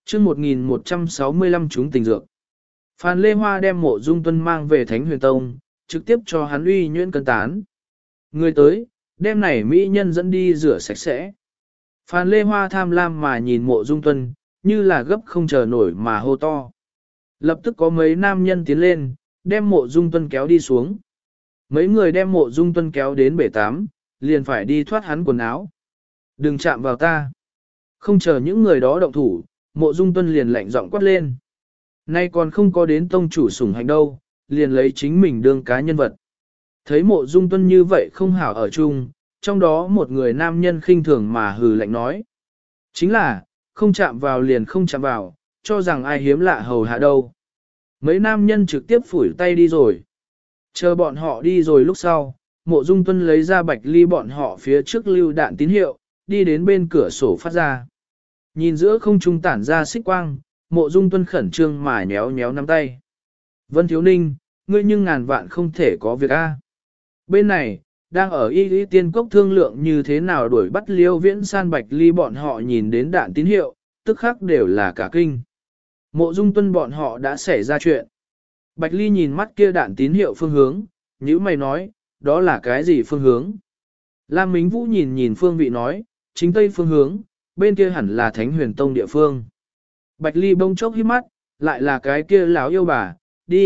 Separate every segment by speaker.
Speaker 1: chương 1165 chúng tình dược. Phan Lê Hoa đem Mộ Dung Tuân mang về Thánh Huyền Tông, trực tiếp cho hắn uy nhuyễn cân tán. Người tới, đem này mỹ nhân dẫn đi rửa sạch sẽ. Phan Lê Hoa tham lam mà nhìn Mộ Dung Tuân, như là gấp không chờ nổi mà hô to. Lập tức có mấy nam nhân tiến lên, đem Mộ Dung Tuân kéo đi xuống. Mấy người đem Mộ Dung Tuân kéo đến bể tắm, liền phải đi thoát hắn quần áo. Đừng chạm vào ta. Không chờ những người đó động thủ, Mộ Dung Tuân liền lạnh giọng quát lên. Nay còn không có đến tông chủ sủng hạnh đâu, liền lấy chính mình đương cá nhân vật. Thấy Mộ Dung Tuân như vậy không hảo ở chung, trong đó một người nam nhân khinh thường mà hừ lạnh nói. Chính là, không chạm vào liền không chạm vào, cho rằng ai hiếm lạ hầu hạ đâu. Mấy nam nhân trực tiếp phủi tay đi rồi. Chờ bọn họ đi rồi lúc sau, Mộ Dung Tuân lấy ra Bạch Ly bọn họ phía trước lưu đạn tín hiệu, đi đến bên cửa sổ phát ra. Nhìn giữa không trung tản ra xích quang, Mộ Dung Tuân khẩn trương mà nhéo nhéo nắm tay. Vân Thiếu Ninh, ngươi nhưng ngàn vạn không thể có việc a. Bên này, đang ở y tiên cốc thương lượng như thế nào đuổi bắt Liêu Viễn San Bạch Ly bọn họ nhìn đến đạn tín hiệu, tức khắc đều là cả kinh. Mộ Dung Tuân bọn họ đã xảy ra chuyện. Bạch Ly nhìn mắt kia đạn tín hiệu phương hướng, nhữ mày nói, đó là cái gì phương hướng? Lam Mính Vũ nhìn nhìn phương vị nói, chính tây phương hướng, bên kia hẳn là Thánh Huyền Tông địa phương. Bạch Ly bông chốc hít mắt, lại là cái kia lão yêu bà,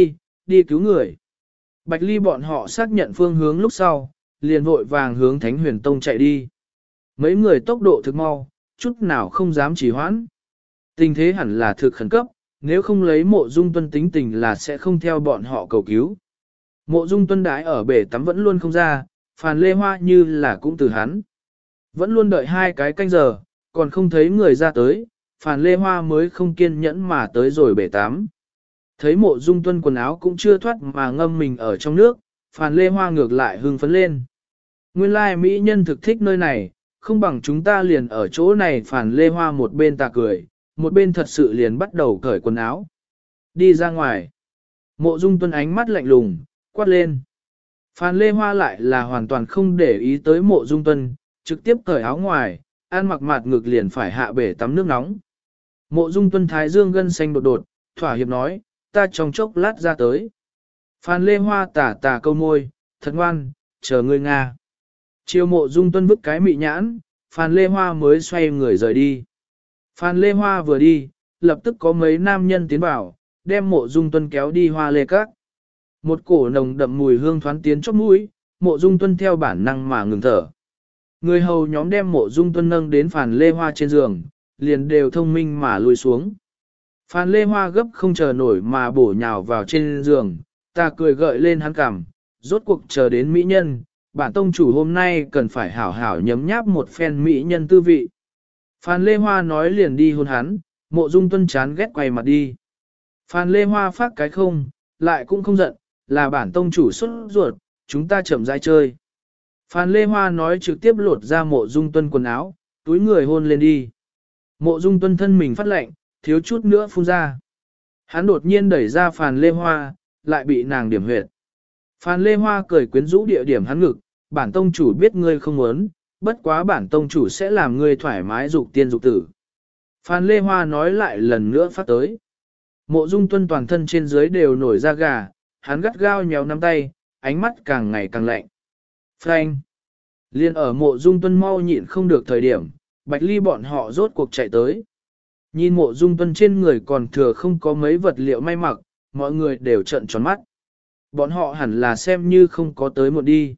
Speaker 1: đi cứu người. Bạch Ly bọn họ xác nhận phương hướng lúc sau, liền vội vàng hướng Thánh Huyền Tông chạy đi. Mấy người tốc độ thực mau, chút nào không dám trì hoãn. Tình thế hẳn là thực khẩn cấp, nếu không lấy Mộ Dung Tuân tính tình là sẽ không theo bọn họ cầu cứu. Mộ Dung Tuân đái ở bể tắm vẫn luôn không ra, Phàn Lê Hoa như là cũng từ hắn. Vẫn luôn đợi 2 cái canh giờ, còn không thấy người ra tới, Phàn Lê Hoa mới không kiên nhẫn mà tới rồi bể tắm. Thấy Mộ Dung Tuân quần áo cũng chưa thoát mà ngâm mình ở trong nước, Phàn Lê Hoa ngược lại hưng phấn lên. Nguyên lai mỹ nhân thực thích nơi này, không bằng chúng ta liền ở chỗ này. Phàn Lê Hoa một bên tà cười, một bên thật sự liền bắt đầu cởi quần áo. Đi ra ngoài. Mộ Dung Tuân ánh mắt lạnh lùng, quát lên. Phàn Lê Hoa lại là hoàn toàn không để ý tới Mộ Dung Tuân, trực tiếp cởi áo ngoài, ăn mặc mạt ngực liền phải hạ bể tắm nước nóng. Mộ Dung Tuân thái dương gân xanh đột đột, thỏa hiệp nói, ta trong chốc lát ra tới. Phàn Lê Hoa tà câu môi, thật ngoan, chờ ngươi Nga. Chiều Mộ Dung Tuân vứt cái mị nhãn, Phàn Lê Hoa mới xoay người rời đi. Phàn Lê Hoa vừa đi, lập tức có mấy nam nhân tiến vào, đem Mộ Dung Tuân kéo đi Hoa Lê Các. Một cổ nồng đậm mùi hương thoán tiến chóp mũi, Mộ Dung Tuân theo bản năng mà ngừng thở. Người hầu nhóm đem Mộ Dung Tuân nâng đến Phàn Lê Hoa trên giường, liền đều thông minh mà lùi xuống. Phàn Lê Hoa gấp không chờ nổi mà bổ nhào vào trên giường, ta cười gợi lên hắn cằm, rốt cuộc chờ đến mỹ nhân, bản tông chủ hôm nay cần phải hảo hảo nhấm nháp một phen mỹ nhân tư vị. Phàn Lê Hoa nói liền đi hôn hắn, Mộ Dung Tuân chán ghét quay mặt đi. Phàn Lê Hoa phát cái không, lại cũng không giận, là bản tông chủ xuất ruột, chúng ta chậm rãi chơi. Phàn Lê Hoa nói trực tiếp lột ra Mộ Dung Tuân quần áo, túi người hôn lên đi. Mộ Dung Tuân thân mình phát lạnh, thiếu chút nữa phun ra. Hắn đột nhiên đẩy ra Phàn Lê Hoa, lại bị nàng điểm huyệt. Phàn Lê Hoa cười quyến rũ địa điểm hắn ngực, bản tông chủ biết ngươi không muốn, bất quá bản tông chủ sẽ làm ngươi thoải mái dục tiên dục tử. Phàn Lê Hoa nói lại lần nữa phát tới. Mộ Dung Tuân toàn thân trên dưới đều nổi da gà, hắn gắt gao nhéo nắm tay, ánh mắt càng ngày càng lạnh. Phanh! Liên ở Mộ Dung Tuân mau nhịn không được thời điểm, Bạch Ly bọn họ rốt cuộc chạy tới. Nhìn Mộ Dung Tuân trên người còn thừa không có mấy vật liệu may mặc, mọi người đều trợn tròn mắt. Bọn họ hẳn là xem như không có tới một đi.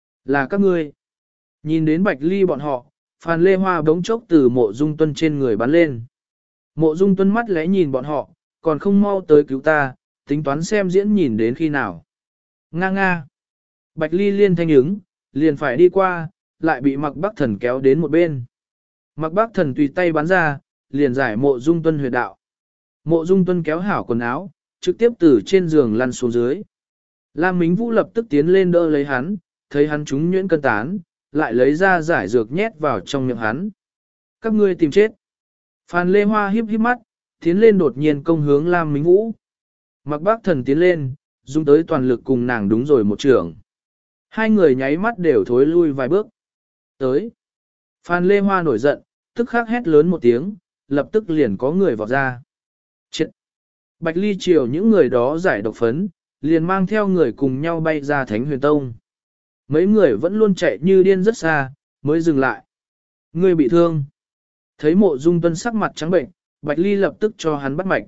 Speaker 1: Là các ngươi. Nhìn đến Bạch Ly bọn họ, Phàn Lê Hoa bỗng chốc từ Mộ Dung Tuân trên người bắn lên. Mộ Dung Tuân mắt lẽ nhìn bọn họ, còn không mau tới cứu ta, tính toán xem diễn nhìn đến khi nào. Nga nga. Bạch Ly liên thanh ứng, liền phải đi qua, lại bị Mạc Bắc Thần kéo đến một bên. Mạc Bắc Thần tùy tay bắn ra, liền giải Mộ Dung Tuân huyệt đạo. Mộ Dung Tuân kéo hảo quần áo, trực tiếp từ trên giường lăn xuống dưới. Lam Mính Vũ lập tức tiến lên đỡ lấy hắn, thấy hắn trúng nhuyễn cân tán, lại lấy ra giải dược nhét vào trong miệng hắn. Các ngươi tìm chết. Phàn Lê Hoa híp híp mắt, tiến lên đột nhiên công hướng Lam Mính Vũ. Mạc Bắc Thần tiến lên, dùng tới toàn lực cùng nàng đúng rồi một trường. Hai người nháy mắt đều thối lui vài bước. Tới. Phàn Lê Hoa nổi giận, tức khắc hét lớn một tiếng, lập tức liền có người vọt ra. Chết! Bạch Ly chiều những người đó giải độc phấn, liền mang theo người cùng nhau bay ra Thánh Huyền Tông. Mấy người vẫn luôn chạy như điên rất xa, mới dừng lại. Người bị thương. Thấy Mộ Dung Tuân sắc mặt trắng bệnh, Bạch Ly lập tức cho hắn bắt mạch.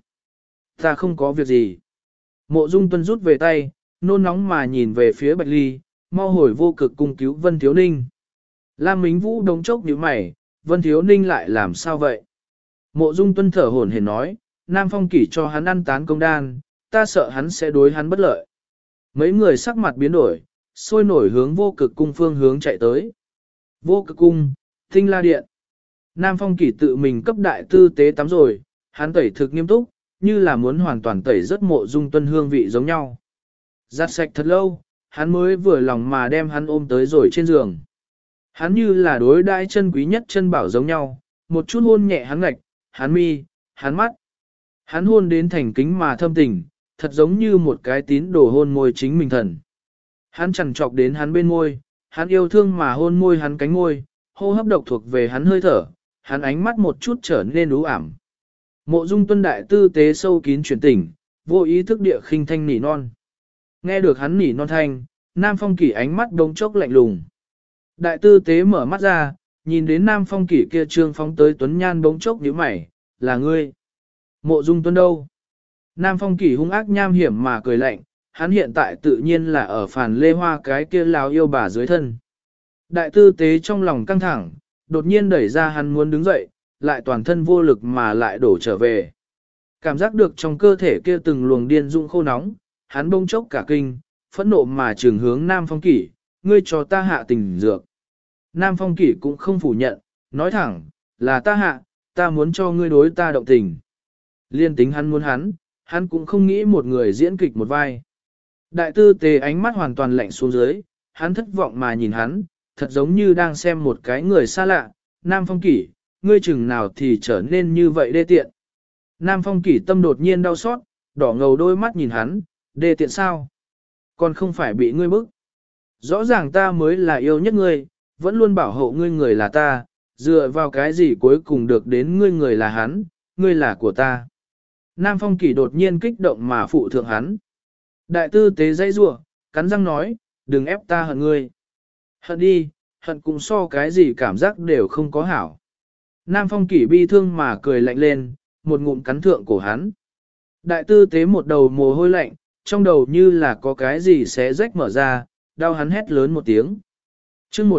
Speaker 1: Ta không có việc gì. Mộ Dung Tuân rút về tay, nôn nóng mà nhìn về phía Bạch Ly, mau hồi vô cực cung cứu Vân Thiếu Ninh. Lam Mính Vũ đống chốc nhíu mày, Vân Thiếu Ninh lại làm sao vậy? Mộ Dung Tuân thở hổn hển nói, Nam Phong Kỷ cho hắn ăn tán công đan, ta sợ hắn sẽ đối hắn bất lợi. Mấy người sắc mặt biến đổi, sôi nổi hướng vô cực cung phương hướng chạy tới. Vô cực cung, Tinh La Điện. Nam Phong Kỷ tự mình cấp đại tư tế tắm rồi, hắn tẩy thực nghiêm túc, như là muốn hoàn toàn tẩy rất Mộ Dung Tuân hương vị giống nhau. Giặt sạch thật lâu, hắn mới vừa lòng mà đem hắn ôm tới rồi trên giường. Hắn như là đối đãi chân quý nhất chân bảo giống nhau, một chút hôn nhẹ hắn ngạch, hắn mi, hắn mắt. Hắn hôn đến thành kính mà thâm tình, thật giống như một cái tín đồ hôn môi chính mình thần. Hắn chằn trọc đến hắn bên môi, hắn yêu thương mà hôn môi hắn cánh môi, hô hấp độc thuộc về hắn hơi thở, hắn ánh mắt một chút trở nên u ảm. Mộ Dung Tuân đại tư tế sâu kín chuyển tỉnh, vô ý thức địa khinh thanh nỉ non. Nghe được hắn nỉ non thanh, Nam Phong Kỷ ánh mắt đống chốc lạnh lùng. Đại tư tế mở mắt ra, nhìn đến Nam Phong Kỷ kia trương phóng tới tuấn nhan đống chốc nhíu mày, là ngươi. Mộ Dung Tuân đâu? Nam Phong Kỷ hung ác nham hiểm mà cười lạnh, hắn hiện tại tự nhiên là ở Phàn Lê Hoa cái kia láo yêu bà dưới thân. Đại tư tế trong lòng căng thẳng, đột nhiên đẩy ra hắn muốn đứng dậy, lại toàn thân vô lực mà lại đổ trở về. Cảm giác được trong cơ thể kia từng luồng điên dũng khô nóng, hắn bông chốc cả kinh, phẫn nộ mà trừng hướng Nam Phong Kỷ, ngươi cho ta hạ tình dược. Nam Phong Kỷ cũng không phủ nhận, nói thẳng, là ta hạ, ta muốn cho ngươi đối ta động tình. Liên tính hắn muốn hắn cũng không nghĩ một người diễn kịch một vai. Đại tư tế ánh mắt hoàn toàn lạnh xuống dưới, hắn thất vọng mà nhìn hắn, thật giống như đang xem một cái người xa lạ. Nam Phong Kỷ, ngươi chừng nào thì trở nên như vậy đê tiện. Nam Phong Kỷ tâm đột nhiên đau xót, đỏ ngầu đôi mắt nhìn hắn, đê tiện sao? Còn không phải bị ngươi bức. Rõ ràng ta mới là yêu nhất ngươi, vẫn luôn bảo hộ ngươi người là ta, dựa vào cái gì cuối cùng được đến ngươi người là hắn, ngươi là của ta. Nam Phong Kỷ đột nhiên kích động mà phụ thượng hắn. Đại tư tế dây rủa, cắn răng nói, đừng ép ta hận ngươi. Hận đi, hận cũng so cái gì cảm giác đều không có hảo. Nam Phong Kỷ bi thương mà cười lạnh lên, một ngụm cắn thượng cổ hắn. Đại tư tế một đầu mồ hôi lạnh, trong đầu như là có cái gì xé rách mở ra, đau hắn hét lớn một tiếng. Chương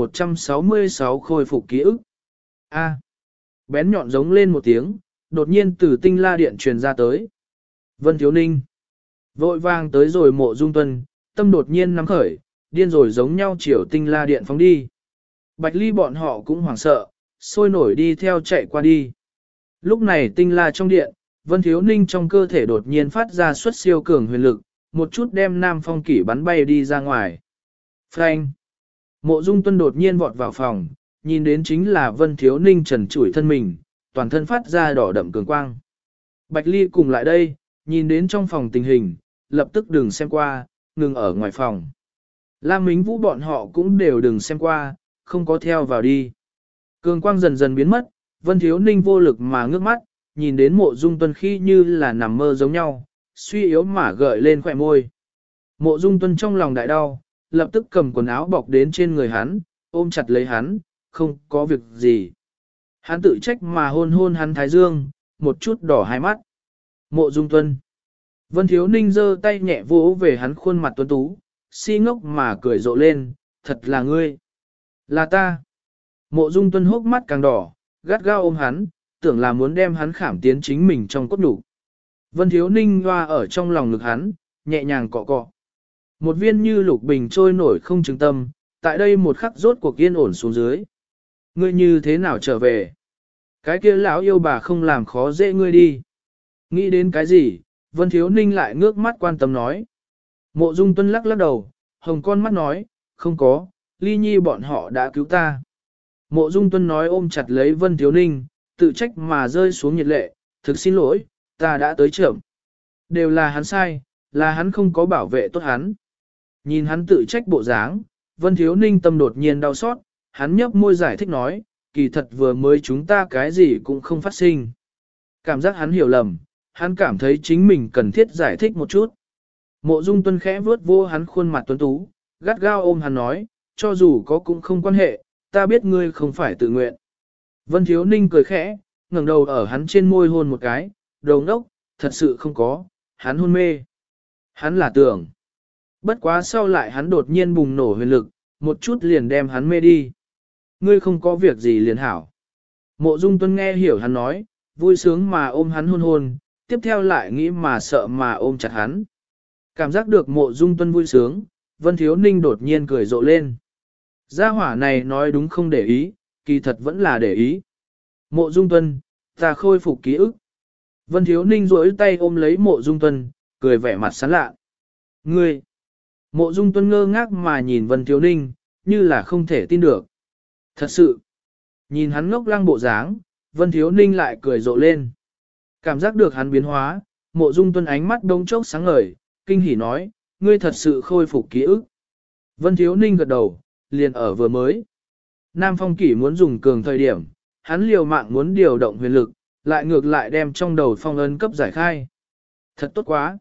Speaker 1: 1166 khôi phục ký ức. A. Bén nhọn giống lên một tiếng, đột nhiên từ Tinh La Điện truyền ra tới. Vân Thiếu Ninh. Vội vàng tới rồi Mộ Dung Tuân, tâm đột nhiên nắm khởi, điên rồi giống nhau chiều Tinh La Điện phóng đi. Bạch Ly bọn họ cũng hoảng sợ, sôi nổi đi theo chạy qua đi. Lúc này Tinh La trong điện, Vân Thiếu Ninh trong cơ thể đột nhiên phát ra xuất siêu cường huyền lực, một chút đem Nam Phong Kỷ bắn bay đi ra ngoài. Phanh! Mộ Dung Tuân đột nhiên vọt vào phòng, nhìn đến chính là Vân Thiếu Ninh trần trụi thân mình, toàn thân phát ra đỏ đậm cường quang. Bạch Ly cùng lại đây, nhìn đến trong phòng tình hình, lập tức đừng xem qua, ngừng ở ngoài phòng. Lam Mính Vũ bọn họ cũng đều đừng xem qua, không có theo vào đi. Cường quang dần dần biến mất, Vân Thiếu Ninh vô lực mà ngước mắt, nhìn đến Mộ Dung Tuân khi như là nằm mơ giống nhau, suy yếu mà gợi lên khỏe môi. Mộ Dung Tuân trong lòng đại đau, lập tức cầm quần áo bọc đến trên người hắn, ôm chặt lấy hắn, không có việc gì. Hắn tự trách mà hôn hôn hắn thái dương, một chút đỏ hai mắt. Mộ Dung Tuân. Vân Thiếu Ninh giơ tay nhẹ vỗ về hắn khuôn mặt tuấn tú, si ngốc mà cười rộ lên, thật là ngươi. Là ta. Mộ Dung Tuân hốc mắt càng đỏ, gắt gao ôm hắn, tưởng là muốn đem hắn khảm tiến chính mình trong cốt nhục. Vân Thiếu Ninh hoa ở trong lòng ngực hắn, nhẹ nhàng cọ cọ. Một viên như lục bình trôi nổi không chứng tâm, tại đây một khắc rốt cuộc yên ổn xuống dưới. Ngươi như thế nào trở về? Cái kia lão yêu bà không làm khó dễ ngươi đi. Nghĩ đến cái gì? Vân Thiếu Ninh lại ngước mắt quan tâm nói. Mộ Dung Tuân lắc lắc đầu, hồng con mắt nói, không có, Ly Nhi bọn họ đã cứu ta. Mộ Dung Tuân nói ôm chặt lấy Vân Thiếu Ninh, tự trách mà rơi xuống nhiệt lệ, thực xin lỗi, ta đã tới chậm. Đều là hắn sai, là hắn không có bảo vệ tốt hắn. Nhìn hắn tự trách bộ dáng, Vân Thiếu Ninh tâm đột nhiên đau xót, hắn nhấp môi giải thích nói, kỳ thật vừa mới chúng ta cái gì cũng không phát sinh. Cảm giác hắn hiểu lầm, hắn cảm thấy chính mình cần thiết giải thích một chút. Mộ Dung Tuân khẽ vuốt vô hắn khuôn mặt tuấn tú, gắt gao ôm hắn nói, cho dù có cũng không quan hệ, ta biết ngươi không phải tự nguyện. Vân Thiếu Ninh cười khẽ, ngẩng đầu ở hắn trên môi hôn một cái, đầu ngốc, thật sự không có, hắn hôn mê. Hắn là tưởng. Bất quá sau lại hắn đột nhiên bùng nổ huyền lực, một chút liền đem hắn mê đi. Ngươi không có việc gì liền hảo. Mộ Dung Tuân nghe hiểu hắn nói, vui sướng mà ôm hắn hôn hôn, tiếp theo lại nghĩ mà sợ mà ôm chặt hắn. Cảm giác được Mộ Dung Tuân vui sướng, Vân Thiếu Ninh đột nhiên cười rộ lên. Gia hỏa này nói đúng không để ý, kỳ thật vẫn là để ý. Mộ Dung Tuân, ta khôi phục ký ức. Vân Thiếu Ninh duỗi tay ôm lấy Mộ Dung Tuân, cười vẻ mặt sán lạ. Ngươi! Mộ Dung Tuân ngơ ngác mà nhìn Vân Thiếu Ninh, như là không thể tin được. Thật sự! Nhìn hắn ngốc lăng bộ dáng, Vân Thiếu Ninh lại cười rộ lên. Cảm giác được hắn biến hóa, Mộ Dung Tuân ánh mắt đông chốc sáng ngời, kinh hỉ nói, ngươi thật sự khôi phục ký ức. Vân Thiếu Ninh gật đầu, liền ở vừa mới. Nam Phong Kỷ muốn dùng cường thời điểm, hắn liều mạng muốn điều động huyền lực, lại ngược lại đem trong đầu phong ấn cấp giải khai. Thật tốt quá.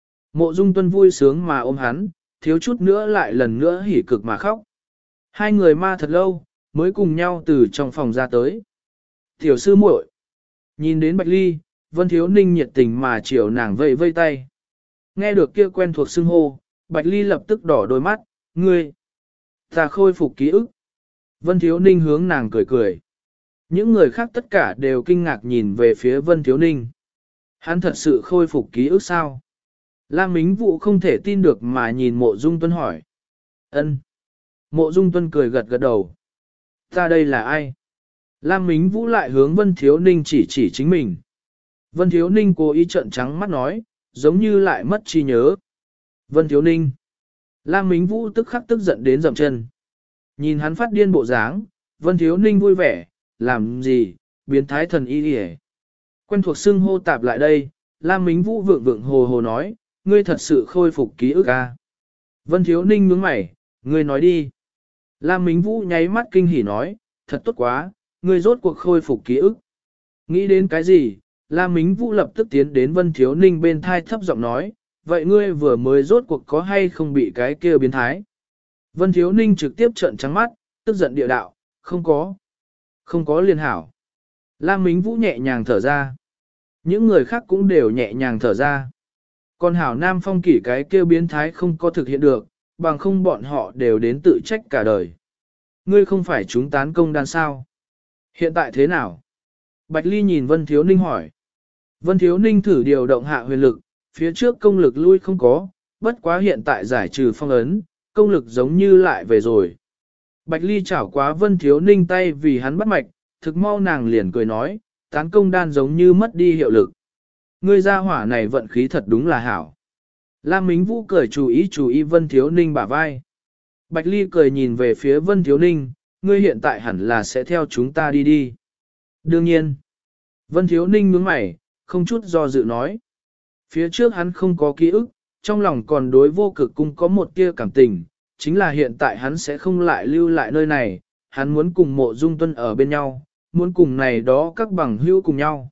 Speaker 1: Mộ Dung Tuân vui sướng mà ôm hắn, thiếu chút nữa lại lần nữa hỉ cực mà khóc. Hai người ma thật lâu, mới cùng nhau từ trong phòng ra tới. Tiểu sư muội, nhìn đến Bạch Ly, Vân Thiếu Ninh nhiệt tình mà chiều nàng vây vây tay. Nghe được kia quen thuộc xưng hô, Bạch Ly lập tức đỏ đôi mắt, ngươi. Ta khôi phục ký ức. Vân Thiếu Ninh hướng nàng cười cười. Những người khác tất cả đều kinh ngạc nhìn về phía Vân Thiếu Ninh. Hắn thật sự khôi phục ký ức sao? Lam Mính Vũ không thể tin được mà nhìn Mộ Dung Tuân hỏi. Ân. Mộ Dung Tuân cười gật gật đầu. Ta đây là ai? Lam Mính Vũ lại hướng Vân Thiếu Ninh chỉ chính mình. Vân Thiếu Ninh cố ý trợn trắng mắt nói, giống như lại mất trí nhớ. Vân Thiếu Ninh. Lam Mính Vũ tức khắc tức giận đến dậm chân. Nhìn hắn phát điên bộ dáng, Vân Thiếu Ninh vui vẻ, làm gì, biến thái thần y đi. Quen thuộc xưng hô tạp lại đây, Lam Mính Vũ vượng vượng hồ hồ nói, ngươi thật sự khôi phục ký ức à. Vân Thiếu Ninh nhướng mày, ngươi nói đi. Lam Mính Vũ nháy mắt kinh hỉ nói, thật tốt quá, ngươi rốt cuộc khôi phục ký ức. Nghĩ đến cái gì, Lam Mính Vũ lập tức tiến đến Vân Thiếu Ninh bên thai thấp giọng nói, vậy ngươi vừa mới rốt cuộc có hay không bị cái kia biến thái? Vân Thiếu Ninh trực tiếp trợn trắng mắt, tức giận địa đạo, không có. Không có liền hảo. Lam Mính Vũ nhẹ nhàng thở ra. Những người khác cũng đều nhẹ nhàng thở ra. Còn hảo Nam Phong Kỷ cái kia biến thái không có thực hiện được, bằng không bọn họ đều đến tự trách cả đời. Ngươi không phải chúng tán công đan sao? Hiện tại thế nào? Bạch Ly nhìn Vân Thiếu Ninh hỏi. Vân Thiếu Ninh thử điều động hạ huyền lực, phía trước công lực lui không có, bất quá hiện tại giải trừ phong ấn, công lực giống như lại về rồi. Bạch Ly chảo quá Vân Thiếu Ninh tay vì hắn bắt mạch, thực mau nàng liền cười nói, tán công đan giống như mất đi hiệu lực. Ngươi gia hỏa này vận khí thật đúng là hảo. Lam Mính Vũ cười chú ý Vân Thiếu Ninh bả vai. Bạch Ly cười nhìn về phía Vân Thiếu Ninh, ngươi hiện tại hẳn là sẽ theo chúng ta đi đi. Đương nhiên. Vân Thiếu Ninh nhướng mày, không chút do dự nói. Phía trước hắn không có ký ức, trong lòng còn đối vô cực cung có một tia cảm tình, chính là hiện tại hắn sẽ không lại lưu lại nơi này, hắn muốn cùng Mộ Dung Tuân ở bên nhau, muốn cùng này đó các bằng hữu cùng nhau.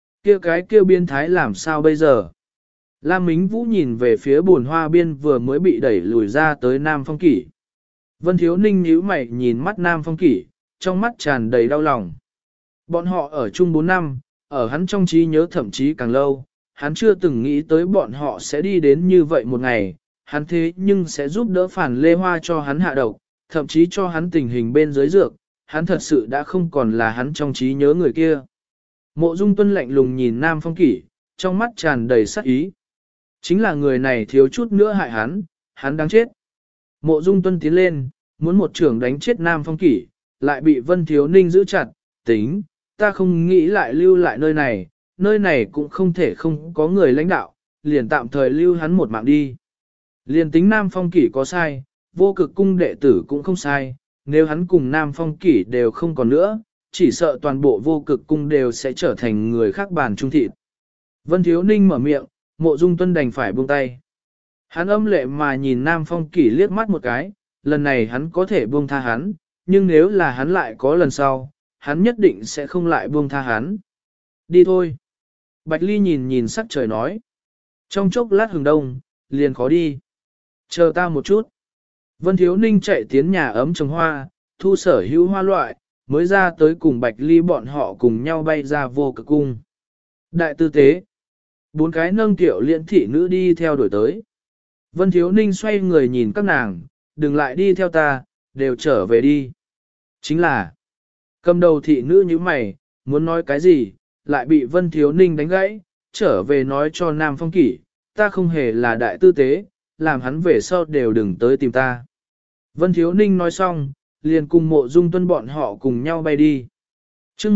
Speaker 1: Kia biến thái làm sao bây giờ? Lam Mính Vũ nhìn về phía buồn hoa biên vừa mới bị đẩy lùi ra tới Nam Phong Kỷ. Vân Thiếu Ninh nhíu mày nhìn mắt Nam Phong Kỷ, trong mắt tràn đầy đau lòng. Bọn họ ở chung 4 năm, ở hắn trong trí nhớ thậm chí càng lâu, hắn chưa từng nghĩ tới bọn họ sẽ đi đến như vậy một ngày, hắn thế nhưng sẽ giúp đỡ Phản Lê Hoa cho hắn hạ độc, thậm chí cho hắn tình hình bên dưới dược, hắn thật sự đã không còn là hắn trong trí nhớ người kia. Mộ Dung Tuân lạnh lùng nhìn Nam Phong Kỷ, trong mắt tràn đầy sát ý. Chính là người này thiếu chút nữa hại hắn đáng chết. Mộ Dung Tuân tiến lên, muốn một trưởng đánh chết Nam Phong Kỷ, lại bị Vân Thiếu Ninh giữ chặt, tính, ta không nghĩ lại lưu lại nơi này cũng không thể không có người lãnh đạo, liền tạm thời lưu hắn một mạng đi. Liền tính Nam Phong Kỷ có sai, vô cực cung đệ tử cũng không sai, nếu hắn cùng Nam Phong Kỷ đều không còn nữa, chỉ sợ toàn bộ vô cực cung đều sẽ trở thành người khác bàn trung thịt. Vân Thiếu Ninh mở miệng, Mộ Dung Tuân đành phải buông tay. Hắn âm lệ mà nhìn Nam Phong Kỷ liếc mắt một cái, lần này hắn có thể buông tha hắn, nhưng nếu là hắn lại có lần sau, hắn nhất định sẽ không lại buông tha hắn. Đi thôi. Bạch Ly nhìn nhìn sắc trời nói. Trong chốc lát hừng đông, liền khó đi. Chờ ta một chút. Vân Thiếu Ninh chạy tiến nhà ấm trồng hoa, thu sở hữu hoa loại, mới ra tới cùng Bạch Ly bọn họ cùng nhau bay ra vô cực cung. Đại tư tế. 4 cái nâng tiểu liễn thị nữ đi theo đuổi tới. Vân Thiếu Ninh xoay người nhìn các nàng, đừng lại đi theo ta, đều trở về đi. Chính là, cầm đầu thị nữ như mày, muốn nói cái gì, lại bị Vân Thiếu Ninh đánh gãy, trở về nói cho Nam Phong Kỷ, ta không hề là đại tư tế, làm hắn về sau đều đừng tới tìm ta. Vân Thiếu Ninh nói xong, liền cùng Mộ Dung Tuân bọn họ cùng nhau bay đi. Trước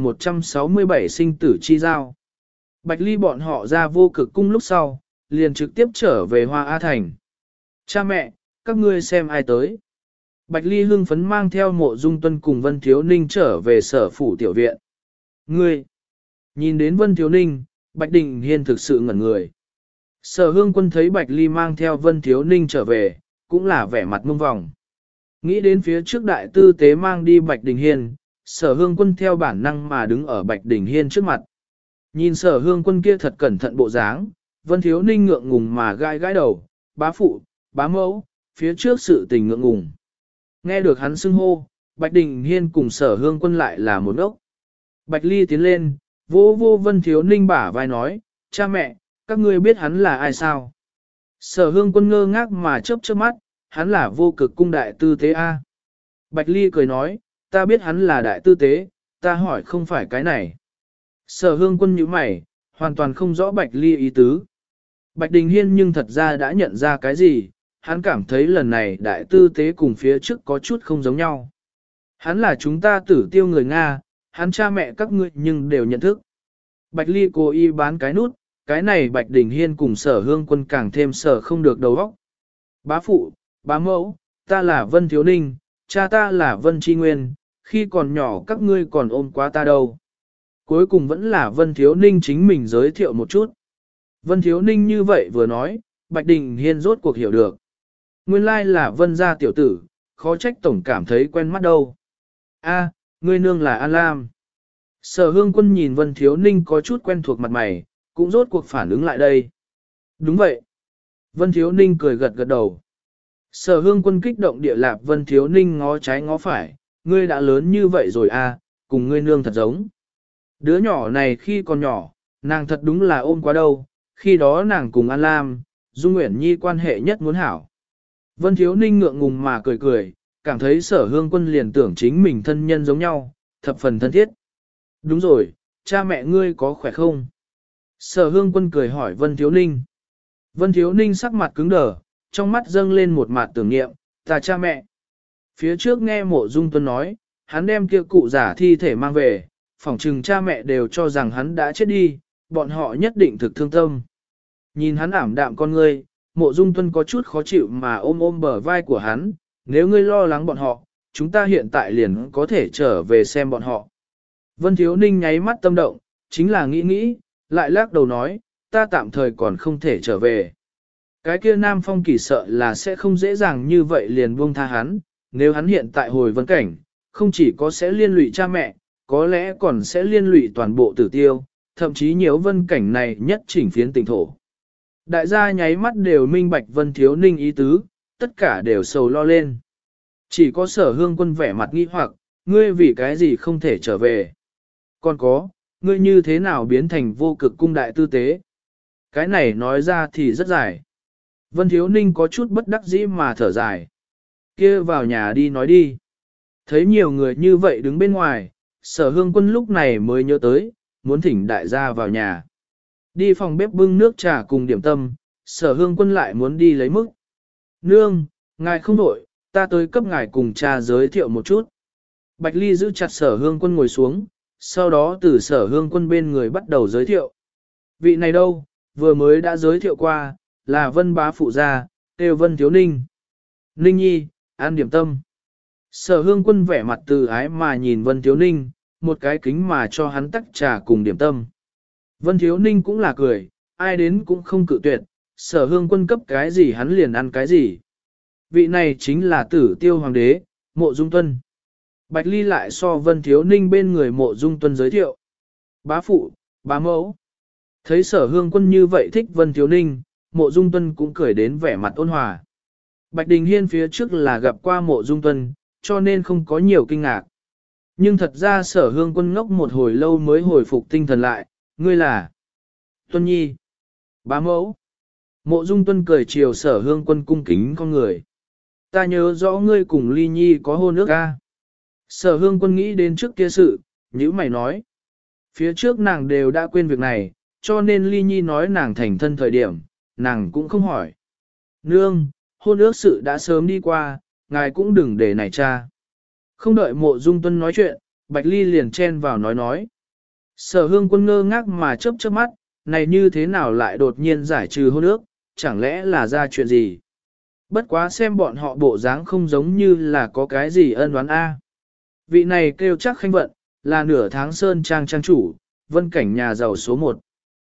Speaker 1: 1167 sinh tử chi giao. Bạch Ly bọn họ ra vô cực cung lúc sau, liền trực tiếp trở về Hoa A Thành. Cha mẹ, các ngươi xem ai tới. Bạch Ly hưng phấn mang theo Mộ Dung Tuân cùng Vân Thiếu Ninh trở về sở phủ tiểu viện. Ngươi, nhìn đến Vân Thiếu Ninh, Bạch Đình Hiên thực sự ngẩn người. Sở Hương Quân thấy Bạch Ly mang theo Vân Thiếu Ninh trở về, cũng là vẻ mặt mông vòng. Nghĩ đến phía trước đại tư tế mang đi Bạch Đình Hiên, Sở Hương Quân theo bản năng mà đứng ở Bạch Đình Hiên trước mặt. Nhìn Sở Hương Quân kia thật cẩn thận bộ dáng, Vân Thiếu Ninh ngượng ngùng mà gai gãi đầu, bá phụ, bá mẫu, phía trước sự tình ngượng ngùng. Nghe được hắn xưng hô, Bạch Đình Hiên cùng Sở Hương Quân lại là một ốc. Bạch Ly tiến lên, vô vô Vân Thiếu Ninh bả vai nói, cha mẹ, các ngươi biết hắn là ai sao? Sở Hương Quân ngơ ngác mà chớp chớp mắt, hắn là vô cực cung đại tư tế A. Bạch Ly cười nói, ta biết hắn là đại tư tế, ta hỏi không phải cái này. Sở Hương Quân nhíu mày, hoàn toàn không rõ Bạch Ly ý tứ. Bạch Đình Hiên nhưng thật ra đã nhận ra cái gì, hắn cảm thấy lần này đại tư tế cùng phía trước có chút không giống nhau. Hắn là chúng ta tử tiêu người Nga, hắn cha mẹ các ngươi nhưng đều nhận thức. Bạch Ly cố ý bán cái nút, cái này Bạch Đình Hiên cùng Sở Hương Quân càng thêm sở không được đầu óc. Bá phụ, bá mẫu, ta là Vân Thiếu Ninh, cha ta là Vân Tri Nguyên, khi còn nhỏ các ngươi còn ôm quá ta đâu. Cuối cùng vẫn là Vân Thiếu Ninh chính mình giới thiệu một chút. Vân Thiếu Ninh như vậy vừa nói, Bạch Đình Hiên rốt cuộc hiểu được. Nguyên lai là Vân gia tiểu tử, khó trách tổng cảm thấy quen mắt đâu. A, ngươi nương là An Lam. Sở Hương Quân nhìn Vân Thiếu Ninh có chút quen thuộc mặt mày, cũng rốt cuộc phản ứng lại đây. Đúng vậy. Vân Thiếu Ninh cười gật gật đầu. Sở Hương Quân kích động địa lạp Vân Thiếu Ninh ngó trái ngó phải, ngươi đã lớn như vậy rồi à, cùng ngươi nương thật giống. Đứa nhỏ này khi còn nhỏ, nàng thật đúng là ôm quá đâu, khi đó nàng cùng An Lam, Dung Nguyễn Nhi quan hệ nhất muốn hảo. Vân Thiếu Ninh ngượng ngùng mà cười cười, cảm thấy Sở Hương Quân liền tưởng chính mình thân nhân giống nhau, thập phần thân thiết. Đúng rồi, cha mẹ ngươi có khỏe không? Sở Hương Quân cười hỏi Vân Thiếu Ninh. Vân Thiếu Ninh sắc mặt cứng đờ, trong mắt dâng lên một mặt tưởng niệm, ta cha mẹ. Phía trước nghe Mộ Dung Tuân nói, hắn đem kia cụ giả thi thể mang về, phỏng chừng cha mẹ đều cho rằng hắn đã chết đi, bọn họ nhất định thực thương tâm. Nhìn hắn ảm đạm con ngươi, Mộ Dung Tuân có chút khó chịu mà ôm ôm bờ vai của hắn, nếu ngươi lo lắng bọn họ, chúng ta hiện tại liền có thể trở về xem bọn họ. Vân Thiếu Ninh nháy mắt tâm động, chính là nghĩ, lại lắc đầu nói, ta tạm thời còn không thể trở về. Cái kia Nam Phong Kỳ sợ là sẽ không dễ dàng như vậy liền buông tha hắn, nếu hắn hiện tại hồi vân cảnh, không chỉ có sẽ liên lụy cha mẹ, có lẽ còn sẽ liên lụy toàn bộ tử tiêu, thậm chí nhiều vân cảnh này nhất chỉnh phiến tỉnh thổ. Đại gia nháy mắt đều minh bạch Vân Thiếu Ninh ý tứ, tất cả đều sầu lo lên. Chỉ có Sở Hương Quân vẻ mặt nghi hoặc, ngươi vì cái gì không thể trở về. Còn có, ngươi như thế nào biến thành vô cực cung đại tư tế. Cái này nói ra thì rất dài. Vân Thiếu Ninh có chút bất đắc dĩ mà thở dài. Kia vào nhà đi nói đi. Thấy nhiều người như vậy đứng bên ngoài, Sở Hương Quân lúc này mới nhớ tới, muốn thỉnh đại gia vào nhà. Đi phòng bếp bưng nước trà cùng điểm tâm, Sở Hương Quân lại muốn đi lấy mức. Nương, ngài không đổi, ta tới cấp ngài cùng cha giới thiệu một chút. Bạch Ly giữ chặt Sở Hương Quân ngồi xuống, sau đó từ Sở Hương Quân bên người bắt đầu giới thiệu. Vị này đâu, vừa mới đã giới thiệu qua, là Vân bá phụ gia, kêu Vân Thiếu Ninh. Ninh Nhi, an điểm tâm. Sở Hương Quân vẻ mặt từ ái mà nhìn Vân Thiếu Ninh, một cái kính mà cho hắn tắc trà cùng điểm tâm. Vân Thiếu Ninh cũng là cười, ai đến cũng không cự tuyệt, Sở Hương Quân cấp cái gì hắn liền ăn cái gì. Vị này chính là tử tiêu hoàng đế, Mộ Dung Tuân. Bạch Ly lại so Vân Thiếu Ninh bên người Mộ Dung Tuân giới thiệu. Bá phụ, bá mẫu. Thấy Sở Hương Quân như vậy thích Vân Thiếu Ninh, Mộ Dung Tuân cũng cười đến vẻ mặt ôn hòa. Bạch Đình Hiên phía trước là gặp qua Mộ Dung Tuân, cho nên không có nhiều kinh ngạc. Nhưng thật ra Sở Hương Quân ngốc một hồi lâu mới hồi phục tinh thần lại, ngươi là Tuân Nhi, bá mẫu. Mộ Dung Tuân cười chiều Sở Hương Quân cung kính con người. Ta nhớ rõ ngươi cùng Ly Nhi có hôn ước ca. Sở Hương Quân nghĩ đến trước kia sự, nhữ mày nói. Phía trước nàng đều đã quên việc này, cho nên Ly Nhi nói nàng thành thân thời điểm, nàng cũng không hỏi. Nương, hôn ước sự đã sớm đi qua, ngài cũng đừng để này cha. Không đợi Mộ Dung Tuân nói chuyện, Bạch Ly liền chen vào nói. Sở Hương Quân ngơ ngác mà chớp chớp mắt, này như thế nào lại đột nhiên giải trừ hôn ước, chẳng lẽ là ra chuyện gì? Bất quá xem bọn họ bộ dáng không giống như là có cái gì ân oán a. Vị này kêu chắc Khanh Vận, là nửa tháng sơn trang trang chủ, vân cảnh nhà giàu số 1.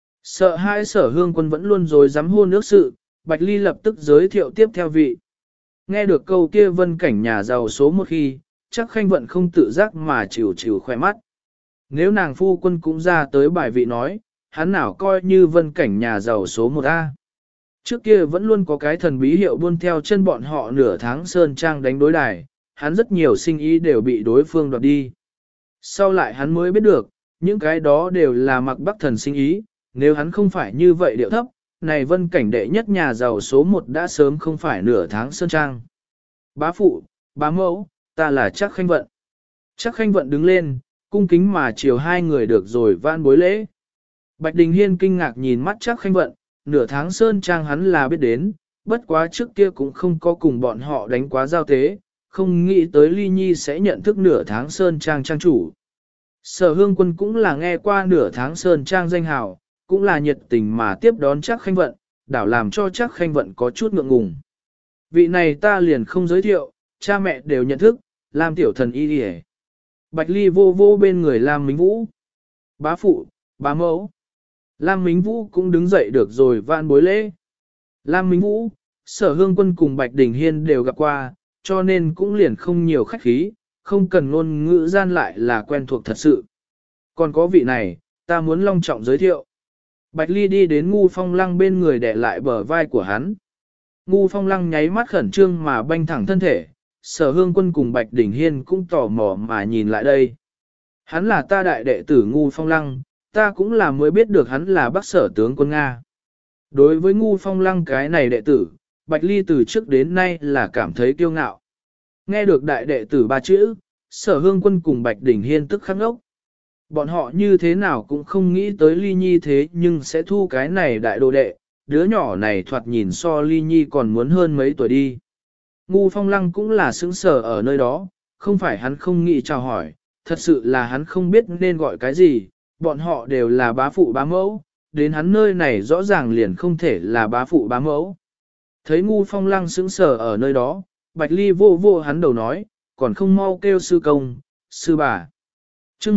Speaker 1: Sợ hai Sở Hương Quân vẫn luôn rồi dám hôn ước sự, Bạch Ly lập tức giới thiệu tiếp theo vị. Nghe được câu kia vân cảnh nhà giàu số 1 khi, chắc Khanh Vận không tự giác mà chịu khỏe mắt. Nếu nàng phu quân cũng ra tới bài vị nói, hắn nào coi như vân cảnh nhà giàu số 1A. Trước kia vẫn luôn có cái thần bí hiệu buôn theo chân bọn họ nửa tháng sơn trang đánh đối đài, hắn rất nhiều sinh ý đều bị đối phương đoạt đi. Sau lại hắn mới biết được, những cái đó đều là mặc bắc thần sinh ý, nếu hắn không phải như vậy điệu thấp, này vân cảnh đệ nhất nhà giàu số 1 đã sớm không phải nửa tháng sơn trang. Bá phụ, bá mẫu, ta là chắc Khanh Vận. Chắc Khanh Vận đứng lên, cung kính mà chiều hai người được rồi vãn bối lễ. Bạch Đình Hiên kinh ngạc nhìn mắt chắc Khanh Vận, nửa tháng sơn trang hắn là biết đến, bất quá trước kia cũng không có cùng bọn họ đánh quá giao tế, không nghĩ tới Ly Nhi sẽ nhận thức nửa tháng sơn trang trang chủ. Sở Hương Quân cũng là nghe qua nửa tháng sơn trang danh hào, cũng là nhiệt tình mà tiếp đón chắc Khanh Vận, đảo làm cho chắc Khanh Vận có chút ngượng ngùng. Vị này ta liền không giới thiệu, cha mẹ đều nhận thức, Lam tiểu thần y đi. Bạch Ly vô vô bên người Lam Mính Vũ. Bá phụ, bá mẫu. Lam Mính Vũ cũng đứng dậy được rồi vạn bối lễ. Lam Mính Vũ, Sở Hương Quân cùng Bạch Đình Hiên đều gặp qua, cho nên cũng liền không nhiều khách khí, không cần ngôn ngữ gian lại là quen thuộc thật sự. Còn có vị này, ta muốn long trọng giới thiệu. Bạch Ly đi đến Ngu Phong Lăng bên người đè lại bờ vai của hắn. Ngu Phong Lăng nháy mắt khẩn trương mà banh thẳng thân thể, Sở Hương Quân cùng Bạch Đình Hiên cũng tò mò mà nhìn lại đây. Hắn là ta đại đệ tử Ngu Phong Lăng, ta cũng là mới biết được hắn là Bắc Sở tướng quân Nga. Đối với Ngu Phong Lăng cái này đệ tử, Bạch Ly từ trước đến nay là cảm thấy kiêu ngạo. Nghe được đại đệ tử ba chữ, Sở Hương Quân cùng Bạch Đình Hiên tức khắc ngốc. Bọn họ như thế nào cũng không nghĩ tới Ly Nhi thế nhưng sẽ thu cái này đại đồ đệ, đứa nhỏ này thoạt nhìn so Ly Nhi còn muốn hơn mấy tuổi đi. Ngu Phong Lăng cũng là sững sờ ở nơi đó, không phải hắn không nghĩ chào hỏi, thật sự là hắn không biết nên gọi cái gì, bọn họ đều là bá phụ bá mẫu, đến hắn nơi này rõ ràng liền không thể là bá phụ bá mẫu. Thấy Ngu Phong Lăng sững sờ ở nơi đó, Bạch Ly vô vô hắn đầu nói, còn không mau kêu sư công, sư bà. Chương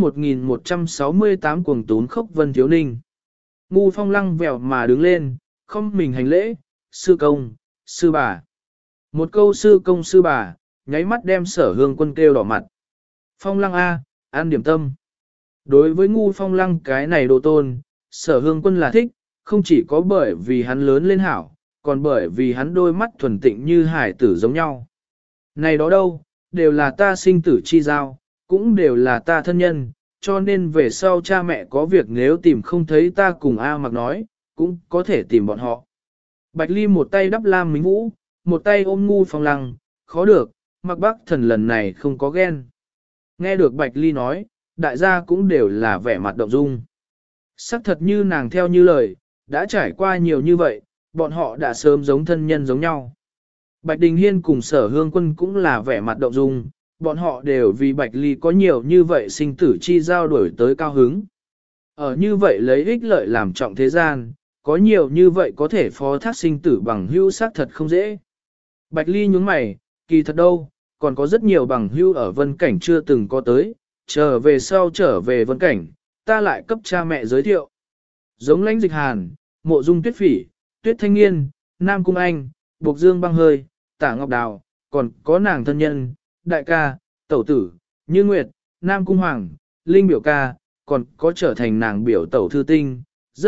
Speaker 1: 1168 cuồng tún khốc Vân Thiếu Ninh. Ngu Phong Lăng vèo mà đứng lên, không mình hành lễ, sư công, sư bà. Một câu sư công sư bà, nháy mắt đem Sở Hương Quân kêu đỏ mặt. Phong Lăng A, an điểm tâm. Đối với Ngu Phong Lăng cái này đồ tôn, Sở Hương Quân là thích, không chỉ có bởi vì hắn lớn lên hảo, còn bởi vì hắn đôi mắt thuần tịnh như hải tử giống nhau. Này đó đâu, đều là ta sinh tử chi giao, cũng đều là ta thân nhân, cho nên về sau cha mẹ có việc nếu tìm không thấy ta cùng A Mặc nói, cũng có thể tìm bọn họ. Bạch Ly một tay đắp Lam Mính Vũ, một tay ôm Ngu Phong Lăng, khó được, Mặc Bắc Thần lần này không có ghen. Nghe được Bạch Ly nói, đại gia cũng đều là vẻ mặt động dung. Sắc thật như nàng theo như lời, đã trải qua nhiều như vậy, bọn họ đã sớm giống thân nhân giống nhau. Bạch Đình Hiên cùng Sở Hương Quân cũng là vẻ mặt động dung, bọn họ đều vì Bạch Ly có nhiều như vậy sinh tử chi giao đổi tới cao hứng. Ở như vậy lấy ích lợi làm trọng thế gian, có nhiều như vậy có thể phó thác sinh tử bằng hữu xác thật không dễ. Bạch Ly nhướng mày, kỳ thật đâu, còn có rất nhiều bằng hữu ở vân cảnh chưa từng có tới, trở về sau trở về vân cảnh, ta lại cấp cha mẹ giới thiệu. Giống Lãnh Dịch Hàn, Mộ Dung Tuyết Phỉ, Tuyết Thanh Nghiên, Nam Cung Anh, Bộc Dương Băng Hơi, Tả Ngọc Đào, còn có nàng thân nhân, đại ca, tẩu tử, Như Nguyệt, Nam Cung Hoàng, Linh biểu ca, còn có trở thành nàng biểu tẩu thư tinh,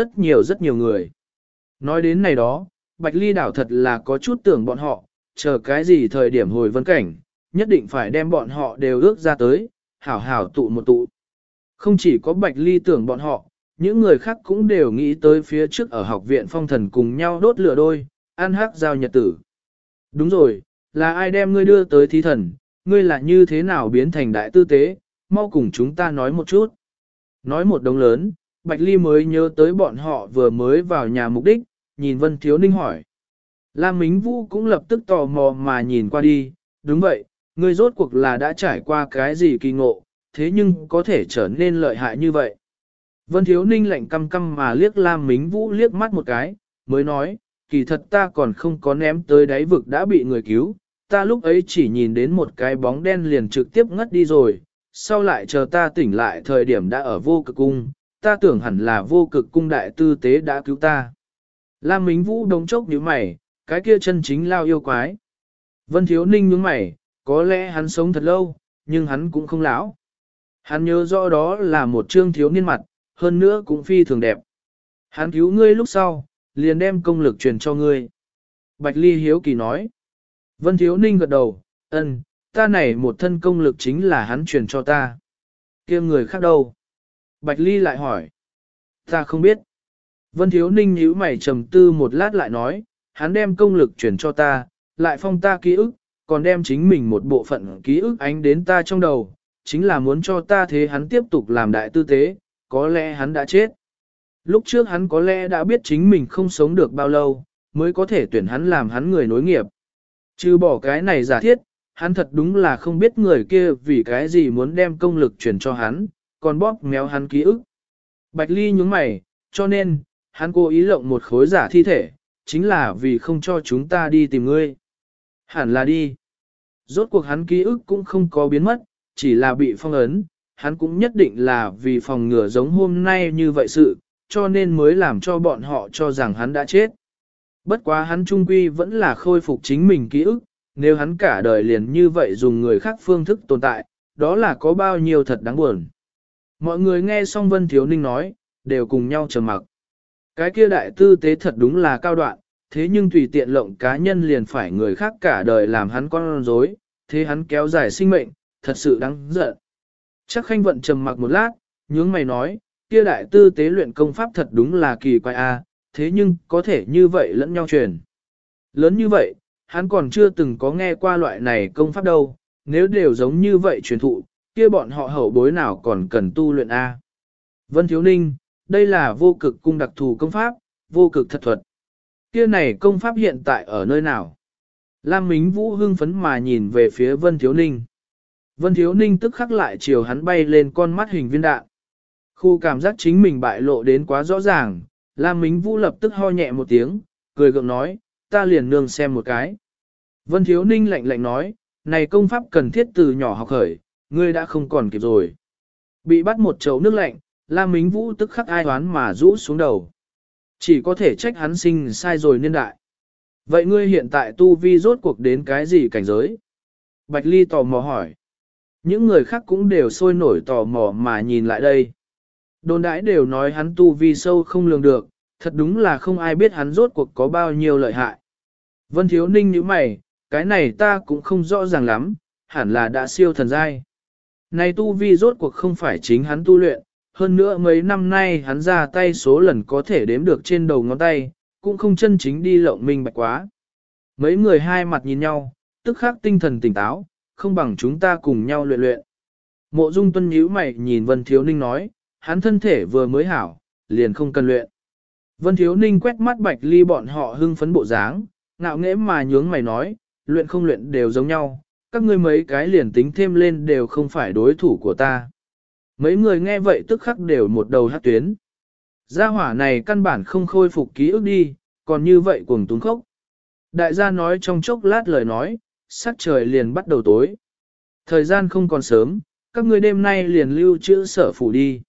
Speaker 1: rất nhiều người. Nói đến này đó, Bạch Ly đảo thật là có chút tưởng bọn họ, chờ cái gì thời điểm hồi vân cảnh, nhất định phải đem bọn họ đều ước ra tới, hảo hảo tụ một tụ. Không chỉ có Bạch Ly tưởng bọn họ, những người khác cũng đều nghĩ tới phía trước ở học viện phong thần cùng nhau đốt lửa đôi, ăn hắc giao nhật tử. Đúng rồi, là ai đem ngươi đưa tới thí thần, ngươi là như thế nào biến thành đại tư tế, mau cùng chúng ta nói một chút. Nói một đống lớn, Bạch Ly mới nhớ tới bọn họ vừa mới vào nhà mục đích, nhìn Vân Thiếu Ninh hỏi. Lam Mính Vũ cũng lập tức tò mò mà nhìn qua đi, đúng vậy, ngươi rốt cuộc là đã trải qua cái gì kỳ ngộ, thế nhưng có thể trở nên lợi hại như vậy. Vân Thiếu Ninh lạnh căm căm mà liếc Lam Mính Vũ liếc mắt một cái, mới nói, kỳ thật ta còn không có ném tới đáy vực đã bị người cứu, ta lúc ấy chỉ nhìn đến một cái bóng đen liền trực tiếp ngất đi rồi, sau lại chờ ta tỉnh lại thời điểm đã ở vô cực cung, ta tưởng hẳn là vô cực cung đại tư tế đã cứu ta. Lam Mính Vũ đống chốc nhíu mày, cái kia chân chính lao yêu quái. Vân Thiếu Ninh nhướng mày, có lẽ hắn sống thật lâu, nhưng hắn cũng không lão. Hắn nhớ rõ đó là một trương thiếu niên mặt, hơn nữa cũng phi thường đẹp. Hắn cứu ngươi lúc sau, liền đem công lực truyền cho ngươi. Bạch Ly hiếu kỳ nói. Vân Thiếu Ninh gật đầu, ân, ta này một thân công lực chính là hắn truyền cho ta. Kia người khác đâu? Bạch Ly lại hỏi. Ta không biết. Vân Thiếu Ninh nhíu mày trầm tư một lát lại nói, hắn đem công lực truyền cho ta, lại phong ta ký ức, còn đem chính mình một bộ phận ký ức ánh đến ta trong đầu, chính là muốn cho ta thế hắn tiếp tục làm đại tư tế, có lẽ hắn đã chết. Lúc trước hắn có lẽ đã biết chính mình không sống được bao lâu, mới có thể tuyển hắn làm hắn người nối nghiệp. Trừ bỏ cái này giả thiết, hắn thật đúng là không biết người kia vì cái gì muốn đem công lực truyền cho hắn, còn bóp méo hắn ký ức. Bạch Ly nhướng mày, cho nên, hắn cố ý lộng một khối giả thi thể, chính là vì không cho chúng ta đi tìm ngươi. Hẳn là đi. Rốt cuộc hắn ký ức cũng không có biến mất, chỉ là bị phong ấn, hắn cũng nhất định là vì phòng ngừa giống hôm nay như vậy sự, cho nên mới làm cho bọn họ cho rằng hắn đã chết. Bất quá hắn trung quy vẫn là khôi phục chính mình ký ức, nếu hắn cả đời liền như vậy dùng người khác phương thức tồn tại, đó là có bao nhiêu thật đáng buồn. Mọi người nghe xong Vân Thiếu Ninh nói, đều cùng nhau trầm mặc. Cái kia đại tư tế thật đúng là cao đoạn, thế nhưng tùy tiện lộng cá nhân liền phải người khác cả đời làm hắn con rối, thế hắn kéo dài sinh mệnh, thật sự đáng giận. Chắc Khanh Vận trầm mặc một lát, nhướng mày nói, kia đại tư tế luyện công pháp thật đúng là kỳ quái a, thế nhưng có thể như vậy lẫn nhau truyền. Lớn như vậy, hắn còn chưa từng có nghe qua loại này công pháp đâu, nếu đều giống như vậy truyền thụ, kia bọn họ hậu bối nào còn cần tu luyện a. Vân Thiếu Ninh, đây là vô cực cung đặc thù công pháp, vô cực thật thuật. Kia này công pháp hiện tại ở nơi nào? Lam Mính Vũ hưng phấn mà nhìn về phía Vân Thiếu Ninh. Vân Thiếu Ninh tức khắc lại chiều hắn bay lên con mắt hình viên đạn. Khu cảm giác chính mình bại lộ đến quá rõ ràng, Lam Mính Vũ lập tức ho nhẹ một tiếng, cười gượng nói, ta liền nương xem một cái. Vân Thiếu Ninh lạnh lạnh nói, này công pháp cần thiết từ nhỏ học khởi, ngươi đã không còn kịp rồi. Bị bắt một chậu nước lạnh, Lam Mính Vũ tức khắc ai hoán mà rũ xuống đầu. Chỉ có thể trách hắn sinh sai rồi niên đại. Vậy ngươi hiện tại tu vi rốt cuộc đến cái gì cảnh giới? Bạch Ly tò mò hỏi. Những người khác cũng đều sôi nổi tò mò mà nhìn lại đây. Đồn đãi đều nói hắn tu vi sâu không lường được, thật đúng là không ai biết hắn rốt cuộc có bao nhiêu lợi hại. Vân Thiếu Ninh như mày, cái này ta cũng không rõ ràng lắm, hẳn là đã siêu thần giai. Này tu vi rốt cuộc không phải chính hắn tu luyện, hơn nữa mấy năm nay hắn ra tay số lần có thể đếm được trên đầu ngón tay, cũng không chân chính đi lộng minh bạch quá. Mấy người hai mặt nhìn nhau, tức khắc tinh thần tỉnh táo, không bằng chúng ta cùng nhau luyện luyện. Mộ Dung Tuân nhíu mày nhìn Vân Thiếu Ninh nói, hắn thân thể vừa mới hảo, liền không cần luyện. Vân Thiếu Ninh quét mắt Bạch Ly bọn họ hưng phấn bộ dáng, ngạo nghễ mà nhướng mày nói, luyện không luyện đều giống nhau, các ngươi mấy cái liền tính thêm lên đều không phải đối thủ của ta. Mấy người nghe vậy tức khắc đều một đầu hát tuyến. Gia hỏa này căn bản không khôi phục ký ức đi, còn như vậy cuồng túng khốc. Đại gia nói trong chốc lát lời nói, sắc trời liền bắt đầu tối. Thời gian không còn sớm, các ngươi đêm nay liền lưu trữ Sở phủ đi.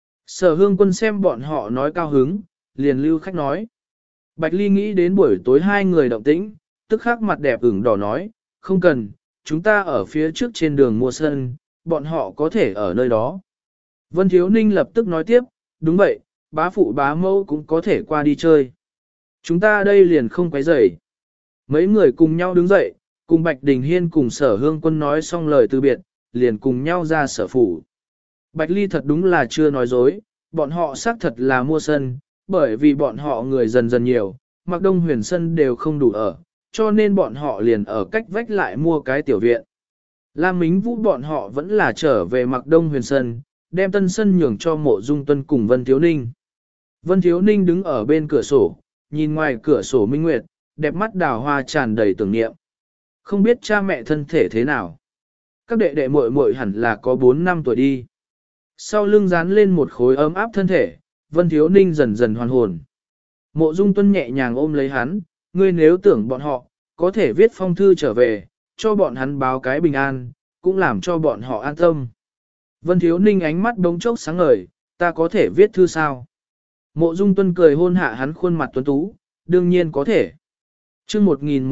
Speaker 1: Sở Hương Quân xem bọn họ nói cao hứng, liền lưu khách nói. Bạch Ly nghĩ đến buổi tối hai người động tĩnh, tức khắc mặt đẹp ửng đỏ nói, không cần, chúng ta ở phía trước trên đường mua sân, bọn họ có thể ở nơi đó. Vân Thiếu Ninh lập tức nói tiếp, đúng vậy, bá phụ bá mẫu cũng có thể qua đi chơi. Chúng ta đây liền không quấy rầy. Mấy người cùng nhau đứng dậy, cùng Bạch Đình Hiên cùng Sở Hương Quân nói xong lời từ biệt, liền cùng nhau ra sở phủ. Bạch Ly thật đúng là chưa nói dối, bọn họ xác thật là mua sân, bởi vì bọn họ người dần dần nhiều, Mạc Đông Huyền sân đều không đủ ở, cho nên bọn họ liền ở cách vách lại mua cái tiểu viện. Lam Mính Vũ bọn họ vẫn là trở về Mạc Đông Huyền sân, đem tân sân nhường cho Mộ Dung Tuân cùng Vân Thiếu Ninh. Vân Thiếu Ninh đứng ở bên cửa sổ, nhìn ngoài cửa sổ minh nguyệt, đẹp mắt đào hoa tràn đầy tưởng niệm. Không biết cha mẹ thân thể thế nào. Các đệ đệ muội muội hẳn là có 4 năm tuổi đi. Sau lưng dán lên một khối ấm áp thân thể, Vân Thiếu Ninh dần dần hoàn hồn. Mộ Dung Tuân nhẹ nhàng ôm lấy hắn, ngươi nếu tưởng bọn họ, có thể viết phong thư trở về, cho bọn hắn báo cái bình an, cũng làm cho bọn họ an tâm. Vân Thiếu Ninh ánh mắt đống chốc sáng ngời, ta có thể viết thư sao? Mộ Dung Tuân cười hôn hạ hắn khuôn mặt tuấn tú, đương nhiên có thể. Chương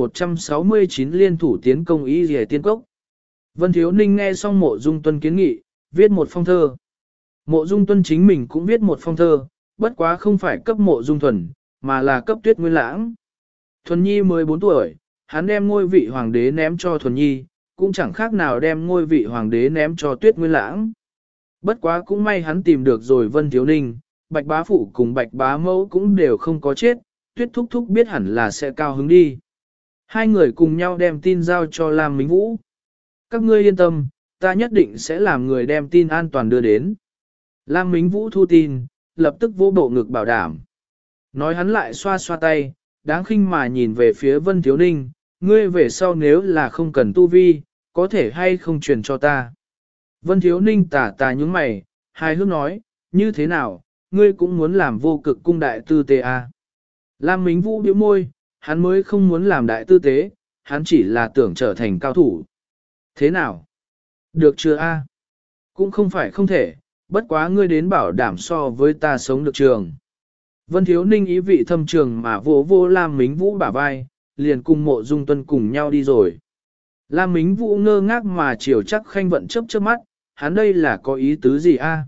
Speaker 1: 1169 liên thủ tiến công Y Liễu Tiên Cốc. Vân Thiếu Ninh nghe xong Mộ Dung Tuân kiến nghị, viết một phong thơ. Mộ Dung Tuân chính mình cũng viết một phong thơ, bất quá không phải cấp Mộ Dung Thuần, mà là cấp Tuyết Nguyên Lãng. Thuần Nhi 14 tuổi, hắn đem ngôi vị hoàng đế ném cho Thuần Nhi, cũng chẳng khác nào đem ngôi vị hoàng đế ném cho Tuyết Nguyên Lãng. Bất quá cũng may hắn tìm được rồi Vân Thiếu Ninh, Bạch Bá Phụ cùng Bạch Bá Mẫu cũng đều không có chết, Tuyết Thúc Thúc biết hẳn là sẽ cao hứng đi. Hai người cùng nhau đem tin giao cho Lam Mính Vũ. Các ngươi yên tâm, ta nhất định sẽ làm người đem tin an toàn đưa đến. Lam Mính Vũ thu tin, lập tức vỗ bộ ngực bảo đảm. Nói hắn lại xoa xoa tay, đáng khinh mà nhìn về phía Vân Thiếu Ninh, ngươi về sau nếu là không cần tu vi, có thể hay không truyền cho ta. Vân Thiếu Ninh tà tà nhúng mày, hài hước nói, như thế nào, ngươi cũng muốn làm vô cực cung đại tư tế à. Lam Mính Vũ bĩu môi, hắn mới không muốn làm đại tư tế, hắn chỉ là tưởng trở thành cao thủ. Thế nào? Được chưa a? Cũng không phải không thể, bất quá ngươi đến bảo đảm so với ta sống được trường. Vân Thiếu Ninh ý vị thâm trường mà vô vô Lam Mính Vũ bả vai, liền cùng Mộ Dung Tuân cùng nhau đi rồi. Lam Mính Vũ ngơ ngác mà chiều chắc Khanh Vận chớp chớp mắt, hắn đây là có ý tứ gì a?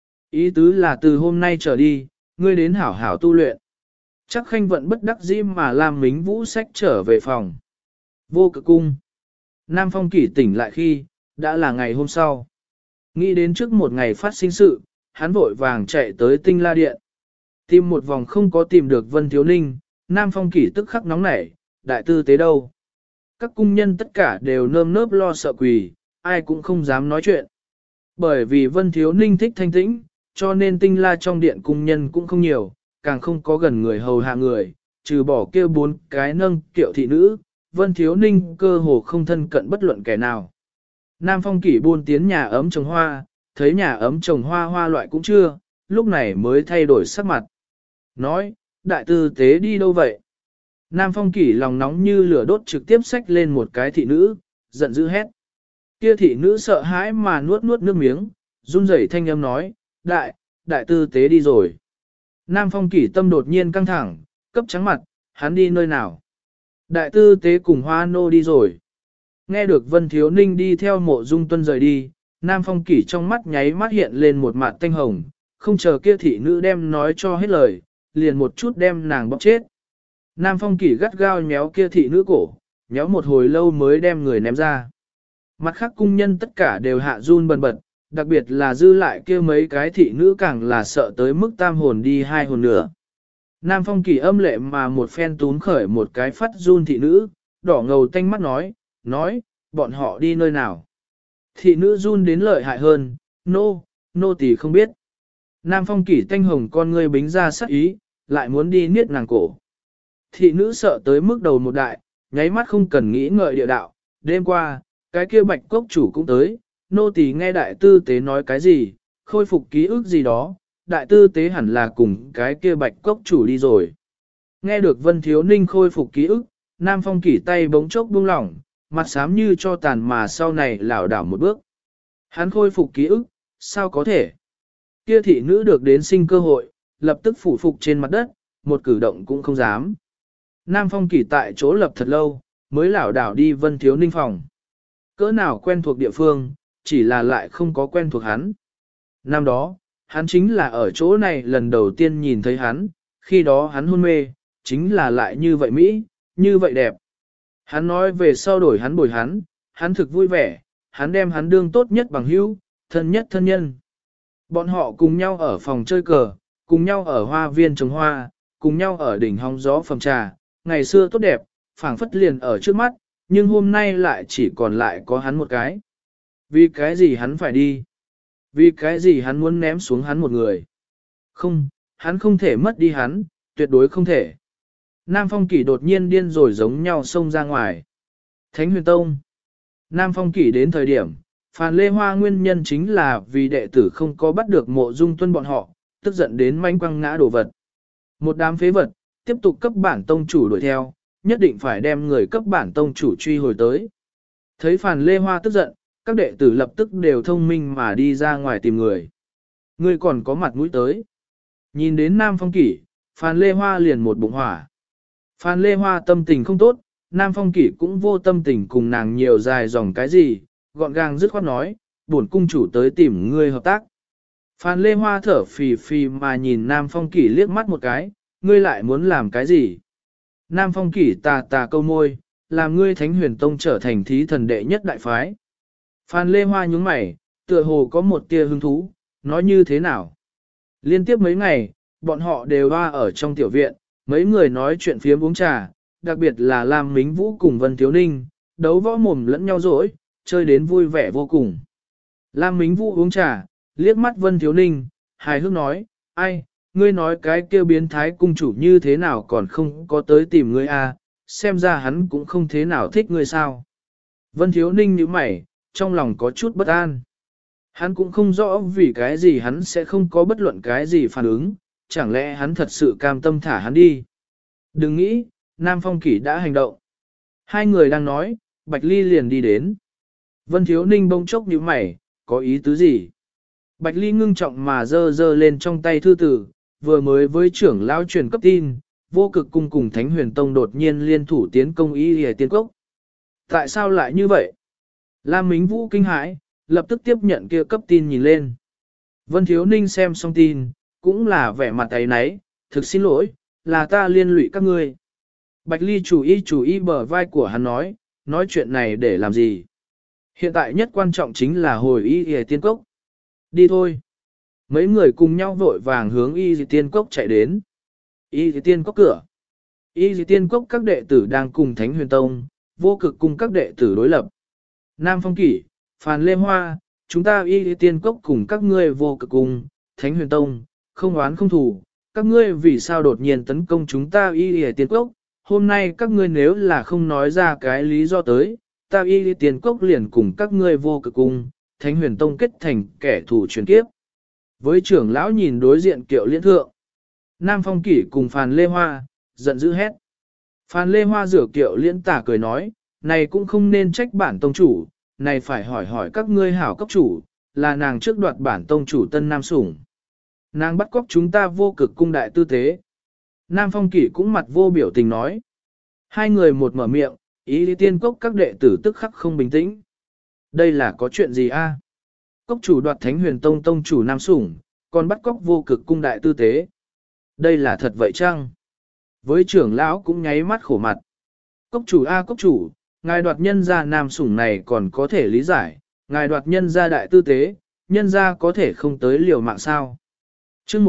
Speaker 1: Ý tứ là từ hôm nay trở đi, ngươi đến hảo hảo tu luyện. Chắc Khanh Vận bất đắc dĩ mà Lam Mính Vũ xách trở về phòng. Vô Cực cung. Nam Phong Kỷ tỉnh lại khi, đã là ngày hôm sau. Nghĩ đến trước một ngày phát sinh sự, hắn vội vàng chạy tới Tinh La Điện. Tìm một vòng không có tìm được Vân Thiếu Ninh, Nam Phong Kỷ tức khắc nóng nảy, đại tư tế đâu. Các cung nhân tất cả đều nơm nớp lo sợ quỳ, ai cũng không dám nói chuyện. Bởi vì Vân Thiếu Ninh thích thanh tĩnh, cho nên Tinh La trong điện cung nhân cũng không nhiều, càng không có gần người hầu hạ người, trừ bỏ kia 4 cái nâng kiệu thị nữ, Vân Thiếu Ninh cơ hồ không thân cận bất luận kẻ nào. Nam Phong Kỷ buôn tiến nhà ấm trồng hoa, thấy nhà ấm trồng hoa hoa loại cũng chưa, lúc này mới thay đổi sắc mặt. Nói, đại tư tế đi đâu vậy? Nam Phong Kỷ lòng nóng như lửa đốt trực tiếp xách lên một cái thị nữ, giận dữ hét. Kia thị nữ sợ hãi mà nuốt nuốt nước miếng, run rẩy thanh âm nói, đại tư tế đi rồi. Nam Phong Kỷ tâm đột nhiên căng thẳng, cấp trắng mặt, hắn đi nơi nào? Đại tư tế cùng Hoa Nô đi rồi. Nghe được Vân Thiếu Ninh đi theo Mộ Dung Tuân rời đi, Nam Phong Kỷ trong mắt nháy mắt hiện lên một mặt tanh hồng, không chờ kia thị nữ đem nói cho hết lời, liền một chút đem nàng bóp chết. Nam Phong Kỷ gắt gao nhéo kia thị nữ cổ, nhéo một hồi lâu mới đem người ném ra. Mặt khác cung nhân tất cả đều hạ run bần bật, đặc biệt là dư lại kia mấy cái thị nữ càng là sợ tới mức tam hồn đi hai hồn nữa. Nam Phong Kỷ âm lệ mà một phen tún khởi một cái phát run thị nữ, đỏ ngầu tanh mắt nói, bọn họ đi nơi nào. Thị nữ run đến lợi hại hơn, nô tỳ không biết. Nam Phong Kỷ tanh hồng con ngươi bính ra sắc ý, lại muốn đi niết nàng cổ. Thị nữ sợ tới mức đầu một đại, nháy mắt không cần nghĩ ngợi địa đạo, đêm qua, cái kia Bạch Cốc chủ cũng tới, nô tỳ nghe đại tư tế nói cái gì, khôi phục ký ức gì đó, đại tư tế hẳn là cùng cái kia Bạch Cốc chủ đi rồi. Nghe được Vân Thiếu Ninh khôi phục ký ức, Nam Phong Kỷ tay bỗng chốc buông lỏng, mặt xám như cho tàn mà sau này lảo đảo một bước. Hắn khôi phục ký ức, sao có thể? Kia thị nữ được đến sinh cơ hội, lập tức phủ phục trên mặt đất, một cử động cũng không dám. Nam Phong Kỷ tại chỗ lập thật lâu, mới lảo đảo đi Vân Thiếu Ninh phòng. Cỡ nào quen thuộc địa phương, chỉ là lại không có quen thuộc hắn. Năm đó, hắn chính là ở chỗ này lần đầu tiên nhìn thấy hắn, khi đó hắn hôn mê, chính là lại như vậy Mỹ, như vậy đẹp. Hắn nói về sau đổi hắn bồi hắn thực vui vẻ, hắn đem hắn đương tốt nhất bằng hữu, thân nhất thân nhân. Bọn họ cùng nhau ở phòng chơi cờ, cùng nhau ở hoa viên trồng hoa, cùng nhau ở đỉnh hóng gió phẩm trà, ngày xưa tốt đẹp, phảng phất liền ở trước mắt, nhưng hôm nay lại chỉ còn lại có hắn một cái. Vì cái gì hắn phải đi? Vì cái gì hắn muốn ném xuống hắn một người? Không, hắn không thể mất đi hắn, tuyệt đối không thể. Nam Phong Kỷ đột nhiên điên rồi giống nhau xông ra ngoài. Thánh Huyền Tông. Nam Phong Kỷ đến thời điểm, Phàn Lê Hoa nguyên nhân chính là vì đệ tử không có bắt được Mộ Dung Tuân bọn họ, tức giận đến manh quăng ngã đồ vật. Một đám phế vật, tiếp tục cấp bản tông chủ đuổi theo, nhất định phải đem người cấp bản tông chủ truy hồi tới. Thấy Phàn Lê Hoa tức giận, các đệ tử lập tức đều thông minh mà đi ra ngoài tìm người. Người còn có mặt mũi tới. Nhìn đến Nam Phong Kỷ, Phàn Lê Hoa liền một bụng hỏa. Phàn Lê Hoa tâm tình không tốt, Nam Phong Kỷ cũng vô tâm tình cùng nàng nhiều dài dòng cái gì, gọn gàng dứt khoát nói, bổn cung chủ tới tìm ngươi hợp tác. Phàn Lê Hoa thở phì phì mà nhìn Nam Phong Kỷ liếc mắt một cái, ngươi lại muốn làm cái gì? Nam Phong Kỷ tà tà câu môi, làm ngươi Thánh Huyền Tông trở thành thí thần đệ nhất đại phái. Phàn Lê Hoa nhướng mày, tựa hồ có một tia hứng thú, nói như thế nào? Liên tiếp mấy ngày, bọn họ đều hoa ở trong tiểu viện, mấy người nói chuyện phiếm uống trà, đặc biệt là Lam Mính Vũ cùng Vân Thiếu Ninh, đấu võ mồm lẫn nhau dỗi, chơi đến vui vẻ vô cùng. Lam Mính Vũ uống trà, liếc mắt Vân Thiếu Ninh, hài hước nói, ai, ngươi nói cái kêu biến thái cung chủ như thế nào còn không có tới tìm ngươi à, xem ra hắn cũng không thế nào thích ngươi sao. Vân Thiếu Ninh nhíu mày, trong lòng có chút bất an. Hắn cũng không rõ vì cái gì hắn sẽ không có bất luận cái gì phản ứng, chẳng lẽ hắn thật sự cam tâm thả hắn đi. Đừng nghĩ, Nam Phong Kỷ đã hành động. Hai người đang nói, Bạch Ly liền đi đến. Vân Thiếu Ninh bỗng chốc nhíu mày, có ý tứ gì? Bạch Ly ngưng trọng mà giơ lên trong tay thư tử, vừa mới với trưởng lão truyền cấp tin, Vô Cực cung cùng Thánh Huyền Tông đột nhiên liên thủ tiến công Y Lìa Tiên Cốc. Tại sao lại như vậy? Lam Mính Vũ kinh hãi, lập tức tiếp nhận kia cấp tin nhìn lên. Vân Thiếu Ninh xem xong tin, cũng là vẻ mặt áy náy, thực xin lỗi, là ta liên lụy các ngươi. Bạch Ly chủ ý bờ vai của hắn nói chuyện này để làm gì? Hiện tại nhất quan trọng chính là hồi Y Lìa Tiên Cốc. Đi thôi. Mấy người cùng nhau vội vàng hướng Y Lìa Tiên Cốc chạy đến. Y Lìa Tiên Cốc cửa. Y Lìa Tiên Cốc các đệ tử đang cùng Thánh Huyền Tông, Vô Cực cùng các đệ tử đối lập. Nam Phong Kỷ, Phàn Lê Hoa, chúng ta Y Lìa Tiên Cốc cùng các ngươi Vô Cực cùng, Thánh Huyền Tông, không oán không thù, các ngươi vì sao đột nhiên tấn công chúng ta Y Lìa Tiên Cốc, hôm nay các ngươi nếu là không nói ra cái lý do tới, ta Y Lìa Tiên Cốc liền cùng các ngươi Vô Cực cùng, Thánh Huyền Tông kết thành kẻ thù truyền kiếp. Với trưởng lão nhìn đối diện Kiệu Liễn thượng, Nam Phong Kỷ cùng Phàn Lê Hoa, giận dữ hét. Phàn Lê Hoa rửa Kiệu Liễn tả cười nói, này cũng không nên trách bản tông chủ, này phải hỏi các ngươi hảo cấp chủ, là nàng trước đoạt bản tông chủ Tân Nam Sủng. Nàng bắt cóc chúng ta Vô Cực cung đại tư tế. Nam Phong Kỷ cũng mặt vô biểu tình nói. Hai người một mở miệng, Y Lìa Tiên Cốc các đệ tử tức khắc không bình tĩnh. Đây là có chuyện gì a? Cốc chủ đoạt Thánh Huyền Tông tông chủ Nam Sủng, còn bắt cóc Vô Cực cung đại tư tế. Đây là thật vậy chăng? Với trưởng lão cũng nháy mắt khổ mặt. Cốc chủ a cốc chủ, ngài đoạt nhân gia Nam Sủng này còn có thể lý giải, ngài đoạt nhân gia đại tư tế, nhân gia có thể không tới liều mạng sao? Chương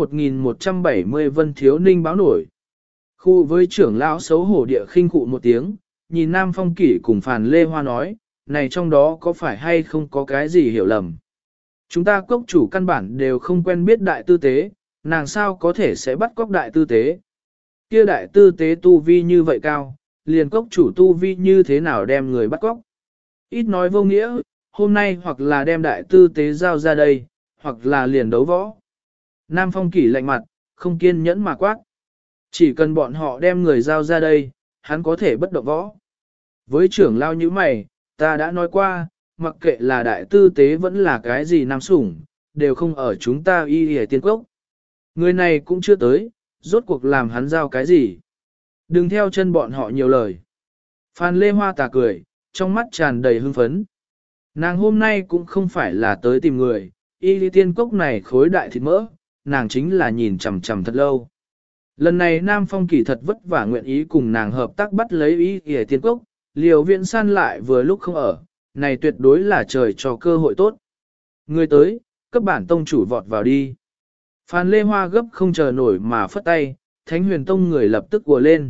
Speaker 1: 1170 Vân Thiếu Ninh báo nổi. Khu với trưởng lão xấu hổ địa khinh khụ một tiếng, nhìn Nam Phong Kỷ cùng Phàn Lê Hoa nói, này trong đó có phải hay không có cái gì hiểu lầm? Chúng ta cốc chủ căn bản đều không quen biết đại tư tế, nàng sao có thể sẽ bắt cóc đại tư tế? Kia đại tư tế tu vi như vậy cao, liền cốc chủ tu vi như thế nào đem người bắt cóc? Ít nói vô nghĩa, hôm nay hoặc là đem đại tư tế giao ra đây, hoặc là liền đấu võ. Nam Phong Kỷ lạnh mặt, không kiên nhẫn mà quát. Chỉ cần bọn họ đem người giao ra đây, hắn có thể bất động võ. Với trưởng lao như mày, ta đã nói qua, mặc kệ là đại tư tế vẫn là cái gì Nam Sủng, đều không ở chúng ta Y Lìa Tiên Cốc. Người này cũng chưa tới, rốt cuộc làm hắn giao cái gì. Đừng theo chân bọn họ nhiều lời. Phan Lê Hoa tà cười, trong mắt tràn đầy hưng phấn. Nàng hôm nay cũng không phải là tới tìm người, y lý tiên cốc này khối đại thịt mỡ, nàng chính là nhìn chằm chằm thật lâu. Lần này Nam Phong kỳ thật vất vả nguyện ý cùng nàng hợp tác bắt lấy y lý tiên cốc, liều viện san lại vừa lúc không ở, này tuyệt đối là trời cho cơ hội tốt. Người tới, cấp bản tông chủ vọt vào đi. Phan Lê Hoa gấp không chờ nổi mà phất tay, Thánh Huyền Tông người lập tức ùa lên.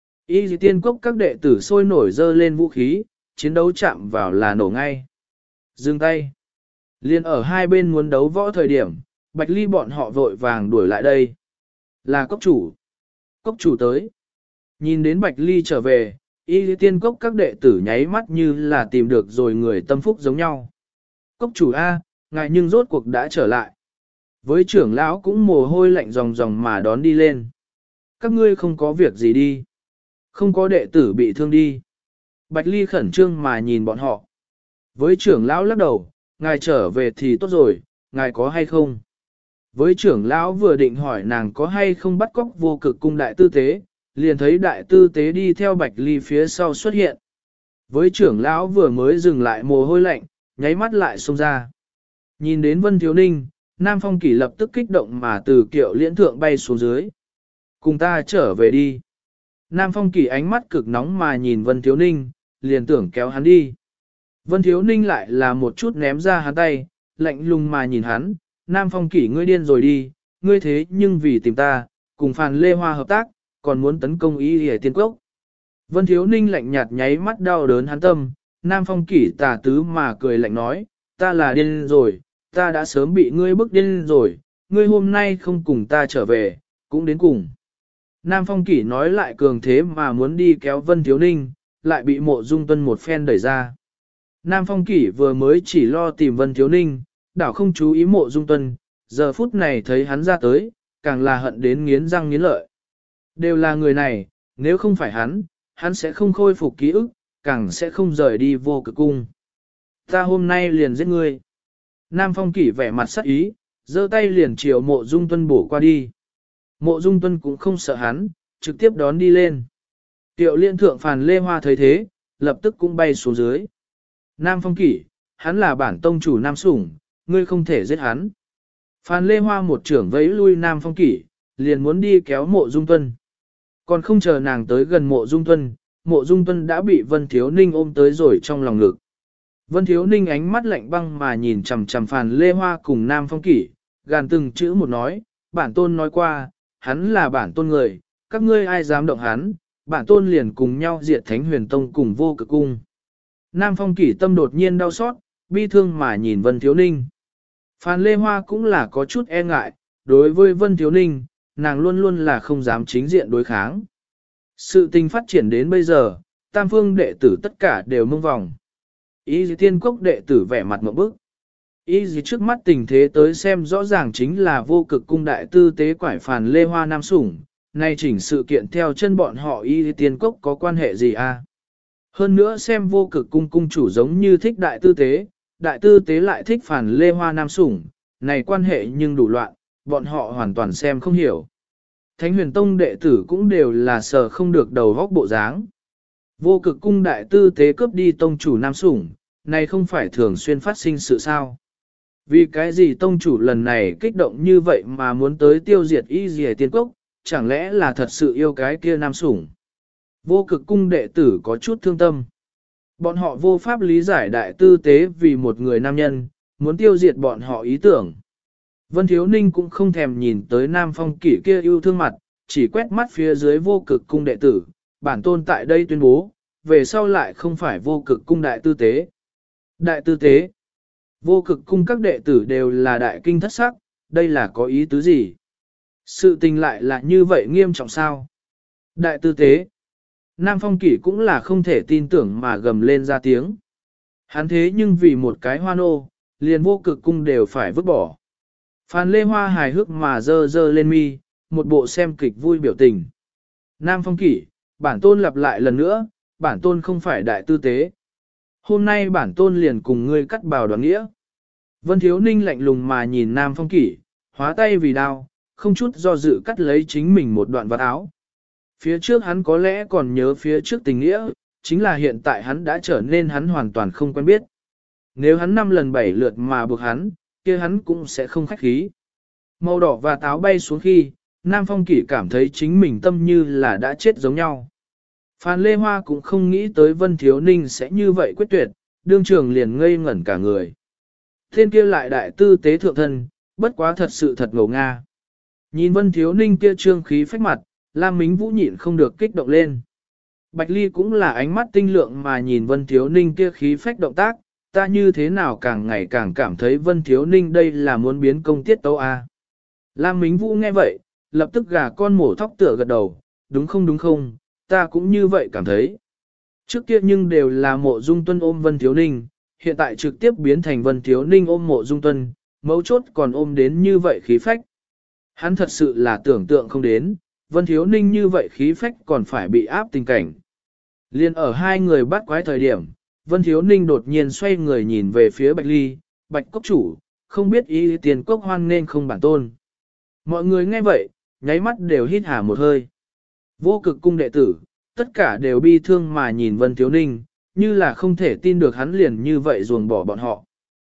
Speaker 1: Y dì tiên cốc các đệ tử sôi nổi dơ lên vũ khí, chiến đấu chạm vào là nổ ngay. Dừng tay. Liên ở hai bên muốn đấu võ thời điểm, Bạch Ly bọn họ vội vàng đuổi lại đây. Là cốc chủ. Cốc chủ tới. Nhìn đến Bạch Ly trở về, y dì tiên cốc các đệ tử nháy mắt như là tìm được rồi người tâm phúc giống nhau. Cốc chủ A, ngài nhưng rốt cuộc đã trở lại. Với trưởng lão cũng mồ hôi lạnh ròng ròng mà đón đi lên. Các ngươi không có việc gì đi. Không có đệ tử bị thương đi. Bạch Ly khẩn trương mà nhìn bọn họ. Với trưởng lão lắc đầu, ngài trở về thì tốt rồi, ngài có hay không? Với trưởng lão vừa định hỏi nàng có hay không bắt cóc vô cực cung đại tư tế, liền thấy đại tư tế đi theo Bạch Ly phía sau xuất hiện. Với trưởng lão vừa mới dừng lại mồ hôi lạnh, nháy mắt lại xông ra. Nhìn đến Vân Thiếu Ninh, Nam Phong Kỳ lập tức kích động mà từ kiệu liễn thượng bay xuống dưới. Cùng ta trở về đi. Nam Phong Kỳ ánh mắt cực nóng mà nhìn Vân Thiếu Ninh, liền tưởng kéo hắn đi. Vân Thiếu Ninh lại là một chút ném ra hắn tay, lạnh lùng mà nhìn hắn. Nam Phong Kỳ ngươi điên rồi đi, ngươi thế nhưng vì tìm ta, cùng Phàn Lê Hoa hợp tác, còn muốn tấn công Y Hề Tiên Cốc. Vân Thiếu Ninh lạnh nhạt nháy mắt đau đớn hắn tâm, Nam Phong Kỳ tà tứ mà cười lạnh nói, ta là điên rồi, ta đã sớm bị ngươi bức điên rồi, ngươi hôm nay không cùng ta trở về, cũng đến cùng. Nam Phong Kỳ nói lại cường thế mà muốn đi kéo Vân Thiếu Ninh, lại bị Mộ Dung Tuân một phen đẩy ra. Nam Phong Kỳ vừa mới chỉ lo tìm Vân Thiếu Ninh, đảo không chú ý Mộ Dung Tuân, giờ phút này thấy hắn ra tới, càng là hận đến nghiến răng nghiến lợi. Đều là người này, nếu không phải hắn sẽ không khôi phục ký ức, càng sẽ không rời đi vô cực cung. Ta hôm nay liền giết ngươi. Nam Phong Kỳ vẻ mặt sắc ý, giơ tay liền chiều Mộ Dung Tuân bổ qua đi. Mộ Dung Tuân cũng không sợ hắn, trực tiếp đón đi lên. Tiệu liên thượng Phàn Lê Hoa thấy thế, lập tức cũng bay xuống dưới. Nam Phong Kỳ, hắn là bản tông chủ Nam Sủng, ngươi không thể giết hắn. Phàn Lê Hoa một trưởng vẫy lui Nam Phong Kỳ, liền muốn đi kéo Mộ Dung Tuân. Còn không chờ nàng tới gần Mộ Dung Tuân đã bị Vân Thiếu Ninh ôm tới rồi trong lòng ngực. Vân Thiếu Ninh ánh mắt lạnh băng mà nhìn chằm chằm Phàn Lê Hoa cùng Nam Phong Kỳ, gàn từng chữ một nói, bản tôn nói qua, hắn là bản tôn người, các ngươi ai dám động hắn, bản tôn liền cùng nhau diệt Thánh Huyền Tông cùng vô cực cung. Nam Phong Kỳ tâm đột nhiên đau xót, bi thương mà nhìn Vân Thiếu Ninh. Phàn Lê Hoa cũng là có chút e ngại, đối với Vân Thiếu Ninh, nàng luôn luôn là không dám chính diện đối kháng. Sự tình phát triển đến bây giờ, tam phương đệ tử tất cả đều mông vòng. Y dì tiên cốc đệ tử vẻ mặt ngộp bức. Y dì trước mắt tình thế tới xem rõ ràng chính là vô cực cung đại tư tế quải Phàn Lê Hoa Nam Sủng, nay chỉnh sự kiện theo chân bọn họ Y dì tiên cốc có quan hệ gì à? Hơn nữa xem vô cực cung cung chủ giống như thích đại tư tế lại thích Phàn Lê Hoa Nam Sủng, này quan hệ nhưng đủ loạn, bọn họ hoàn toàn xem không hiểu. Thánh Huyền Tông đệ tử cũng đều là sờ không được đầu góc bộ dáng. Vô cực cung đại tư tế cướp đi tông chủ Nam Sủng, này không phải thường xuyên phát sinh sự sao. Vì cái gì tông chủ lần này kích động như vậy mà muốn tới tiêu diệt Y Dì Tiên Cốc, chẳng lẽ là thật sự yêu cái kia Nam Sủng. Vô cực cung đệ tử có chút thương tâm. Bọn họ vô pháp lý giải đại tư tế vì một người nam nhân, muốn tiêu diệt bọn họ ý tưởng. Vân Thiếu Ninh cũng không thèm nhìn tới Nam Phong Kỷ kia yêu thương mặt, chỉ quét mắt phía dưới vô cực cung đệ tử, bản tôn tại đây tuyên bố, về sau lại không phải vô cực cung đại tư tế. Đại tư tế, vô cực cung các đệ tử đều là đại kinh thất sắc, đây là có ý tứ gì? Sự tình lại là như vậy nghiêm trọng sao? Đại tư tế, Nam Phong Kỷ cũng là không thể tin tưởng mà gầm lên ra tiếng. Hắn thế nhưng vì một cái hoa nô, liền vô cực cung đều phải vứt bỏ. Phan Lê Hoa hài hước mà dơ dơ lên mi, một bộ xem kịch vui biểu tình. Nam Phong Kỷ, bản tôn lặp lại lần nữa, bản tôn không phải đại tư tế. Hôm nay bản tôn liền cùng ngươi cắt bào đoán nghĩa. Vân Thiếu Ninh lạnh lùng mà nhìn Nam Phong Kỷ, hóa tay vì đao, không chút do dự cắt lấy chính mình một đoạn vạt áo. Phía trước hắn có lẽ còn nhớ phía trước tình nghĩa, chính là hiện tại hắn đã trở nên hắn hoàn toàn không quen biết. Nếu hắn 5 lần 7 lượt mà buộc hắn, kia hắn cũng sẽ không khách khí. Màu đỏ và táo bay xuống khi, Nam Phong Kỷ cảm thấy chính mình tâm như là đã chết giống nhau. Phan Lê Hoa cũng không nghĩ tới Vân Thiếu Ninh sẽ như vậy quyết tuyệt, đương trường liền ngây ngẩn cả người. Thiên kia lại đại tư tế thượng thân, bất quá thật sự thật ngầu nga. Nhìn Vân Thiếu Ninh kia trương khí phách mặt, Lam Mính Vũ nhịn không được kích động lên. Bạch Ly cũng là ánh mắt tinh lượng mà nhìn Vân Thiếu Ninh kia khí phách động tác, ta như thế nào càng ngày càng cảm thấy Vân Thiếu Ninh đây là muốn biến công tiết tấu a. Lam Mính Vũ nghe vậy, lập tức gà con mổ thóc tựa gật đầu, đúng không, ta cũng như vậy cảm thấy. Trước kia nhưng đều là Mộ Dung Tuân ôm Vân Thiếu Ninh, hiện tại trực tiếp biến thành Vân Thiếu Ninh ôm Mộ Dung Tuân, mấu chốt còn ôm đến như vậy khí phách. Hắn thật sự là tưởng tượng không đến, Vân Thiếu Ninh như vậy khí phách còn phải bị áp tình cảnh. Liên ở hai người bắt quái thời điểm, Vân Thiếu Ninh đột nhiên xoay người nhìn về phía Bạch Ly, Bạch Cốc Chủ, không biết ý tiền cốc hoan nên không bản tôn. Mọi người nghe vậy, nháy mắt đều hít hà một hơi. Vô cực cung đệ tử, tất cả đều bi thương mà nhìn Vân Thiếu Ninh, như là không thể tin được hắn liền như vậy ruồng bỏ bọn họ.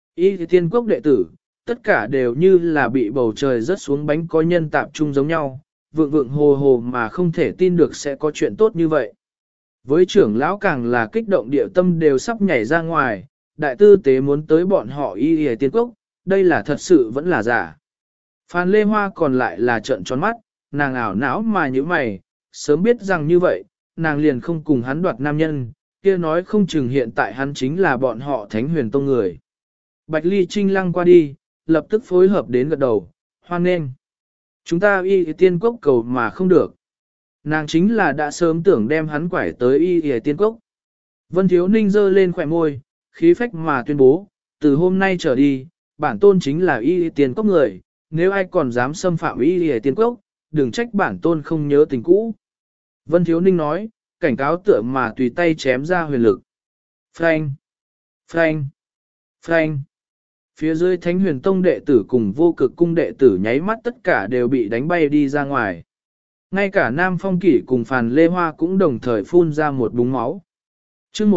Speaker 1: Ý tiên quốc đệ tử, tất cả đều như là bị bầu trời rớt xuống bánh có nhân tạp trung giống nhau, vượng vượng hồ hồ mà không thể tin được sẽ có chuyện tốt như vậy. Với trưởng lão càng là kích động địa tâm đều sắp nhảy ra ngoài, đại tư tế muốn tới bọn họ y y tiên quốc, đây là thật sự vẫn là giả. Phan Lê Hoa còn lại là trợn tròn mắt, nàng ảo não mà như mày, sớm biết rằng như vậy, nàng liền không cùng hắn đoạt nam nhân, kia nói không chừng hiện tại hắn chính là bọn họ Thánh Huyền Tông người. Bạch Ly Trinh lăng qua đi, lập tức phối hợp đến gật đầu, hoan nghênh. Chúng ta y tiên quốc cầu mà không được. Nàng chính là đã sớm tưởng đem hắn quải tới y tiên quốc. Vân Thiếu Ninh giơ lên khỏe môi, khí phách mà tuyên bố, từ hôm nay trở đi, bản tôn chính là y tiên quốc người, nếu ai còn dám xâm phạm y tiên quốc, đừng trách bản tôn không nhớ tình cũ. Vân Thiếu Ninh nói, cảnh cáo tựa mà tùy tay chém ra huyền lực. Phanh! Phanh! Phanh! Phía dưới Thánh Huyền Tông đệ tử cùng vô cực cung đệ tử nháy mắt tất cả đều bị đánh bay đi ra ngoài. Ngay cả Nam Phong Kỷ cùng Phàn Lê Hoa cũng đồng thời phun ra một búng máu. Chương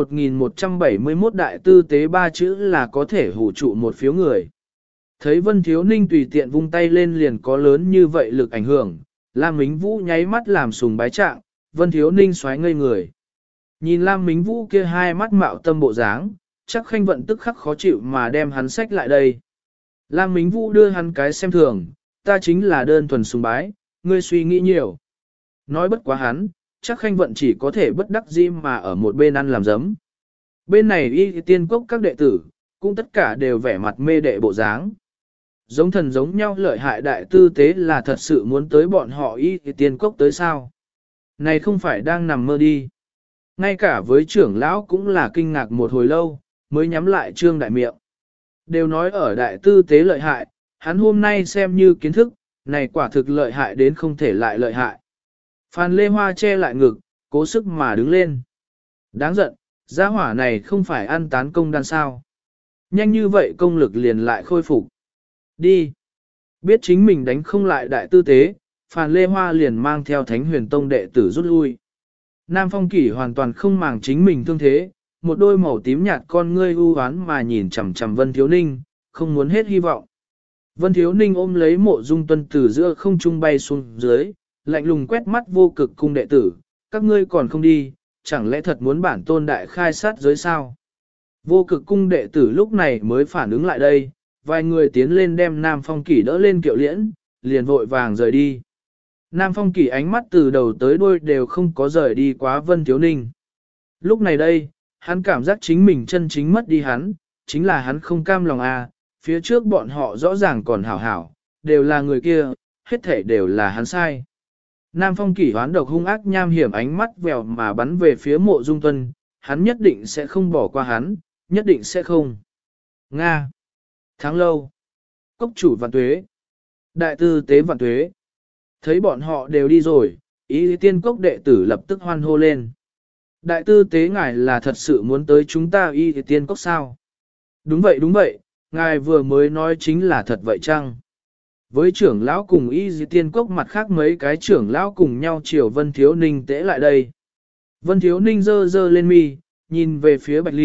Speaker 1: 1171 đại tư tế ba chữ là có thể hủ trụ một phiếu người. Thấy Vân Thiếu Ninh tùy tiện vung tay lên liền có lớn như vậy lực ảnh hưởng, Lam Mính Vũ nháy mắt làm sùng bái trạng, Vân Thiếu Ninh xoáy ngây người. Nhìn Lam Mính Vũ kia hai mắt mạo tâm bộ dáng, chắc Khanh Vận tức khắc khó chịu mà đem hắn xách lại đây. Lam Mính Vũ đưa hắn cái xem thường, ta chính là đơn thuần sùng bái, ngươi suy nghĩ nhiều. Nói bất quá hắn, chắc Khanh Vận chỉ có thể bất đắc dĩ mà ở một bên ăn làm giấm. Bên này y tiên cốc các đệ tử, cũng tất cả đều vẻ mặt mê đệ bộ dáng. Giống thần giống nhau lợi hại đại tư tế là thật sự muốn tới bọn họ y tiên cốc tới sao. Này không phải đang nằm mơ đi. Ngay cả với trưởng lão cũng là kinh ngạc một hồi lâu, mới nhắm lại trương đại miệng. Đều nói ở đại tư tế lợi hại, hắn hôm nay xem như kiến thức, này quả thực lợi hại đến không thể lại lợi hại. Phan Lê Hoa che lại ngực, cố sức mà đứng lên. Đáng giận, gia hỏa này không phải ăn tán công đan sao. Nhanh như vậy công lực liền lại khôi phục. Đi. Biết chính mình đánh không lại đại tư tế, Phan Lê Hoa liền mang theo Thánh Huyền Tông đệ tử rút lui. Nam Phong Kỷ hoàn toàn không màng chính mình thương thế, một đôi màu tím nhạt con ngươi u hoán mà nhìn chằm chằm Vân Thiếu Ninh, không muốn hết hy vọng. Vân Thiếu Ninh ôm lấy Mộ Dung Tuân từ giữa không trung bay xuống dưới, lạnh lùng quét mắt vô cực cung đệ tử, các ngươi còn không đi, chẳng lẽ thật muốn bản tôn đại khai sát giới sao? Vô cực cung đệ tử lúc này mới phản ứng lại đây, vài người tiến lên đem Nam Phong Kỷ đỡ lên kiệu liễn, liền vội vàng rời đi. Nam Phong Kỷ ánh mắt từ đầu tới đuôi đều không có rời đi quá Vân Thiếu Ninh. Lúc này đây, hắn cảm giác chính mình chân chính mất đi hắn, chính là hắn không cam lòng à, phía trước bọn họ rõ ràng còn hảo hảo, đều là người kia, hết thể đều là hắn sai. Nam Phong Kỷ hoán độc hung ác nham hiểm ánh mắt vèo mà bắn về phía Mộ Dung Tuân, hắn nhất định sẽ không bỏ qua hắn, nhất định sẽ không. Nga. Tháng lâu. Cốc chủ vạn tuế. Đại tư tế vạn tuế. Thấy bọn họ đều đi rồi, ý tiên cốc đệ tử lập tức hoan hô lên. Đại tư tế ngài là thật sự muốn tới chúng ta y tiên cốc sao? Đúng vậy, ngài vừa mới nói chính là thật vậy chăng? Với trưởng lão cùng y tiên cốc mặt khác mấy cái trưởng lão cùng nhau chiều Vân Thiếu Ninh tễ lại đây. Vân Thiếu Ninh giơ lên mi, nhìn về phía Bạch Ly,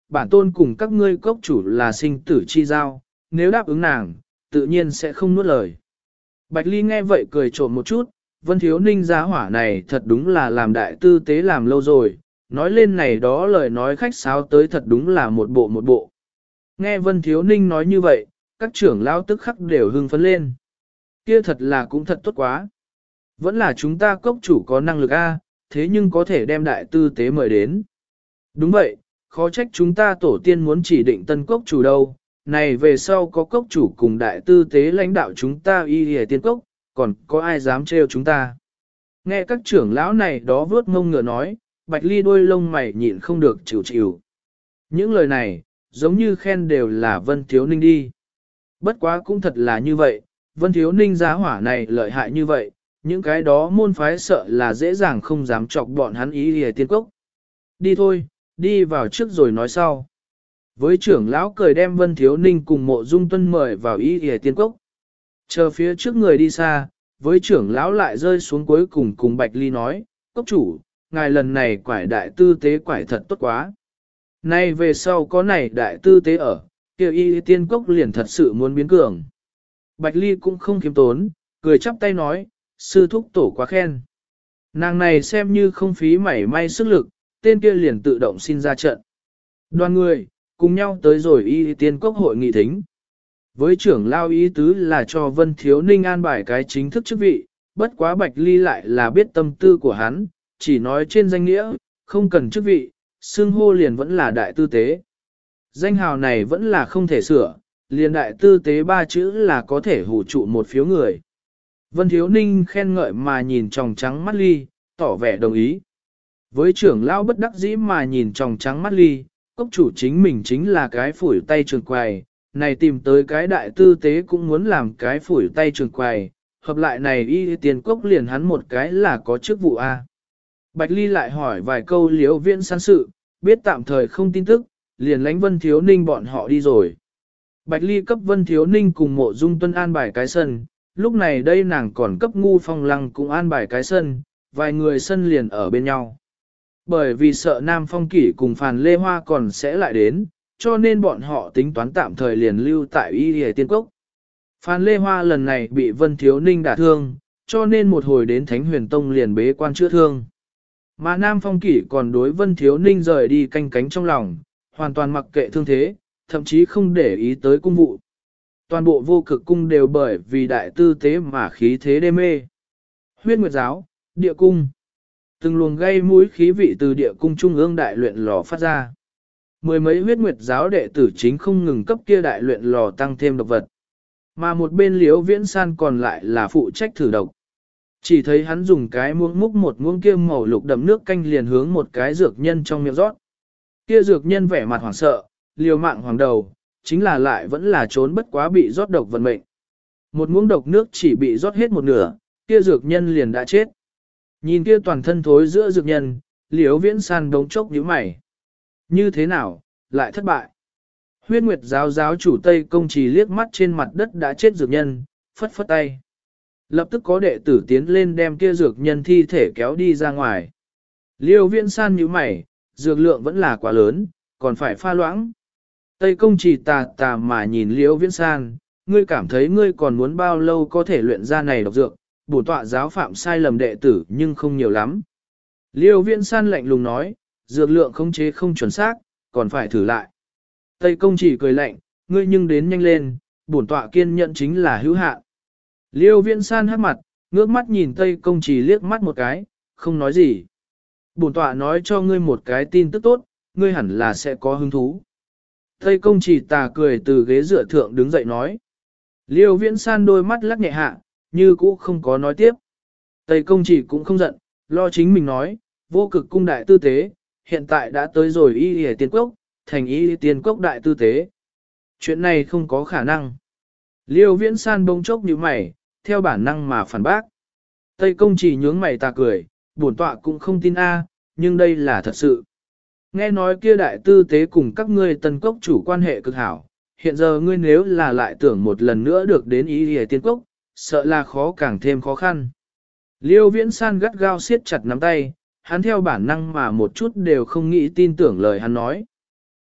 Speaker 1: bản tôn cùng các ngươi cốc chủ là sinh tử chi giao, nếu đáp ứng nàng, tự nhiên sẽ không nuốt lời. Bạch Ly nghe vậy cười trộm một chút, Vân Thiếu Ninh giá hỏa này thật đúng là làm đại tư tế làm lâu rồi, nói lên này đó lời nói khách sáo tới thật đúng là một bộ. Nghe Vân Thiếu Ninh nói như vậy, các trưởng lão tức khắc đều hưng phấn lên. Kia thật là cũng thật tốt quá. Vẫn là chúng ta cốc chủ có năng lực A, thế nhưng có thể đem đại tư tế mời đến. Đúng vậy, khó trách chúng ta tổ tiên muốn chỉ định tân cốc chủ đâu, này về sau có cốc chủ cùng đại tư tế lãnh đạo chúng ta y hề tiên cốc, còn có ai dám trêu chúng ta. Nghe các trưởng lão này đó vớt mông ngựa nói, Bạch Ly đôi lông mày nhịn không được chịu. Những lời này, giống như khen đều là Vân Thiếu Ninh đi. Bất quá cũng thật là như vậy, Vân Thiếu Ninh giá hỏa này lợi hại như vậy, những cái đó môn phái sợ là dễ dàng không dám chọc bọn hắn ý hề tiên cốc. Đi thôi, đi vào trước rồi nói sau. Với trưởng lão cười đem Vân Thiếu Ninh cùng Mộ Dung Tuân mời vào ý hề tiên cốc. Chờ phía trước người đi xa, với trưởng lão lại rơi xuống cuối cùng Bạch Ly nói, cốc chủ, ngài lần này quải đại tư tế quải thật tốt quá. Nay về sau có này đại tư tế ở, kêu y tiên cốc liền thật sự muốn biến cường. Bạch Ly cũng không kiếm tốn, cười chắp tay nói, sư thúc tổ quá khen. Nàng này xem như không phí mảy may sức lực, tên kia liền tự động xin ra trận. Đoàn người, cùng nhau tới rồi y tiên cốc hội nghị thính. Với trưởng lao ý tứ là cho Vân Thiếu Ninh an bài cái chính thức chức vị, bất quá Bạch Ly lại là biết tâm tư của hắn, chỉ nói trên danh nghĩa, không cần chức vị, xưng hô liền vẫn là đại tư tế. Danh hào này vẫn là không thể sửa, liền đại tư tế ba chữ là có thể hủ trụ một phiếu người. Vân Thiếu Ninh khen ngợi mà nhìn tròng trắng mắt Ly, tỏ vẻ đồng ý. Với trưởng lao bất đắc dĩ mà nhìn tròng trắng mắt Ly, cốc chủ chính mình chính là cái phủi tay trường quài, này tìm tới cái đại tư tế cũng muốn làm cái phủi tay trường quài, hợp lại này y tiền cốc liền hắn một cái là có chức vụ A. Bạch Ly lại hỏi vài câu Liễu Viễn San sự, biết tạm thời không tin tức, liền lánh Vân Thiếu Ninh bọn họ đi rồi. Bạch Ly cấp Vân Thiếu Ninh cùng Mộ Dung Tuân an bài cái sân, lúc này đây nàng còn cấp Ngu Phong Lăng cũng an bài cái sân, vài người sân liền ở bên nhau. Bởi vì sợ Nam Phong Kỷ cùng Phàn Lê Hoa còn sẽ lại đến, cho nên bọn họ tính toán tạm thời liền lưu tại Y Hề Tiên Cốc. Phàn Lê Hoa lần này bị Vân Thiếu Ninh đả thương, cho nên một hồi đến Thánh Huyền Tông liền bế quan chữa thương. Mà Nam Phong Kỷ còn đối Vân Thiếu Ninh rời đi canh cánh trong lòng, hoàn toàn mặc kệ thương thế, thậm chí không để ý tới cung vụ. Toàn bộ vô cực cung đều bởi vì đại tư tế mà khí thế đê mê. Huyết Nguyệt Giáo, địa cung. Từng luồng gây mũi khí vị từ địa cung trung ương đại luyện lò phát ra. Mười mấy Huyết Nguyệt Giáo đệ tử chính không ngừng cấp kia đại luyện lò tăng thêm độc vật. Mà một bên Liễu Viễn San còn lại là phụ trách thử độc. Chỉ thấy hắn dùng cái muỗng múc một muỗng kia màu lục đậm nước canh liền hướng một cái dược nhân trong miệng rót. Kia dược nhân vẻ mặt hoảng sợ, liều mạng hoàng đầu, chính là lại vẫn là trốn bất quá bị rót độc vận mệnh. Một muỗng độc nước chỉ bị rót hết một nửa, kia dược nhân liền đã chết. Nhìn kia toàn thân thối giữa dược nhân, Liễu Viễn San đống chốc nhíu mày. Như thế nào, lại thất bại. Huyết Nguyệt giáo giáo chủ Tây Công Trì liếc mắt trên mặt đất đã chết dược nhân, phất phất tay. Lập tức có đệ tử tiến lên đem kia dược nhân thi thể kéo đi ra ngoài. Liễu Viễn San nhíu mày, dược lượng vẫn là quá lớn, còn phải pha loãng. Tây Công Trì tà tà mà nhìn Liễu Viễn San, ngươi cảm thấy ngươi còn muốn bao lâu có thể luyện ra này độc dược, bổn tọa giáo phạm sai lầm đệ tử nhưng không nhiều lắm. Liễu Viễn San lạnh lùng nói, dược lượng khống chế không chuẩn xác, còn phải thử lại. Tây Công Trì cười lạnh, ngươi nhưng đến nhanh lên, bổn tọa kiên nhẫn chính là hữu hạn. Liễu Viễn San hắc mặt, ngước mắt nhìn Tây Công Trì liếc mắt một cái, không nói gì. Bổn tọa nói cho ngươi một cái tin tức tốt, ngươi hẳn là sẽ có hứng thú. Tây Công Trì tà cười từ ghế dựa thượng đứng dậy nói. Liễu Viễn San đôi mắt lắc nhẹ hạ, như cũ không có nói tiếp. Tây Công Trì cũng không giận, lo chính mình nói, vô cực cung đại tư tế, hiện tại đã tới rồi Y Hề Tiên Cốc, thành Y Tiên Cốc đại tư tế. Chuyện này không có khả năng. Liễu Viễn San bỗng chốc như mày, theo bản năng mà phản bác. Tây Công Trì nhướng mày ta cười, bổn tọa cũng không tin a, nhưng đây là thật sự. Nghe nói kia đại tư tế cùng các ngươi Tân Cốc chủ quan hệ cực hảo, hiện giờ ngươi nếu là lại tưởng một lần nữa được đến Y Hề Tiên Cốc, sợ là khó càng thêm khó khăn. Liễu Viễn San gắt gao siết chặt nắm tay, hắn theo bản năng mà một chút đều không nghĩ tin tưởng lời hắn nói.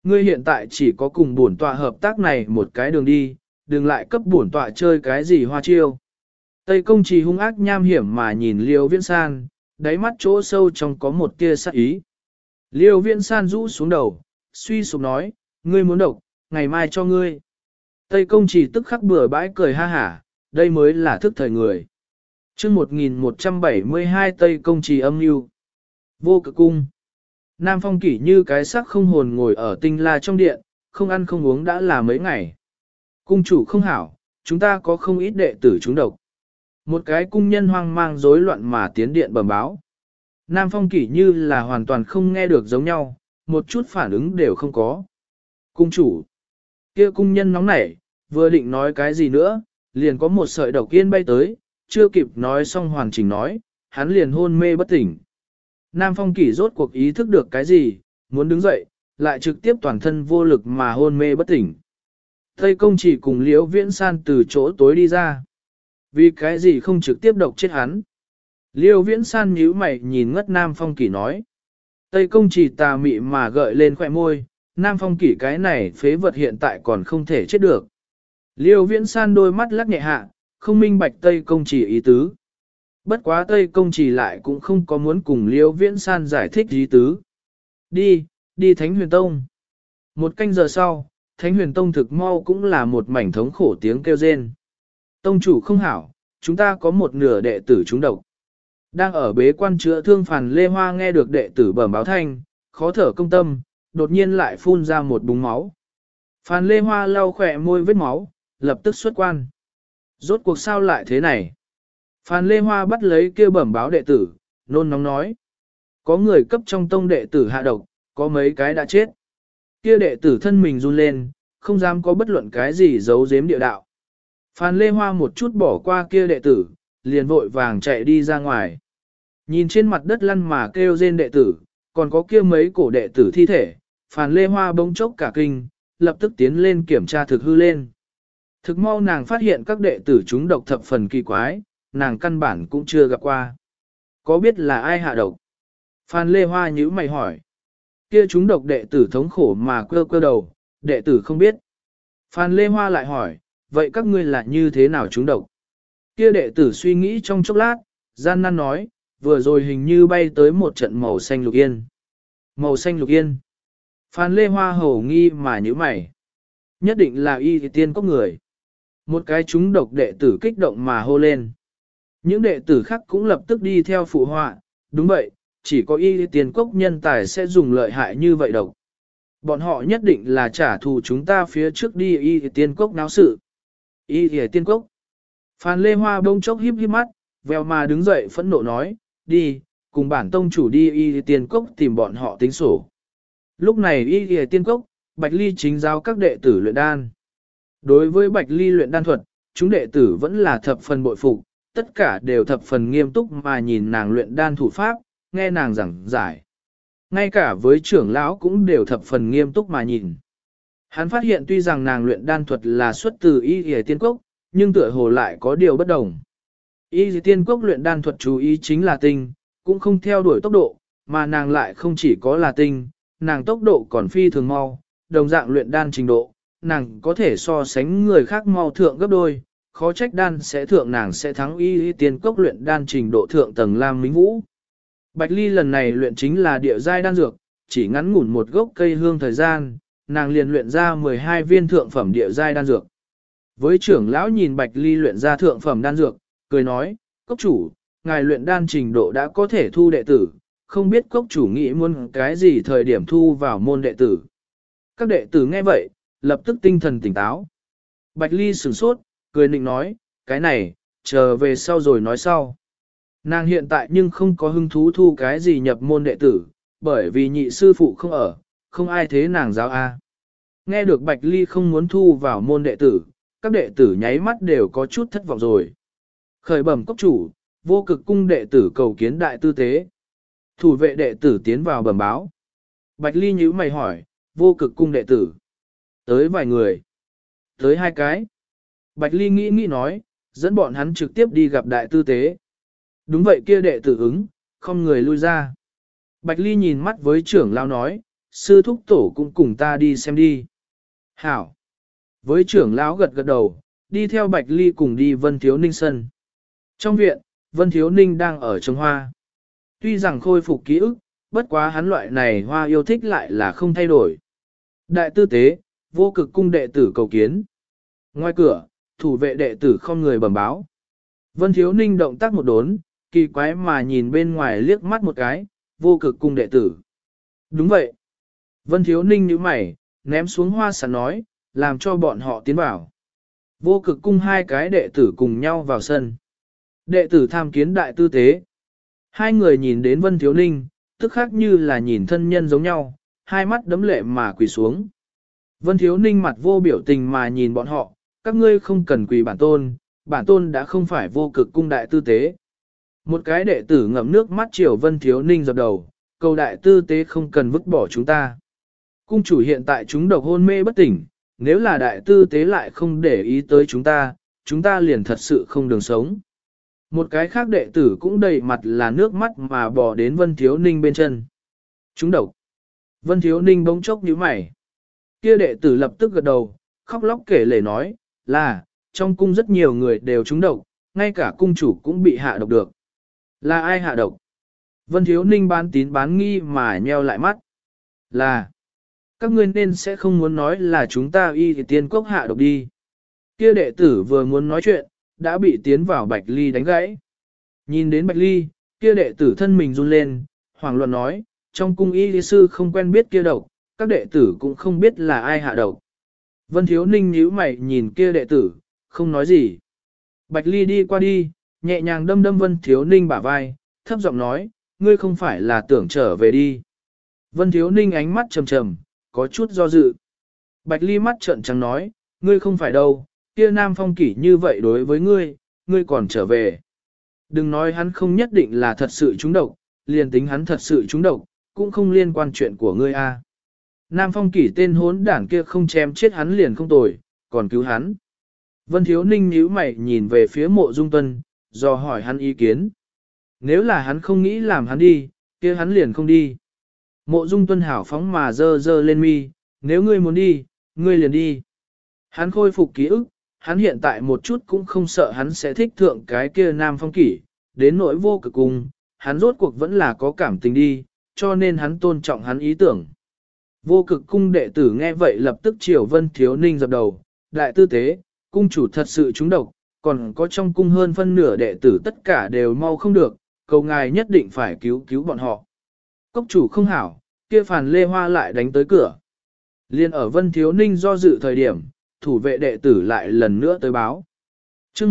Speaker 1: Ngươi hiện tại chỉ có cùng bổn tọa hợp tác này một cái đường đi, đừng lại cấp bổn tọa chơi cái gì hoa chiêu. Tây công trì hung ác nham hiểm mà nhìn Liêu Viễn San, đáy mắt chỗ sâu trong có một tia sát ý. Liêu Viễn San rũ xuống đầu, suy sụp nói, ngươi muốn độc, ngày mai cho ngươi. Tây công trì tức khắc bừa bãi cười ha hả, đây mới là thức thời người. Chương 1172 Tây công trì âm mưu. Vô Cực cung. Nam Phong Kỷ như cái xác không hồn ngồi ở tinh la trong điện, không ăn không uống đã là mấy ngày. Cung chủ không hảo, chúng ta có không ít đệ tử trúng độc. Một cái cung nhân hoang mang rối loạn mà tiến điện bẩm báo. Nam Phong Kỷ như là hoàn toàn không nghe được giống nhau, một chút phản ứng đều không có. Cung chủ. Kia cung nhân nóng nảy, vừa định nói cái gì nữa, liền có một sợi độc yên bay tới, chưa kịp nói xong hoàn chỉnh nói, hắn liền hôn mê bất tỉnh. Nam Phong Kỷ rốt cuộc ý thức được cái gì, muốn đứng dậy, lại trực tiếp toàn thân vô lực mà hôn mê bất tỉnh. Tây công chỉ cùng Liễu Viễn San từ chỗ tối đi ra. Vì cái gì không trực tiếp độc chết hắn? Liễu Viễn San nhíu mày nhìn ngất Nam Phong Kỷ nói. Tây công chỉ tà mị mà gợi lên khỏe môi, Nam Phong Kỷ cái này phế vật hiện tại còn không thể chết được. Liễu Viễn San đôi mắt lắc nhẹ hạ, không minh bạch Tây công chỉ ý tứ. Bất quá Tây công chỉ lại cũng không có muốn cùng Liễu Viễn San giải thích ý tứ. Đi Thánh Huyền Tông. Một canh giờ sau, Thánh Huyền Tông thực mau cũng là một mảnh thống khổ tiếng kêu rên. Tông chủ không hảo, chúng ta có một nửa đệ tử trúng độc. Đang ở bế quan chữa thương Phàn Lê Hoa nghe được đệ tử bẩm báo thanh, khó thở công tâm, đột nhiên lại phun ra một búng máu. Phàn Lê Hoa lau khỏe môi vết máu, lập tức xuất quan. Rốt cuộc sao lại thế này? Phàn Lê Hoa bắt lấy kêu bẩm báo đệ tử, nôn nóng nói. Có người cấp trong tông đệ tử hạ độc, có mấy cái đã chết. Kia đệ tử thân mình run lên, không dám có bất luận cái gì giấu giếm địa đạo. Phàn Lê Hoa một chút bỏ qua kia đệ tử, liền vội vàng chạy đi ra ngoài. Nhìn trên mặt đất lăn mà kêu rên đệ tử, còn có kia mấy cổ đệ tử thi thể, Phàn Lê Hoa bỗng chốc cả kinh, lập tức tiến lên kiểm tra thực hư lên. Thực mau nàng phát hiện các đệ tử chúng độc thập phần kỳ quái, nàng căn bản cũng chưa gặp qua. Có biết là ai hạ độc? Phàn Lê Hoa nhíu mày hỏi. Kia chúng độc đệ tử thống khổ mà quơ đầu, đệ tử không biết. Phàn Lê Hoa lại hỏi, vậy các ngươi là như thế nào chúng độc? Kia đệ tử suy nghĩ trong chốc lát, gian nan nói, vừa rồi hình như bay tới một trận màu xanh lục yên. Màu xanh lục yên. Phàn Lê Hoa hổ nghi mà nhíu mày. Nhất định là y tiên có người. Một cái chúng độc đệ tử kích động mà hô lên. Những đệ tử khác cũng lập tức đi theo phụ họa, đúng vậy, chỉ có y tiền cốc nhân tài sẽ dùng lợi hại như vậy độc. Bọn họ nhất định là trả thù chúng ta phía trước đi y tiên cốc náo sự. Y tiên cốc. Phan Lê Hoa bông chốc híp híp mắt, vèo mà đứng dậy phẫn nộ nói, đi, cùng bản tông chủ đi y tiên cốc tìm bọn họ tính sổ. Lúc này y tiên cốc, Bạch Ly chính giáo các đệ tử luyện đan. Đối với Bạch Ly luyện đan thuật, chúng đệ tử vẫn là thập phần bội phục, tất cả đều thập phần nghiêm túc mà nhìn nàng luyện đan thủ pháp, nghe nàng giảng giải. Ngay cả với trưởng lão cũng đều thập phần nghiêm túc mà nhìn. Hắn phát hiện tuy rằng nàng luyện đan thuật là xuất từ y tiên cốc, nhưng tựa hồ lại có điều bất đồng. Y tiên cốc luyện đan thuật chú ý chính là tinh, cũng không theo đuổi tốc độ, mà nàng lại không chỉ có là tinh, nàng tốc độ còn phi thường mau, đồng dạng luyện đan trình độ, nàng có thể so sánh người khác mau thượng gấp đôi, khó trách đan sẽ thượng nàng sẽ thắng y tiên cốc luyện đan trình độ thượng tầng Lam Minh Vũ. Bạch Ly lần này luyện chính là địa giai đan dược, chỉ ngắn ngủn một gốc cây hương thời gian, nàng liền luyện ra 12 viên thượng phẩm địa giai đan dược. Với trưởng lão nhìn Bạch Ly luyện ra thượng phẩm đan dược, cười nói, cốc chủ, ngài luyện đan trình độ đã có thể thu đệ tử, không biết cốc chủ nghĩ muốn cái gì thời điểm thu vào môn đệ tử. Các đệ tử nghe vậy, lập tức tinh thần tỉnh táo. Bạch Ly sửng sốt, cười nịnh nói, cái này, chờ về sau rồi nói sau. Nàng hiện tại nhưng không có hứng thú thu cái gì nhập môn đệ tử, bởi vì nhị sư phụ không ở, không ai thế nàng giáo A. Nghe được Bạch Ly không muốn thu vào môn đệ tử, các đệ tử nháy mắt đều có chút thất vọng rồi. Khởi bẩm cốc chủ, vô cực cung đệ tử cầu kiến đại tư tế. Thủ vệ đệ tử tiến vào bẩm báo. Bạch Ly nhíu mày hỏi, vô cực cung đệ tử. Tới vài người. Tới 2 cái. Bạch Ly nghĩ nói, dẫn bọn hắn trực tiếp đi gặp đại tư tế. Đúng vậy kia đệ tử ứng, không người lui ra. Bạch Ly nhìn mắt với trưởng lão nói, sư thúc tổ cũng cùng ta đi xem đi. Hảo. Với trưởng lão gật gật đầu, đi theo Bạch Ly cùng đi Vân Thiếu Ninh sân. Trong viện, Vân Thiếu Ninh đang ở trồng hoa. Tuy rằng khôi phục ký ức, bất quá hắn loại này hoa yêu thích lại là không thay đổi. Đại tư tế, vô cực cung đệ tử cầu kiến. Ngoài cửa, thủ vệ đệ tử không người bẩm báo. Vân Thiếu Ninh động tác một đốn, kỳ quái mà nhìn bên ngoài liếc mắt một cái, vô cực cung đệ tử. Đúng vậy. Vân Thiếu Ninh nhíu mày, ném xuống hoa sẵn nói, làm cho bọn họ tiến vào. Vô cực cung hai cái đệ tử cùng nhau vào sân. Đệ tử tham kiến đại tư tế. Hai người nhìn đến Vân Thiếu Ninh, tức khác như là nhìn thân nhân giống nhau, hai mắt đấm lệ mà quỳ xuống. Vân Thiếu Ninh mặt vô biểu tình mà nhìn bọn họ, các ngươi không cần quỳ bản tôn đã không phải vô cực cung đại tư tế. Một cái đệ tử ngậm nước mắt chiều Vân Thiếu Ninh dập đầu, cầu đại tư tế không cần vứt bỏ chúng ta. Cung chủ hiện tại chúng độc hôn mê bất tỉnh, nếu là đại tư tế lại không để ý tới chúng ta liền thật sự không đường sống. Một cái khác đệ tử cũng đầy mặt là nước mắt mà bỏ đến Vân Thiếu Ninh bên chân. Chúng độc. Vân Thiếu Ninh bỗng chốc nhíu mày. Kia đệ tử lập tức gật đầu, khóc lóc kể lể nói, là, trong cung rất nhiều người đều trúng độc, ngay cả cung chủ cũng bị hạ độc được. Là ai hạ độc? Vân Thiếu Ninh bán tín bán nghi mà nheo lại mắt. Là, các ngươi nên sẽ không muốn nói là chúng ta y thì tiên quốc hạ độc đi. Kia đệ tử vừa muốn nói chuyện, đã bị tiến vào Bạch Ly đánh gãy. Nhìn đến Bạch Ly, kia đệ tử thân mình run lên, hoảng loạn nói, trong cung y lý sư không quen biết kia độc, các đệ tử cũng không biết là ai hạ độc. Vân Thiếu Ninh nhíu mày nhìn kia đệ tử, không nói gì. Bạch Ly đi qua đi, nhẹ nhàng đâm đâm Vân Thiếu Ninh bả vai, thấp giọng nói, ngươi không phải là tưởng trở về đi. Vân Thiếu Ninh ánh mắt trầm trầm, có chút do dự. Bạch Ly mắt trợn trắng nói, ngươi không phải đâu, kia Nam Phong Kỷ như vậy đối với ngươi còn trở về. Đừng nói hắn không nhất định là thật sự trúng độc, liền tính hắn thật sự trúng độc, cũng không liên quan chuyện của ngươi a. Nam Phong Kỷ tên hốn đảng kia không chém chết hắn liền không tồi, còn cứu hắn. Vân Thiếu Ninh nhíu mày nhìn về phía Mộ Dung Tuân, do hỏi hắn ý kiến. Nếu là hắn không nghĩ làm hắn đi, kia hắn liền không đi. Mộ Dung Tuân hảo phóng mà dơ dơ lên mi, nếu ngươi muốn đi, ngươi liền đi. Hắn khôi phục ký ức, hắn hiện tại một chút cũng không sợ hắn sẽ thích thượng cái kia Nam Phong Kỷ, đến nỗi vô cực cùng, hắn rốt cuộc vẫn là có cảm tình đi, cho nên hắn tôn trọng hắn ý tưởng. Vô cực cung đệ tử nghe vậy lập tức chiều Vân Thiếu Ninh dập đầu, đại tư tế, cung chủ thật sự trúng độc, còn có trong cung hơn phân nửa đệ tử tất cả đều mau không được, cầu ngài nhất định phải cứu bọn họ. Cốc chủ không hảo, kia Phàn Lê Hoa lại đánh tới cửa. Liên ở Vân Thiếu Ninh do dự thời điểm, thủ vệ đệ tử lại lần nữa tới báo. Chương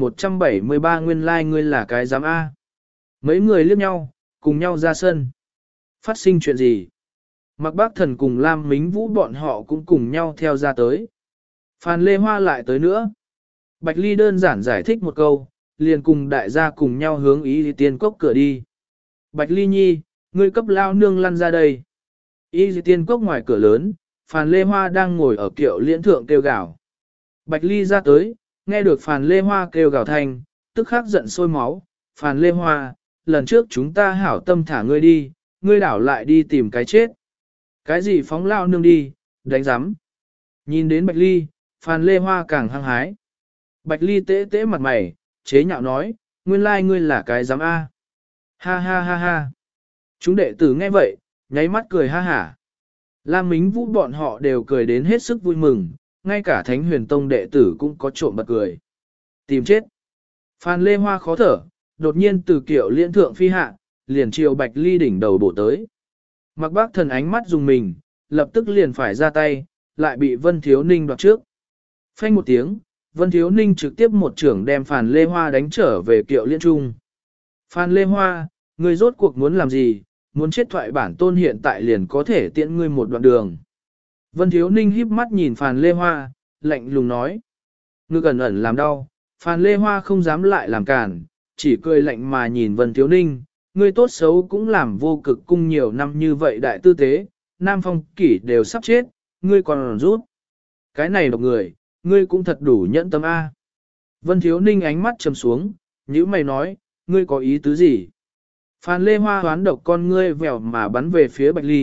Speaker 1: 1173 nguyên lai ngươi là cái giám A. Mấy người liếc nhau, cùng nhau ra sân. Phát sinh chuyện gì? Mạc Bác Thần cùng Lam Mính Vũ bọn họ cũng cùng nhau theo ra tới. Phàn Lê Hoa lại tới nữa. Bạch Ly đơn giản giải thích một câu, liền cùng đại gia cùng nhau hướng Y Tiên Cốc cửa đi. Bạch Ly nhi, ngươi cấp lao nương lăn ra đây. Y Tiên Cốc ngoài cửa lớn, Phàn Lê Hoa đang ngồi ở kiệu liễn thượng kêu gào. Bạch Ly ra tới, nghe được Phàn Lê Hoa kêu gào thanh, tức khắc giận sôi máu. Phàn Lê Hoa, lần trước chúng ta hảo tâm thả ngươi đi, ngươi đảo lại đi tìm cái chết. Cái gì phóng lao nương đi, đánh giám. Nhìn đến Bạch Ly, Phàn Lê Hoa càng hăng hái. Bạch Ly tế tế mặt mày, chế nhạo nói, nguyên lai ngươi là cái giám A. Ha ha ha ha. Chúng đệ tử nghe vậy, nháy mắt cười ha hả. Lam Mính Vũ bọn họ đều cười đến hết sức vui mừng, ngay cả Thánh Huyền Tông đệ tử cũng có trộm bật cười. Tìm chết. Phàn Lê Hoa khó thở, đột nhiên từ kiệu liễn thượng phi hạ, liền chiều Bạch Ly đỉnh đầu bổ tới. Mạc Bác Thần ánh mắt dùng mình, lập tức liền phải ra tay, lại bị Vân Thiếu Ninh đoạt trước. Phanh một tiếng, Vân Thiếu Ninh trực tiếp một trưởng đem Phàn Lê Hoa đánh trở về kiệu liễn trung. Phàn Lê Hoa, ngươi rốt cuộc muốn làm gì, muốn chết thoại bản tôn hiện tại liền có thể tiễn ngươi một đoạn đường. Vân Thiếu Ninh híp mắt nhìn Phàn Lê Hoa, lạnh lùng nói. Ngực ẩn ẩn làm đau, Phàn Lê Hoa không dám lại làm cản, chỉ cười lạnh mà nhìn Vân Thiếu Ninh, ngươi tốt xấu cũng làm vô cực cung nhiều năm như vậy đại tư tế, Nam Phong Kỷ đều sắp chết, ngươi còn rút. Cái này độc người, ngươi cũng thật đủ nhẫn tâm A. Vân Thiếu Ninh ánh mắt trầm xuống, nhữ mày nói, ngươi có ý tứ gì? Phàn Lê Hoa hoán độc con ngươi vèo mà bắn về phía Bạch Ly,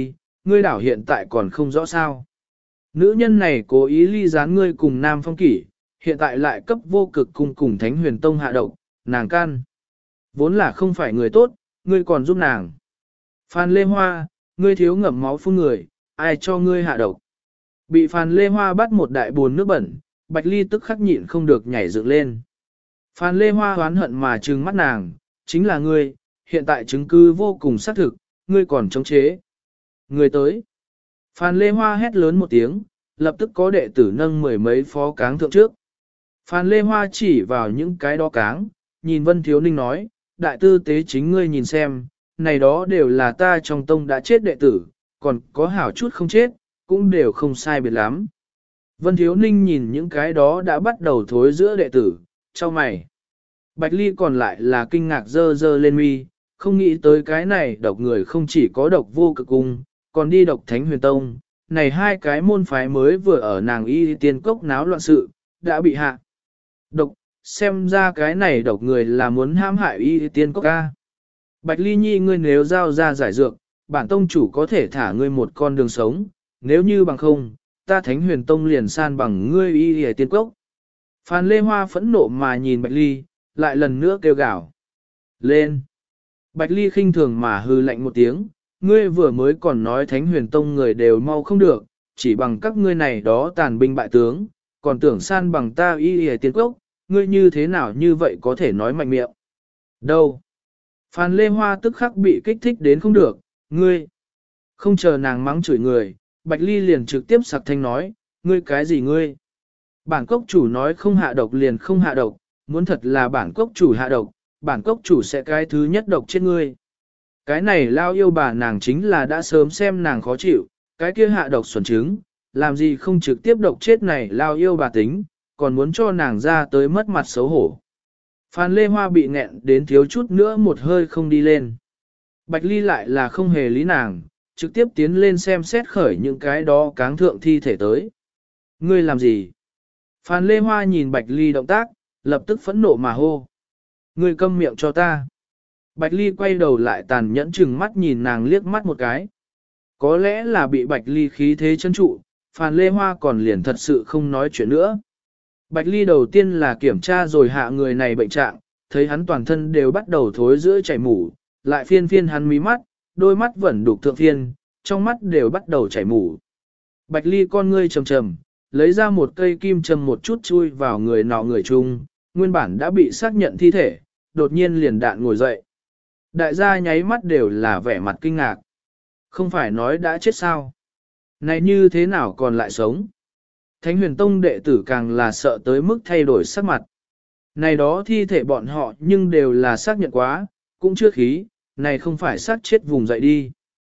Speaker 1: ngươi đảo hiện tại còn không rõ sao. Nữ nhân này cố ý ly gián ngươi cùng Nam Phong Kỷ, hiện tại lại cấp vô cực cung cùng Thánh Huyền Tông hạ độc, nàng can. Vốn là không phải người tốt, ngươi còn giúp nàng. Phan Lê Hoa, ngươi thiếu ngậm máu phun người, ai cho ngươi hạ độc. Bị Phan Lê Hoa bắt một đại buồn nước bẩn, Bạch Ly tức khắc nhịn không được nhảy dựng lên. Phan Lê Hoa hoán hận mà trừng mắt nàng, chính là ngươi, hiện tại chứng cứ vô cùng xác thực, ngươi còn chống chế. Ngươi tới. Phan Lê Hoa hét lớn một tiếng, lập tức có đệ tử nâng mười mấy phó cáng thượng trước. Phan Lê Hoa chỉ vào những cái đó cáng, nhìn Vân Thiếu Ninh nói, đại tư tế chính ngươi nhìn xem, này đó đều là ta trong tông đã chết đệ tử, còn có hảo chút không chết, cũng đều không sai biệt lắm. Vân Thiếu Ninh nhìn những cái đó đã bắt đầu thối giữa đệ tử, cho mày. Bạch Ly còn lại là kinh ngạc dơ dơ lên mi, không nghĩ tới cái này độc người không chỉ có độc vô cực cung, còn đi độc Thánh Huyền Tông. Này hai cái môn phái mới vừa ở nàng y tiên cốc náo loạn sự, đã bị hạ. Độc, xem ra cái này độc người là muốn hãm hại y tiên cốc ca. Bạch Ly Nhi ngươi nếu giao ra giải dược, bản tông chủ có thể thả ngươi một con đường sống, nếu như bằng không, ta Thánh Huyền Tông liền san bằng ngươi y tiên cốc. Phan Lê Hoa phẫn nộ mà nhìn Bạch Ly, lại lần nữa kêu gào. Lên! Bạch Ly khinh thường mà hư lạnh một tiếng, ngươi vừa mới còn nói Thánh Huyền Tông người đều mau không được, chỉ bằng các ngươi này đó tàn binh bại tướng, còn tưởng san bằng ta y tiên cốc, ngươi như thế nào như vậy có thể nói mạnh miệng. Đâu? Phan Lê Hoa tức khắc bị kích thích đến không được, ngươi. Không chờ nàng mắng chửi người, Bạch Ly liền trực tiếp sặc thanh nói, ngươi cái gì ngươi? Bản cốc chủ nói không hạ độc liền không hạ độc, muốn thật là bản cốc chủ hạ độc, bản cốc chủ sẽ cái thứ nhất độc chết ngươi. Cái này lao yêu bà nàng chính là đã sớm xem nàng khó chịu, cái kia hạ độc xuẩn trứng, làm gì không trực tiếp độc chết này lao yêu bà tính, còn muốn cho nàng ra tới mất mặt xấu hổ. Phan Lê Hoa bị nghẹn đến thiếu chút nữa một hơi không đi lên. Bạch Ly lại là không hề lý nàng, trực tiếp tiến lên xem xét khởi những cái đó cáng thượng thi thể tới. Ngươi làm gì? Phan Lê Hoa nhìn Bạch Ly động tác, lập tức phẫn nộ mà hô. Ngươi câm miệng cho ta. Bạch Ly quay đầu lại tàn nhẫn chừng mắt nhìn nàng liếc mắt một cái. Có lẽ là bị Bạch Ly khí thế chân trụ, Phan Lê Hoa còn liền thật sự không nói chuyện nữa. Bạch Ly đầu tiên là kiểm tra rồi hạ người này bệnh trạng, thấy hắn toàn thân đều bắt đầu thối giữa chảy mủ, lại phiên phiên hắn mí mắt, đôi mắt vẫn đục thượng phiên, trong mắt đều bắt đầu chảy mủ. Bạch Ly con ngươi trầm trầm, lấy ra một cây kim châm một chút chui vào người nọ người chung, nguyên bản đã bị xác nhận thi thể, đột nhiên liền đạn ngồi dậy. Đại gia nháy mắt đều là vẻ mặt kinh ngạc. Không phải nói đã chết sao? Này như thế nào còn lại sống? Thánh Huyền Tông đệ tử càng là sợ tới mức thay đổi sắc mặt. Này đó thi thể bọn họ nhưng đều là xác nhận quá, cũng chưa khí, này không phải xác chết vùng dậy đi.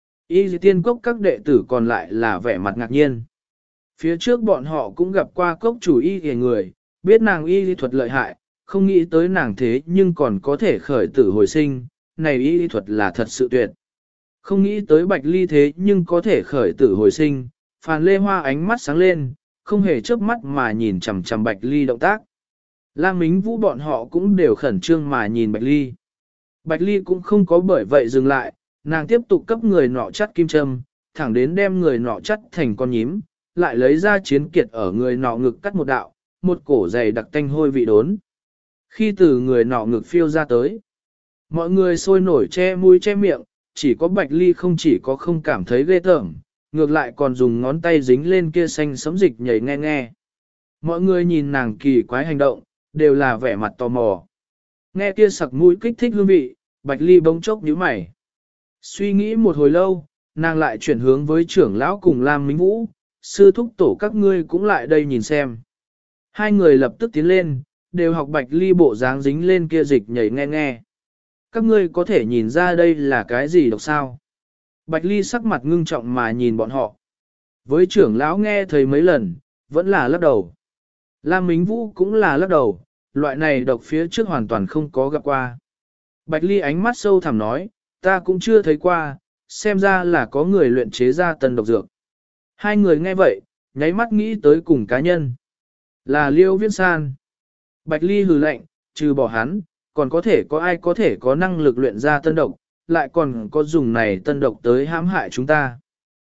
Speaker 1: Y tiên cốc các đệ tử còn lại là vẻ mặt ngạc nhiên. Phía trước bọn họ cũng gặp qua cốc chủ y hề người, biết nàng y thuật lợi hại, không nghĩ tới nàng thế nhưng còn có thể khởi tử hồi sinh, này y thuật là thật sự tuyệt. Không nghĩ tới Bạch Ly thế nhưng có thể khởi tử hồi sinh, Phan Lê Hoa ánh mắt sáng lên, không hề chớp mắt mà nhìn chằm chằm Bạch Ly động tác. Lam Mính Vũ bọn họ cũng đều khẩn trương mà nhìn Bạch Ly. Bạch Ly cũng không có bởi vậy dừng lại, nàng tiếp tục cấp người nọ chắt kim châm, thẳng đến đem người nọ chắt thành con nhím, lại lấy ra chiến kiệt ở người nọ ngực cắt một đạo, một cổ dày đặc tanh hôi vị đốn. Khi từ người nọ ngực phiêu ra tới, mọi người sôi nổi che mũi che miệng, chỉ có Bạch Ly không chỉ có không cảm thấy ghê tởm, ngược lại còn dùng ngón tay dính lên kia xanh sấm dịch nhảy nghe nghe. Mọi người nhìn nàng kỳ quái hành động, đều là vẻ mặt tò mò. Nghe kia sặc mũi kích thích hương vị, Bạch Ly bỗng chốc nhíu mày. Suy nghĩ một hồi lâu, nàng lại chuyển hướng với trưởng lão cùng Lam Mính Vũ, sư thúc tổ các ngươi cũng lại đây nhìn xem. Hai người lập tức tiến lên, đều học Bạch Ly bộ dáng dính lên kia dịch nhảy nghe nghe. Các ngươi có thể nhìn ra đây là cái gì độc sao? Bạch Ly sắc mặt ngưng trọng mà nhìn bọn họ. Với trưởng lão nghe thấy mấy lần, vẫn là lắc đầu. Lam Mính Vũ cũng là lắc đầu, loại này độc phía trước hoàn toàn không có gặp qua. Bạch Ly ánh mắt sâu thẳm nói, ta cũng chưa thấy qua, xem ra là có người luyện chế ra tân độc dược. Hai người nghe vậy, nháy mắt nghĩ tới cùng cá nhân. Là Liêu Viễn San. Bạch Ly hừ lạnh, trừ bỏ hắn, còn có thể có ai có thể có năng lực luyện ra tân độc, lại còn có dùng này tân độc tới hãm hại chúng ta.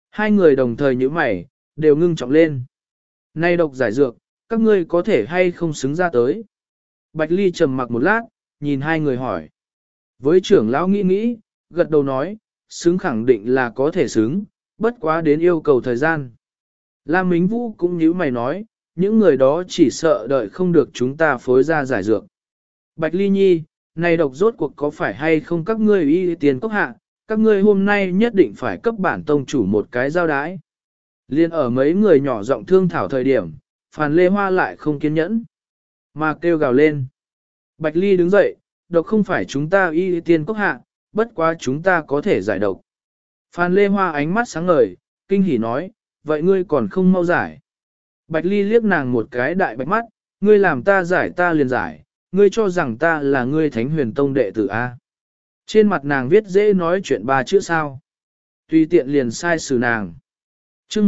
Speaker 1: Hai người đồng thời nhíu mày, đều ngưng trọng lên. Nay độc giải dược, các ngươi có thể hay không xứng ra tới. Bạch Ly trầm mặc một lát, nhìn hai người hỏi. Với trưởng lão nghĩ nghĩ, gật đầu nói, xứng khẳng định là có thể xứng, bất quá đến yêu cầu thời gian. Lam Mính Vũ cũng nhíu mày nói, những người đó chỉ sợ đợi không được chúng ta phối ra giải dược. Bạch Ly Nhi, này độc rốt cuộc có phải hay không các ngươi y tiền cốc hạ, các ngươi hôm nay nhất định phải cấp bản tông chủ một cái giao đái. Liên ở mấy người nhỏ giọng thương thảo thời điểm, Phàn Lê Hoa lại không kiên nhẫn, mà kêu gào lên. Bạch Ly đứng dậy, độc không phải chúng ta y tiền cốc hạ, bất quá chúng ta có thể giải độc. Phàn Lê Hoa ánh mắt sáng ngời, kinh hỉ nói, vậy ngươi còn không mau giải. Bạch Ly liếc nàng một cái đại bạch mắt, ngươi làm ta giải ta liền giải, ngươi cho rằng ta là ngươi Thánh Huyền Tông đệ tử A. Trên mặt nàng viết dễ nói chuyện ba chữ sao. Tùy tiện liền sai xử nàng. Chương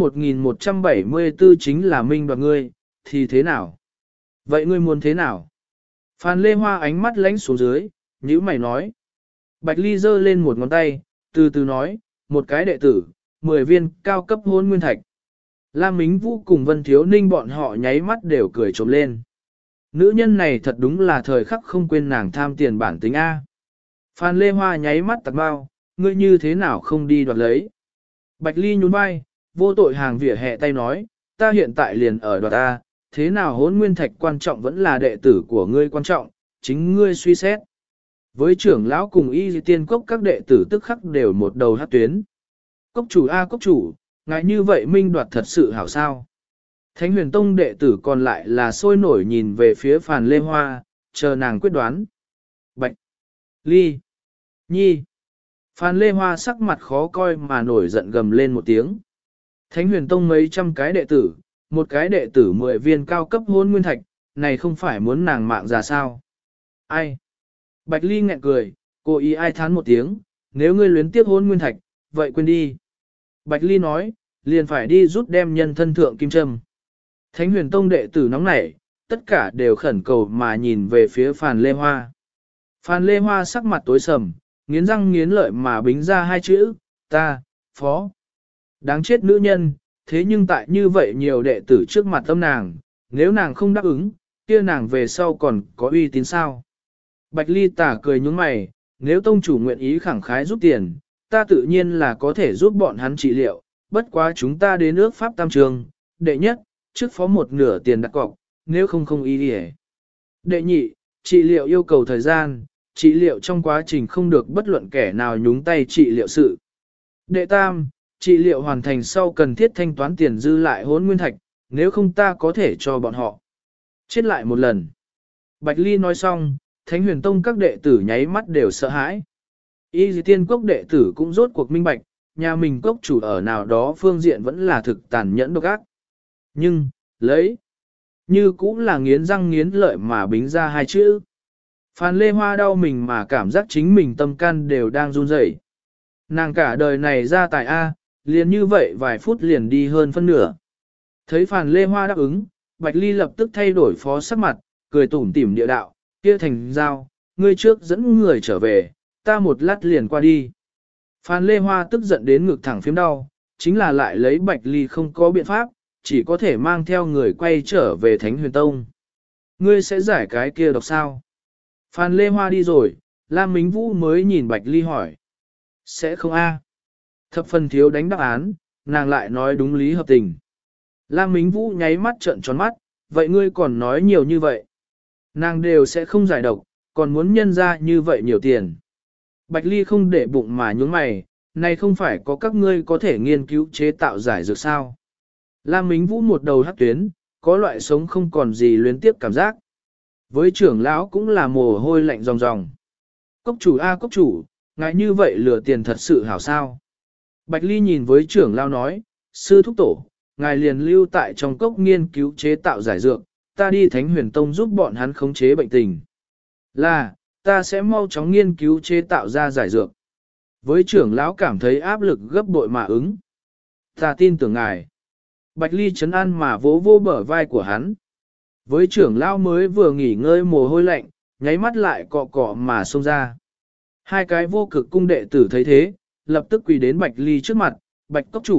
Speaker 1: 1174 chính là minh đoạt ngươi, thì thế nào? Vậy ngươi muốn thế nào? Phan Lê Hoa ánh mắt lánh xuống dưới, nhíu mày nói. Bạch Ly giơ lên một ngón tay, từ từ nói, một cái đệ tử, 10 viên cao cấp hôn nguyên thạch. Lam Mính Vũ cùng Vân Thiếu Ninh bọn họ nháy mắt đều cười trộm lên. Nữ nhân này thật đúng là thời khắc không quên nàng tham tiền bản tính A. Phan Lê Hoa nháy mắt tặc bao, ngươi như thế nào không đi đoạt lấy. Bạch Ly nhún vai, vô tội hàng vỉa hè tay nói, ta hiện tại liền ở đoạt A, thế nào hôn nguyên thạch quan trọng vẫn là đệ tử của ngươi quan trọng, chính ngươi suy xét. Với trưởng lão cùng y tiên cốc các đệ tử tức khắc đều một đầu hát tuyến. Cốc chủ A cốc chủ, ngại như vậy minh đoạt thật sự hảo sao. Thánh Huyền Tông đệ tử còn lại là sôi nổi nhìn về phía Phàn Lê Hoa, chờ nàng quyết đoán. Bạch, Ly, Nhi. Phàn Lê Hoa sắc mặt khó coi mà nổi giận gầm lên một tiếng. Thánh Huyền Tông mấy trăm cái đệ tử, một cái đệ tử 10 viên cao cấp hôn nguyên thạch, này không phải muốn nàng mạng ra sao. Ai? Bạch Ly nghẹn cười, cô ý ai thán một tiếng, nếu ngươi luyến tiếc hôn nguyên thạch, vậy quên đi. Bạch Ly nói, liền phải đi rút đem nhân thân thượng kim châm. Thánh Huyền Tông đệ tử nóng nảy, tất cả đều khẩn cầu mà nhìn về phía Phàn Lê Hoa. Phàn Lê Hoa sắc mặt tối sầm, nghiến răng nghiến lợi mà bính ra hai chữ, ta, phó. Đáng chết nữ nhân, thế nhưng tại như vậy nhiều đệ tử trước mặt tâm nàng, nếu nàng không đáp ứng, kia nàng về sau còn có uy tín sao. Bạch Ly tả cười nhúng mày, nếu tông chủ nguyện ý khẳng khái giúp tiền, ta tự nhiên là có thể giúp bọn hắn trị liệu, bất quá chúng ta đến nước Pháp Tam Trường, đệ nhất, trước phó một nửa tiền đặt cọc, nếu không ý đi. Đệ nhị, trị liệu yêu cầu thời gian, trị liệu trong quá trình không được bất luận kẻ nào nhúng tay trị liệu sự. Đệ tam, trị liệu hoàn thành sau cần thiết thanh toán tiền dư lại hốn nguyên thạch, nếu không ta có thể cho bọn họ chết lại một lần. Bạch Ly nói xong, Thánh Huyền Tông các đệ tử nháy mắt đều sợ hãi. Y tiên cốc đệ tử cũng rốt cuộc minh bạch, nhà mình cốc chủ ở nào đó phương diện vẫn là thực tàn nhẫn độc ác. Nhưng, lấy, như cũng là nghiến răng nghiến lợi mà bính ra hai chữ. Phan Lê Hoa đau mình mà cảm giác chính mình tâm can đều đang run rẩy. Nàng cả đời này ra tài A, liền như vậy vài phút liền đi hơn phân nửa. Thấy Phan Lê Hoa đáp ứng, Bạch Ly lập tức thay đổi phó sắc mặt, cười tủm tỉm địa đạo, kia thành giao, ngươi trước dẫn người trở về, ta một lát liền qua đi. Phan Lê Hoa tức giận đến ngực thẳng phím đau, chính là lại lấy Bạch Ly không có biện pháp, chỉ có thể mang theo người quay trở về Thánh Huyền Tông. Ngươi sẽ giải cái kia độc sao? Phan Lê Hoa đi rồi, Lam Mính Vũ mới nhìn Bạch Ly hỏi. Sẽ không a? Thập phần thiếu đánh đáp án, nàng lại nói đúng lý hợp tình. Lam Mính Vũ nháy mắt trợn tròn mắt, vậy ngươi còn nói nhiều như vậy. Nàng đều sẽ không giải độc, còn muốn nhân ra như vậy nhiều tiền. Bạch Ly không để bụng mà nhướng mày, này không phải có các ngươi có thể nghiên cứu chế tạo giải dược sao. Lam Mính Vũ một đầu hắc tuyến, có loại sống không còn gì luyến tiếp cảm giác. Với trưởng lão cũng là mồ hôi lạnh ròng ròng. Cốc chủ a cốc chủ, ngại như vậy lừa tiền thật sự hảo sao. Bạch Ly nhìn với trưởng lão nói, sư thúc tổ, ngài liền lưu tại trong cốc nghiên cứu chế tạo giải dược, ta đi Thánh Huyền Tông giúp bọn hắn khống chế bệnh tình. Là, ta sẽ mau chóng nghiên cứu chế tạo ra giải dược. Với trưởng lão cảm thấy áp lực gấp bội mà ứng. Ta tin tưởng ngài. Bạch Ly trấn an mà vỗ vô bờ vai của hắn. Với trưởng lão mới vừa nghỉ ngơi mồ hôi lạnh, nháy mắt lại cọ cọ mà xông ra. Hai cái vô cực cung đệ tử thấy thế, lập tức quỳ đến Bạch Ly trước mặt, Bạch cốc chủ,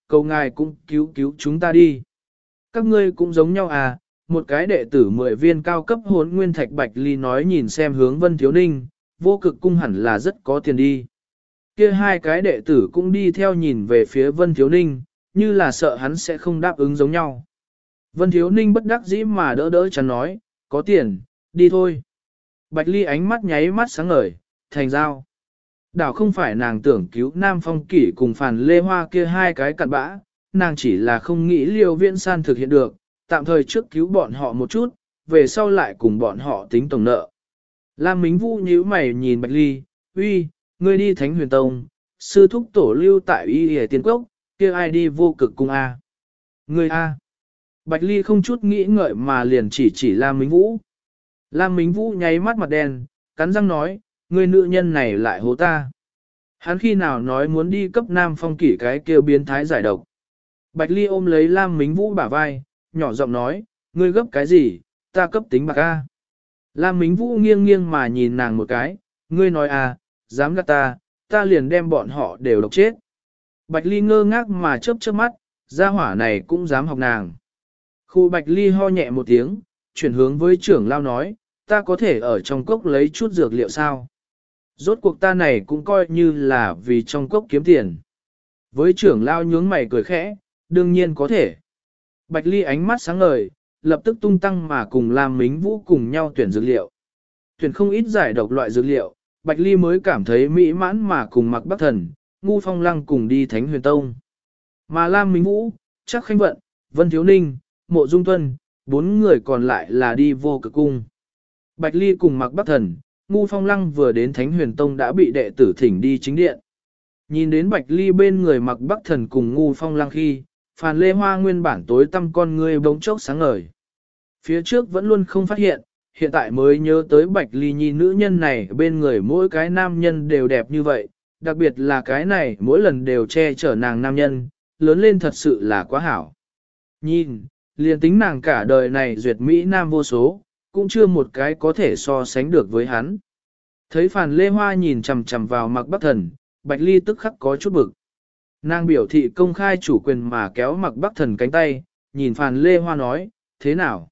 Speaker 1: cầu ngài cũng cứu cứu chúng ta đi. Các ngươi cũng giống nhau à, một cái đệ tử 10 viên cao cấp hốn nguyên thạch Bạch Ly nói nhìn xem hướng Vân Thiếu Ninh, vô cực cung hẳn là rất có tiền đi. Kia hai cái đệ tử cũng đi theo nhìn về phía Vân Thiếu Ninh, như là sợ hắn sẽ không đáp ứng giống nhau. Vân Thiếu Ninh bất đắc dĩ mà đỡ đỡ chắn nói, có tiền, đi thôi. Bạch Ly ánh mắt nháy mắt sáng ngời, thành giao. Đảo không phải nàng tưởng cứu Nam Phong Kỷ cùng Phàn Lê Hoa kia hai cái cặn bã, nàng chỉ là không nghĩ Liêu Viễn San thực hiện được, tạm thời trước cứu bọn họ một chút, về sau lại cùng bọn họ tính tổng nợ. Lam Mính Vũ nhíu mày nhìn Bạch Ly, uy, ngươi đi Thánh Huyền Tông, sư thúc tổ lưu tại Y Hề Tiên Cốc, kia ai đi vô cực cung A. Ngươi A. Bạch Ly không chút nghĩ ngợi mà liền chỉ Lam Mính Vũ. Lam Mính Vũ nháy mắt mặt đen, cắn răng nói, ngươi nữ nhân này lại hố ta. Hắn khi nào nói muốn đi cấp Nam Phong Kỷ cái kêu biến thái giải độc. Bạch Ly ôm lấy Lam Mính Vũ bả vai, nhỏ giọng nói, ngươi gấp cái gì, ta cấp tính bạc A. Lam Mính Vũ nghiêng nghiêng mà nhìn nàng một cái, ngươi nói à, dám gạt ta liền đem bọn họ đều độc chết. Bạch Ly ngơ ngác mà chớp chớp mắt, gia hỏa này cũng dám học nàng. Khu Bạch Ly ho nhẹ một tiếng, chuyển hướng với trưởng lao nói, ta có thể ở trong cốc lấy chút dược liệu sao? Rốt cuộc ta này cũng coi như là vì trong cốc kiếm tiền. Với trưởng lao nhướng mày cười khẽ, đương nhiên có thể. Bạch Ly ánh mắt sáng ngời, lập tức tung tăng mà cùng Lam Mính Vũ cùng nhau tuyển dược liệu. Tuyển không ít giải độc loại dược liệu, Bạch Ly mới cảm thấy mỹ mãn mà cùng Mặc Bắc Thần, Ngu Phong Lăng cùng đi Thánh Huyền Tông. Mà Lam Mính Vũ, Trác Khanh Vận, Vân Thiếu Ninh, Mộ Dung Tuân, 4 người còn lại là đi vô cực cung. Bạch Ly cùng Mặc Bắc Thần, Ngu Phong Lăng vừa đến Thánh Huyền Tông đã bị đệ tử thỉnh đi chính điện. Nhìn đến Bạch Ly bên người Mặc Bắc Thần cùng Ngu Phong Lăng khi, Phàn Lê Hoa nguyên bản tối tăm con ngươi bỗng chốc sáng ngời. Phía trước vẫn luôn không phát hiện, hiện tại mới nhớ tới Bạch Ly nhi nữ nhân này bên người mỗi cái nam nhân đều đẹp như vậy, đặc biệt là cái này mỗi lần đều che chở nàng nam nhân, lớn lên thật sự là quá hảo. Nhìn, liền tính nàng cả đời này duyệt Mỹ nam vô số, cũng chưa một cái có thể so sánh được với hắn. Thấy Phàn Lê Hoa nhìn chằm chằm vào Mặc Bắc Thần, Bạch Ly tức khắc có chút bực. Nàng biểu thị công khai chủ quyền mà kéo Mặc Bắc Thần cánh tay, nhìn Phàn Lê Hoa nói, thế nào?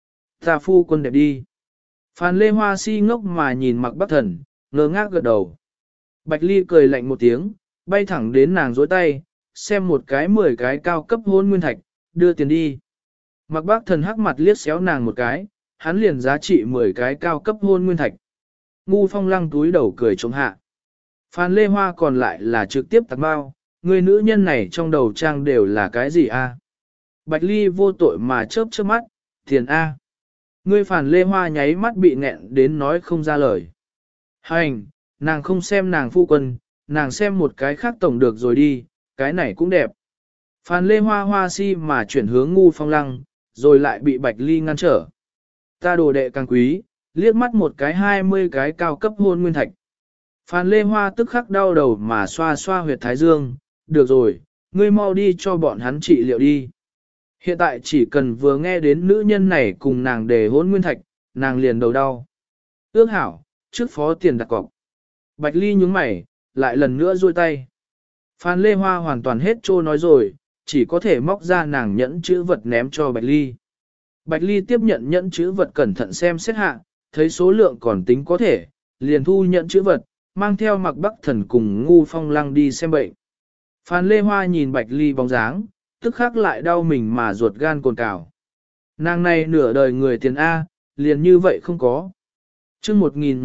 Speaker 1: Ta phu quân đẹp đi. Phàn Lê Hoa si ngốc mà nhìn Mặc Bắc Thần, ngơ ngác gật đầu. Bạch Ly cười lạnh một tiếng, bay thẳng đến nàng dối tay, xem một cái 10 cái cao cấp hôn nguyên thạch, đưa tiền đi. Mặc Bắc Thần hắc mặt liếc xéo nàng một cái, hắn liền giá trị 10 cái cao cấp hôn nguyên thạch. Ngu Phong Lăng túi đầu cười trống hạ. Phàn Lê Hoa còn lại là trực tiếp tạc bao, người nữ nhân này trong đầu trang đều là cái gì a? Bạch Ly vô tội mà chớp chớp mắt, tiền A. Ngươi Phàn Lê Hoa nháy mắt bị nghẹn đến nói không ra lời. Hành, nàng không xem nàng phu quân, nàng xem một cái khác tổng được rồi đi, cái này cũng đẹp. Phàn Lê Hoa hoa si mà chuyển hướng Ngu Phong Lăng, rồi lại bị Bạch Ly ngăn trở. Ta đồ đệ càng quý, liếc mắt một cái 20 cái cao cấp hôn nguyên thạch. Phàn Lê Hoa tức khắc đau đầu mà xoa xoa huyệt thái dương, được rồi, ngươi mau đi cho bọn hắn trị liệu đi. Hiện tại chỉ cần vừa nghe đến nữ nhân này cùng nàng đề hôn nguyên thạch, nàng liền đầu đau. Ước hảo, trước phó tiền đặt cọc. Bạch Ly nhúng mày, lại lần nữa duỗi tay. Phan Lê Hoa hoàn toàn hết trô nói rồi, chỉ có thể móc ra nàng nhẫn chữ vật ném cho Bạch Ly. Bạch Ly tiếp nhận nhẫn chữ vật cẩn thận xem xét hạ, thấy số lượng còn tính có thể, liền thu nhẫn chữ vật, mang theo Mặc Bắc Thần cùng Ngu Phong Lăng đi xem bệnh. Phan Lê Hoa nhìn Bạch Ly bóng dáng, tức khắc lại đau mình mà ruột gan cồn cào. Nàng này nửa đời người tiền A, liền như vậy không có. chương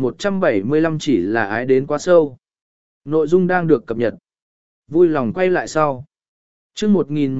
Speaker 1: 1175 chỉ là ái đến quá sâu. Nội dung đang được cập nhật. Vui lòng quay lại sau. chương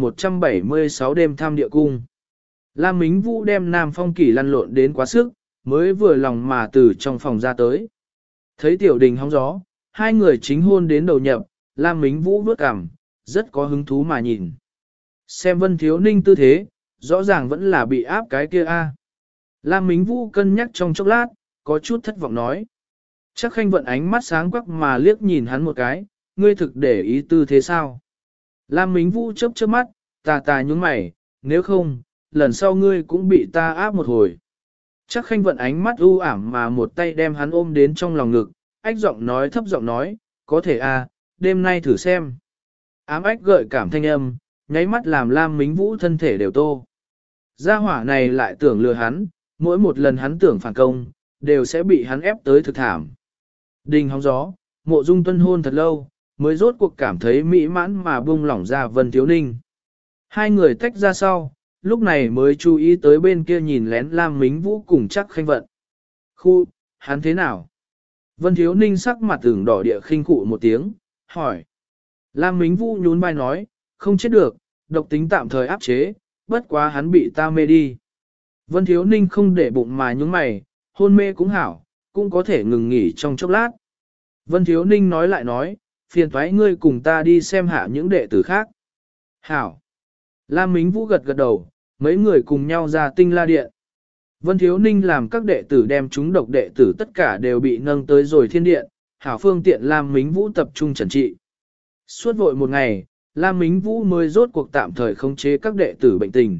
Speaker 1: 1176 đêm thăm địa cung. Lam Mính Vũ đem Nam Phong Kỷ lăn lộn đến quá sức, mới vừa lòng mà từ trong phòng ra tới. Thấy tiểu đình hóng gió, hai người chính hôn đến đầu nhập, Lam Mính Vũ vớt cằm, rất có hứng thú mà nhìn. Xem Vân Thiếu Ninh tư thế, rõ ràng vẫn là bị áp cái kia a. Lam Mính Vũ cân nhắc trong chốc lát, có chút thất vọng nói. Chắc Khanh Vận ánh mắt sáng quắc mà liếc nhìn hắn một cái, ngươi thực để ý tư thế sao? Lam Mính Vũ chớp chớp mắt, tà nhún mày, nếu không, lần sau ngươi cũng bị ta áp một hồi. Chắc Khanh Vận ánh mắt u ảm mà một tay đem hắn ôm đến trong lòng ngực, ách giọng nói thấp giọng nói, có thể a, đêm nay thử xem. Ám ách gợi cảm thanh âm, nháy mắt làm Lam Mính Vũ thân thể đều tô. Gia hỏa này lại tưởng lừa hắn, mỗi một lần hắn tưởng phản công, đều sẽ bị hắn ép tới thực thảm. Đình hóng gió, Mộ Dung Tuân hôn thật lâu, mới rốt cuộc cảm thấy mỹ mãn mà buông lỏng ra Vân Thiếu Ninh. Hai người tách ra sau, lúc này mới chú ý tới bên kia nhìn lén Lam Mính Vũ cùng Trác Khanh Vận. Khu, hắn thế nào? Vân Thiếu Ninh sắc mặt ửng đỏ địa khinh khụ một tiếng, hỏi. Lam Mính Vũ nhún vai nói, không chết được, độc tính tạm thời áp chế, bất quá hắn bị ta mê đi. Vân Thiếu Ninh không để bụng mà nhúng mày, hôn mê cũng hảo, cũng có thể ngừng nghỉ trong chốc lát. Vân Thiếu Ninh nói lại nói, phiền thoái ngươi cùng ta đi xem hạ những đệ tử khác. Hảo. Lam Mính Vũ gật gật đầu, mấy người cùng nhau ra Tinh La Điện. Vân Thiếu Ninh làm các đệ tử đem chúng độc đệ tử tất cả đều bị nâng tới rồi thiên điện, hảo phương tiện Lam Mính Vũ tập trung trần trị. Suốt vội một ngày, Lam Mính Vũ mới rốt cuộc tạm thời khống chế các đệ tử bệnh tình.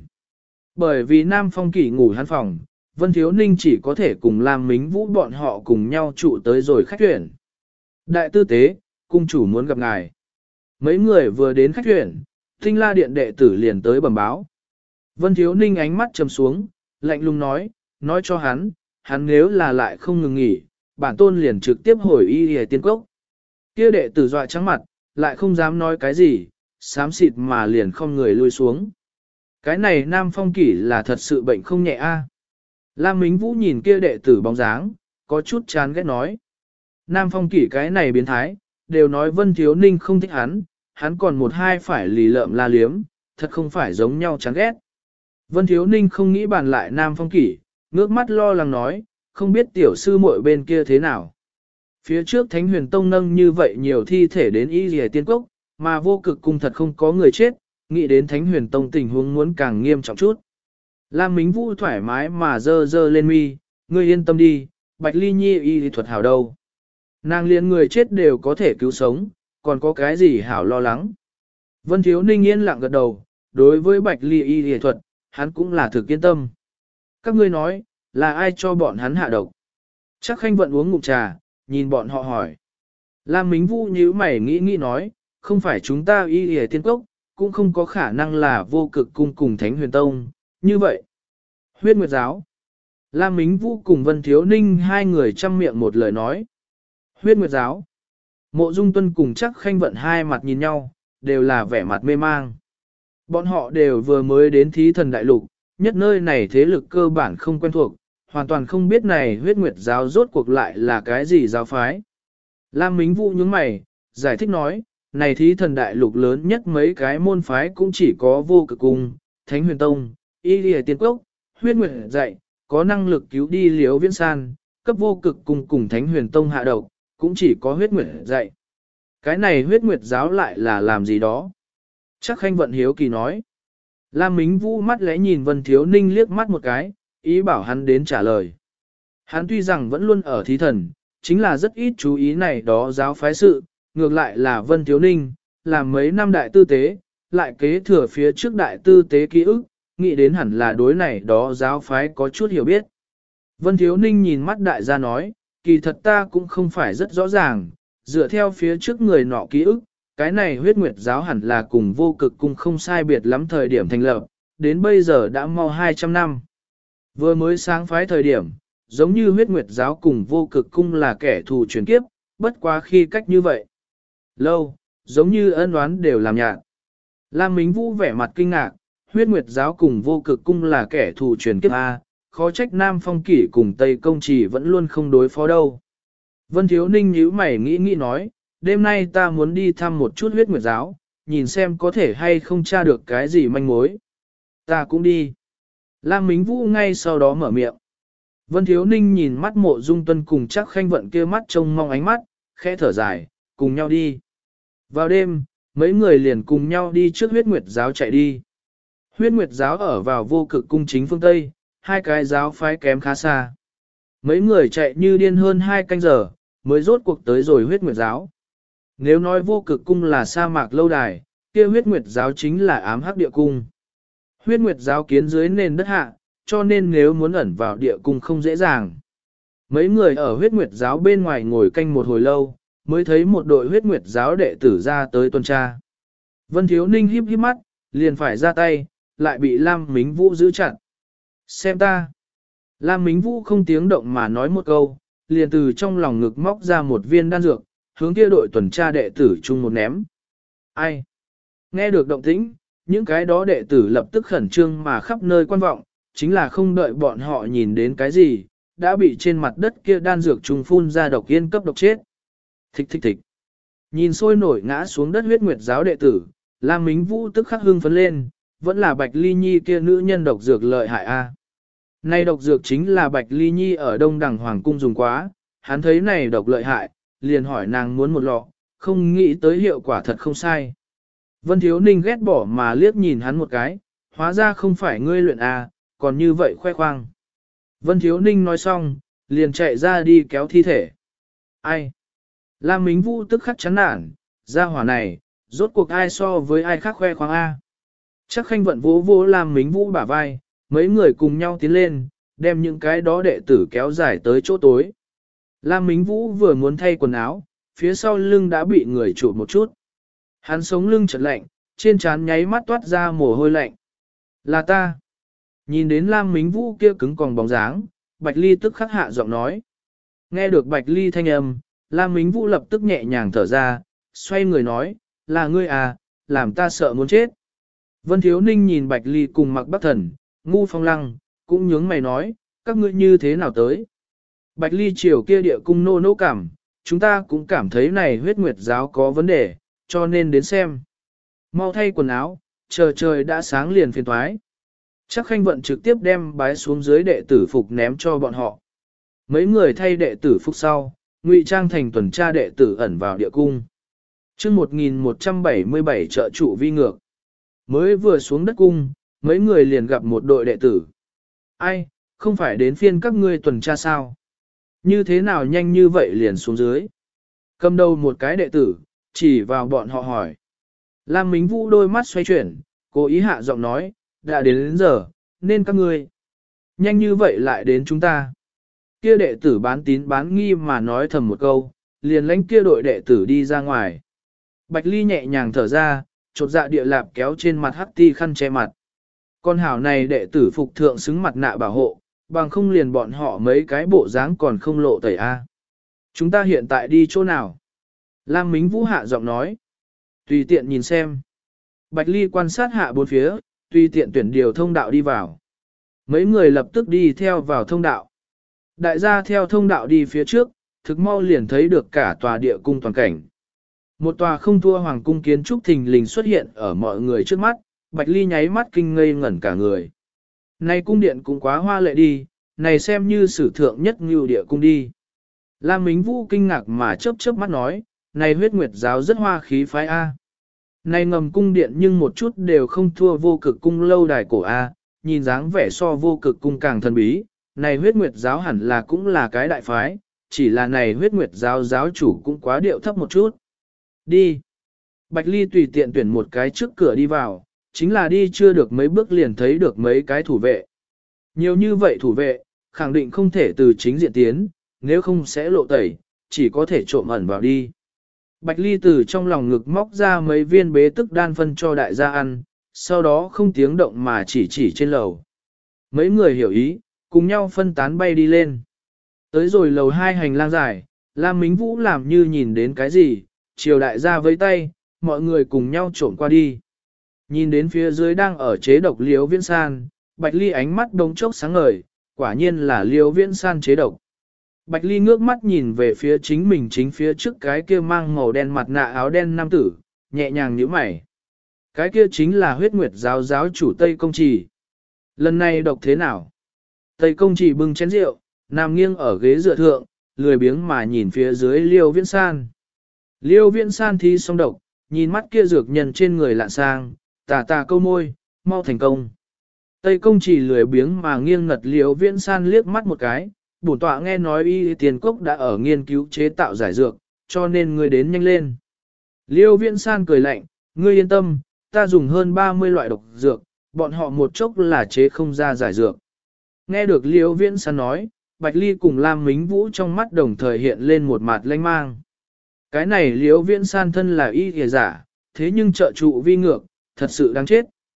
Speaker 1: Bởi vì Nam Phong Kỷ ngủ hắn phòng, Vân Thiếu Ninh chỉ có thể cùng Lam Mính Vũ bọn họ cùng nhau trụ tới rồi khách tuyển. Đại tư tế, cung chủ muốn gặp ngài. Mấy người vừa đến khách tuyển, Tinh La Điện đệ tử liền tới bẩm báo. Vân Thiếu Ninh ánh mắt trầm xuống, lạnh lùng nói cho hắn nếu là lại không ngừng nghỉ, bản tôn liền trực tiếp hồi y hề tiên cốc. Kia đệ tử dọa trắng mặt, lại không dám nói cái gì, xám xịt mà liền không người lui xuống. Cái này Nam Phong Kỷ là thật sự bệnh không nhẹ a. Lam Mính Vũ nhìn kia đệ tử bóng dáng, có chút chán ghét nói. Nam Phong Kỷ cái này biến thái, đều nói Vân Thiếu Ninh không thích hắn còn một hai phải lì lợm la liếm, thật không phải giống nhau chán ghét. Vân Thiếu Ninh không nghĩ bàn lại Nam Phong Kỷ, ngước mắt lo lắng nói, không biết tiểu sư muội bên kia thế nào. Phía trước Thánh Huyền Tông nâng như vậy nhiều thi thể đến y rìa tiên cốc, mà vô cực cung thật không có người chết, nghĩ đến Thánh Huyền Tông tình huống muốn càng nghiêm trọng chút. Lam Mính Vũ thoải mái mà dơ lên mi, ngươi yên tâm đi, Bạch Ly Nhi y thuật hảo đâu. Nàng liền người chết đều có thể cứu sống, còn có cái gì hảo lo lắng. Vân Thiếu Ninh yên lặng gật đầu, đối với Bạch Ly y thuật, hắn cũng là thực yên tâm. Các ngươi nói, là ai cho bọn hắn hạ độc? Chắc Khanh Vận uống ngụm trà, nhìn bọn họ hỏi. Lam Mính Vũ nhíu mày nghĩ nói, không phải chúng ta y hề tiên cốc, cũng không có khả năng là vô cực cung cùng Thánh Huyền Tông, như vậy. Huyết Nguyệt Giáo. Lam Mính Vũ cùng Vân Thiếu Ninh hai người chăm miệng một lời nói. Huyết Nguyệt Giáo. Mộ Dung Tuân cùng Chắc Khanh Vận hai mặt nhìn nhau, đều là vẻ mặt mê mang. Bọn họ đều vừa mới đến Thí Thần Đại Lục, nhất nơi này thế lực cơ bản không quen thuộc, hoàn toàn không biết này Huyết Nguyệt Giáo rốt cuộc lại là cái gì giáo phái. Lam Mính Vũ nhướng mày, giải thích nói, này Thí Thần Đại Lục lớn nhất mấy cái môn phái cũng chỉ có Vô Cực Cung, Thánh Huyền Tông, Y Lìa Tiên Cốc, Huyết Nguyệt dạy, có năng lực cứu đi Liễu Viễn San, cấp Vô Cực Cung cùng Thánh Huyền Tông hạ độc, cũng chỉ có Huyết Nguyệt dạy. Cái này Huyết Nguyệt Giáo lại là làm gì đó? Chắc Khanh Vận hiếu kỳ nói. Lam Mính Vũ mắt lẽ nhìn Vân Thiếu Ninh liếc mắt một cái, ý bảo hắn đến trả lời. Hắn tuy rằng vẫn luôn ở thí thần, chính là rất ít chú ý này đó giáo phái sự, ngược lại là Vân Thiếu Ninh, làm mấy năm đại tư tế, lại kế thừa phía trước đại tư tế ký ức, nghĩ đến hẳn là đối này đó giáo phái có chút hiểu biết. Vân Thiếu Ninh nhìn mắt đại gia nói, kỳ thật ta cũng không phải rất rõ ràng, dựa theo phía trước người nọ ký ức, cái này Huyết Nguyệt Giáo hẳn là cùng Vô Cực Cung không sai biệt lắm thời điểm thành lập, đến bây giờ đã mau 200 năm. Vừa mới sáng phái thời điểm, giống như Huyết Nguyệt Giáo cùng Vô Cực Cung là kẻ thù truyền kiếp, bất quá khi cách như vậy. Lâu, giống như ân oán đều làm nhạt. Lam Mính Vũ vẻ mặt kinh ngạc, Huyết Nguyệt Giáo cùng Vô Cực Cung là kẻ thù truyền kiếp A, khó trách Nam Phong Kỷ cùng Tây Công Trì vẫn luôn không đối phó đâu. Vân Thiếu Ninh nhíu mày nghĩ nói, đêm nay ta muốn đi thăm một chút Huyết Nguyệt Giáo, nhìn xem có thể hay không tra được cái gì manh mối. Ta cũng đi. Lam Mính Vũ ngay sau đó mở miệng. Vân Thiếu Ninh nhìn mắt Mộ Dung Tuân cùng Chắc Khanh Vận kia mắt trông mong ánh mắt, khẽ thở dài, cùng nhau đi. Vào đêm, mấy người liền cùng nhau đi trước Huyết Nguyệt Giáo chạy đi. Huyết Nguyệt Giáo ở vào Vô Cực Cung chính phương Tây, hai cái giáo phái kém khá xa. Mấy người chạy như điên hơn 2 canh giờ, mới rốt cuộc tới rồi Huyết Nguyệt Giáo. Nếu nói Vô Cực Cung là sa mạc lâu đài, kia Huyết Nguyệt Giáo chính là ám hắc địa cung. Huyết Nguyệt Giáo kiến dưới nền đất hạ, cho nên nếu muốn ẩn vào địa cung không dễ dàng. Mấy người ở Huyết Nguyệt Giáo bên ngoài ngồi canh một hồi lâu, mới thấy một đội Huyết Nguyệt Giáo đệ tử ra tới tuần tra. Vân Thiếu Ninh híp mắt, liền phải ra tay, lại bị Lam Mính Vũ giữ chặt. Xem ta. Lam Mính Vũ không tiếng động mà nói một câu, liền từ trong lòng ngực móc ra một viên đan dược, hướng kia đội tuần tra đệ tử chung một ném. Ai? Nghe được động tĩnh, những cái đó đệ tử lập tức khẩn trương mà khắp nơi quan vọng, chính là không đợi bọn họ nhìn đến cái gì, đã bị trên mặt đất kia đan dược trùng phun ra độc yên cấp độc chết. Thích thích thích. Nhìn sôi nổi ngã xuống đất huyết nguyệt giáo đệ tử, Lam Mính Vũ tức khắc hưng phấn lên, vẫn là Bạch Ly Nhi kia nữ nhân độc dược lợi hại a. Này độc dược chính là Bạch Ly Nhi ở Đông Đằng Hoàng Cung dùng quá, hắn thấy này độc lợi hại, liền hỏi nàng muốn một lọ, không nghĩ tới hiệu quả thật không sai. Vân Thiếu Ninh ghét bỏ mà liếc nhìn hắn một cái, hóa ra không phải ngươi luyện a, còn như vậy khoe khoang. Vân Thiếu Ninh nói xong, liền chạy ra đi kéo thi thể. Ai? Lam Mính Vũ tức khắc chán nản, ra hỏa này, rốt cuộc ai so với ai khác khoe khoang a. Chắc Khanh vận vỗ vỗ Lam Mính Vũ bả vai, mấy người cùng nhau tiến lên, đem những cái đó đệ tử kéo dài tới chỗ tối. Lam Mính Vũ vừa muốn thay quần áo, phía sau lưng đã bị người chụp một chút. Hắn sống lưng chợt lạnh, trên trán nháy mắt toát ra mồ hôi lạnh. Là ta. Nhìn đến Lam Mính Vũ kia cứng còng bóng dáng, Bạch Ly tức khắc hạ giọng nói. Nghe được Bạch Ly thanh âm, Lam Mính Vũ lập tức nhẹ nhàng thở ra, xoay người nói, là ngươi à, làm ta sợ muốn chết. Vân Thiếu Ninh nhìn Bạch Ly cùng Mặc Bắc Thần, Ngu Phong Lăng, cũng nhướng mày nói, các ngươi như thế nào tới. Bạch Ly chiều kia địa cung nô nỗ cảm, chúng ta cũng cảm thấy này huyết nguyệt giáo có vấn đề, cho nên đến xem. Mau thay quần áo, chờ trời đã sáng liền phiền thoái. Chắc Khanh vận trực tiếp đem bái xuống dưới đệ tử phục ném cho bọn họ. Mấy người thay đệ tử phục sau, ngụy trang thành tuần tra đệ tử ẩn vào địa cung. Chương 1177 trợ trụ vi ngược. Mới vừa xuống đất cung, mấy người liền gặp một đội đệ tử. Ai, không phải đến phiên các ngươi tuần tra sao? Như thế nào nhanh như vậy liền xuống dưới? Cầm đầu một cái đệ tử, chỉ vào bọn họ hỏi. Lam Mính Vũ đôi mắt xoay chuyển, cố ý hạ giọng nói, đã đến giờ, nên các ngươi. Nhanh như vậy lại đến chúng ta. Kia đệ tử bán tín bán nghi mà nói thầm một câu, liền lãnh kia đội đệ tử đi ra ngoài. Bạch Ly nhẹ nhàng thở ra, chột dạ địa lạp kéo trên mặt hắc ti khăn che mặt. Con hảo này đệ tử phục thượng xứng mặt nạ bảo hộ, bằng không liền bọn họ mấy cái bộ dáng còn không lộ tẩy a. Chúng ta hiện tại đi chỗ nào? Lam Mính Vũ hạ giọng nói. Tùy tiện nhìn xem. Bạch Ly quan sát hạ bốn phía, tùy tiện tuyển điều thông đạo đi vào. Mấy người lập tức đi theo vào thông đạo. Đại gia theo thông đạo đi phía trước, thực mau liền thấy được cả tòa địa cung toàn cảnh. Một tòa không thua hoàng cung kiến trúc thình lình xuất hiện ở mọi người trước mắt, Bạch Ly nháy mắt kinh ngây ngẩn cả người. Này cung điện cũng quá hoa lệ đi, này xem như sử thượng nhất ngưu địa cung đi. Lam Mính Vũ kinh ngạc mà chớp chớp mắt nói, này huyết nguyệt giáo rất hoa khí phái A. Này ngầm cung điện nhưng một chút đều không thua vô cực cung lâu đài cổ A, nhìn dáng vẻ so vô cực cung càng thần bí, này huyết nguyệt giáo hẳn là cũng là cái đại phái, chỉ là này huyết nguyệt giáo giáo chủ cũng quá điệu thấp một chút. Đi. Bạch Ly tùy tiện tuyển một cái trước cửa đi vào, chính là đi chưa được mấy bước liền thấy được mấy cái thủ vệ. Nhiều như vậy thủ vệ, khẳng định không thể từ chính diện tiến, nếu không sẽ lộ tẩy, chỉ có thể trộm ẩn vào đi. Bạch Ly từ trong lòng ngực móc ra mấy viên bế tức đan phân cho đại gia ăn, sau đó không tiếng động mà chỉ trên lầu. Mấy người hiểu ý, cùng nhau phân tán bay đi lên. Tới rồi lầu 2 hành lang dài, Lam Mính Vũ làm như nhìn đến cái gì, chiều đại gia với tay, mọi người cùng nhau trộm qua đi. Nhìn đến phía dưới đang ở chế độc Liễu Viễn San, Bạch Ly ánh mắt đống chốc sáng ngời, quả nhiên là Liễu Viễn San chế độc. Bạch Ly ngước mắt nhìn về phía chính mình chính phía trước cái kia mang màu đen mặt nạ áo đen nam tử, nhẹ nhàng nhíu mày. Cái kia chính là huyết nguyệt giáo giáo chủ Tây Công Trì. Lần này độc thế nào? Tây Công Trì bưng chén rượu, nằm nghiêng ở ghế dựa thượng, lười biếng mà nhìn phía dưới Liêu Viễn San. Liêu Viễn San thi xong độc, nhìn mắt kia dược nhân trên người lạn sang, tà câu môi, mau thành công. Tây Công Trì lười biếng mà nghiêng ngật Liêu Viễn San liếc mắt một cái, bổn tọa nghe nói y tiền cốc đã ở nghiên cứu chế tạo giải dược, cho nên ngươi đến nhanh lên. Liêu Viễn San cười lạnh, ngươi yên tâm, ta dùng hơn 30 loại độc dược, bọn họ một chốc là chế không ra giải dược. Nghe được Liêu Viễn San nói, Bạch Ly cùng Lam Mính Vũ trong mắt đồng thời hiện lên một mặt lanh mang. Cái này Liêu Viễn San thân là y thìa giả, thế nhưng trợ trụ vi ngược, thật sự đáng chết.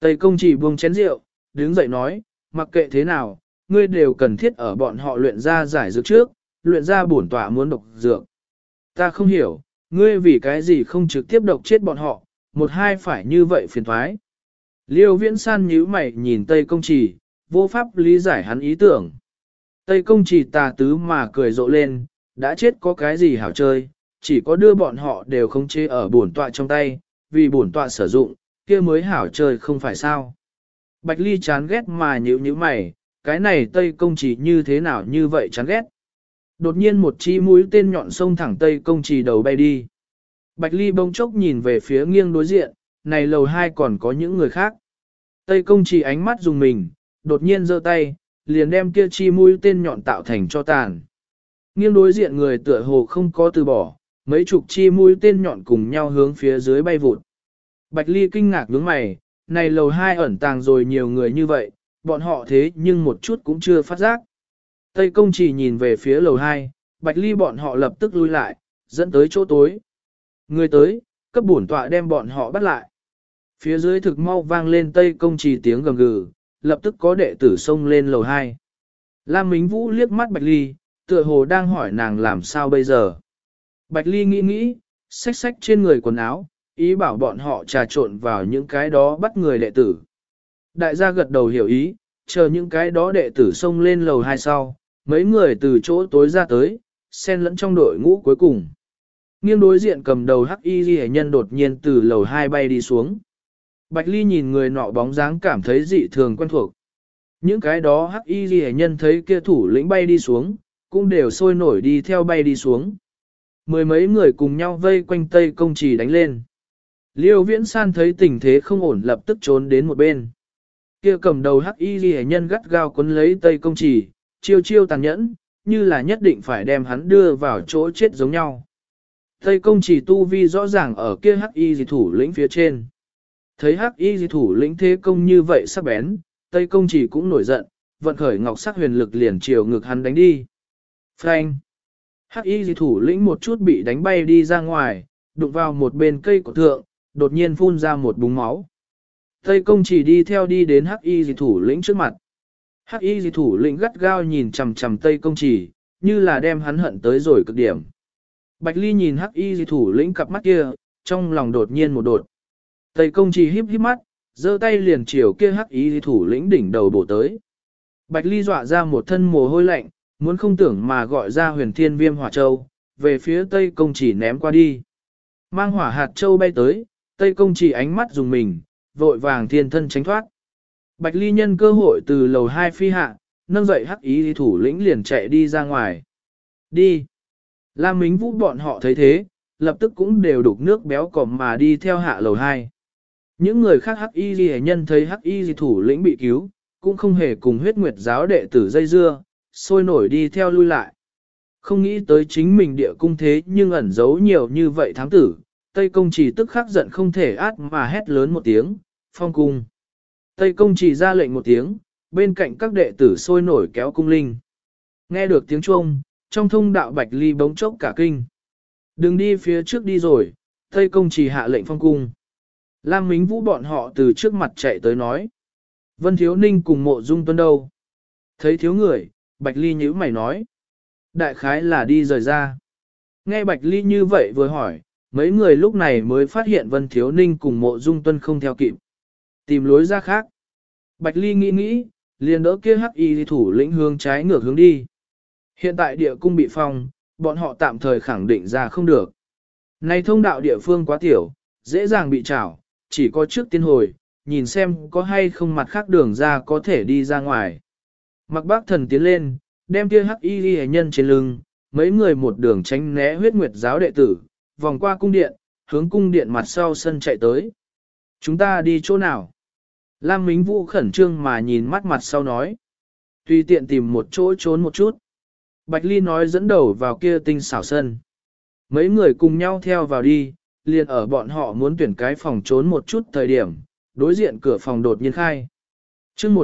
Speaker 1: Tây công chỉ buông chén rượu, đứng dậy nói, mặc kệ thế nào, ngươi đều cần thiết ở bọn họ luyện ra giải dược trước, luyện ra bổn tọa muốn độc dược. Ta không hiểu, ngươi vì cái gì không trực tiếp độc chết bọn họ, một hai phải như vậy phiền thoái. Liêu Viễn San nhíu mày nhìn Tây công chỉ, vô pháp lý giải hắn ý tưởng. Tây công chỉ tà tứ mà cười rộ lên, đã chết có cái gì hảo chơi, chỉ có đưa bọn họ đều không chế ở bổn tọa trong tay, vì bổn tọa sử dụng, kia mới hảo chơi không phải sao. Bạch Ly chán ghét mà nhíu mày, cái này Tây công chỉ như thế nào như vậy chán ghét. Đột nhiên một chi mũi tên nhọn xông thẳng Tây công chỉ đầu bay đi. Bạch Ly bỗng chốc nhìn về phía nghiêng đối diện, này lầu 2 còn có những người khác. Tây công chỉ ánh mắt dùng mình, đột nhiên giơ tay, liền đem kia chi mũi tên nhọn tạo thành cho tàn. Nghiêng đối diện người tựa hồ không có từ bỏ, mấy chục chi mũi tên nhọn cùng nhau hướng phía dưới bay vụt. Bạch Ly kinh ngạc nhướng mày, này lầu 2 ẩn tàng rồi nhiều người như vậy, bọn họ thế nhưng một chút cũng chưa phát giác. Tây công chỉ nhìn về phía lầu 2, Bạch Ly bọn họ lập tức lui lại, dẫn tới chỗ tối. Người tới, cấp bổn tọa đem bọn họ bắt lại. Phía dưới thực mau vang lên Tây công chỉ tiếng gầm gừ, lập tức có đệ tử xông lên lầu 2. Lam Mính Vũ liếc mắt Bạch Ly, tựa hồ đang hỏi nàng làm sao bây giờ. Bạch Ly nghĩ, xách xách trên người quần áo, ý bảo bọn họ trà trộn vào những cái đó bắt người đệ tử. Đại gia gật đầu hiểu ý, chờ những cái đó đệ tử xông lên lầu 2 sau, mấy người từ chỗ tối ra tới, xen lẫn trong đội ngũ cuối cùng. Nghiêng đối diện cầm đầu hắc y ghi nhân đột nhiên từ lầu 2 bay đi xuống. Bạch Ly nhìn người nọ bóng dáng cảm thấy dị thường quen thuộc. Những cái đó hắc y ghi nhân thấy kia thủ lĩnh bay đi xuống, cũng đều sôi nổi đi theo bay đi xuống. Mười mấy người cùng nhau vây quanh Tây công trì đánh lên. Liêu Viễn San thấy tình thế không ổn lập tức trốn đến một bên. Kia cầm đầu hắc y ghi nhân gắt gao quấn lấy Tây công trì, chiêu tàn nhẫn, như là nhất định phải đem hắn đưa vào chỗ chết giống nhau. Tây công trì tu vi rõ ràng ở kia hắc y dị thủ lĩnh phía trên. Thấy hắc y dị thủ lĩnh thế công như vậy sắc bén, Tây công trì cũng nổi giận, vận khởi ngọc sắc huyền lực liền chiều ngực hắn đánh đi. Phanh! Hắc y dị thủ lĩnh một chút bị đánh bay đi ra ngoài, đụng vào một bên cây cổ thượng, đột nhiên phun ra một búng máu. Tây công trì đi theo đi đến hắc y dị thủ lĩnh trước mặt. Hắc y dị thủ lĩnh gắt gao nhìn chằm chằm Tây công trì, như là đem hắn hận tới rồi cực điểm. Bạch Ly nhìn hắc y dị thủ lĩnh cặp mắt kia, trong lòng đột nhiên một đột. Tây công trì híp mắt, giơ tay liền chiều kia hắc y dị thủ lĩnh đỉnh đầu bổ tới. Bạch Ly dọa ra một thân mồ hôi lạnh, muốn không tưởng mà gọi ra huyền thiên viêm hỏa châu, về phía Tây công trì ném qua đi. Mang hỏa hạt châu bay tới, Tây công trì ánh mắt dùng mình, vội vàng thiên thân tránh thoát. Bạch Ly nhân cơ hội từ lầu 2 phi hạ, nâng dậy hắc y dị thủ lĩnh liền chạy đi ra ngoài. Đi! Lam Mính Vũ bọn họ thấy thế, lập tức cũng đều đục nước béo còm mà đi theo hạ lầu 2. Những người khác hắc y dị nhân thấy hắc y dị thủ lĩnh bị cứu, cũng không hề cùng huyết nguyệt giáo đệ tử dây dưa, sôi nổi đi theo lui lại. Không nghĩ tới chính mình địa cung thế nhưng ẩn giấu nhiều như vậy thám tử, Tây công trì tức khắc giận không thể át mà hét lớn một tiếng, phong cung. Tây công trì ra lệnh một tiếng, bên cạnh các đệ tử sôi nổi kéo cung linh. Nghe được tiếng chuông, trong thông đạo Bạch Ly bỗng chốc cả kinh. Đừng đi phía trước đi rồi, Tây công trì hạ lệnh phong cung. Lam Mính Vũ bọn họ từ trước mặt chạy tới nói. Vân Thiếu Ninh cùng Mộ Dung Tuân đâu? Thấy thiếu người, Bạch Ly nhíu mày nói. Đại khái là đi rời ra. Nghe Bạch Ly như vậy vừa hỏi, mấy người lúc này mới phát hiện Vân Thiếu Ninh cùng Mộ Dung Tuân không theo kịp. Tìm lối ra khác. Bạch Ly nghĩ, liền đỡ kia hắc y thủ lĩnh hướng trái ngược hướng đi. Hiện tại địa cung bị phong, bọn họ tạm thời khẳng định ra không được. Này thông đạo địa phương quá tiểu, dễ dàng bị trảo, chỉ có trước tiên hồi, nhìn xem có hay không mặt khác đường ra có thể đi ra ngoài. Mặc Bác Thần tiến lên, đem kia hắc y hệ nhân trên lưng, mấy người một đường tránh né huyết nguyệt giáo đệ tử, vòng qua cung điện, hướng cung điện mặt sau sân chạy tới. Chúng ta đi chỗ nào? Lam Mính Vũ khẩn trương mà nhìn mắt mặt sau nói. Tùy tiện tìm một chỗ trốn một chút. Bạch Ly nói dẫn đầu vào kia tinh xảo sân. Mấy người cùng nhau theo vào đi, liền ở bọn họ muốn tuyển cái phòng trốn một chút thời điểm, đối diện cửa phòng đột nhiên khai. chương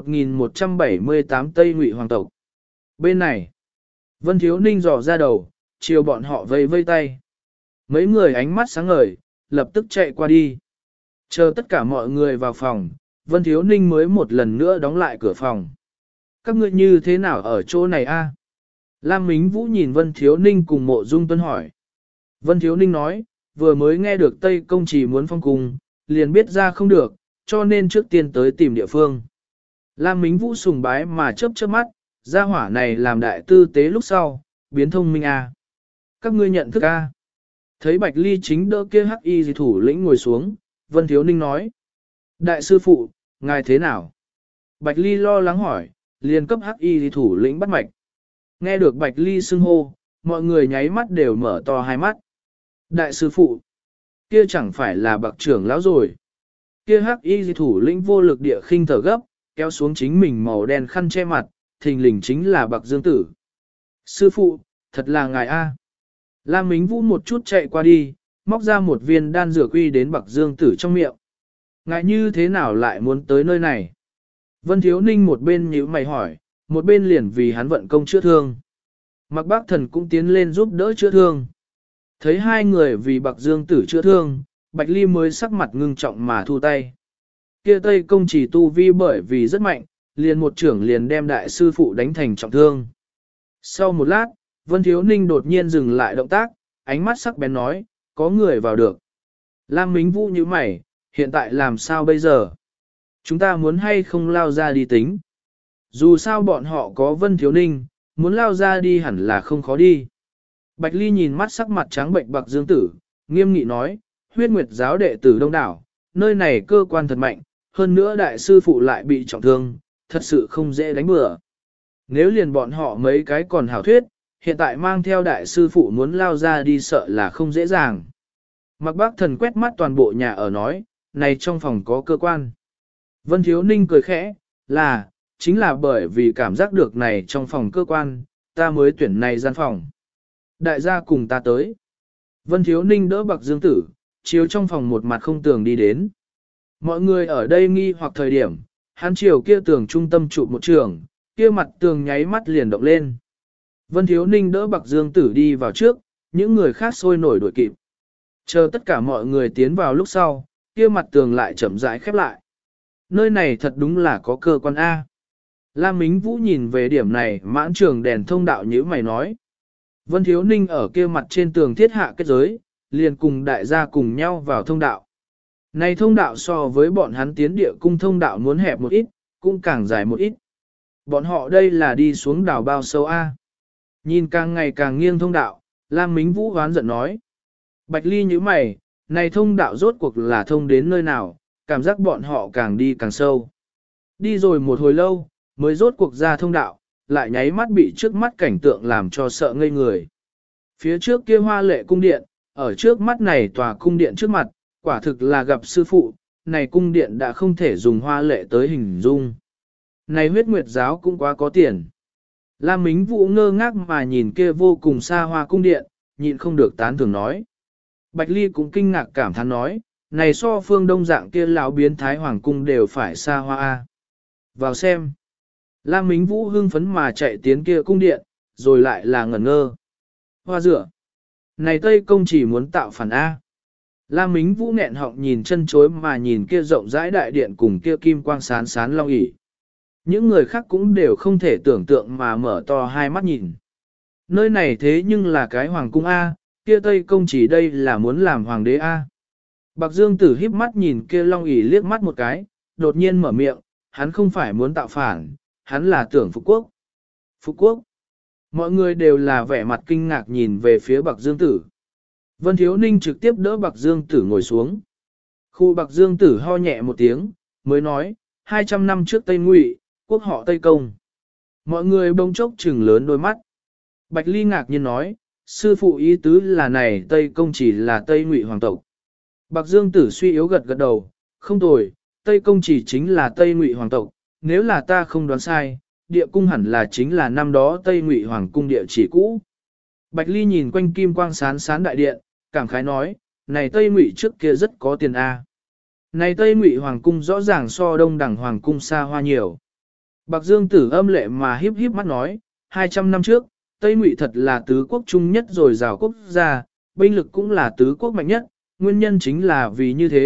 Speaker 1: 1178 Tây Ngụy Hoàng tộc. Bên này, Vân Thiếu Ninh dò ra đầu, chiều bọn họ vây vây tay. Mấy người ánh mắt sáng ngời, lập tức chạy qua đi. Chờ tất cả mọi người vào phòng, Vân Thiếu Ninh mới một lần nữa đóng lại cửa phòng. Các ngươi như thế nào ở chỗ này a? Lam Mính Vũ nhìn Vân Thiếu Ninh cùng Mộ Dung Tuân hỏi. Vân Thiếu Ninh nói, vừa mới nghe được Tây Công Chỉ muốn phong cung, liền biết ra không được, cho nên trước tiên tới tìm địa phương. Lam Mính Vũ sùng bái mà chớp chớp mắt, gia hỏa này làm đại tư tế lúc sau, biến thông minh a. Các ngươi nhận thức a? Thấy Bạch Ly chính đỡ kia hắc y thủ lĩnh ngồi xuống, Vân Thiếu Ninh nói. Đại sư phụ, ngài thế nào? Bạch Ly lo lắng hỏi, liền cấp hắc y thủ lĩnh bắt mạch. Nghe được Bạch Ly xưng hô, mọi người nháy mắt đều mở to hai mắt. Đại sư phụ, kia chẳng phải là bậc trưởng lão rồi. Kia hắc y thủ lĩnh vô lực địa khinh thở gấp, kéo xuống chính mình màu đen khăn che mặt, thình lình chính là bậc dương tử. Sư phụ, thật là ngài a. Lam Mính Vũ một chút chạy qua đi, móc ra một viên đan dược uy đến bậc dương tử trong miệng. Ngài như thế nào lại muốn tới nơi này? Vân Thiếu Ninh một bên nhíu mày hỏi, một bên liền vì hắn vận công chữa thương. Mạc Bác Thần cũng tiến lên giúp đỡ chữa thương. Thấy hai người vì Bạc Dương Tử chữa thương, Bạch Ly mới sắc mặt ngưng trọng mà thu tay. Kia Tây Công Chỉ tu vi bởi vì rất mạnh, liền một trưởng liền đem đại sư phụ đánh thành trọng thương. Sau một lát, Vân Thiếu Ninh đột nhiên dừng lại động tác, ánh mắt sắc bén nói, có người vào được. Lam Mính Vũ như mày, hiện tại làm sao bây giờ? Chúng ta muốn hay không lao ra đi tính? Dù sao bọn họ có Vân Thiếu Ninh, muốn lao ra đi hẳn là không khó đi. Bạch Ly nhìn mắt sắc mặt trắng bệnh Bạc Dương Tử, nghiêm nghị nói, huyết nguyệt giáo đệ tử đông đảo, nơi này cơ quan thật mạnh, hơn nữa đại sư phụ lại bị trọng thương, thật sự không dễ đánh bừa. Nếu liền bọn họ mấy cái còn hảo thuyết, hiện tại mang theo đại sư phụ muốn lao ra đi sợ là không dễ dàng. Mạc Bác Thần quét mắt toàn bộ nhà ở nói, này trong phòng có cơ quan. Vân Thiếu Ninh cười khẽ, chính là bởi vì cảm giác được này trong phòng cơ quan, ta mới tuyển này gian phòng. Đại gia cùng ta tới. Vân Thiếu Ninh đỡ Bạc Dương Tử, chiếu trong phòng một mặt không tường đi đến. Mọi người ở đây nghi hoặc thời điểm, hắn chiều kia tường trung tâm trụ một trường, kia mặt tường nháy mắt liền động lên. Vân Thiếu Ninh đỡ Bạc Dương Tử đi vào trước, những người khác sôi nổi đuổi kịp. Chờ tất cả mọi người tiến vào lúc sau, kia mặt tường lại chậm rãi khép lại. Nơi này thật đúng là có cơ quan A. Lam Mính Vũ nhìn về điểm này mãn trường đèn thông đạo như mày nói. Vân Thiếu Ninh ở kia mặt trên tường thiết hạ kết giới, liền cùng đại gia cùng nhau vào thông đạo. Này thông đạo so với bọn hắn tiến địa cung thông đạo muốn hẹp một ít, cũng càng dài một ít. Bọn họ đây là đi xuống đảo bao sâu A. Nhìn càng ngày càng nghiêng thông đạo, Lam Mính Vũ hoán giận nói. Bạch Ly như mày, này thông đạo rốt cuộc là thông đến nơi nào, cảm giác bọn họ càng đi càng sâu. Đi rồi một hồi lâu, mới rốt cuộc ra thông đạo, lại nháy mắt bị trước mắt cảnh tượng làm cho sợ ngây người. Phía trước kia hoa lệ cung điện, ở trước mắt này tòa cung điện trước mặt, quả thực là gặp sư phụ, này cung điện đã không thể dùng hoa lệ tới hình dung. Này huyết nguyệt giáo cũng quá có tiền. Lam Mính Vũ ngơ ngác mà nhìn kia vô cùng xa hoa cung điện, nhịn không được tán thưởng nói. Bạch Ly cũng kinh ngạc cảm thán nói, này so phương đông dạng kia lão biến thái hoàng cung đều phải xa hoa a. Vào xem. Lam Mính Vũ hưng phấn mà chạy tiến kia cung điện, rồi lại là ngẩn ngơ. Hoa rửa. Này Tây Công chỉ muốn tạo phản A. Lam Mính Vũ nghẹn họng nhìn chân chối mà nhìn kia rộng rãi đại điện cùng kia kim quang sán sán long ỷ. Những người khác cũng đều không thể tưởng tượng mà mở to hai mắt nhìn. Nơi này thế nhưng là cái hoàng cung A, kia Tây Công chỉ đây là muốn làm hoàng đế A. Bạc Dương Tử híp mắt nhìn kia long ỷ liếc mắt một cái, đột nhiên mở miệng, hắn không phải muốn tạo phản, hắn là tưởng phục quốc. Phục quốc. Mọi người đều là vẻ mặt kinh ngạc nhìn về phía Bạc Dương Tử. Vân Thiếu Ninh trực tiếp đỡ Bạc Dương Tử ngồi xuống. Khu Bạc Dương Tử ho nhẹ một tiếng, mới nói, 200 năm trước Tây Ngụy, quốc họ Tây Công. Mọi người bỗng chốc trừng lớn đôi mắt. Bạch Ly ngạc nhiên nói, sư phụ ý tứ là này Tây Công chỉ là Tây Ngụy hoàng tộc. Bạc Dương Tử suy yếu gật gật đầu, không tồi, Tây Công chỉ chính là Tây Ngụy hoàng tộc, nếu là ta không đoán sai, địa cung hẳn là chính là năm đó Tây Ngụy hoàng cung địa chỉ cũ. Bạch Ly nhìn quanh kim quang sán sán đại điện, cảm khái nói, này Tây Ngụy trước kia rất có tiền a. Này Tây Ngụy hoàng cung rõ ràng so đông đẳng hoàng cung xa hoa nhiều. Bạc Dương Tử âm lệ mà híp híp mắt nói, 200 năm trước, Tây Ngụy thật là tứ quốc trung nhất rồi rào quốc gia, binh lực cũng là tứ quốc mạnh nhất, nguyên nhân chính là vì như thế,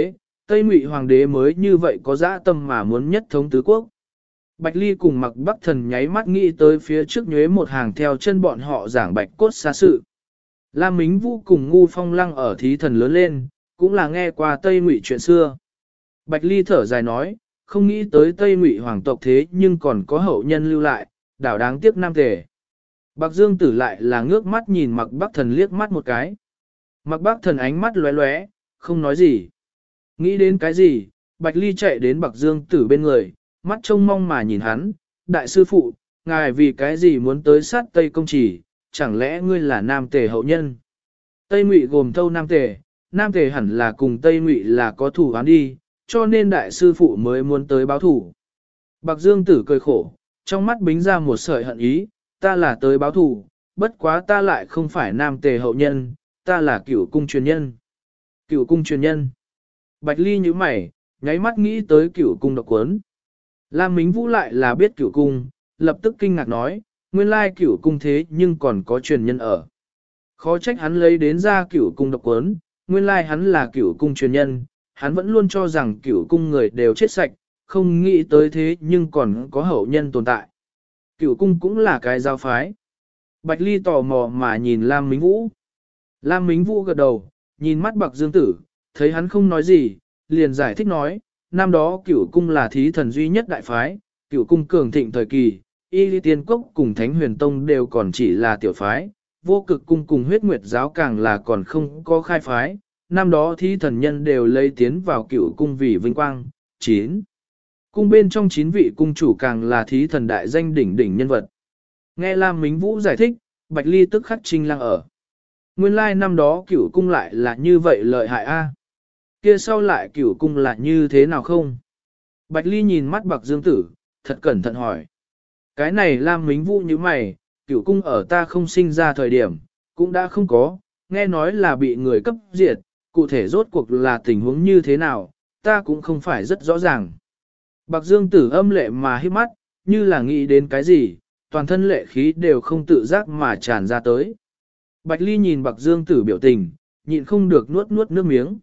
Speaker 1: Tây Ngụy hoàng đế mới như vậy có dã tâm mà muốn nhất thống tứ quốc. Bạch Ly cùng Mặc Bắc Thần nháy mắt nghĩ tới phía trước nhuế một hàng theo chân bọn họ giảng bạch cốt xa sự. Lam Mính Vũ cùng Ngu Phong Lăng ở thí thần lớn lên, cũng là nghe qua Tây Ngụy chuyện xưa. Bạch Ly thở dài nói, không nghĩ tới Tây Ngụy hoàng tộc thế nhưng còn có hậu nhân lưu lại, đảo đáng tiếc nam tề. Bạc Dương Tử lại là ngước mắt nhìn Mặc Bắc Thần liếc mắt một cái. Mặc Bắc Thần ánh mắt lóe lóe, không nói gì. Nghĩ đến cái gì, Bạch Ly chạy đến Bạc Dương Tử bên người, mắt trông mong mà nhìn hắn, đại sư phụ, ngài vì cái gì muốn tới sát Tây Công Chỉ, chẳng lẽ ngươi là nam tề hậu nhân? Tây Ngụy gồm thâu nam tề hẳn là cùng Tây Ngụy là có thủ án đi, cho nên đại sư phụ mới muốn tới báo thủ. Bạc Dương Tử cười khổ, trong mắt bính ra một sợi hận ý, ta là tới báo thủ, bất quá ta lại không phải nam tề hậu nhân, ta là cửu cung truyền nhân. Cửu cung truyền nhân. Bạch Ly như mày, nháy mắt nghĩ tới cửu cung độc cuốn. Lam Mính Vũ lại là biết cửu cung, lập tức kinh ngạc nói, nguyên lai cửu cung thế nhưng còn có truyền nhân ở. Khó trách hắn lấy đến ra cửu cung độc cuốn, nguyên lai hắn là cửu cung truyền nhân, hắn vẫn luôn cho rằng cửu cung người đều chết sạch, không nghĩ tới thế nhưng còn có hậu nhân tồn tại. Cửu cung cũng là cái giáo phái. Bạch Ly tò mò mà nhìn Lam Mính Vũ. Lam Mính Vũ gật đầu, nhìn mắt Bạc Dương Tử, thấy hắn không nói gì, liền giải thích nói, năm đó cửu cung là thí thần duy nhất đại phái, cửu cung cường thịnh thời kỳ, Y Ly Tiên Cốc cùng Thánh Huyền Tông đều còn chỉ là tiểu phái, vô cực cung cùng huyết nguyệt giáo càng là còn không có khai phái, năm đó thí thần nhân đều lấy tiến vào cửu cung vì vinh quang. 9. Cung bên trong 9 vị cung chủ càng là thí thần đại danh đỉnh đỉnh nhân vật. Nghe Lam Mính Vũ giải thích, Bạch Ly tức khắc trinh lăng ở. Nguyên lai năm đó cửu cung lại là như vậy lợi hại a. Kia sau lại cửu cung là như thế nào không? Bạch Ly nhìn mắt Bạc Dương Tử, thật cẩn thận hỏi. Cái này Lam Mính Vũ như mày, cửu cung ở ta không sinh ra thời điểm, cũng đã không có, nghe nói là bị người cấp diệt, cụ thể rốt cuộc là tình huống như thế nào, ta cũng không phải rất rõ ràng. Bạc Dương Tử âm lệ mà hít mắt, như là nghĩ đến cái gì, toàn thân lệ khí đều không tự giác mà tràn ra tới. Bạch Ly nhìn Bạc Dương Tử biểu tình, nhịn không được nuốt nước miếng.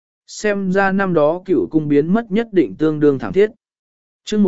Speaker 1: Xem ra năm đó cửu cung biến mất nhất định tương đương thảm thiết. Chương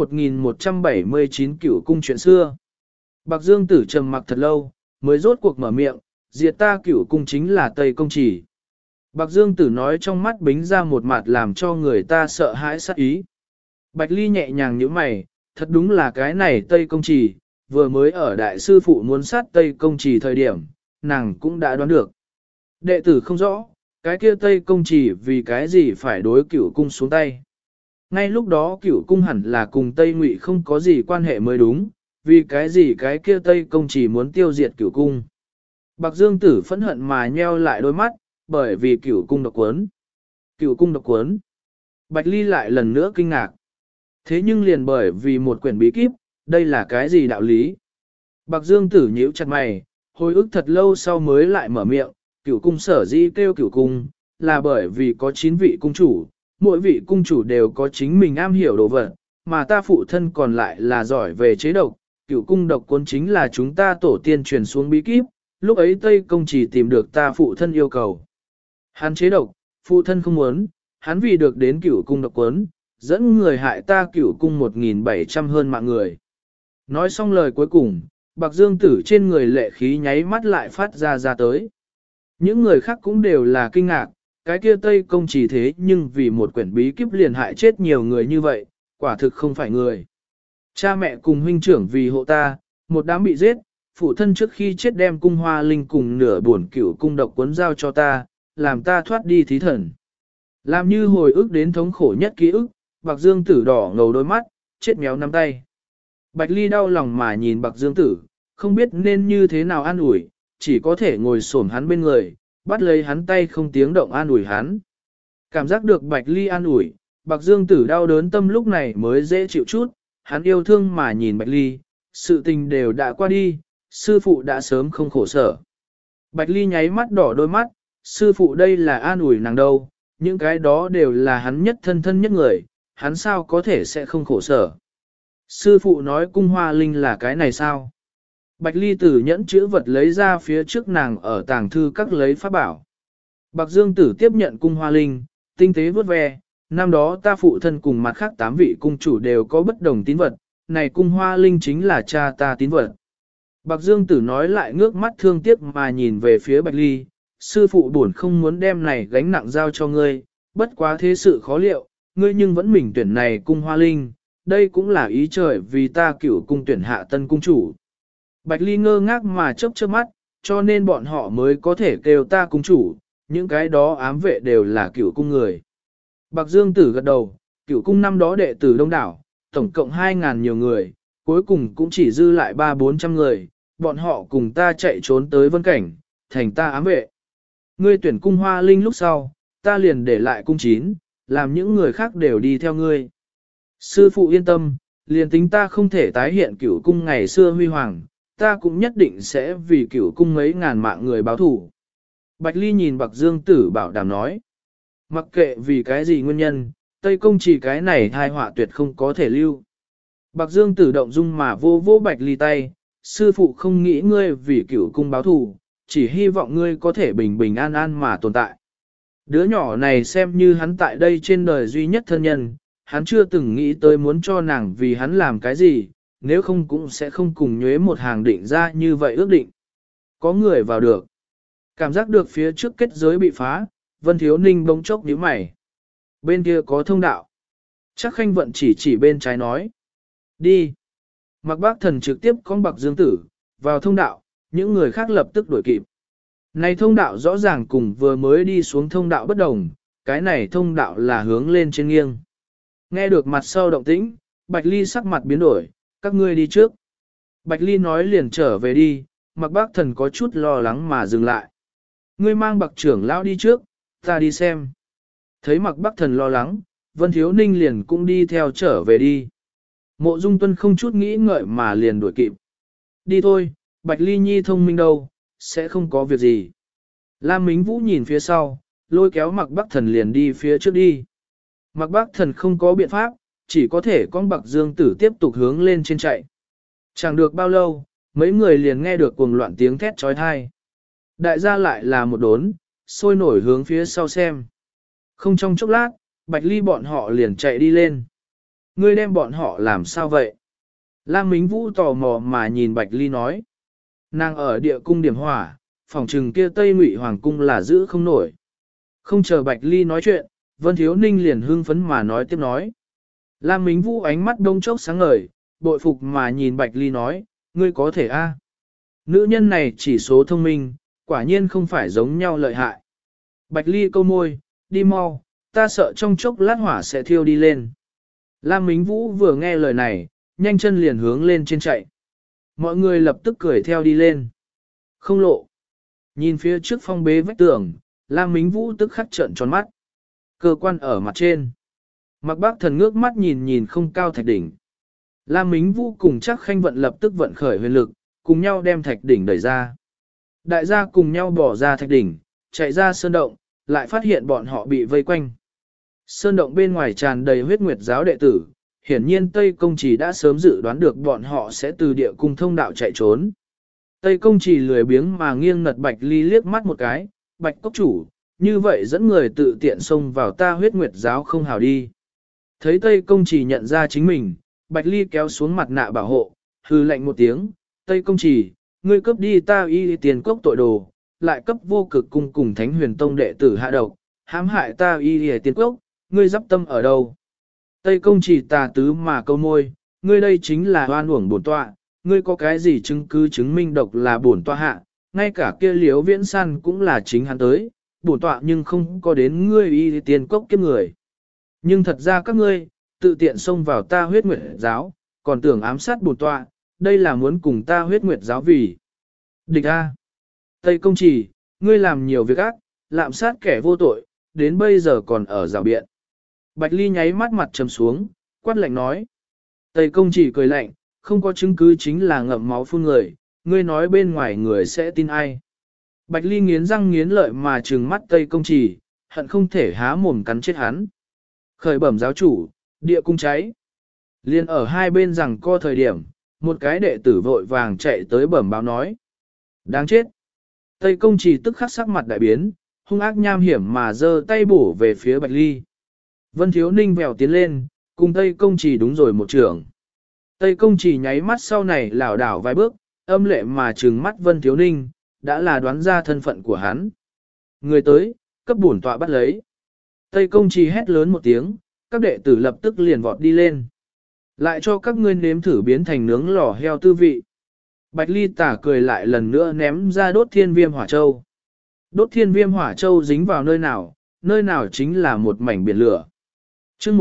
Speaker 1: 1179 cửu cung chuyện xưa. Bạc Dương Tử trầm mặc thật lâu, mới rốt cuộc mở miệng, diệt ta cửu cung chính là Tây Công Chỉ. Bạc Dương Tử nói trong mắt bính ra một mặt làm cho người ta sợ hãi sát ý. Bạch Ly nhẹ nhàng nhíu mày, thật đúng là cái này Tây Công Chỉ, vừa mới ở đại sư phụ muốn sát Tây Công Chỉ thời điểm, nàng cũng đã đoán được. Đệ tử không rõ, cái kia Tây Công Chỉ vì cái gì phải đối cửu cung xuống tay. Ngay lúc đó cửu cung hẳn là cùng Tây Ngụy không có gì quan hệ mới đúng, vì cái gì cái kia Tây Công Chỉ muốn tiêu diệt cửu cung. Bạc Dương Tử phẫn hận mà nheo lại đôi mắt, bởi vì cửu cung độc cuốn. Cửu cung độc cuốn. Bạch Ly lại lần nữa kinh ngạc. Thế nhưng liền bởi vì một quyển bí kíp, đây là cái gì đạo lý? Bạc Dương Tử nhíu chặt mày, hồi ức thật lâu sau mới lại mở miệng, cửu cung sở dĩ kêu cửu cung, là bởi vì có 9 vị cung chủ, mỗi vị cung chủ đều có chính mình am hiểu đồ vật, mà ta phụ thân còn lại là giỏi về chế độc, cửu cung độc cuốn chính là chúng ta tổ tiên truyền xuống bí kíp, lúc ấy Tây Công chỉ tìm được ta phụ thân yêu cầu. Hắn chế độc, phụ thân không muốn, hắn vì được đến cửu cung độc cuốn, dẫn người hại ta cửu cung 1.700 hơn mạng người. Nói xong lời cuối cùng, Bạc Dương Tử trên người lệ khí nháy mắt lại phát ra tới. Những người khác cũng đều là kinh ngạc, cái kia Tây Công chỉ thế nhưng vì một quyển bí kíp liền hại chết nhiều người như vậy, quả thực không phải người. Cha mẹ cùng huynh trưởng vì hộ ta, một đám bị giết, phụ thân trước khi chết đem cung hoa linh cùng nửa bổn cửu cung độc cuốn giao cho ta, làm ta thoát đi thí thần. Làm như hồi ức đến thống khổ nhất ký ức, Bạc Dương Tử đỏ ngầu đôi mắt, chết méo nắm tay. Bạch Ly đau lòng mà nhìn Bạc Dương Tử, không biết nên như thế nào an ủi, chỉ có thể ngồi xổm hắn bên người, bắt lấy hắn tay không tiếng động an ủi hắn. Cảm giác được Bạch Ly an ủi, Bạc Dương Tử đau đớn tâm lúc này mới dễ chịu chút, hắn yêu thương mà nhìn Bạch Ly, sự tình đều đã qua đi, sư phụ đã sớm không khổ sở. Bạch Ly nháy mắt đỏ đôi mắt, sư phụ đây là an ủi nàng đâu, những cái đó đều là hắn nhất thân nhất người, hắn sao có thể sẽ không khổ sở. Sư phụ nói cung hoa linh là cái này sao? Bạch Ly Tử nhẫn chữ vật lấy ra phía trước nàng ở tàng thư các lấy pháp bảo. Bạc Dương Tử tiếp nhận cung hoa linh, tinh tế vuốt ve, Năm đó ta phụ thân cùng mặt khác 8 vị cung chủ đều có bất đồng tín vật, này cung hoa linh chính là cha ta tín vật. Bạc Dương Tử nói lại ngước mắt thương tiếc mà nhìn về phía Bạch Ly, sư phụ buồn không muốn đem này gánh nặng giao cho ngươi, bất quá thế sự khó liệu, ngươi nhưng vẫn mình tuyển này cung hoa linh, đây cũng là ý trời vì ta cửu cung tuyển hạ tân cung chủ. Bạch Ly ngơ ngác mà chớp chớp mắt, cho nên bọn họ mới có thể kêu ta cung chủ, những cái đó ám vệ đều là cửu cung người. Bạc Dương Tử gật đầu, cửu cung năm đó đệ tử đông đảo, tổng cộng 2.000 nhiều người, cuối cùng cũng chỉ dư lại 300-400 người, bọn họ cùng ta chạy trốn tới vân cảnh, thành ta ám vệ. Ngươi tuyển cung hoa linh lúc sau, ta liền để lại cung 9, làm những người khác đều đi theo ngươi. Sư phụ yên tâm, liền tính ta không thể tái hiện cửu cung ngày xưa huy hoàng, ta cũng nhất định sẽ vì cửu cung mấy ngàn mạng người báo thủ. Bạch Ly nhìn Bạc Dương Tử bảo đảm nói, mặc kệ vì cái gì nguyên nhân, Tây Công chỉ cái này thai họa tuyệt không có thể lưu. Bạc Dương Tử động dung mà vô vô Bạch Ly tay, sư phụ không nghĩ ngươi vì cửu cung báo thù, chỉ hy vọng ngươi có thể bình bình an an mà tồn tại. Đứa nhỏ này xem như hắn tại đây trên đời duy nhất thân nhân, hắn chưa từng nghĩ tới muốn cho nàng vì hắn làm cái gì, nếu không cũng sẽ không cùng nhuế một hàng định ra như vậy ước định. Có người vào được. Cảm giác được phía trước kết giới bị phá, Vân Thiếu Ninh bỗng chốc nhíu mày. Bên kia có thông đạo. Chắc Khanh Vận chỉ bên trái nói. Đi. Mạc Bác Thần trực tiếp con Bạc Dương Tử, vào thông đạo, những người khác lập tức đuổi kịp. Này thông đạo rõ ràng cùng vừa mới đi xuống thông đạo bất đồng, cái này thông đạo là hướng lên trên nghiêng. Nghe được mặt sau động tĩnh, Bạch Ly sắc mặt biến đổi, các ngươi đi trước. Bạch Ly nói liền trở về đi, Mạc Bác Thần có chút lo lắng mà dừng lại. Ngươi mang Bạc trưởng lão đi trước, ta đi xem. Thấy Mạc Bác Thần lo lắng, Vân Thiếu Ninh liền cũng đi theo trở về đi. Mộ Dung Tuân không chút nghĩ ngợi mà liền đuổi kịp. Đi thôi, Bạch Ly Nhi thông minh đâu, sẽ không có việc gì. Lam Mính Vũ nhìn phía sau, lôi kéo Mạc Bác Thần liền đi phía trước đi. Mạc Bác Thần không có biện pháp, chỉ có thể con Bạc Dương Tử tiếp tục hướng lên trên chạy. Chẳng được bao lâu, mấy người liền nghe được cuồng loạn tiếng thét trói thai. Đại gia lại là một đốn, sôi nổi hướng phía sau xem. Không trong chốc lát, Bạch Ly bọn họ liền chạy đi lên. Ngươi đem bọn họ làm sao vậy? Lam Mính Vũ tò mò mà nhìn Bạch Ly nói. Nàng ở địa cung điểm hỏa, phòng trừng kia Tây Ngụy Hoàng cung là giữ không nổi. Không chờ Bạch Ly nói chuyện, Vân Thiếu Ninh liền hưng phấn mà nói tiếp nói. Lam Mính Vũ ánh mắt đông chốc sáng ngời, bội phục mà nhìn Bạch Ly nói, ngươi có thể a? Nữ nhân này chỉ số thông minh, quả nhiên không phải giống nhau lợi hại. Bạch Ly câu môi, đi mau, ta sợ trong chốc lát hỏa sẽ thiêu đi lên. Lam Mính Vũ vừa nghe lời này, nhanh chân liền hướng lên trên chạy. Mọi người lập tức cười theo đi lên. Không lộ. Nhìn phía trước phong bế vách tường, Lam Mính Vũ tức khắc trợn tròn mắt. Cơ quan ở mặt trên. Mạc Bác Thần ngước mắt nhìn nhìn không cao thạch đỉnh. Lam Mính Vũ cùng Chắc Khanh Vận lập tức vận khởi huyền lực, cùng nhau đem thạch đỉnh đẩy ra. Đại gia cùng nhau bỏ ra thạch đỉnh, chạy ra sơn động, lại phát hiện bọn họ bị vây quanh. Sơn động bên ngoài tràn đầy huyết nguyệt giáo đệ tử, hiển nhiên Tây Công Trì đã sớm dự đoán được bọn họ sẽ từ địa cung thông đạo chạy trốn. Tây Công Trì lười biếng mà nghiêng nật Bạch Ly liếc mắt một cái, Bạch Cốc Chủ, như vậy dẫn người tự tiện xông vào ta huyết nguyệt giáo không hào đi. Thấy Tây Công Trì nhận ra chính mình, Bạch Ly kéo xuống mặt nạ bảo hộ, hư lạnh một tiếng, Tây Công Trì, ngươi cấp đi ta y tiền cốc tội đồ, lại cấp vô cực cung cùng Thánh Huyền Tông đệ tử hạ độc, hãm hại ta y tiền cốc, ngươi dắp tâm ở đâu? Tây Công Trì tà tứ mà câu môi, ngươi đây chính là oan uổng bổn tọa, ngươi có cái gì chứng cứ chứng minh độc là bổn tọa hạ, ngay cả kia Liễu Viễn San cũng là chính hắn tới, bổn tọa nhưng không có đến ngươi y tiền cốc kiếp người. Nhưng thật ra các ngươi, tự tiện xông vào ta huyết nguyệt giáo, còn tưởng ám sát bổn tọa, đây là muốn cùng ta huyết nguyệt giáo vì. Địch A. Tây Công Trì, ngươi làm nhiều việc ác, lạm sát kẻ vô tội, đến bây giờ còn ở rào biện. Bạch Ly nháy mắt mặt trầm xuống, quát lạnh nói. Tây Công Trì cười lạnh, không có chứng cứ chính là ngậm máu phun người, ngươi nói bên ngoài người sẽ tin ai. Bạch Ly nghiến răng nghiến lợi mà trừng mắt Tây Công Trì, hận không thể há mồm cắn chết hắn. Khởi bẩm giáo chủ, địa cung cháy. Liên ở hai bên rằng co thời điểm, một cái đệ tử vội vàng chạy tới bẩm báo nói. Đáng chết. Tây Công Trì tức khắc sắc mặt đại biến, hung ác nham hiểm mà giơ tay bổ về phía Bạch Ly. Vân Thiếu Ninh vèo tiến lên, cùng Tây Công Trì đúng rồi một trưởng. Tây Công Trì nháy mắt sau này lảo đảo vài bước, âm lệ mà trừng mắt Vân Thiếu Ninh, đã là đoán ra thân phận của hắn. Người tới, cấp bổn tọa bắt lấy. Tây Công Trì hét lớn một tiếng, các đệ tử lập tức liền vọt đi lên. Lại cho các ngươi nếm thử biến thành nướng lò heo tư vị. Bạch Ly tả cười lại lần nữa ném ra đốt thiên viêm hỏa châu. Đốt thiên viêm hỏa châu dính vào nơi nào chính là một mảnh biển lửa. Chương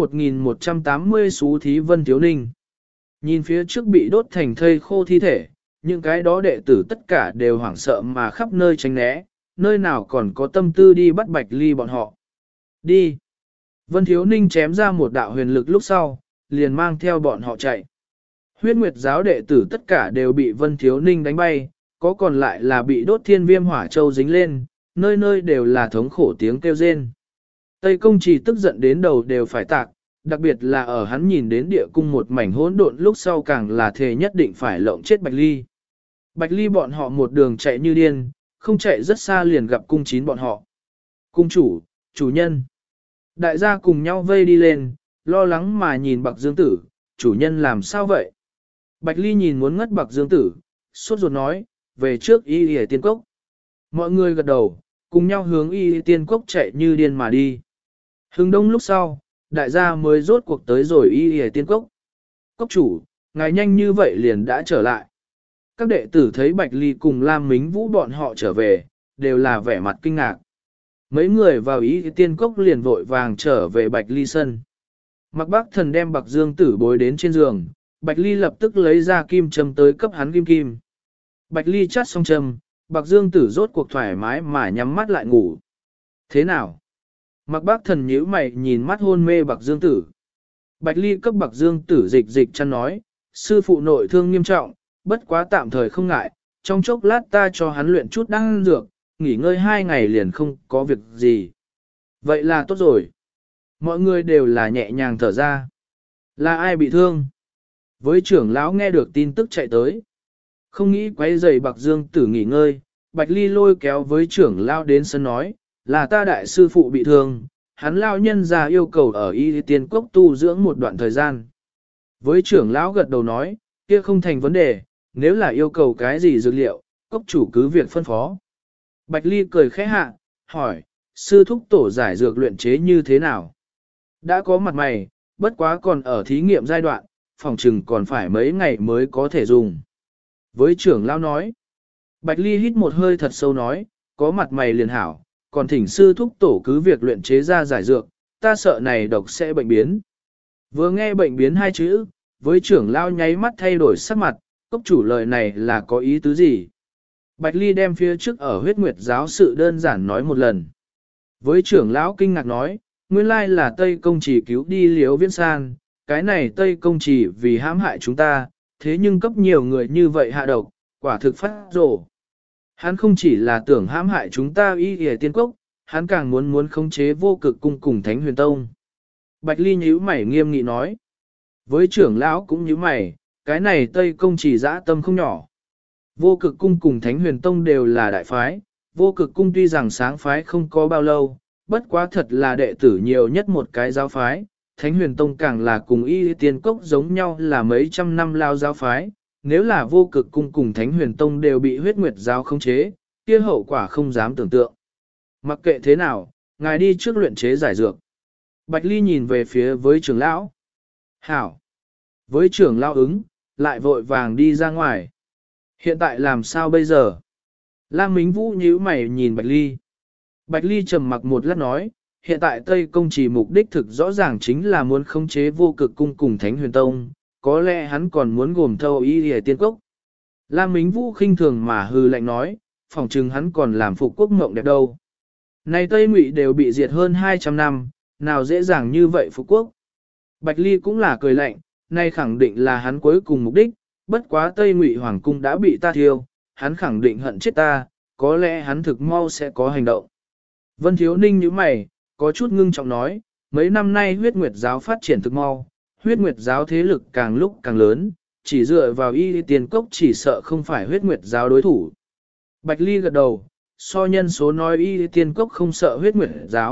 Speaker 1: 1180 Xú Thí Vân Thiếu Ninh. Nhìn phía trước bị đốt thành thây khô thi thể, những cái đó đệ tử tất cả đều hoảng sợ mà khắp nơi tránh né, nơi nào còn có tâm tư đi bắt Bạch Ly bọn họ. Đi! Vân Thiếu Ninh chém ra một đạo huyền lực lúc sau, liền mang theo bọn họ chạy. Huyết Nguyệt giáo đệ tử tất cả đều bị Vân Thiếu Ninh đánh bay, có còn lại là bị đốt thiên viêm hỏa châu dính lên, nơi nơi đều là thống khổ tiếng kêu rên. Tây Công Trì tức giận đến đầu đều phải tạc, đặc biệt là ở hắn nhìn đến địa cung một mảnh hỗn độn lúc sau càng là thề nhất định phải lộng chết Bạch Ly. Bạch Ly bọn họ một đường chạy như điên, không chạy rất xa liền gặp cung chín bọn họ. Cung chủ, chủ nhân. Đại gia cùng nhau vây đi lên, lo lắng mà nhìn Bạc Dương Tử, chủ nhân làm sao vậy? Bạch Ly nhìn muốn ngất Bạc Dương Tử, sốt ruột nói, về trước Y Y Tiên Cốc. Mọi người gật đầu, cùng nhau hướng Y Y Tiên Cốc chạy như điên mà đi. Hừng đông lúc sau, đại gia mới rốt cuộc tới rồi Y Y Tiên Cốc. Cốc chủ, ngài nhanh như vậy liền đã trở lại. Các đệ tử thấy Bạch Ly cùng Lam Mính Vũ bọn họ trở về, đều là vẻ mặt kinh ngạc. Mấy người vào Y Y Tiên Cốc liền vội vàng trở về Bạch Ly sân. Mặc Bác Thần đem Bạc Dương Tử bối đến trên giường, Bạch Ly lập tức lấy ra kim châm tới cấp hắn kim kim. Bạch Ly chắt xong châm, Bạc Dương Tử rốt cuộc thoải mái mà nhắm mắt lại ngủ. Thế nào? Mặc Bác Thần nhíu mày nhìn mắt hôn mê Bạc Dương Tử. Bạch Ly cấp Bạc Dương Tử dịch chăn nói, sư phụ nội thương nghiêm trọng, bất quá tạm thời không ngại, trong chốc lát ta cho hắn luyện chút đan dược, nghỉ ngơi 2 ngày liền không có việc gì. Vậy là tốt rồi. Mọi người đều là nhẹ nhàng thở ra. Là ai bị thương? Với trưởng lão nghe được tin tức chạy tới. Không nghĩ quấy rầy Bạc Dương Tử nghỉ ngơi, Bạch Ly lôi kéo với trưởng lão đến sân nói, là ta đại sư phụ bị thương, hắn lão nhân già yêu cầu ở Y Tiên Cốc tu dưỡng một đoạn thời gian. Với trưởng lão gật đầu nói, kia không thành vấn đề, nếu là yêu cầu cái gì dược liệu, cốc chủ cứ việc phân phó. Bạch Ly cười khẽ hạ, hỏi, sư thúc tổ giải dược luyện chế như thế nào? Đã có mặt mày, bất quá còn ở thí nghiệm giai đoạn, phòng trừng còn phải mấy ngày mới có thể dùng. Với trưởng lão nói, Bạch Ly hít một hơi thật sâu nói, có mặt mày liền hảo, còn thỉnh sư thúc tổ cứ việc luyện chế ra giải dược, ta sợ này độc sẽ bệnh biến. Vừa nghe bệnh biến 2 chữ, với trưởng lão nháy mắt thay đổi sắc mặt, cốc chủ lời này là có ý tứ gì? Bạch Ly đem phía trước ở huyết nguyệt giáo sự đơn giản nói một lần. Với trưởng lão kinh ngạc nói, nguyên lai là Tây Công Trì cứu đi Liễu Viễn San, cái này Tây Công Trì vì hãm hại chúng ta, thế nhưng cấp nhiều người như vậy hạ độc, quả thực phát rồ. Hắn không chỉ là tưởng hãm hại chúng ta Y Y Tiên Cốc, hắn càng muốn khống chế Vô Cực cung cùng Thánh Huyền Tông. Bạch Ly nhíu mày nghiêm nghị nói. Với trưởng lão cũng nhíu mày, cái này Tây Công Trì dã tâm không nhỏ. Vô Cực cung cùng Thánh Huyền Tông đều là đại phái, Vô Cực cung tuy rằng sáng phái không có bao lâu, bất quá thật là đệ tử nhiều nhất một cái giáo phái, Thánh Huyền Tông càng là cùng Y Tiên Cốc giống nhau là mấy trăm năm lao giáo phái, nếu là Vô Cực cung cùng Thánh Huyền Tông đều bị huyết nguyệt giáo khống chế, kia hậu quả không dám tưởng tượng. Mặc kệ thế nào, ngài đi trước luyện chế giải dược. Bạch Ly nhìn về phía với trưởng lão. Hảo. Với trưởng lão ứng, lại vội vàng đi ra ngoài. Hiện tại làm sao bây giờ? Lam Mính Vũ nhíu mày nhìn Bạch Ly. Bạch Ly trầm mặc một lát nói, hiện tại Tây Công Trì mục đích thực rõ ràng chính là muốn khống chế Vô Cực cung cùng Thánh Huyền Tông, có lẽ hắn còn muốn gồm thâu Y Y Tiên Cốc. Lam Mính Vũ khinh thường mà hừ lạnh nói, phỏng chừng hắn còn làm phục quốc mộng đẹp đâu. Này Tây Ngụy đều bị diệt hơn 200 năm, nào dễ dàng như vậy phục quốc. Bạch Ly cũng là cười lạnh, nay khẳng định là hắn cuối cùng mục đích, bất quá Tây Ngụy Hoàng cung đã bị ta thiêu, hắn khẳng định hận chết ta, có lẽ hắn thực mau sẽ có hành động. Vân Thiếu Ninh nhíu mày, có chút ngưng trọng nói, mấy năm nay huyết nguyệt giáo phát triển thực mau, huyết nguyệt giáo thế lực càng lúc càng lớn, chỉ dựa vào Y Tiên Cốc chỉ sợ không phải huyết nguyệt giáo đối thủ. Bạch Ly gật đầu, so nhân số nói Y Tiên Cốc không sợ huyết nguyệt giáo,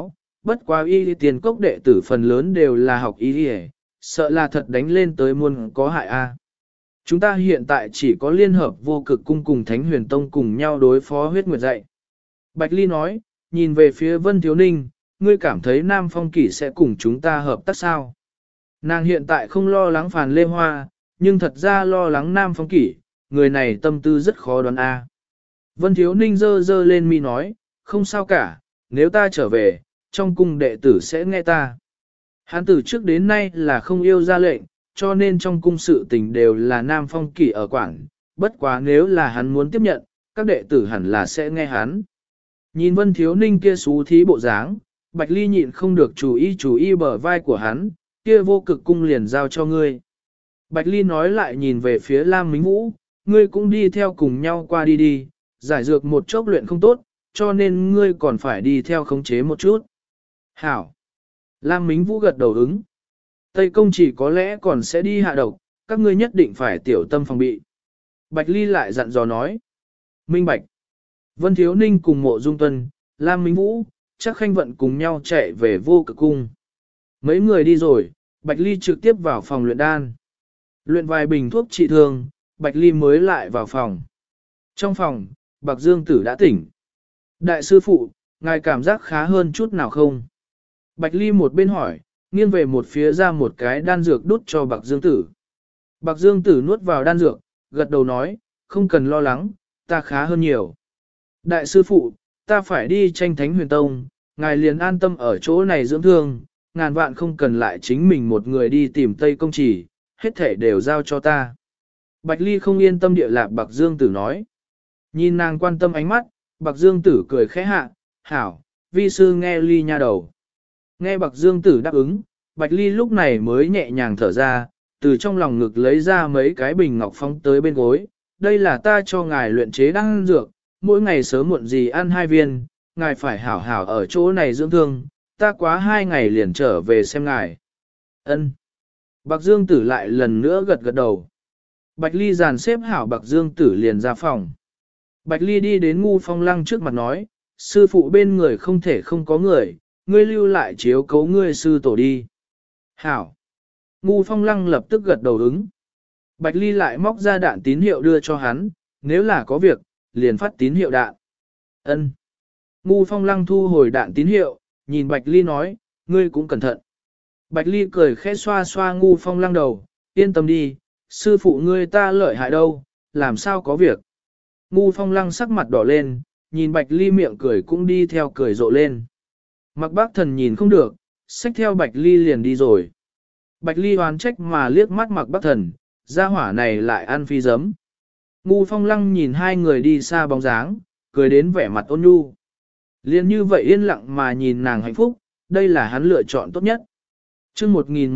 Speaker 1: bất quá y tiền cốc đệ tử phần lớn đều là học y sợ là thật đánh lên tới muôn có hại a. Chúng ta hiện tại chỉ có liên hợp vô cực cung cùng Thánh Huyền Tông cùng nhau đối phó huyết nguyệt dạy. Bạch Ly nói, nhìn về phía Vân Thiếu Ninh, ngươi cảm thấy Nam Phong Kỷ sẽ cùng chúng ta hợp tác sao? Nàng hiện tại không lo lắng Phàn Lê Hoa, nhưng thật ra lo lắng Nam Phong Kỷ, người này tâm tư rất khó đoán a. Vân Thiếu Ninh giơ giơ lên mi nói, không sao cả, nếu ta trở về, trong cung đệ tử sẽ nghe ta. Hắn từ trước đến nay là không yêu ra lệnh, cho nên trong cung sự tình đều là Nam Phong Kỷ ở quản, bất quá nếu là hắn muốn tiếp nhận, các đệ tử hẳn là sẽ nghe hắn. Nhìn Vân Thiếu Ninh kia xú thí bộ dáng, Bạch Ly nhịn không được chú ý bờ vai của hắn, kia vô cực cung liền giao cho ngươi. Bạch Ly nói lại nhìn về phía Lam Mính Vũ, ngươi cũng đi theo cùng nhau qua đi đi, giải dược một chốc luyện không tốt, cho nên ngươi còn phải đi theo khống chế một chút. Hảo! Lam Mính Vũ gật đầu ứng. Tây Công chỉ có lẽ còn sẽ đi hạ độc, các ngươi nhất định phải tiểu tâm phòng bị. Bạch Ly lại dặn dò nói. Minh Bạch. Vân Thiếu Ninh cùng Mộ Dung Tuân, Lam Mính Vũ, chắc Khanh Vận cùng nhau chạy về vô cực cung. Mấy người đi rồi, Bạch Ly trực tiếp vào phòng luyện đan. Luyện vài bình thuốc trị thương, Bạch Ly mới lại vào phòng. Trong phòng, Bạc Dương Tử đã tỉnh. Đại sư phụ, ngài cảm giác khá hơn chút nào không? Bạch Ly một bên hỏi, nghiêng về một phía ra một cái đan dược đút cho Bạc Dương Tử. Bạc Dương Tử nuốt vào đan dược, gật đầu nói, không cần lo lắng, ta khá hơn nhiều. Đại sư phụ, ta phải đi tranh Thánh Huyền Tông, ngài liền an tâm ở chỗ này dưỡng thương, ngàn vạn không cần lại chính mình một người đi tìm Tây Công Chỉ, hết thể đều giao cho ta. Bạch Ly không yên tâm địa lạc Bạc Dương Tử nói. Nhìn nàng quan tâm ánh mắt, Bạc Dương Tử cười khẽ hạ, hảo, vi sư nghe Ly nha đầu. Nghe Bạc Dương Tử đáp ứng, Bạch Ly lúc này mới nhẹ nhàng thở ra, từ trong lòng ngực lấy ra mấy cái bình ngọc phóng tới bên gối. Đây là ta cho ngài luyện chế đan dược, mỗi ngày sớm muộn gì ăn 2 viên, ngài phải hảo hảo ở chỗ này dưỡng thương, ta quá 2 ngày liền trở về xem ngài. Ân. Bạc Dương Tử lại lần nữa gật gật đầu. Bạch Ly dàn xếp hảo Bạc Dương Tử liền ra phòng. Bạch Ly đi đến Ngu Phong Lăng trước mặt nói, sư phụ bên người không thể không có người, ngươi lưu lại chiếu cấu ngươi sư tổ đi. Hảo. Ngu Phong Lăng lập tức gật đầu ứng. Bạch Ly lại móc ra đạn tín hiệu đưa cho hắn, nếu là có việc, liền phát tín hiệu đạn. Ân. Ngu Phong Lăng thu hồi đạn tín hiệu, nhìn Bạch Ly nói, ngươi cũng cẩn thận. Bạch Ly cười khẽ xoa xoa Ngu Phong Lăng đầu, yên tâm đi, sư phụ ngươi ta lợi hại đâu, làm sao có việc. Ngu Phong Lăng sắc mặt đỏ lên, nhìn Bạch Ly miệng cười cũng đi theo cười rộ lên. Mặc Bác Thần nhìn không được, xách theo Bạch Ly liền đi rồi. Bạch Ly oán trách mà liếc mắt Mặc Bác Thần, gia hỏa này lại ăn phi giấm. Ngu Phong Lăng nhìn hai người đi xa bóng dáng, cười đến vẻ mặt ôn nhu. Liên như vậy yên lặng mà nhìn nàng hạnh phúc, đây là hắn lựa chọn tốt nhất. Chương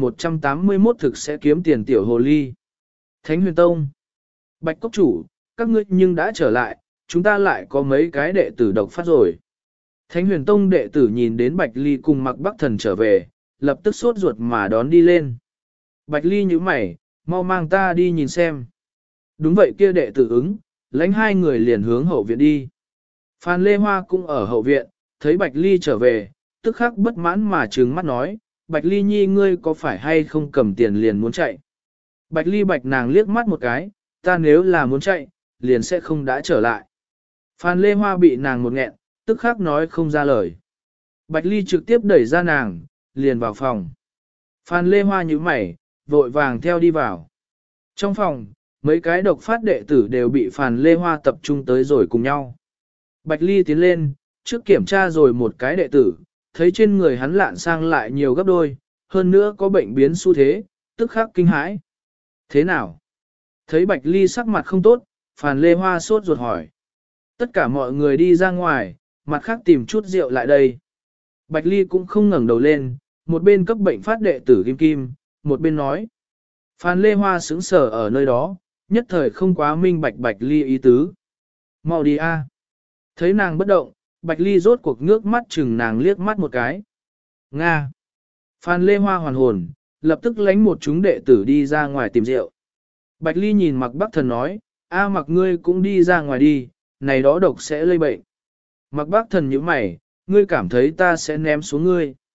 Speaker 1: 1181 thực sẽ kiếm tiền tiểu hồ ly. Thánh Huyền Tông. Bạch Cốc Chủ, các ngươi nhưng đã trở lại, chúng ta lại có mấy cái đệ tử độc phát rồi. Thánh Huyền Tông đệ tử nhìn đến Bạch Ly cùng Mặc Bắc Thần trở về, lập tức sốt ruột mà đón đi lên. Bạch Ly nhíu mày, mau mang ta đi nhìn xem. Đúng vậy kia đệ tử ứng, lãnh hai người liền hướng hậu viện đi. Phan Lê Hoa cũng ở hậu viện, thấy Bạch Ly trở về, tức khắc bất mãn mà trừng mắt nói, Bạch Ly nhi ngươi có phải hay không cầm tiền liền muốn chạy. Bạch Ly bạch nàng liếc mắt một cái, ta nếu là muốn chạy, liền sẽ không đã trở lại. Phan Lê Hoa bị nàng một nghẹn, tức khắc nói không ra lời. Bạch Ly trực tiếp đẩy ra nàng, liền vào phòng. Phan Lê Hoa nhíu mày, vội vàng theo đi vào. Trong phòng, mấy cái độc phát đệ tử đều bị Phan Lê Hoa tập trung tới rồi cùng nhau. Bạch Ly tiến lên, trước kiểm tra rồi một cái đệ tử, thấy trên người hắn lạn sang lại nhiều gấp đôi, hơn nữa có bệnh biến xu thế, tức khắc kinh hãi. Thế nào? Thấy Bạch Ly sắc mặt không tốt, Phan Lê Hoa sốt ruột hỏi. Tất cả mọi người đi ra ngoài, mặt khác tìm chút rượu lại đây. Bạch Ly cũng không ngẩng đầu lên, một bên cấp bệnh phát đệ tử Kim Kim, một bên nói. Phan Lê Hoa sững sờ ở nơi đó, nhất thời không quá minh bạch Bạch Ly ý tứ. Mau đi a. Thấy nàng bất động, Bạch Ly rốt cuộc ngước mắt chừng nàng liếc mắt một cái. Nga. Phan Lê Hoa hoàn hồn, lập tức lánh một chúng đệ tử đi ra ngoài tìm rượu. Bạch Ly nhìn Mặc Bắc Thần nói, a Mặc ngươi cũng đi ra ngoài đi, này đó độc sẽ lây bệnh. Mặc Bắc Thần nhíu mày, ngươi cảm thấy ta sẽ ném xuống ngươi.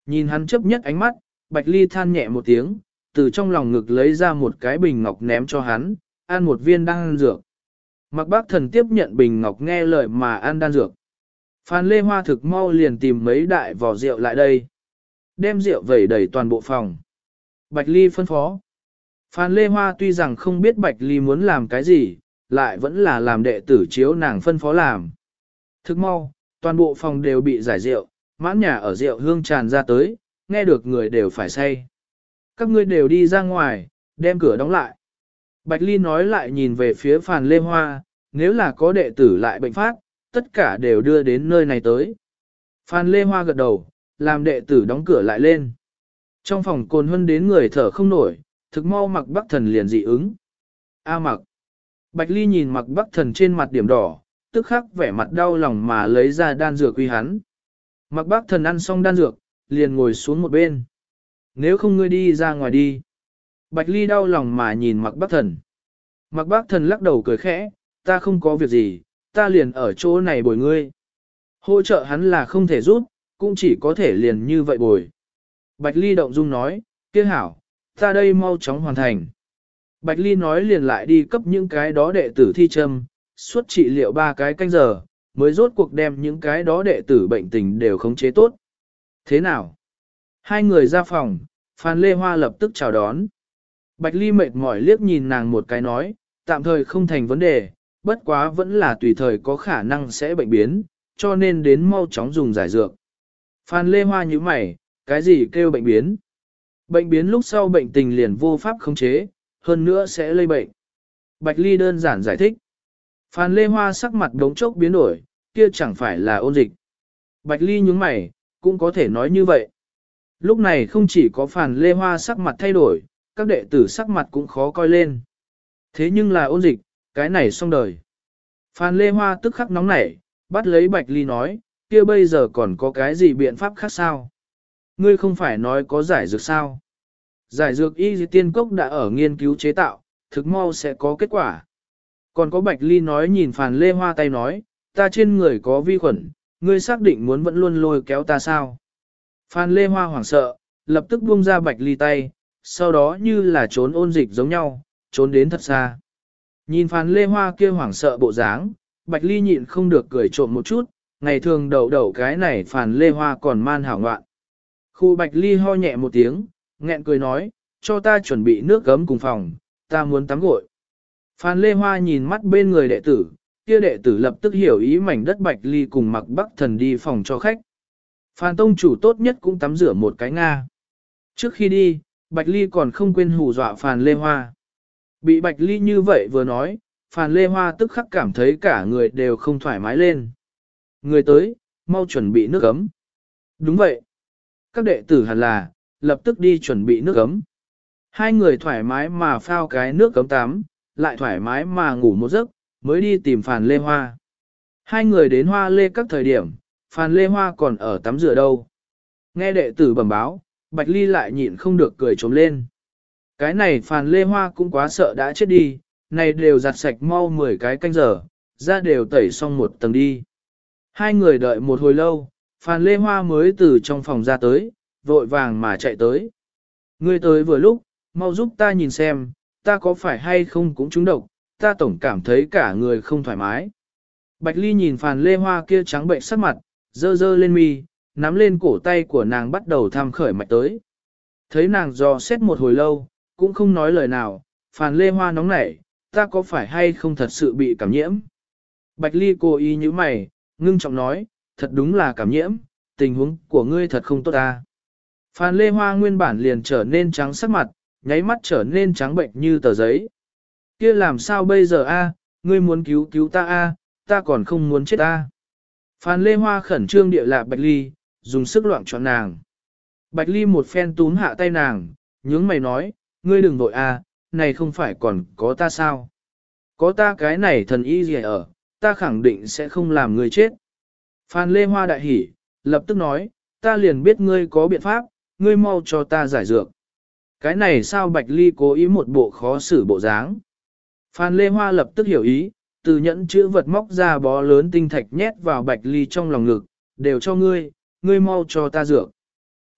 Speaker 1: Nhìn hắn chấp nhất ánh mắt, Bạch Ly than nhẹ một tiếng, từ trong lòng ngực lấy ra một cái bình ngọc ném cho hắn, ăn một viên đan dược. Mạc Bác Thần tiếp nhận bình ngọc nghe lời mà ăn đan dược. Phan Lê Hoa thực mau liền tìm mấy đại vò rượu lại đây. Đem rượu vẩy đầy toàn bộ phòng. Bạch Ly phân phó. Phan Lê Hoa tuy rằng không biết Bạch Ly muốn làm cái gì, lại vẫn là làm đệ tử chiếu nàng phân phó làm. Thực mau, toàn bộ phòng đều bị giải rượu, mãn nhà ở rượu hương tràn ra tới, nghe được người đều phải say. Các ngươi đều đi ra ngoài, đem cửa đóng lại. Bạch Ly nói lại nhìn về phía Phan Lê Hoa, nếu là có đệ tử lại bệnh phát, tất cả đều đưa đến nơi này tới. Phan Lê Hoa gật đầu, làm đệ tử đóng cửa lại lên. Trong phòng Cồn Huân đến người thở không nổi, thực mau Mạc Bắc Thần liền dị ứng. A Mặc. Bạch Ly nhìn Mạc Bắc Thần trên mặt điểm đỏ, tức khắc vẻ mặt đau lòng mà lấy ra đan dược uy hắn. Mạc Bắc Thần ăn xong đan dược, liền ngồi xuống một bên. Nếu không ngươi đi ra ngoài đi. Bạch Ly đau lòng mà nhìn Mạc Bắc Thần. Mạc Bắc Thần lắc đầu cười khẽ, ta không có việc gì, ta liền ở chỗ này bồi ngươi. Hỗ trợ hắn là không thể giúp, cũng chỉ có thể liền như vậy bồi. Bạch Ly động dung nói, kia hảo, ta đây mau chóng hoàn thành. Bạch Ly nói liền lại đi cấp những cái đó đệ tử thi châm, suốt trị liệu 3 cái canh giờ, mới rốt cuộc đem những cái đó đệ tử bệnh tình đều khống chế tốt. Thế nào? Hai người ra phòng, Phan Lê Hoa lập tức chào đón. Bạch Ly mệt mỏi liếc nhìn nàng một cái nói, tạm thời không thành vấn đề, bất quá vẫn là tùy thời có khả năng sẽ bệnh biến, cho nên đến mau chóng dùng giải dược. Phan Lê Hoa nhíu mày, cái gì kêu bệnh biến? Bệnh biến lúc sau bệnh tình liền vô pháp khống chế, hơn nữa sẽ lây bệnh. Bạch Ly đơn giản giải thích. Phan Lê Hoa sắc mặt đống chốc biến đổi, kia chẳng phải là ôn dịch. Bạch Ly nhướng mày, cũng có thể nói như vậy. Lúc này không chỉ có Phan Lê Hoa sắc mặt thay đổi, các đệ tử sắc mặt cũng khó coi lên. Thế nhưng là ôn dịch, cái này xong đời. Phan Lê Hoa tức khắc nóng nảy, bắt lấy Bạch Ly nói, kia bây giờ còn có cái gì biện pháp khác sao? Ngươi không phải nói có giải dược sao? Giải dược y tiên cốc đã ở nghiên cứu chế tạo, thực mau sẽ có kết quả. Còn có Bạch Ly nói nhìn Phan Lê Hoa tay nói, ta trên người có vi khuẩn, ngươi xác định muốn vẫn luôn lôi kéo ta sao? Phan Lê Hoa hoảng sợ, lập tức buông ra Bạch Ly tay, sau đó như là trốn ôn dịch giống nhau, trốn đến thật xa. Nhìn Phan Lê Hoa kia hoảng sợ bộ dáng, Bạch Ly nhịn không được cười trộm một chút, ngày thường đầu cái này Phan Lê Hoa còn man hảo ngoạn. Khu Bạch Ly ho nhẹ một tiếng, nghẹn cười nói, cho ta chuẩn bị nước gấm cùng phòng, ta muốn tắm gội. Phan Lê Hoa nhìn mắt bên người đệ tử, kia đệ tử lập tức hiểu ý mảnh đất Bạch Ly cùng Mạc Bắc Thần đi phòng cho khách. Phan tông chủ tốt nhất cũng tắm rửa một cái Nga. Trước khi đi, Bạch Ly còn không quên hù dọa Phan Lê Hoa. Bị Bạch Ly như vậy vừa nói, Phan Lê Hoa tức khắc cảm thấy cả người đều không thoải mái lên. Người tới, mau chuẩn bị nước ấm. Đúng vậy. Các đệ tử hẳn là, lập tức đi chuẩn bị nước ấm. Hai người thoải mái mà phao cái nước cấm tắm, lại thoải mái mà ngủ một giấc, mới đi tìm Phan Lê Hoa. Hai người đến Hoa Lê các thời điểm, Phan Lê Hoa còn ở tắm rửa đâu. Nghe đệ tử bẩm báo, Bạch Ly lại nhịn không được cười trống lên. Cái này Phan Lê Hoa cũng quá sợ đã chết đi, này đều giặt sạch mau 10 cái canh giờ, ra đều tẩy xong một tầng đi. Hai người đợi một hồi lâu, Phan Lê Hoa mới từ trong phòng ra tới, vội vàng mà chạy tới. Ngươi tới vừa lúc, mau giúp ta nhìn xem, ta có phải hay không cũng trúng độc, ta tổng cảm thấy cả người không thoải mái. Bạch Ly nhìn Phan Lê Hoa kia trắng bệnh sắc mặt, dơ dơ lên mi, nắm lên cổ tay của nàng bắt đầu thăm khởi mạch tới. Thấy nàng dò xét một hồi lâu, cũng không nói lời nào, Phan Lê Hoa nóng nảy, ta có phải hay không thật sự bị cảm nhiễm. Bạch Ly cố ý như mày, ngưng trọng nói, thật đúng là cảm nhiễm, tình huống của ngươi thật không tốt ta. Phan Lê Hoa nguyên bản liền trở nên trắng sắc mặt, nháy mắt trở nên trắng bệnh như tờ giấy. Kia làm sao bây giờ a? Ngươi muốn cứu cứu ta a? Ta còn không muốn chết a. Phan Lê Hoa khẩn trương địa lạp Bạch Ly, dùng sức loạn trọn nàng. Bạch Ly một phen túm hạ tay nàng, nhướng mày nói, ngươi đừng vội a, này không phải còn có ta sao? Có ta cái này thần y gì ở, ta khẳng định sẽ không làm ngươi chết. Phan Lê Hoa đại hỉ, lập tức nói, ta liền biết ngươi có biện pháp, ngươi mau cho ta giải dược. Cái này sao Bạch Ly cố ý một bộ khó xử bộ dáng. Phan Lê Hoa lập tức hiểu ý, từ nhẫn chữ vật móc ra bó lớn tinh thạch nhét vào Bạch Ly trong lòng ngực, đều cho ngươi, ngươi mau cho ta dược.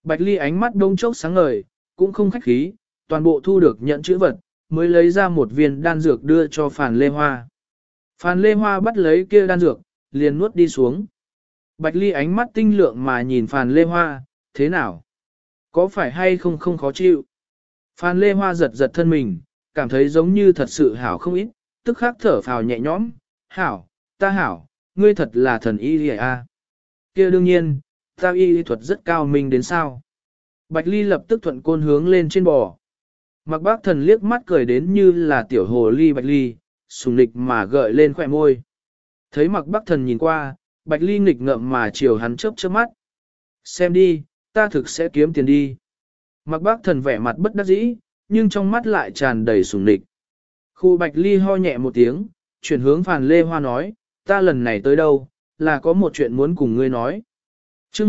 Speaker 1: Bạch Ly ánh mắt đông chốc sáng ngời, cũng không khách khí, toàn bộ thu được nhận chữ vật, mới lấy ra một viên đan dược đưa cho Phàn Lê Hoa. Phàn Lê Hoa bắt lấy kia đan dược, liền nuốt đi xuống. Bạch Ly ánh mắt tinh lượng mà nhìn Phàn Lê Hoa, thế nào? Có phải hay không không khó chịu? Phàn Lê Hoa giật giật thân mình, cảm thấy giống như thật sự hảo không ít, tức khắc thở phào nhẹ nhõm, hảo, ta hảo, ngươi thật là thần y lìa a. Kia đương nhiên, ta y thuật rất cao minh đến sao. Bạch Ly lập tức thuận côn hướng lên trên bò. Mặc bác thần liếc mắt cười đến như là tiểu hồ ly Bạch Ly, sùng nịch mà gợi lên khỏe môi. Thấy mặc bác thần nhìn qua, Bạch Ly nghịch ngợm mà chiều hắn chớp chớp mắt. Xem đi, ta thực sẽ kiếm tiền đi. Mặc bác thần vẻ mặt bất đắc dĩ, nhưng trong mắt lại tràn đầy sùng nịch. Khu Bạch Ly ho nhẹ một tiếng, chuyển hướng Phàn Lê Hoa nói, ta lần này tới đâu, là có một chuyện muốn cùng ngươi nói. chương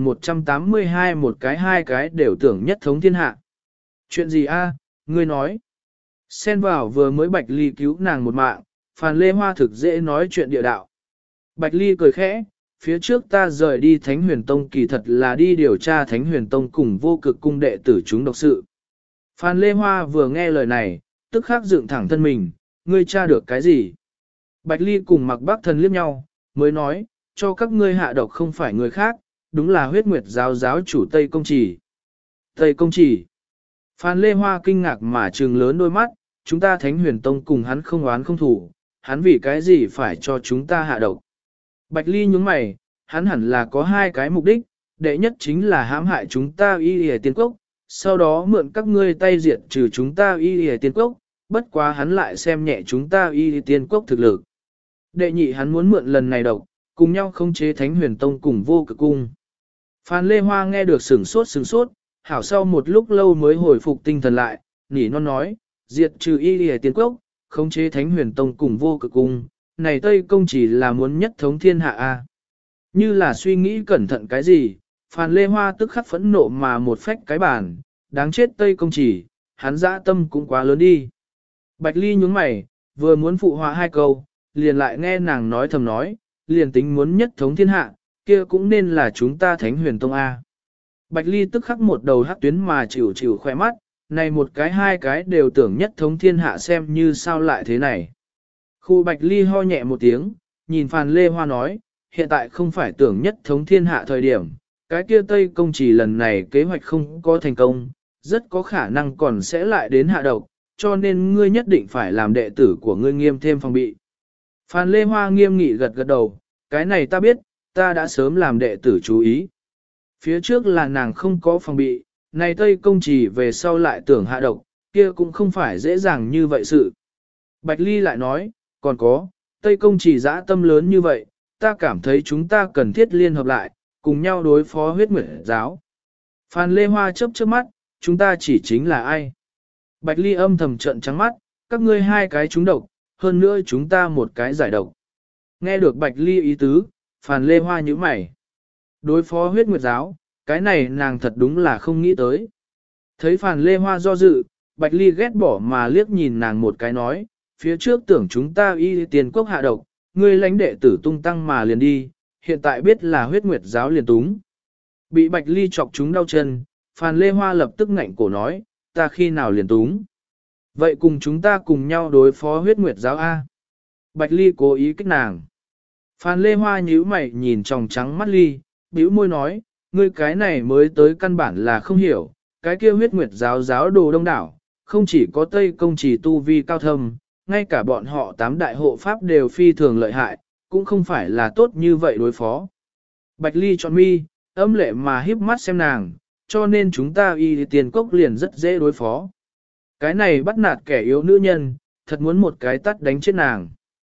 Speaker 1: 1182 một cái hai cái đều tưởng nhất thống thiên hạ. Chuyện gì a? Ngươi nói. Xen vào vừa mới Bạch Ly cứu nàng một mạng, Phàn Lê Hoa thực dễ nói chuyện địa đạo. Bạch Ly cười khẽ, phía trước ta rời đi Thánh Huyền Tông kỳ thật là đi điều tra Thánh Huyền Tông cùng vô cực cung đệ tử chúng độc sự. Phàn Lê Hoa vừa nghe lời này, tức khắc dựng thẳng thân mình, ngươi tra được cái gì? Bạch Ly cùng Mặc Bác Thần liếc nhau, mới nói, cho các ngươi hạ độc không phải người khác, đúng là huyết nguyệt giáo giáo chủ Tây Công Chỉ. Tây Công Chỉ. Phan Lê Hoa kinh ngạc mà trừng lớn đôi mắt, chúng ta Thánh Huyền Tông cùng hắn không oán không thủ, hắn vì cái gì phải cho chúng ta hạ độc. Bạch Ly nhướng mày, hắn hẳn là có hai cái mục đích, đệ nhất chính là hãm hại chúng ta y y tiên quốc, sau đó mượn các ngươi tay diệt trừ chúng ta y y tiên quốc, bất quá hắn lại xem nhẹ chúng ta y y tiên quốc thực lực. Đệ nhị hắn muốn mượn lần này độc, cùng nhau khống chế Thánh Huyền Tông cùng vô cực cung. Phan Lê Hoa nghe được sửng sốt, hảo sau một lúc lâu mới hồi phục tinh thần lại, nỉ non nói, diệt trừ y lìa tiên quốc, khống chế Thánh Huyền Tông cùng vô cực cung, này Tây Công chỉ là muốn nhất thống thiên hạ a. Như là suy nghĩ cẩn thận cái gì, Phan Lê Hoa tức khắc phẫn nộ mà một phách cái bàn, đáng chết Tây Công chỉ, hắn dã tâm cũng quá lớn đi. Bạch Ly nhướng mày, vừa muốn phụ họa hai câu, liền lại nghe nàng nói thầm nói, liền tính muốn nhất thống thiên hạ, kia cũng nên là chúng ta Thánh Huyền Tông A. Bạch Ly tức khắc một đầu hắc tuyến mà chịu khoe mắt, này một cái hai cái đều tưởng nhất thống thiên hạ xem như sao lại thế này. Khu Bạch Ly ho nhẹ một tiếng, nhìn Phan Lê Hoa nói, hiện tại không phải tưởng nhất thống thiên hạ thời điểm, cái kia Tây Công chỉ lần này kế hoạch không có thành công, rất có khả năng còn sẽ lại đến hạ độc, cho nên ngươi nhất định phải làm đệ tử của ngươi nghiêm thêm phòng bị. Phan Lê Hoa nghiêm nghị gật đầu, cái này ta biết, ta đã sớm làm đệ tử chú ý. Phía trước là nàng không có phòng bị, này Tây Công chỉ về sau lại tưởng hạ độc, kia cũng không phải dễ dàng như vậy sự. Bạch Ly lại nói, còn có, Tây Công chỉ dã tâm lớn như vậy, ta cảm thấy chúng ta cần thiết liên hợp lại, cùng nhau đối phó huyết nguyệt giáo. Phan Lê Hoa chớp mắt, chúng ta chỉ chính là ai? Bạch Ly âm thầm trợn trắng mắt, các ngươi hai cái trúng độc, hơn nữa chúng ta một cái giải độc. Nghe được Bạch Ly ý tứ, Phan Lê Hoa nhíu mày. Đối phó huyết nguyệt giáo, cái này nàng thật đúng là không nghĩ tới. Thấy Phan Lê Hoa do dự, Bạch Ly ghét bỏ mà liếc nhìn nàng một cái nói, phía trước tưởng chúng ta y tiền quốc hạ độc, ngươi lãnh đệ tử tung tăng mà liền đi, hiện tại biết là huyết nguyệt giáo liền túng. Bị Bạch Ly chọc chúng đau chân, Phan Lê Hoa lập tức ngạnh cổ nói, ta khi nào liền túng. Vậy cùng chúng ta cùng nhau đối phó huyết nguyệt giáo A. Bạch Ly cố ý kích nàng. Phan Lê Hoa nhíu mày nhìn tròng trắng mắt Ly, bĩu môi nói, ngươi cái này mới tới căn bản là không hiểu, cái kia huyết nguyệt giáo giáo đồ đông đảo, không chỉ có Tây Công chỉ tu vi cao thâm, ngay cả bọn họ tám đại hộ pháp đều phi thường lợi hại, cũng không phải là tốt như vậy đối phó. Bạch Ly chọn mi, âm lệ mà híp mắt xem nàng, cho nên chúng ta y tiền quốc liền rất dễ đối phó. Cái này bắt nạt kẻ yếu nữ nhân, thật muốn một cái tắt đánh chết nàng.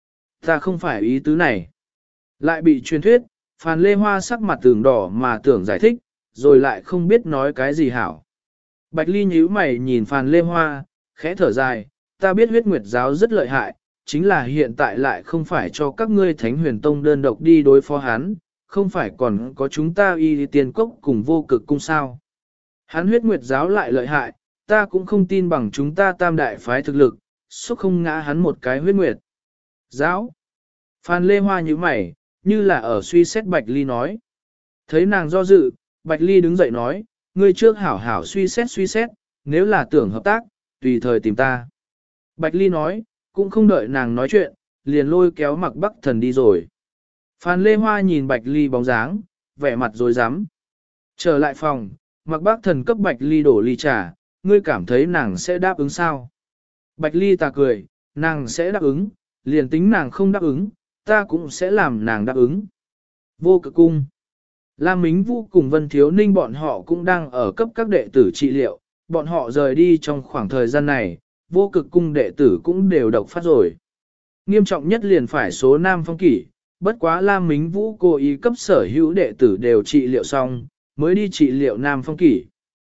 Speaker 1: Ta không phải ý tứ này. Lại bị truyền thuyết, Phan Lê Hoa sắc mặt tưởng đỏ mà tưởng giải thích, rồi lại không biết nói cái gì hảo. Bạch Ly nhíu mày nhìn Phan Lê Hoa, khẽ thở dài, ta biết huyết nguyệt giáo rất lợi hại, chính là hiện tại lại không phải cho các ngươi Thánh Huyền Tông đơn độc đi đối phó hắn, không phải còn có chúng ta y tiền cốc cùng vô cực cung sao. Hắn huyết nguyệt giáo lại lợi hại, ta cũng không tin bằng chúng ta tam đại phái thực lực, xúc không ngã hắn một cái huyết nguyệt. Giáo. Phan Lê Hoa như mày, như là ở suy xét Bạch Ly nói. Thấy nàng do dự, Bạch Ly đứng dậy nói, ngươi trước hảo hảo suy xét, nếu là tưởng hợp tác, tùy thời tìm ta. Bạch Ly nói, cũng không đợi nàng nói chuyện, liền lôi kéo Mạc Bắc Thần đi rồi. Phan Lê Hoa nhìn Bạch Ly bóng dáng, vẻ mặt rồi dám. Trở lại phòng, Mạc Bắc Thần cấp Bạch Ly đổ ly trà, ngươi cảm thấy nàng sẽ đáp ứng sao? Bạch Ly ta cười, nàng sẽ đáp ứng, liền tính nàng không đáp ứng, ta cũng sẽ làm nàng đáp ứng. Vô Cực Cung. Lam Mính Vũ cùng Vân Thiếu Ninh bọn họ cũng đang ở cấp các đệ tử trị liệu, bọn họ rời đi trong khoảng thời gian này, Vô Cực Cung đệ tử cũng đều độc phát rồi. Nghiêm trọng nhất liền phải số Nam Phong Kỷ, bất quá Lam Mính Vũ cố ý cấp sở hữu đệ tử đều trị liệu xong, mới đi trị liệu Nam Phong Kỷ.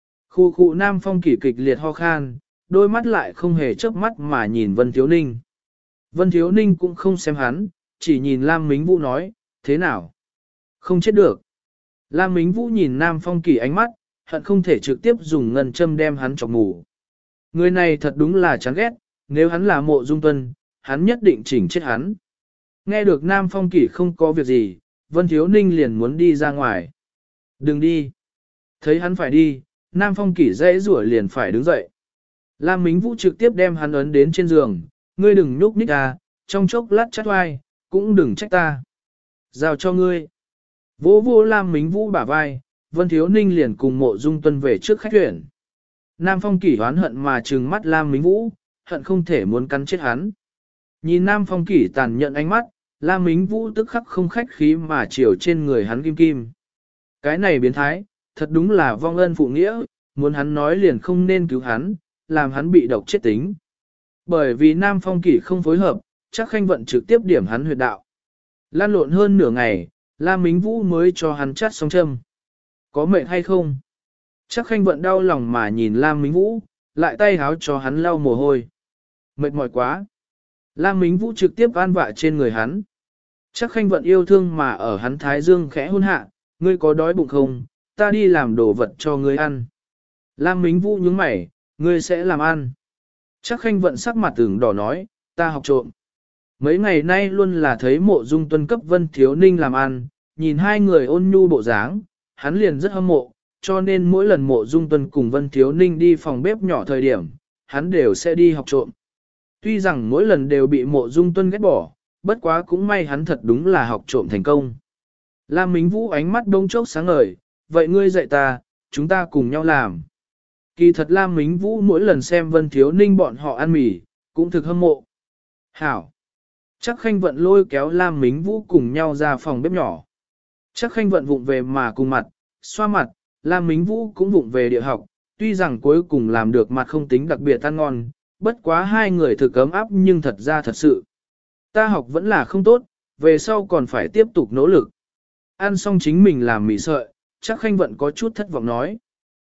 Speaker 1: Khu Nam Phong Kỷ kịch liệt ho khan, đôi mắt lại không hề chớp mắt mà nhìn Vân Thiếu Ninh. Vân Thiếu Ninh cũng không xem hắn, chỉ nhìn Lam Mính Vũ nói, thế nào? Không chết được. Lam Mính Vũ nhìn Nam Phong Kỷ ánh mắt, hận không thể trực tiếp dùng ngân châm đem hắn chọc mù. Người này thật đúng là chán ghét, nếu hắn là Mộ Dung Tuân, hắn nhất định chỉnh chết hắn. Nghe được Nam Phong Kỷ không có việc gì, Vân Thiếu Ninh liền muốn đi ra ngoài. Đừng đi. Thấy hắn phải đi, Nam Phong Kỷ dãy rủa liền phải đứng dậy. Lam Mính Vũ trực tiếp đem hắn ấn đến trên giường, ngươi đừng nhúc nhích à, trong chốc lát chát oai, cũng đừng trách ta. Giao cho ngươi. Vỗ vô Lam Mính Vũ bả vai, Vân Thiếu Ninh liền cùng Mộ Dung Tuân về trước khách tuyển. Nam Phong Kỷ hoán hận mà trừng mắt Lam Mính Vũ, hận không thể muốn cắn chết hắn. Nhìn Nam Phong Kỷ tàn nhận ánh mắt, Lam Mính Vũ tức khắc không khách khí mà chiều trên người hắn kim kim. Cái này biến thái, thật đúng là vong ân phụ nghĩa, muốn hắn nói liền không nên cứu hắn, làm hắn bị độc chết tính. Bởi vì Nam Phong Kỷ không phối hợp, chắc Khanh Vận trực tiếp điểm hắn huyệt đạo. Lan lộn hơn nửa ngày, Lam Mính Vũ mới cho hắn chát xong châm. Có mệt hay không? Chắc Khanh Vận đau lòng mà nhìn Lam Mính Vũ, lại tay háo cho hắn lau mồ hôi. Mệt mỏi quá. Lam Mính Vũ trực tiếp an vạ trên người hắn. Chắc Khanh Vận yêu thương mà ở hắn thái dương khẽ hôn hạ, ngươi có đói bụng không, ta đi làm đồ vật cho ngươi ăn. Lam Mính Vũ nhướng mày, ngươi sẽ làm ăn. Chắc Khanh Vận sắc mặt tưởng đỏ nói, ta học trộm. Mấy ngày nay luôn là thấy Mộ Dung Tuân cấp Vân Thiếu Ninh làm ăn, nhìn hai người ôn nhu bộ dáng, hắn liền rất hâm mộ, cho nên mỗi lần Mộ Dung Tuân cùng Vân Thiếu Ninh đi phòng bếp nhỏ thời điểm, hắn đều sẽ đi học trộm. Tuy rằng mỗi lần đều bị Mộ Dung Tuân ghét bỏ, bất quá cũng may hắn thật đúng là học trộm thành công. Lam Mính Vũ ánh mắt đông chốc sáng ngời, vậy ngươi dạy ta, chúng ta cùng nhau làm. Kỳ thật Lam Mính Vũ mỗi lần xem Vân Thiếu Ninh bọn họ ăn mì, cũng thực hâm mộ. Hảo! Chắc Khanh Vận lôi kéo Lam Mính Vũ cùng nhau ra phòng bếp nhỏ. Chắc Khanh Vận vụng về mà cùng mặt, xoa mặt, Lam Mính Vũ cũng vụng về địa học, tuy rằng cuối cùng làm được mặt không tính đặc biệt ăn ngon, bất quá hai người thực ấm áp nhưng thật ra thật sự. Ta học vẫn là không tốt, về sau còn phải tiếp tục nỗ lực. Ăn xong chính mình làm mì sợi, chắc Khanh Vận có chút thất vọng nói.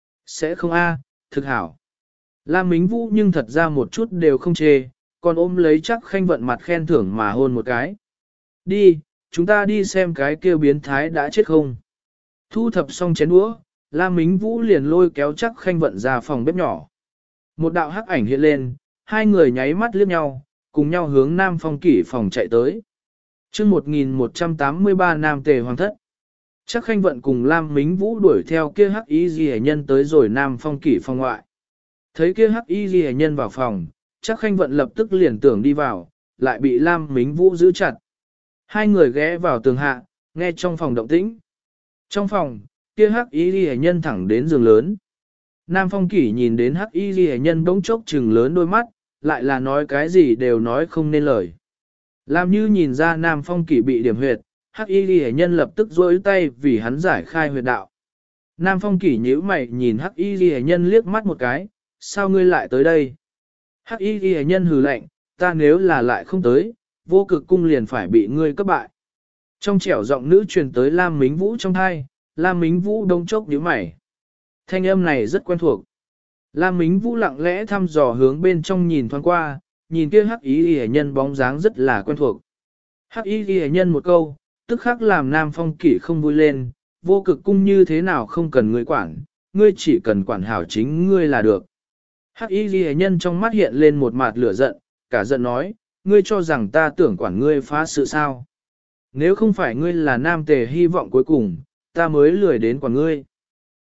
Speaker 1: Sẽ không a, thực hảo. Lam Mính Vũ nhưng thật ra một chút đều không chê, còn ôm lấy chắc Khanh Vận mặt khen thưởng mà hôn một cái. Đi, chúng ta đi xem cái kêu biến thái đã chết không. Thu thập xong chén đũa, Lam Mính Vũ liền lôi kéo chắc Khanh Vận ra phòng bếp nhỏ. Một đạo hắc ảnh hiện lên, hai người nháy mắt liếc nhau, cùng nhau hướng Nam Phong Kỷ phòng chạy tới. Chương 1183 Nam Tề Hoàng thất. Chắc Khanh Vận cùng Lam Mính Vũ đuổi theo kia hắc y ghi nhân tới rồi Nam Phong Kỷ phòng ngoại. Thấy kia hắc y ghi nhân vào phòng, chắc Khanh Vận lập tức liền tưởng đi vào, lại bị Lam Mính Vũ giữ chặt. Hai người ghé vào tường hạ, nghe trong phòng động tĩnh. Trong phòng, kia hắc y ghi nhân thẳng đến giường lớn. Nam Phong Kỷ nhìn đến hắc y ghi nhân bỗng chốc trừng lớn đôi mắt, lại là nói cái gì đều nói không nên lời. Làm như nhìn ra Nam Phong Kỷ bị điểm huyệt, hắc y ghi nhân lập tức duỗi tay vì hắn giải khai huyệt đạo. Nam Phong Kỷ nhíu mày nhìn hắc y ghi nhân liếc mắt một cái, sao ngươi lại tới đây? Hắc y ghi nhân hừ lạnh, ta nếu là lại không tới, Vô Cực Cung liền phải bị ngươi cấp bại. Trong trẻo giọng nữ truyền tới Lam Mính Vũ trong thai, Lam Mính Vũ đông chốc nhíu mày. Thanh âm này rất quen thuộc. Lam Mính Vũ lặng lẽ thăm dò hướng bên trong nhìn thoáng qua, nhìn kia hắc y ghi nhân bóng dáng rất là quen thuộc. Hắc y ghi nhân một câu, tức khắc làm Nam Phong Kỷ không vui lên, Vô Cực Cung như thế nào không cần ngươi quản, ngươi chỉ cần quản hảo chính ngươi là được. Hắc y ghi nhân trong mắt hiện lên một mạt lửa giận, cả giận nói, ngươi cho rằng ta tưởng quản ngươi phá sự sao. Nếu không phải ngươi là Nam Tề hy vọng cuối cùng, ta mới lười đến quản ngươi.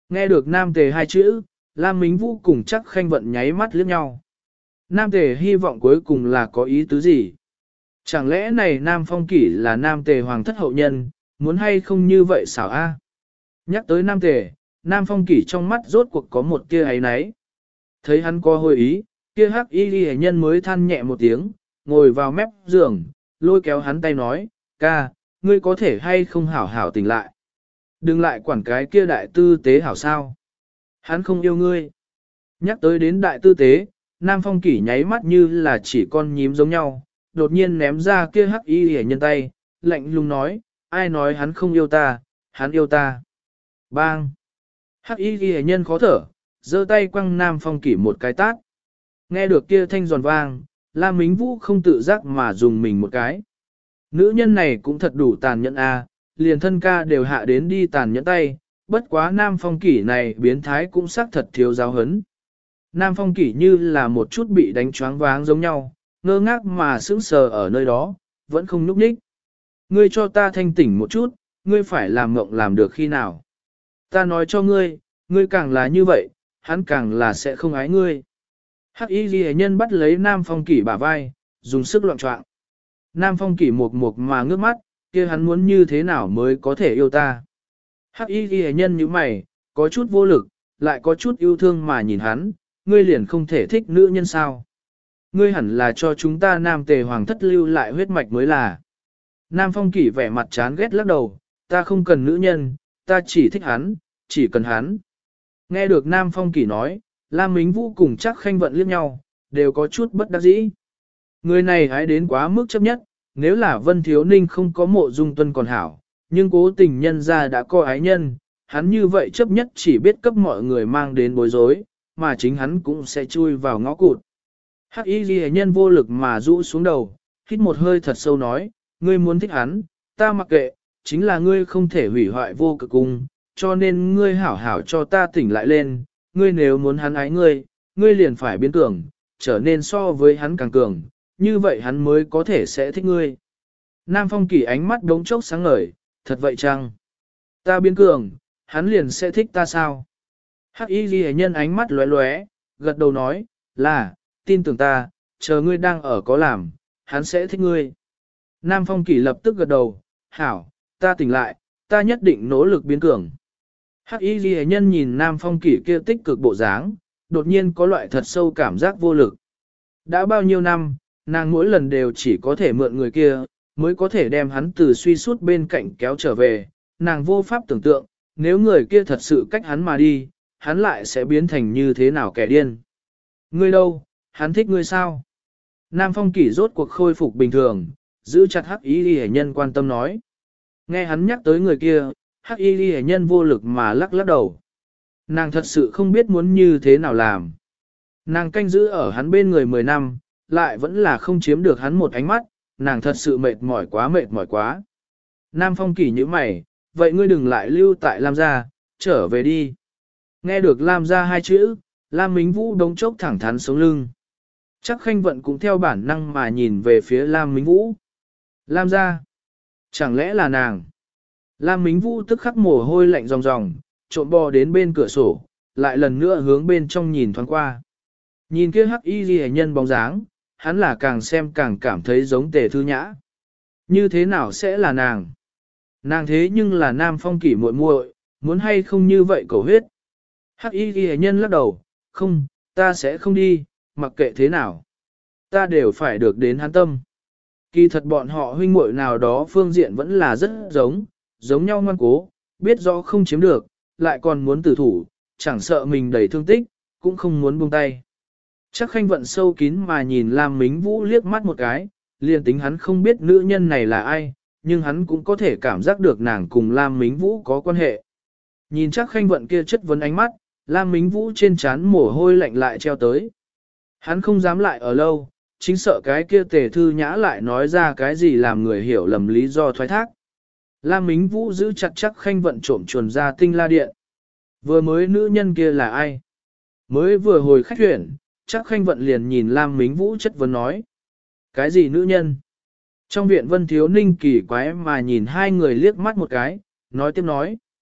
Speaker 1: Nghe được Nam Tề hai chữ, Lam Mính Vũ cùng chắc khanh vận nháy mắt liếc nhau. Nam Tề hy vọng cuối cùng là có ý tứ gì? Chẳng lẽ này Nam Phong Kỷ là Nam Tề hoàng thất hậu nhân, muốn hay không như vậy xảo a? Nhắc tới Nam Tề, Nam Phong Kỷ trong mắt rốt cuộc có một tia ấy náy. Thấy hắn có hồi ý, kia hắc y ghi nhân mới than nhẹ một tiếng, ngồi vào mép giường, lôi kéo hắn tay nói, ca, ngươi có thể hay không hảo hảo tỉnh lại. Đừng lại quản cái kia đại tư tế hảo sao. Hắn không yêu ngươi. Nhắc tới đến đại tư tế, Nam Phong Kỷ nháy mắt như là chỉ con nhím giống nhau, đột nhiên ném ra kia hắc y hề nhân tay, lạnh lùng nói, ai nói hắn không yêu ta, hắn yêu ta. Bang! Hắc y hề nhân khó thở, giơ tay quăng Nam Phong Kỷ một cái tát. Nghe được kia thanh giòn vang, Lam Mính Vũ không tự giác mà dùng mình một cái. Nữ nhân này cũng thật đủ tàn nhẫn a, liền thân ca đều hạ đến đi tàn nhẫn tay, bất quá Nam Phong Kỷ này biến thái cũng xác thật thiếu giáo hấn. Nam Phong Kỷ như là một chút bị đánh choáng váng giống nhau, ngơ ngác mà sững sờ ở nơi đó, vẫn không nhúc nhích. Ngươi cho ta thanh tỉnh một chút, ngươi phải làm mộng làm được khi nào. Ta nói cho ngươi, ngươi càng là như vậy, hắn càng là sẽ không ái ngươi. Hắc y ghi nhân bắt lấy Nam Phong Kỷ bả vai, dùng sức loạn trọng. Nam Phong Kỷ mục mục mà ngước mắt, kia hắn muốn như thế nào mới có thể yêu ta. Hắc y ghi nhân như mày, có chút vô lực, lại có chút yêu thương mà nhìn hắn, ngươi liền không thể thích nữ nhân sao. Ngươi hẳn là cho chúng ta Nam Tề Hoàng thất lưu lại huyết mạch mới là. Nam Phong Kỷ vẻ mặt chán ghét lắc đầu, ta không cần nữ nhân, ta chỉ thích hắn, chỉ cần hắn. Nghe được Nam Phong Kỷ nói, Lam Mính Vũ cùng chắc khanh vận liếc nhau, đều có chút bất đắc dĩ. Người này hãy đến quá mức chấp nhất, nếu là Vân Thiếu Ninh không có Mộ Dung Tuân còn hảo, nhưng cố tình nhân ra đã có ái nhân, hắn như vậy chấp nhất chỉ biết cấp mọi người mang đến bối rối, mà chính hắn cũng sẽ chui vào ngõ cụt. Hắc y ghi nhân vô lực mà rũ xuống đầu, hít một hơi thật sâu nói, ngươi muốn thích hắn, ta mặc kệ, chính là ngươi không thể hủy hoại vô cực cung, cho nên ngươi hảo hảo cho ta tỉnh lại lên, ngươi nếu muốn hắn ái ngươi, ngươi liền phải biến cường, trở nên so với hắn càng cường, như vậy hắn mới có thể sẽ thích ngươi. Nam Phong Kỷ ánh mắt đống chốc sáng ngời, thật vậy chăng? Ta biến cường, hắn liền sẽ thích ta sao? Hắc y ghi nhân ánh mắt lóe lóe, gật đầu nói, là, tin tưởng ta, chờ ngươi đang ở có làm, hắn sẽ thích ngươi. Nam Phong Kỷ lập tức gật đầu, hảo, ta tỉnh lại, ta nhất định nỗ lực biến cường. Hắc y ghi nhân nhìn Nam Phong Kỷ kia tích cực bộ dáng, đột nhiên có loại thật sâu cảm giác vô lực. Đã bao nhiêu năm, nàng mỗi lần đều chỉ có thể mượn người kia, mới có thể đem hắn từ suy sút bên cạnh kéo trở về. Nàng vô pháp tưởng tượng, nếu người kia thật sự cách hắn mà đi, hắn lại sẽ biến thành như thế nào kẻ điên. Ngươi đâu, hắn thích ngươi sao? Nam Phong Kỷ rốt cuộc khôi phục bình thường, giữ chặt Hắc y ghi nhân quan tâm nói. Nghe hắn nhắc tới người kia, Hắc y ghi nhân vô lực mà lắc lắc đầu. Nàng thật sự không biết muốn như thế nào làm. Nàng canh giữ ở hắn bên người 10 năm, lại vẫn là không chiếm được hắn một ánh mắt, nàng thật sự mệt mỏi quá. Nam Phong Kỷ như mày, vậy ngươi đừng lại lưu tại Lam gia, trở về đi. Nghe được Lam gia hai chữ, Lam Mính Vũ đống chốc thẳng thắn sống lưng. Chắc khanh vận cũng theo bản năng mà nhìn về phía Lam Mính Vũ. Lam gia, chẳng lẽ là nàng? Lam Mính Vũ tức khắc mồ hôi lạnh ròng ròng, trộm bò đến bên cửa sổ, lại lần nữa hướng bên trong nhìn thoáng qua. Nhìn kia hắc y ghi nhân bóng dáng, hắn là càng xem càng cảm thấy giống Tề Thư Nhã. Như thế nào sẽ là nàng? Nàng thế nhưng là Nam Phong Kỷ muội muội, muốn hay không như vậy cầu huyết. Hắc y ghi nhân lắc đầu, không, ta sẽ không đi, mặc kệ thế nào. Ta đều phải được đến hắn tâm. Kỳ thật bọn họ huynh muội nào đó phương diện vẫn là rất giống nhau ngoan cố, biết rõ không chiếm được, lại còn muốn tử thủ, chẳng sợ mình đầy thương tích, cũng không muốn buông tay. Chắc khanh vận sâu kín mà nhìn Lam Mính Vũ liếc mắt một cái, liền tính hắn không biết nữ nhân này là ai, nhưng hắn cũng có thể cảm giác được nàng cùng Lam Mính Vũ có quan hệ. Nhìn chắc khanh vận kia chất vấn ánh mắt, Lam Mính Vũ trên trán mồ hôi lạnh lại treo tới. Hắn không dám lại ở lâu, chính sợ cái kia Tề Thư Nhã lại nói ra cái gì làm người hiểu lầm lý do thoái thác. Lam Mính Vũ giữ chặt chắc khanh vận trộm chuồn ra Tinh La Điện. Vừa mới nữ nhân kia là ai? Mới vừa hồi khách huyển, chắc khanh vận liền nhìn Lam Mính Vũ chất vấn nói. Cái gì nữ nhân? Trong viện Vân Thiếu Ninh kỳ quái mà nhìn hai người liếc mắt một cái, nói tiếp nói.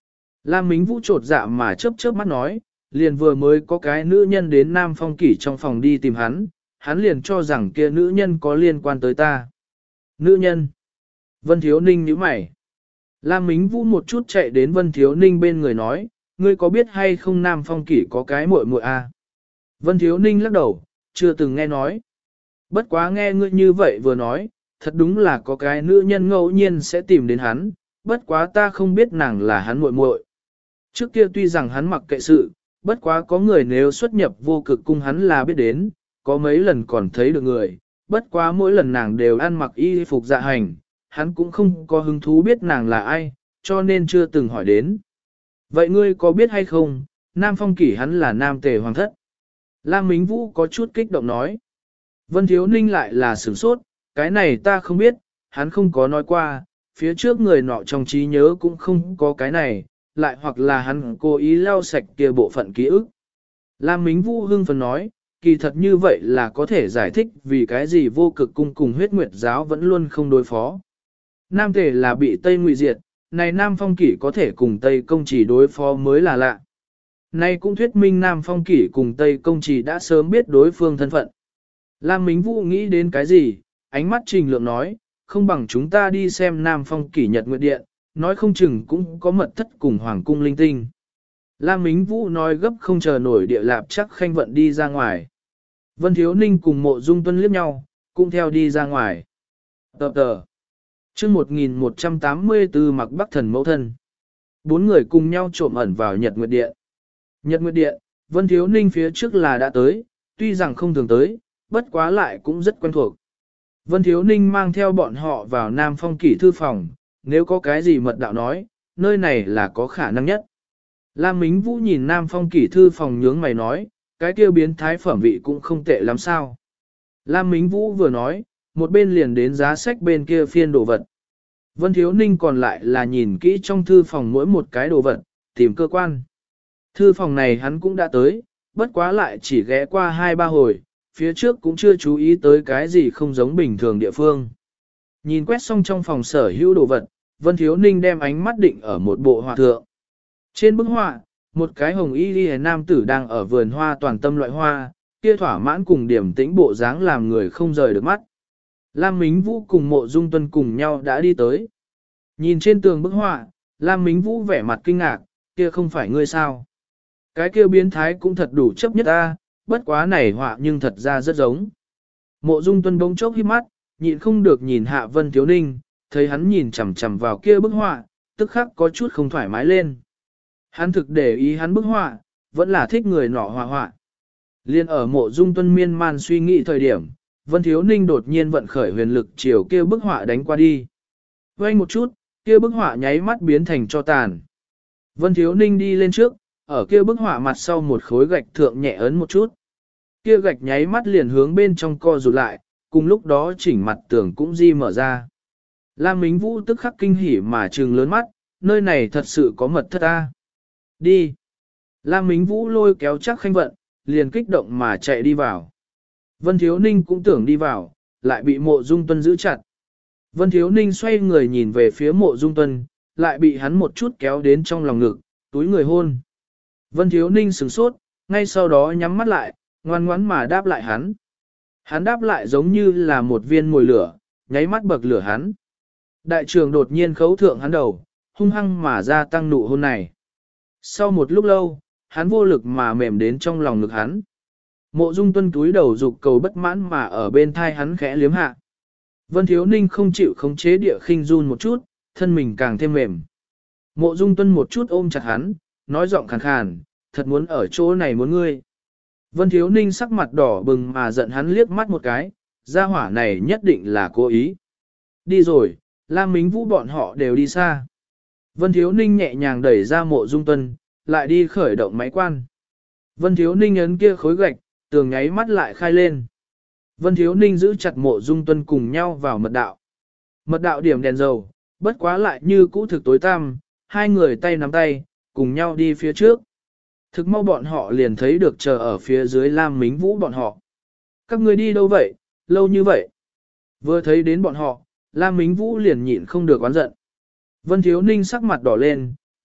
Speaker 1: Lam Mính Vũ trột dạ mà chớp chớp mắt nói, liền vừa mới có cái nữ nhân đến Nam Phong Kỷ trong phòng đi tìm hắn liền cho rằng kia nữ nhân có liên quan tới ta. Nữ nhân. Vân Thiếu Ninh nhíu mày. Lam Mính Vũ một chút chạy đến Vân Thiếu Ninh bên người nói, ngươi có biết hay không Nam Phong Kỷ có cái muội muội a? Vân Thiếu Ninh lắc đầu, chưa từng nghe nói. Bất quá nghe ngươi như vậy vừa nói, thật đúng là có cái nữ nhân ngẫu nhiên sẽ tìm đến hắn, bất quá ta không biết nàng là hắn muội muội. Trước kia tuy rằng hắn mặc kệ sự, bất quá có người nếu xuất nhập vô cực cung hắn là biết đến, có mấy lần còn thấy được người, bất quá mỗi lần nàng đều ăn mặc y phục dạ hành, hắn cũng không có hứng thú biết nàng là ai, cho nên chưa từng hỏi đến. Vậy ngươi có biết hay không, Nam Phong Kỷ hắn là Nam Tề Hoàng thất? Lam Mính Vũ có chút kích động nói. Vân Thiếu Ninh lại là sửng sốt, cái này ta không biết, hắn không có nói qua, phía trước người nọ trong trí nhớ cũng không có cái này, lại hoặc là hắn cố ý lau sạch kia bộ phận ký ức. Lam Mính Vũ hưng phấn nói, kỳ thật như vậy là có thể giải thích vì cái gì vô cực cung cùng huyết nguyệt giáo vẫn luôn không đối phó. Nam Tề là bị Tây Ngụy diệt, này Nam Phong Kỷ có thể cùng Tây Công Chỉ đối phó mới là lạ. Này cũng thuyết minh Nam Phong Kỷ cùng Tây Công Chỉ đã sớm biết đối phương thân phận. Lam Mính Vũ nghĩ đến cái gì, ánh mắt trình lượng nói, không bằng chúng ta đi xem Nam Phong Kỷ Nhật Nguyệt Điện, nói không chừng cũng có mật thất cùng Hoàng cung linh tinh. Lam Mính Vũ nói gấp không chờ nổi địa lạp chắc khanh vận đi ra ngoài. Vân Thiếu Ninh cùng Mộ Dung Tuân liếc nhau, cũng theo đi ra ngoài. Tập tờ. Chương 1184 mặc Bắc Thần mẫu thân. Bốn người cùng nhau trộm ẩn vào Nhật Nguyệt Điện. Nhật Nguyệt Điện, Vân Thiếu Ninh phía trước là đã tới, tuy rằng không thường tới, bất quá lại cũng rất quen thuộc. Vân Thiếu Ninh mang theo bọn họ vào Nam Phong Kỷ thư phòng, nếu có cái gì mật đạo nói, nơi này là có khả năng nhất. Lam Mính Vũ nhìn Nam Phong Kỷ thư phòng nhướng mày nói, cái kia biến thái phẩm vị cũng không tệ lắm sao. Lam Mính Vũ vừa nói, một bên liền đến giá sách bên kia phiên đồ vật. Vân Thiếu Ninh còn lại là nhìn kỹ trong thư phòng mỗi một cái đồ vật, tìm cơ quan. Thư phòng này hắn cũng đã tới, bất quá lại chỉ ghé qua 2-3 hồi, phía trước cũng chưa chú ý tới cái gì không giống bình thường địa phương. Nhìn quét xong trong phòng sở hữu đồ vật, Vân Thiếu Ninh đem ánh mắt định ở một bộ họa thượng. Trên bức họa, một cái hồng y liễu nam tử đang ở vườn hoa toàn tâm loại hoa, kia thỏa mãn cùng điểm tĩnh bộ dáng làm người không rời được mắt. Lam Mính Vũ cùng Mộ Dung Tuân cùng nhau đã đi tới. Nhìn trên tường bức họa, Lam Mính Vũ vẻ mặt kinh ngạc, kia không phải ngươi sao? Cái kia biến thái cũng thật đủ chấp nhất ta, bất quá này họa nhưng thật ra rất giống. Mộ Dung Tuân bỗng chốc híp mắt, nhịn không được nhìn Hạ Vân Thiếu Ninh, thấy hắn nhìn chằm chằm vào kia bức họa, tức khắc có chút không thoải mái lên. Hắn thực để ý hắn bức họa, vẫn là thích người nọ họa họa. Liên ở Mộ Dung Tuân miên man suy nghĩ thời điểm, Vân Thiếu Ninh đột nhiên vận khởi huyền lực chiều kia bức họa đánh qua đi. Vang một chút, kia bức họa nháy mắt biến thành cho tàn. Vân Thiếu Ninh đi lên trước, ở kia bức họa mặt sau một khối gạch thượng nhẹ ấn một chút. Kia gạch nháy mắt liền hướng bên trong co rụt lại, cùng lúc đó chỉnh mặt tường cũng di mở ra. Lam Mính Vũ tức khắc kinh hỉ mà trừng lớn mắt, nơi này thật sự có mật thất ta. Đi. Lam Mính Vũ lôi kéo chắc khanh vận, liền kích động mà chạy đi vào. Vân Thiếu Ninh cũng tưởng đi vào, lại bị Mộ Dung Tuân giữ chặt. Vân Thiếu Ninh xoay người nhìn về phía Mộ Dung Tuân, lại bị hắn một chút kéo đến trong lòng ngực, túi người hôn. Vân Thiếu Ninh sửng sốt, ngay sau đó nhắm mắt lại, ngoan ngoãn mà đáp lại hắn. Hắn đáp lại giống như là một viên mồi lửa, nháy mắt bậc lửa hắn. Đại trường đột nhiên khấu thượng hắn đầu, hung hăng mà ra tăng nụ hôn này. Sau một lúc lâu, hắn vô lực mà mềm đến trong lòng ngực hắn. Mộ Dung Tuân túi đầu dục cầu bất mãn mà ở bên thai hắn khẽ liếm hạ. Vân Thiếu Ninh không chịu khống chế địa khinh run một chút, thân mình càng thêm mềm. Mộ Dung Tuân một chút ôm chặt hắn, nói giọng khàn khàn, thật muốn ở chỗ này muốn ngươi. Vân Thiếu Ninh sắc mặt đỏ bừng mà giận hắn liếc mắt một cái, gia hỏa này nhất định là cố ý. Đi rồi, Lam Mính Vũ bọn họ đều đi xa. Vân Thiếu Ninh nhẹ nhàng đẩy ra Mộ Dung Tuân, lại đi khởi động máy quan. Vân Thiếu Ninh ấn kia khối gạch, tường nháy mắt lại khai lên. Vân Thiếu Ninh giữ chặt Mộ Dung Tuân cùng nhau vào mật đạo. Mật đạo điểm đèn dầu, bất quá lại như cũ thực tối tăm, hai người tay nắm tay, cùng nhau đi phía trước. Thực mau bọn họ liền thấy được chờ ở phía dưới Lam Mính Vũ bọn họ. Các người đi đâu vậy, lâu như vậy? Vừa thấy đến bọn họ, Lam Mính Vũ liền nhịn không được oán giận. Vân Thiếu Ninh sắc mặt đỏ lên,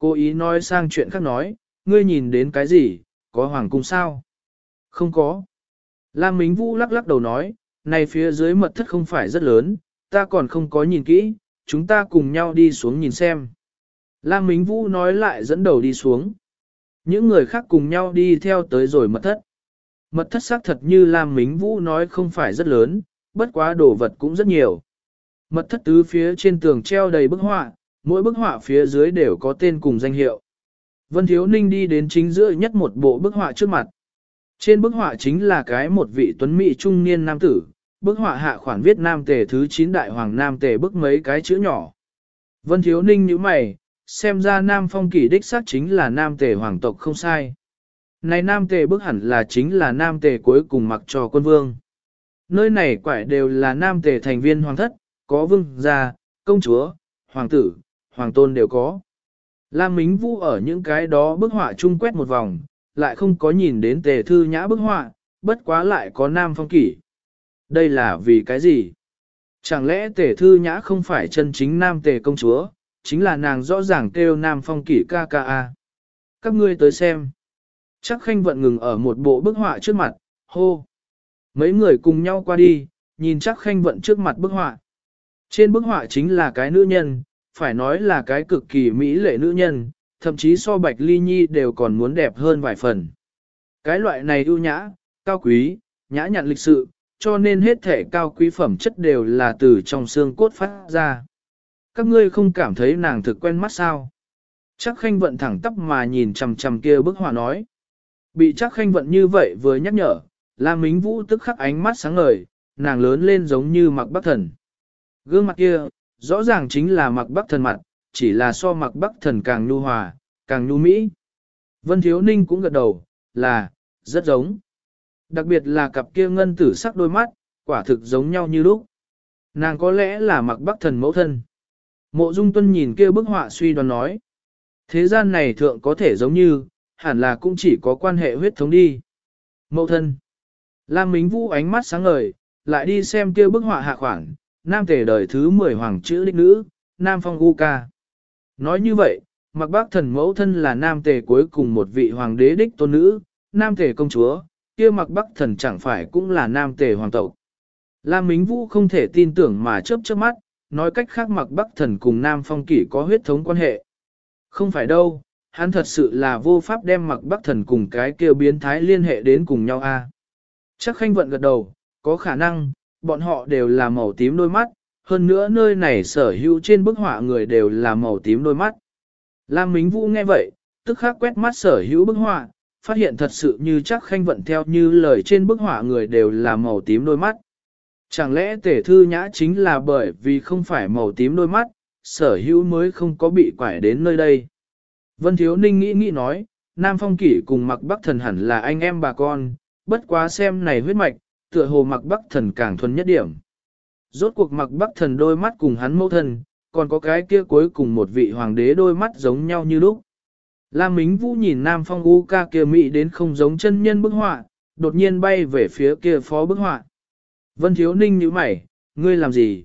Speaker 1: Cố ý nói sang chuyện khác nói, ngươi nhìn đến cái gì, có hoàng cung sao? Không có. Lam Mính Vũ lắc lắc đầu nói, này phía dưới mật thất không phải rất lớn, ta còn không có nhìn kỹ, chúng ta cùng nhau đi xuống nhìn xem. Lam Mính Vũ nói lại dẫn đầu đi xuống. Những người khác cùng nhau đi theo tới rồi mật thất. Mật thất xác thật như Lam Mính Vũ nói không phải rất lớn, bất quá đồ vật cũng rất nhiều. Mật thất tứ phía trên tường treo đầy bức họa, mỗi bức họa phía dưới đều có tên cùng danh hiệu. Vân Thiếu Ninh đi đến chính giữa nhất một bộ bức họa trước mặt. Trên bức họa chính là cái một vị tuấn mỹ trung niên nam tử, bức họa hạ khoản viết Nam Tề thứ 9 đại hoàng Nam Tề bức mấy cái chữ nhỏ. Vân Thiếu Ninh nhíu mày, xem ra Nam Phong Kỷ đích xác chính là Nam Tề hoàng tộc không sai. Này Nam Tề bức hẳn là chính là Nam Tề cuối cùng mặc cho quân vương. Nơi này quải đều là Nam Tề thành viên hoàng thất, có vương gia, công chúa, hoàng tử, hoàng tôn đều có. Lam Mính Vũ ở những cái đó bức họa chung quét một vòng, lại không có nhìn đến Tề Thư Nhã bức họa, bất quá lại có Nam Phong Kỷ. Đây là vì cái gì? Chẳng lẽ Tề Thư Nhã không phải chân chính Nam Tề công chúa, chính là nàng rõ ràng kêu Nam Phong Kỷ ca ca a. Các ngươi tới xem. Chắc Khanh Vận ngừng ở một bộ bức họa trước mặt, hô. Mấy người cùng nhau qua đi, nhìn Chắc Khanh Vận trước mặt bức họa. Trên bức họa chính là cái nữ nhân, phải nói là cái cực kỳ mỹ lệ nữ nhân, thậm chí so Bạch Ly Nhi đều còn muốn đẹp hơn vài phần. Cái loại này ưu nhã, cao quý, nhã nhặn lịch sự, cho nên hết thể cao quý phẩm chất đều là từ trong xương cốt phát ra. Các ngươi không cảm thấy nàng thực quen mắt sao? Chắc Khanh Vận thẳng tắp mà nhìn chằm chằm kia bức họa nói. Bị Chắc Khanh Vận như vậy vừa nhắc nhở, Lam Mính Vũ tức khắc ánh mắt sáng ngời, nàng lớn lên giống như Mạc Bắc Thần. Gương mặt kia, rõ ràng chính là Mạc Bắc Thần mặt, chỉ là so Mạc Bắc Thần càng nhu hòa, càng nhu mỹ. Vân Thiếu Ninh cũng gật đầu, là, rất giống. Đặc biệt là cặp kia ngân tử sắc đôi mắt, quả thực giống nhau như lúc. Nàng có lẽ là Mạc Bắc Thần mẫu thân. Mộ Dung Tuân nhìn kia bức họa suy đoán nói. Thế gian này thượng có thể giống như, hẳn là cũng chỉ có quan hệ huyết thống đi. Mẫu thân. Lam Mính Vũ ánh mắt sáng ngời, lại đi xem kia bức họa hạ khoản, Nam Tề đời thứ 10 hoàng chữ đích nữ, Nam Phong U Ca. Nói như vậy, Mạc Bắc Thần mẫu thân là Nam Tề cuối cùng một vị hoàng đế đích tôn nữ, Nam Tề công chúa, kia Mạc Bắc Thần chẳng phải cũng là Nam Tề hoàng tộc. Lam Mính Vũ không thể tin tưởng mà chớp chớp mắt, nói cách khác Mạc Bắc Thần cùng Nam Phong Kỷ có huyết thống quan hệ. Không phải đâu, hắn thật sự là vô pháp đem Mạc Bắc Thần cùng cái kia biến thái liên hệ đến cùng nhau a. Chắc Khanh Vận gật đầu, có khả năng, bọn họ đều là màu tím đôi mắt, hơn nữa nơi này sở hữu trên bức họa người đều là màu tím đôi mắt. Lam Mính Vũ nghe vậy, tức khắc quét mắt sở hữu bức họa, phát hiện thật sự như Chắc Khanh Vận theo như lời trên bức họa người đều là màu tím đôi mắt. Chẳng lẽ Tề Thư Nhã chính là bởi vì không phải màu tím đôi mắt, sở hữu mới không có bị quải đến nơi đây. Vân Thiếu Ninh nghĩ nói, Nam Phong Kỷ cùng Mạc Bắc Thần hẳn là anh em bà con, bất quá xem này huyết mạch, tựa hồ Mạc Bắc Thần càng thuần nhất điểm. Rốt cuộc Mạc Bắc Thần đôi mắt cùng hắn mẫu thân, còn có cái kia cuối cùng một vị hoàng đế đôi mắt giống nhau như lúc. Lam Mính Vũ nhìn Nam Phong U Ca kia mỹ đến không giống chân nhân bức họa, đột nhiên bay về phía kia phó bức họa. Vân Thiếu Ninh nhíu mày, ngươi làm gì?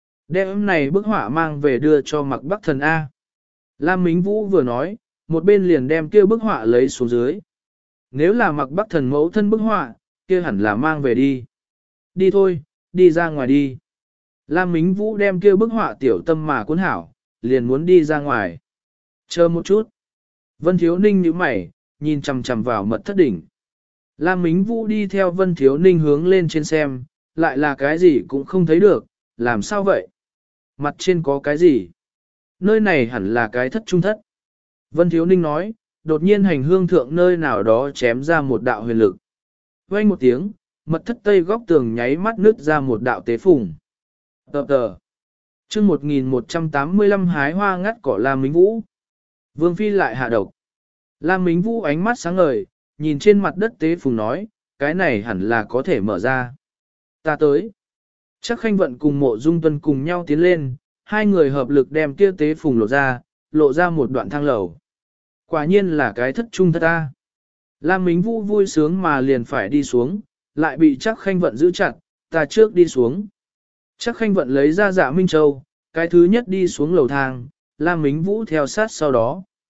Speaker 1: Đem này bức họa mang về đưa cho Mạc Bắc Thần A. Lam Mính Vũ vừa nói, một bên liền đem kia bức họa lấy xuống dưới. Nếu là Mạc Bắc Thần mẫu thân bức họa, kia hẳn là mang về đi. Đi thôi, đi ra ngoài đi. Lam Mính Vũ đem kia bức họa tiểu tâm mà cuốn hảo, liền muốn đi ra ngoài. Chờ một chút. Vân Thiếu Ninh nhíu mày, nhìn chằm chằm vào mật thất đỉnh. Lam Mính Vũ đi theo Vân Thiếu Ninh hướng lên trên xem, lại là cái gì cũng không thấy được, làm sao vậy? Mặt trên có cái gì? Nơi này hẳn là cái thất trung thất. Vân Thiếu Ninh nói, đột nhiên hành hương thượng nơi nào đó chém ra một đạo huyền lực. Vang một tiếng, mật thất tây góc tường nháy mắt nứt ra một đạo tế phùng. Tờ. Chương 1185 hái hoa ngắt cỏ Lam Mính Vũ. Vương Phi lại hạ độc. Lam Mính Vũ ánh mắt sáng ngời, nhìn trên mặt đất tế phùng nói, cái này hẳn là có thể mở ra. Ta tới. Chắc Khanh Vận cùng Mộ Dung Tuân cùng nhau tiến lên, hai người hợp lực đem kia tế phùng lộ ra một đoạn thang lầu. Quả nhiên là cái thất trung thất ta. Lam Mính Vũ vui sướng mà liền phải đi xuống, lại bị Chắc Khanh Vận giữ chặt, ta trước đi xuống. Chắc Khanh Vận lấy ra Dạ Minh Châu, cái thứ nhất đi xuống lầu thang, Lam Mính Vũ theo sát sau đó.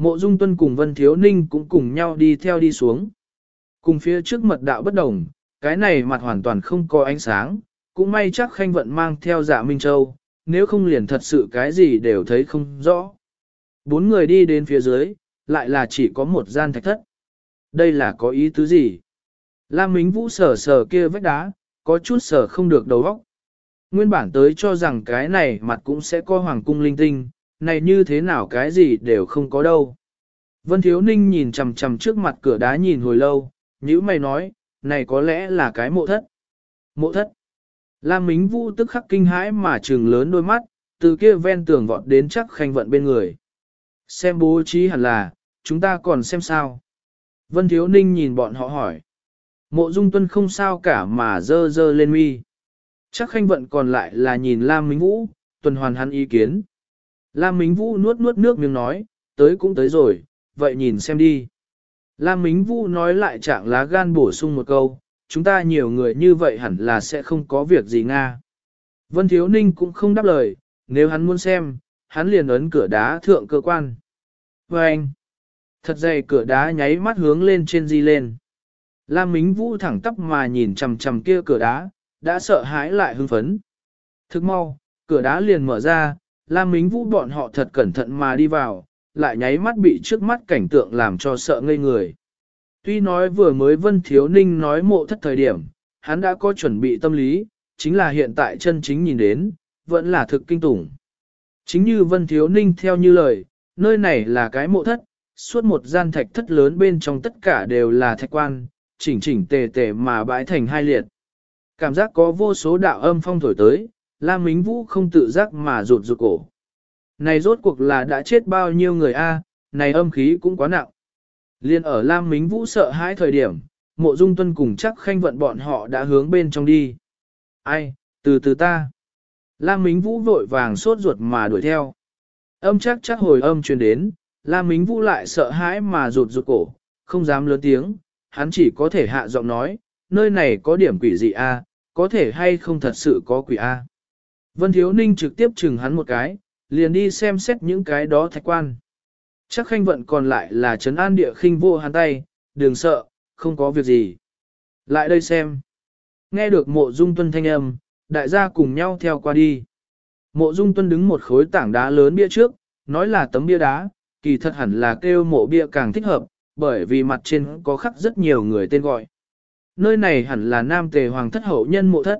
Speaker 1: Mộ Dung Tuân cùng Vân Thiếu Ninh cũng cùng nhau đi theo đi xuống. Cùng phía trước mật đạo bất đồng, cái này mặt hoàn toàn không có ánh sáng, cũng may chắc Khanh Vận mang theo Dạ Minh Châu, nếu không liền thật sự cái gì đều thấy không rõ. Bốn người đi đến phía dưới, lại là chỉ có một gian thạch thất. Đây là có ý tứ gì? Lam Mính Vũ sờ sờ kia vách đá, có chút sờ không được đầu óc. Nguyên bản tới cho rằng cái này mặt cũng sẽ có hoàng cung linh tinh, này như thế nào cái gì đều không có đâu. Vân Thiếu Ninh nhìn chằm chằm trước mặt cửa đá nhìn hồi lâu, nhữ mày nói, này có lẽ là cái mộ thất. Mộ thất. Lam Mính Vũ tức khắc kinh hãi mà trừng lớn đôi mắt, từ kia ven tường vọt đến chắc Khanh Vận bên người. Xem bố trí hẳn là, chúng ta còn xem sao. Vân Thiếu Ninh nhìn bọn họ hỏi. Mộ Dung Tuân không sao cả mà dơ dơ lên mi. Chắc Khanh Vận còn lại là nhìn Lam Mính Vũ, tuần hoàn hắn ý kiến. Lam Mính Vũ nuốt nuốt nước miếng nói, tới cũng tới rồi, vậy nhìn xem đi. Lam Mính Vũ nói lại trạng lá gan bổ sung một câu, chúng ta nhiều người như vậy hẳn là sẽ không có việc gì Nga. Vân Thiếu Ninh cũng không đáp lời, nếu hắn muốn xem, hắn liền ấn cửa đá thượng cơ quan. Và anh, thật dày cửa đá nháy mắt hướng lên trên di lên. Lam Mính Vũ thẳng tắp mà nhìn chằm chằm kia cửa đá, đã sợ hãi lại hưng phấn. Thức mau, cửa đá liền mở ra, Lam Mính Vũ bọn họ thật cẩn thận mà đi vào, lại nháy mắt bị trước mắt cảnh tượng làm cho sợ ngây người. Tuy nói vừa mới Vân Thiếu Ninh nói mộ thất thời điểm, hắn đã có chuẩn bị tâm lý, chính là hiện tại chân chính nhìn đến, vẫn là thực kinh tủng. Chính như Vân Thiếu Ninh theo như lời, nơi này là cái mộ thất, suốt một gian thạch thất lớn bên trong tất cả đều là thạch quan, chỉnh chỉnh tề tề mà bãi thành hai liệt. Cảm giác có vô số đạo âm phong thổi tới, Lam Mính Vũ không tự giác mà rụt rụt cổ. Này rốt cuộc là đã chết bao nhiêu người a? Này âm khí cũng quá nặng. Liên ở Lam Mính Vũ sợ hãi thời điểm, Mộ Dung Tuân cùng chắc Khanh Vận bọn họ đã hướng bên trong đi. Ai, từ từ ta. Lam Mính Vũ vội vàng sốt ruột mà đuổi theo. Âm chắc hồi âm truyền đến, Lam Mính Vũ lại sợ hãi mà rụt rụt cổ, không dám lớn tiếng, hắn chỉ có thể hạ giọng nói, nơi này có điểm quỷ gì a, có thể hay không thật sự có quỷ a. Vân Thiếu Ninh trực tiếp chừng hắn một cái, liền đi xem xét những cái đó thạch quan. Chắc Khanh Vận còn lại là trấn an địa khinh vô hắn tay, đừng sợ, không có việc gì. Lại đây xem. Nghe được Mộ Dung Tuân thanh âm, đại gia cùng nhau theo qua đi. Mộ Dung Tuân đứng một khối tảng đá lớn bia trước, nói là tấm bia đá, kỳ thật hẳn là kêu mộ bia càng thích hợp, bởi vì mặt trên có khắc rất nhiều người tên gọi. Nơi này hẳn là Nam Tề Hoàng thất hậu nhân mộ thất.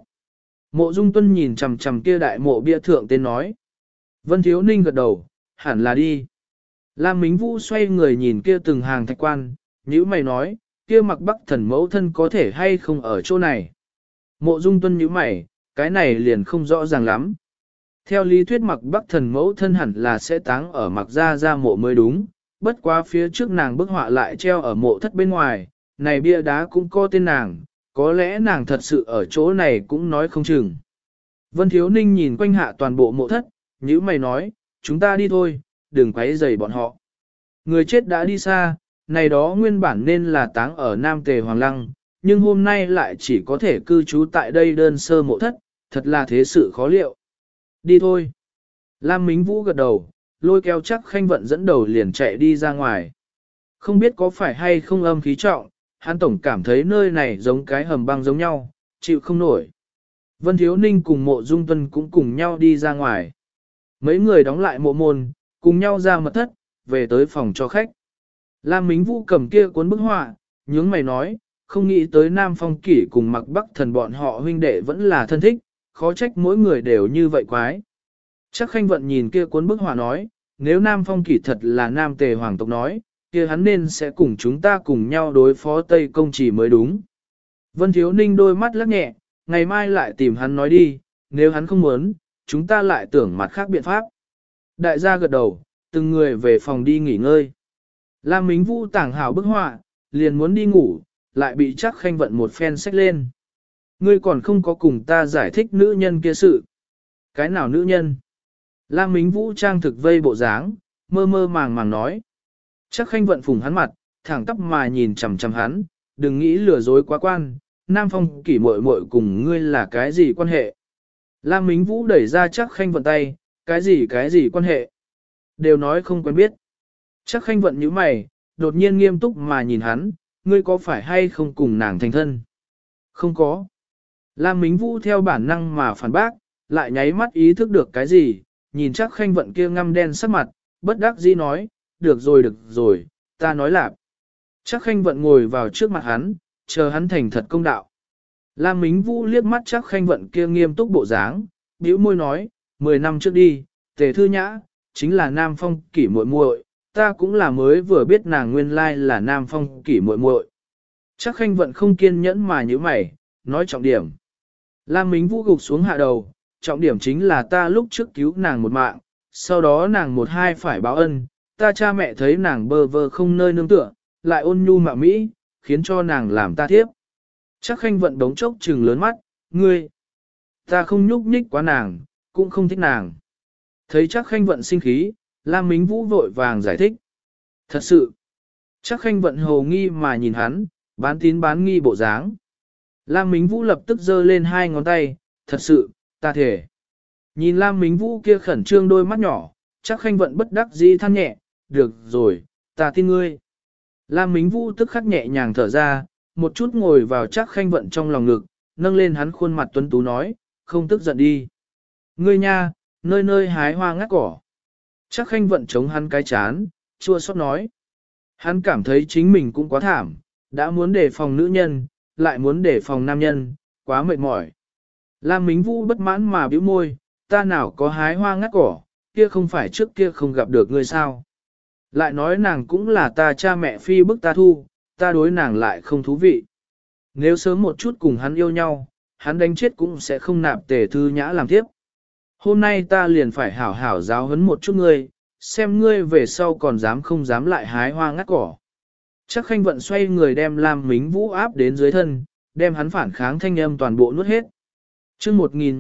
Speaker 1: Mộ Dung Tuân nhìn chằm chằm kia đại mộ bia thượng tên nói. Vân Thiếu Ninh gật đầu, hẳn là đi. Lam Mính Vũ xoay người nhìn kia từng hàng thạch quan, nhữ mày nói, kia Mặc Bắc Thần mẫu thân có thể hay không ở chỗ này. Mộ Dung Tuân nhíu mày, cái này liền không rõ ràng lắm. Theo lý thuyết Mặc Bắc Thần mẫu thân hẳn là sẽ táng ở Mặc gia mộ mới đúng, bất quá phía trước nàng bức họa lại treo ở mộ thất bên ngoài, này bia đá cũng có tên nàng, có lẽ nàng thật sự ở chỗ này cũng nói không chừng. Vân Thiếu Ninh nhìn quanh hạ toàn bộ mộ thất, nhíu mày nói, chúng ta đi thôi, đừng quấy rầy bọn họ. Người chết đã đi xa, này đó nguyên bản nên là táng ở Nam Tề Hoàng Lăng, nhưng hôm nay lại chỉ có thể cư trú tại đây đơn sơ mộ thất, thật là thế sự khó liệu. Đi thôi. Lam Mính Vũ gật đầu, lôi kéo chắc Khanh Vận dẫn đầu liền chạy đi ra ngoài. Không biết có phải hay không âm khí trọng, hắn tổng cảm thấy nơi này giống cái hầm băng giống nhau, chịu không nổi. Vân Thiếu Ninh cùng Mộ Dung Tuân cũng cùng nhau đi ra ngoài. Mấy người đóng lại mộ môn, cùng nhau ra mật thất, về tới phòng cho khách. Lam Mính Vũ cầm kia cuốn bức họa, nhướng mày nói, không nghĩ tới Nam Phong Kỷ cùng Mặc Bắc Thần bọn họ huynh đệ vẫn là thân thích, khó trách mỗi người đều như vậy quái. Chắc Khanh Vận nhìn kia cuốn bức họa nói, nếu Nam Phong Kỷ thật là Nam Tề Hoàng tộc nói, kia hắn nên sẽ cùng chúng ta cùng nhau đối phó Tây Công Chỉ mới đúng. Vân Thiếu Ninh đôi mắt lắc nhẹ, ngày mai lại tìm hắn nói đi, nếu hắn không muốn, chúng ta lại tưởng mặt khác biện pháp. Đại gia gật đầu, từng người về phòng đi nghỉ ngơi. Lam Mính Vũ tảng hảo bức họa, liền muốn đi ngủ, lại bị chắc Khanh Vận một phen xách lên. Ngươi còn không có cùng ta giải thích nữ nhân kia sự. Cái nào nữ nhân? Lam Mính Vũ trang thực vây bộ dáng, mơ mơ màng màng nói. Chắc Khanh Vận phùng hắn mặt, thẳng tắp mà nhìn chằm chằm hắn, đừng nghĩ lừa dối quá quan, Nam Phong Kỷ muội muội cùng ngươi là cái gì quan hệ? Lam Mính Vũ đẩy ra chắc Khanh Vận tay, cái gì quan hệ? Đều nói không quen biết. Chắc Khanh Vận nhíu mày, đột nhiên nghiêm túc mà nhìn hắn, ngươi có phải hay không cùng nàng thành thân? Không có. Lam Mính Vũ theo bản năng mà phản bác, lại nháy mắt ý thức được cái gì, nhìn chắc Khanh Vận kia ngăm đen sắc mặt, bất đắc dĩ nói, được rồi, ta nói lạp. Chắc Khanh Vận ngồi vào trước mặt hắn, chờ hắn thành thật công đạo. Lam Mính Vũ liếc mắt chắc Khanh Vận kia nghiêm túc bộ dáng, bĩu môi nói, 10 năm trước đi, Tề Thư Nhã, chính là Nam Phong Kỷ muội muội, ta cũng là mới vừa biết nàng nguyên lai là Nam Phong Kỷ muội muội. Chắc Khanh Vận không kiên nhẫn mà như mày, nói trọng điểm. Lam Mính Vũ gục xuống hạ đầu, trọng điểm chính là ta lúc trước cứu nàng một mạng, sau đó nàng một hai phải báo ân, ta cha mẹ thấy nàng bơ vơ không nơi nương tựa, lại ôn nhu mạo mỹ, khiến cho nàng làm ta tiếp. Chắc Khanh Vận đống chốc trừng lớn mắt, ngươi, ta không nhúc nhích quá nàng, cũng không thích nàng. Thấy Chắc Khanh Vận sinh khí, Lam Mính Vũ vội vàng giải thích. Thật sự, Chắc Khanh Vận hồ nghi mà nhìn hắn, bán tín bán nghi bộ dáng. Lam Mính Vũ lập tức giơ lên hai ngón tay, thật sự, ta thể. Nhìn Lam Mính Vũ kia khẩn trương đôi mắt nhỏ, Chắc Khanh Vận bất đắc dĩ than nhẹ, được rồi, ta tin ngươi. Lam Mính Vũ tức khắc nhẹ nhàng thở ra, một chút ngồi vào Chắc Khanh Vận trong lòng ngực, nâng lên hắn khuôn mặt tuấn tú nói, không tức giận đi. Ngươi nha, nơi nơi hái hoa ngắt cỏ. Chắc Khanh Vận chống hắn cái chán, chua xót nói. Hắn cảm thấy chính mình cũng quá thảm, đã muốn đề phòng nữ nhân, lại muốn đề phòng nam nhân, quá mệt mỏi. Lam Mính Vũ bất mãn mà bĩu môi, ta nào có hái hoa ngắt cỏ, kia không phải trước kia không gặp được ngươi sao. Lại nói nàng cũng là ta cha mẹ phi bức ta thu, ta đối nàng lại không thú vị. Nếu sớm một chút cùng hắn yêu nhau, hắn đánh chết cũng sẽ không nạp Tề Thư Nhã làm tiếp. Hôm nay ta liền phải hảo hảo giáo huấn một chút ngươi, xem ngươi về sau còn dám không dám lại hái hoa ngắt cỏ. Chắc Khanh Vận xoay người đem Lam Mính Vũ áp đến dưới thân, đem hắn phản kháng thanh âm toàn bộ nuốt hết. Chương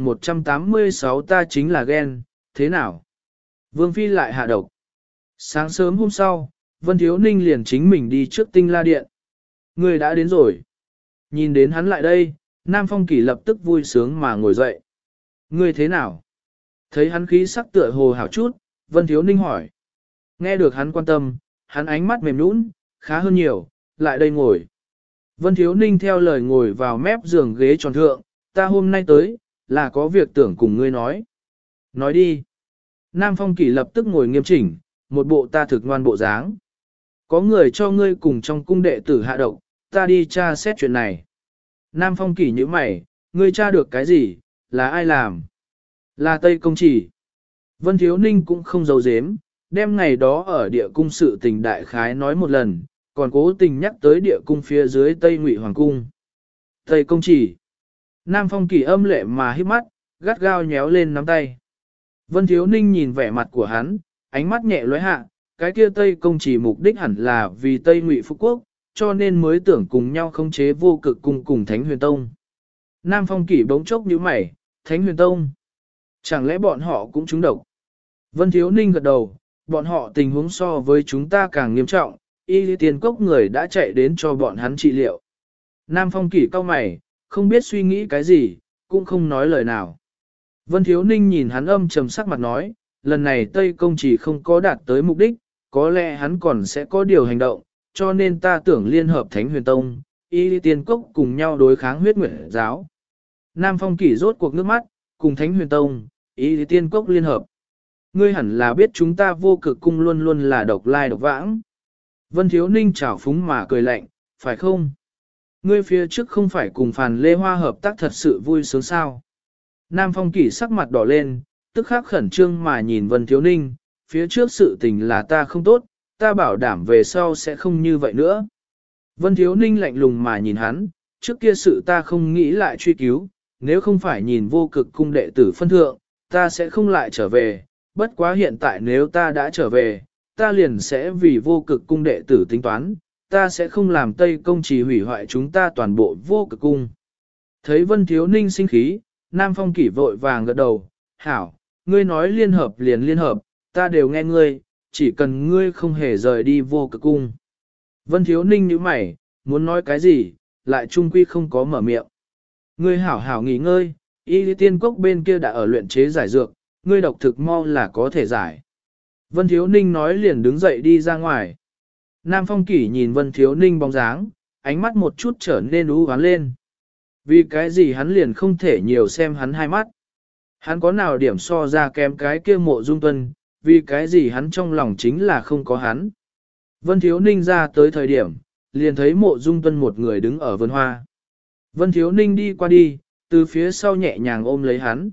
Speaker 1: 1186 ta chính là ghen, thế nào? Vương Phi lại hạ độc. Sáng sớm hôm sau, Vân Thiếu Ninh liền chính mình đi trước Tinh La Điện. Người đã đến rồi. Nhìn đến hắn lại đây, Nam Phong Kỷ lập tức vui sướng mà ngồi dậy. Người thế nào? Thấy hắn khí sắc tựa hồ hảo chút, Vân Thiếu Ninh hỏi. Nghe được hắn quan tâm, hắn ánh mắt mềm nũng, khá hơn nhiều, lại đây ngồi. Vân Thiếu Ninh theo lời ngồi vào mép giường ghế tròn thượng, ta hôm nay tới, là có việc tưởng cùng ngươi nói. Nói đi. Nam Phong Kỷ lập tức ngồi nghiêm chỉnh, một bộ ta thực ngoan bộ dáng. Có người cho ngươi cùng trong cung đệ tử hạ độc, ta đi tra xét chuyện này. Nam Phong Kỷ như mày, ngươi tra được cái gì, là ai làm? Là Tây Công Chỉ. Vân Thiếu Ninh cũng không giấu giếm, đem ngày đó ở địa cung sự tình đại khái nói một lần, còn cố tình nhắc tới địa cung phía dưới Tây Ngụy Hoàng Cung. Tây Công Chỉ. Nam Phong Kỷ âm lệ mà hít mắt, gắt gao nhéo lên nắm tay. Vân Thiếu Ninh nhìn vẻ mặt của hắn, ánh mắt nhẹ lóe hạ, cái kia Tây Công Chỉ mục đích hẳn là vì Tây Ngụy Phú Quốc, cho nên mới tưởng cùng nhau khống chế vô cực cung cùng Thánh Huyền Tông. Nam Phong Kỷ bỗng chốc nhíu mày, Thánh Huyền Tông. Chẳng lẽ bọn họ cũng trúng độc? Vân Thiếu Ninh gật đầu, bọn họ tình huống so với chúng ta càng nghiêm trọng, y lý tiền cốc người đã chạy đến cho bọn hắn trị liệu. Nam Phong Kỷ cau mày, không biết suy nghĩ cái gì, cũng không nói lời nào. Vân Thiếu Ninh nhìn hắn âm trầm sắc mặt nói, lần này Tây Công Chỉ không có đạt tới mục đích, có lẽ hắn còn sẽ có điều hành động, cho nên ta tưởng liên hợp Thánh Huyền Tông, y lý tiền cốc cùng nhau đối kháng huyết nguyệt giáo. Nam Phong Kỷ rốt cuộc nước mắt, cùng Thánh Huyền Tông, y lý tiên cốc liên hợp. Ngươi hẳn là biết chúng ta vô cực cung luôn luôn là độc lai độc vãng. Vân Thiếu Ninh trào phúng mà cười lạnh, phải không? Ngươi phía trước không phải cùng Phàn Lê Hoa hợp tác thật sự vui sướng sao? Nam Phong Kỷ sắc mặt đỏ lên, tức khắc khẩn trương mà nhìn Vân Thiếu Ninh, phía trước sự tình là ta không tốt, ta bảo đảm về sau sẽ không như vậy nữa. Vân Thiếu Ninh lạnh lùng mà nhìn hắn, trước kia sự ta không nghĩ lại truy cứu, nếu không phải nhìn vô cực cung đệ tử phân thượng, ta sẽ không lại trở về, bất quá hiện tại nếu ta đã trở về, ta liền sẽ vì vô cực cung đệ tử tính toán, ta sẽ không làm Tây Công Chỉ hủy hoại chúng ta toàn bộ vô cực cung. Thấy Vân Thiếu Ninh sinh khí, Nam Phong Kỷ vội vàng gật đầu, hảo, ngươi nói liên hợp liền liên hợp, ta đều nghe ngươi, chỉ cần ngươi không hề rời đi vô cực cung. Vân Thiếu Ninh nhíu mày, muốn nói cái gì, lại trung quy không có mở miệng. Ngươi hảo hảo nghỉ ngơi, y lý tiên cốc bên kia đã ở luyện chế giải dược, ngươi độc thực mau là có thể giải. Vân Thiếu Ninh nói liền đứng dậy đi ra ngoài. Nam Phong Kỷ nhìn Vân Thiếu Ninh bóng dáng, ánh mắt một chút trở nên u hoán lên. Vì cái gì hắn liền không thể nhiều xem hắn hai mắt. Hắn có nào điểm so ra kém cái kia Mộ Dung Tuân, vì cái gì hắn trong lòng chính là không có hắn. Vân Thiếu Ninh ra tới thời điểm, liền thấy Mộ Dung Tuân một người đứng ở vườn hoa. Vân Thiếu Ninh đi qua đi, từ phía sau nhẹ nhàng ôm lấy hắn.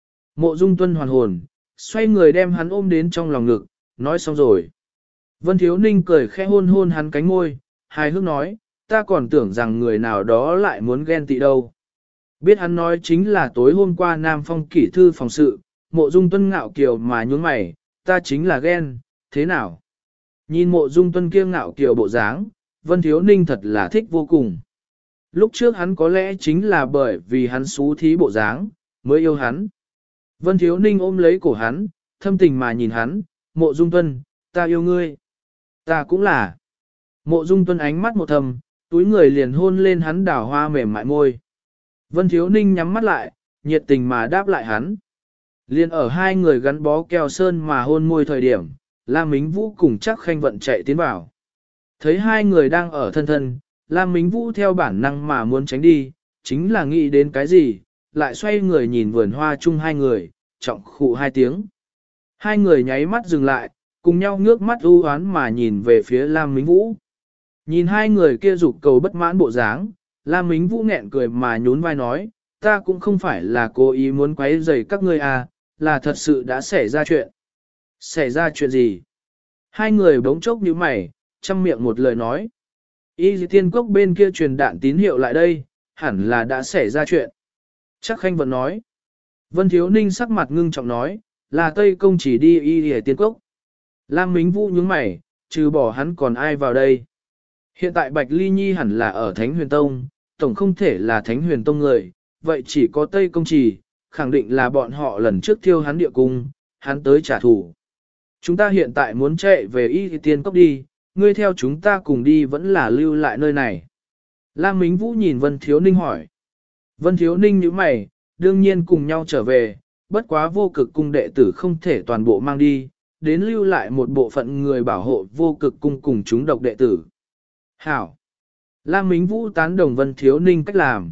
Speaker 1: Mộ Dung Tuân hoàn hồn, xoay người đem hắn ôm đến trong lòng ngực, nói xong rồi. Vân Thiếu Ninh cười khẽ hôn hôn hắn cánh môi, hài hước nói, ta còn tưởng rằng người nào đó lại muốn ghen tị đâu. Biết hắn nói chính là tối hôm qua Nam Phong Kỷ thư phòng sự, Mộ Dung Tuân ngạo kiều mà nhún mày, ta chính là ghen, thế nào? Nhìn Mộ Dung Tuân kia ngạo kiều bộ dáng, Vân Thiếu Ninh thật là thích vô cùng. Lúc trước hắn có lẽ chính là bởi vì hắn xú thí bộ dáng, mới yêu hắn. Vân Thiếu Ninh ôm lấy cổ hắn, thâm tình mà nhìn hắn, Mộ Dung Tuân, ta yêu ngươi. Ta cũng là. Mộ Dung Tuân ánh mắt một thầm, túi người liền hôn lên hắn đào hoa mềm mại môi. Vân Thiếu Ninh nhắm mắt lại, nhiệt tình mà đáp lại hắn. Liền ở hai người gắn bó keo sơn mà hôn môi thời điểm, Lam Mính Vũ cùng Trác Khanh Vận chạy tiến vào. Thấy hai người đang ở thân thân, Lam Mính Vũ theo bản năng mà muốn tránh đi, chính là nghĩ đến cái gì, lại xoay người nhìn vườn hoa chung hai người, trọng khụ hai tiếng. Hai người nháy mắt dừng lại, cùng nhau ngước mắt u hoán mà nhìn về phía Lam Mính Vũ. Nhìn hai người kia dục cầu bất mãn bộ dáng, Lam Mính Vũ nghẹn cười mà nhún vai nói, ta cũng không phải là cố ý muốn quấy rầy các ngươi à, là thật sự đã xảy ra chuyện. Xảy ra chuyện gì? Hai người bỗng chốc nhíu mày, chăm miệng một lời nói. Y Tiên Cốc bên kia truyền đạn tín hiệu lại đây, hẳn là đã xảy ra chuyện. Chắc Khanh vẫn nói. Vân Thiếu Ninh sắc mặt ngưng trọng nói, là Tây Công chỉ đi Y Tiên Cốc. Lam Mính Vũ nhướng mày, trừ bỏ hắn còn ai vào đây. Hiện tại Bạch Ly Nhi hẳn là ở Thánh Huyền Tông, tổng không thể là Thánh Huyền Tông người, vậy chỉ có Tây Công Trì, khẳng định là bọn họ lần trước thiêu hắn địa cung, hắn tới trả thù. Chúng ta hiện tại muốn chạy về Y Tiên Cốc đi, ngươi theo chúng ta cùng đi vẫn là lưu lại nơi này. Lam Mính Vũ nhìn Vân Thiếu Ninh hỏi. Vân Thiếu Ninh nhíu mày, đương nhiên cùng nhau trở về, bất quá vô cực cung đệ tử không thể toàn bộ mang đi, đến lưu lại một bộ phận người bảo hộ vô cực cung cùng chúng độc đệ tử. Hảo! Lam Mính Vũ tán đồng Vân Thiếu Ninh cách làm.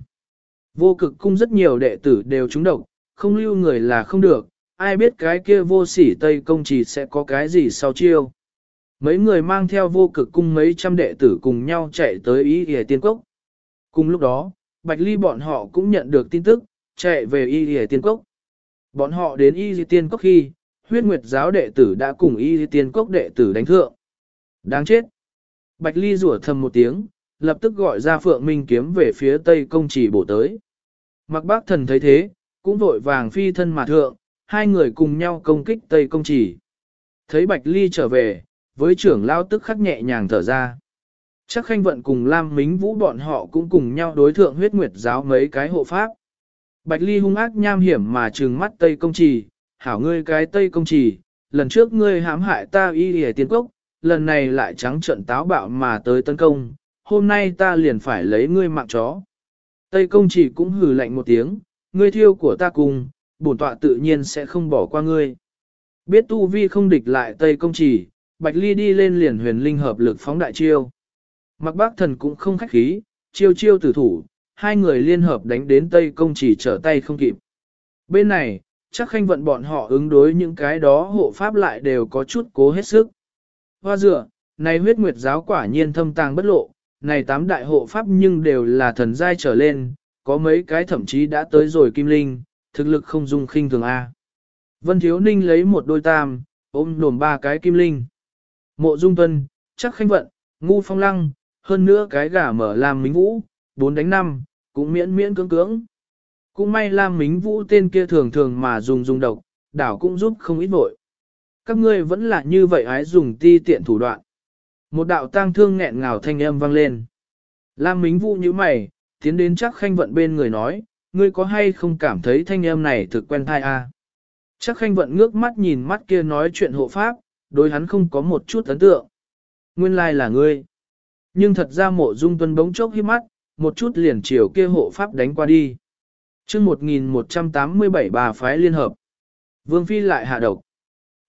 Speaker 1: Vô cực cung rất nhiều đệ tử đều trúng độc, không lưu người là không được, ai biết cái kia vô sỉ Tây Công Trì sẽ có cái gì sau chiêu. Mấy người mang theo vô cực cung mấy trăm đệ tử cùng nhau chạy tới Y Y Tiên Cốc. Cùng lúc đó, Bạch Ly bọn họ cũng nhận được tin tức, chạy về Y Y Tiên Cốc. Bọn họ đến Y Y Tiên Cốc khi, huyết nguyệt giáo đệ tử đã cùng Y Tiên Cốc đệ tử đánh thượng. Đáng chết! Bạch Ly rủa thầm một tiếng, lập tức gọi ra Phượng Minh kiếm về phía Tây Công Trì bổ tới. Mặc Bác Thần thấy thế, cũng vội vàng phi thân mà thượng, hai người cùng nhau công kích Tây Công Trì. Thấy Bạch Ly trở về, với trưởng lao tức khắc nhẹ nhàng thở ra. Chắc Khanh Vận cùng Lam Mính Vũ bọn họ cũng cùng nhau đối thượng huyết nguyệt giáo mấy cái hộ pháp. Bạch Ly hung ác nham hiểm mà trừng mắt Tây Công Trì, hảo ngươi cái Tây Công Trì, lần trước ngươi hãm hại ta Y Y Tiên Cốc, lần này lại trắng trợn táo bạo mà tới tấn công, hôm nay ta liền phải lấy ngươi mạng chó. Tây Công Trì cũng hừ lạnh một tiếng, ngươi thiêu của ta cùng, bổn tọa tự nhiên sẽ không bỏ qua ngươi. Biết tu vi không địch lại Tây Công Trì, Bạch Ly đi lên liền huyền linh hợp lực phóng đại chiêu. Mặc Bác Thần cũng không khách khí, chiêu chiêu tử thủ, hai người liên hợp đánh đến Tây Công Trì trở tay không kịp. Bên này, chắc Khanh Vận bọn họ ứng đối những cái đó hộ pháp lại đều có chút cố hết sức. Hoa dựa, này huyết nguyệt giáo quả nhiên thâm tàng bất lộ, này tám đại hộ pháp nhưng đều là thần giai trở lên, có mấy cái thậm chí đã tới rồi kim linh, thực lực không dung khinh thường A. Vân Thiếu Ninh lấy một đôi tam, ôm đồm ba cái kim linh. Mộ Dung Tuân, chắc Khanh Vận, Ngu Phong Lăng, hơn nữa cái gà mở Lam Mính Vũ, 4 đánh 5, cũng miễn miễn cưỡng cưỡng. Cũng may Lam Mính Vũ tên kia thường thường mà dùng độc, đảo cũng giúp không ít vội. Các ngươi vẫn là như vậy ái dùng ti tiện thủ đoạn. Một đạo tang thương nghẹn ngào thanh âm vang lên. Lam Mính Vũ như mày, tiến đến chắc Khanh Vận bên người nói, ngươi có hay không cảm thấy thanh âm này thực quen thai a? Chắc Khanh Vận ngước mắt nhìn mắt kia nói chuyện hộ pháp, đối hắn không có một chút ấn tượng. Nguyên lai là ngươi. Nhưng thật ra Mộ Dung Tuân bỗng chốc híp mắt, một chút liền chiều kia hộ pháp đánh qua đi. Chương 1187 bà phái liên hợp. Vương Phi lại hạ độc.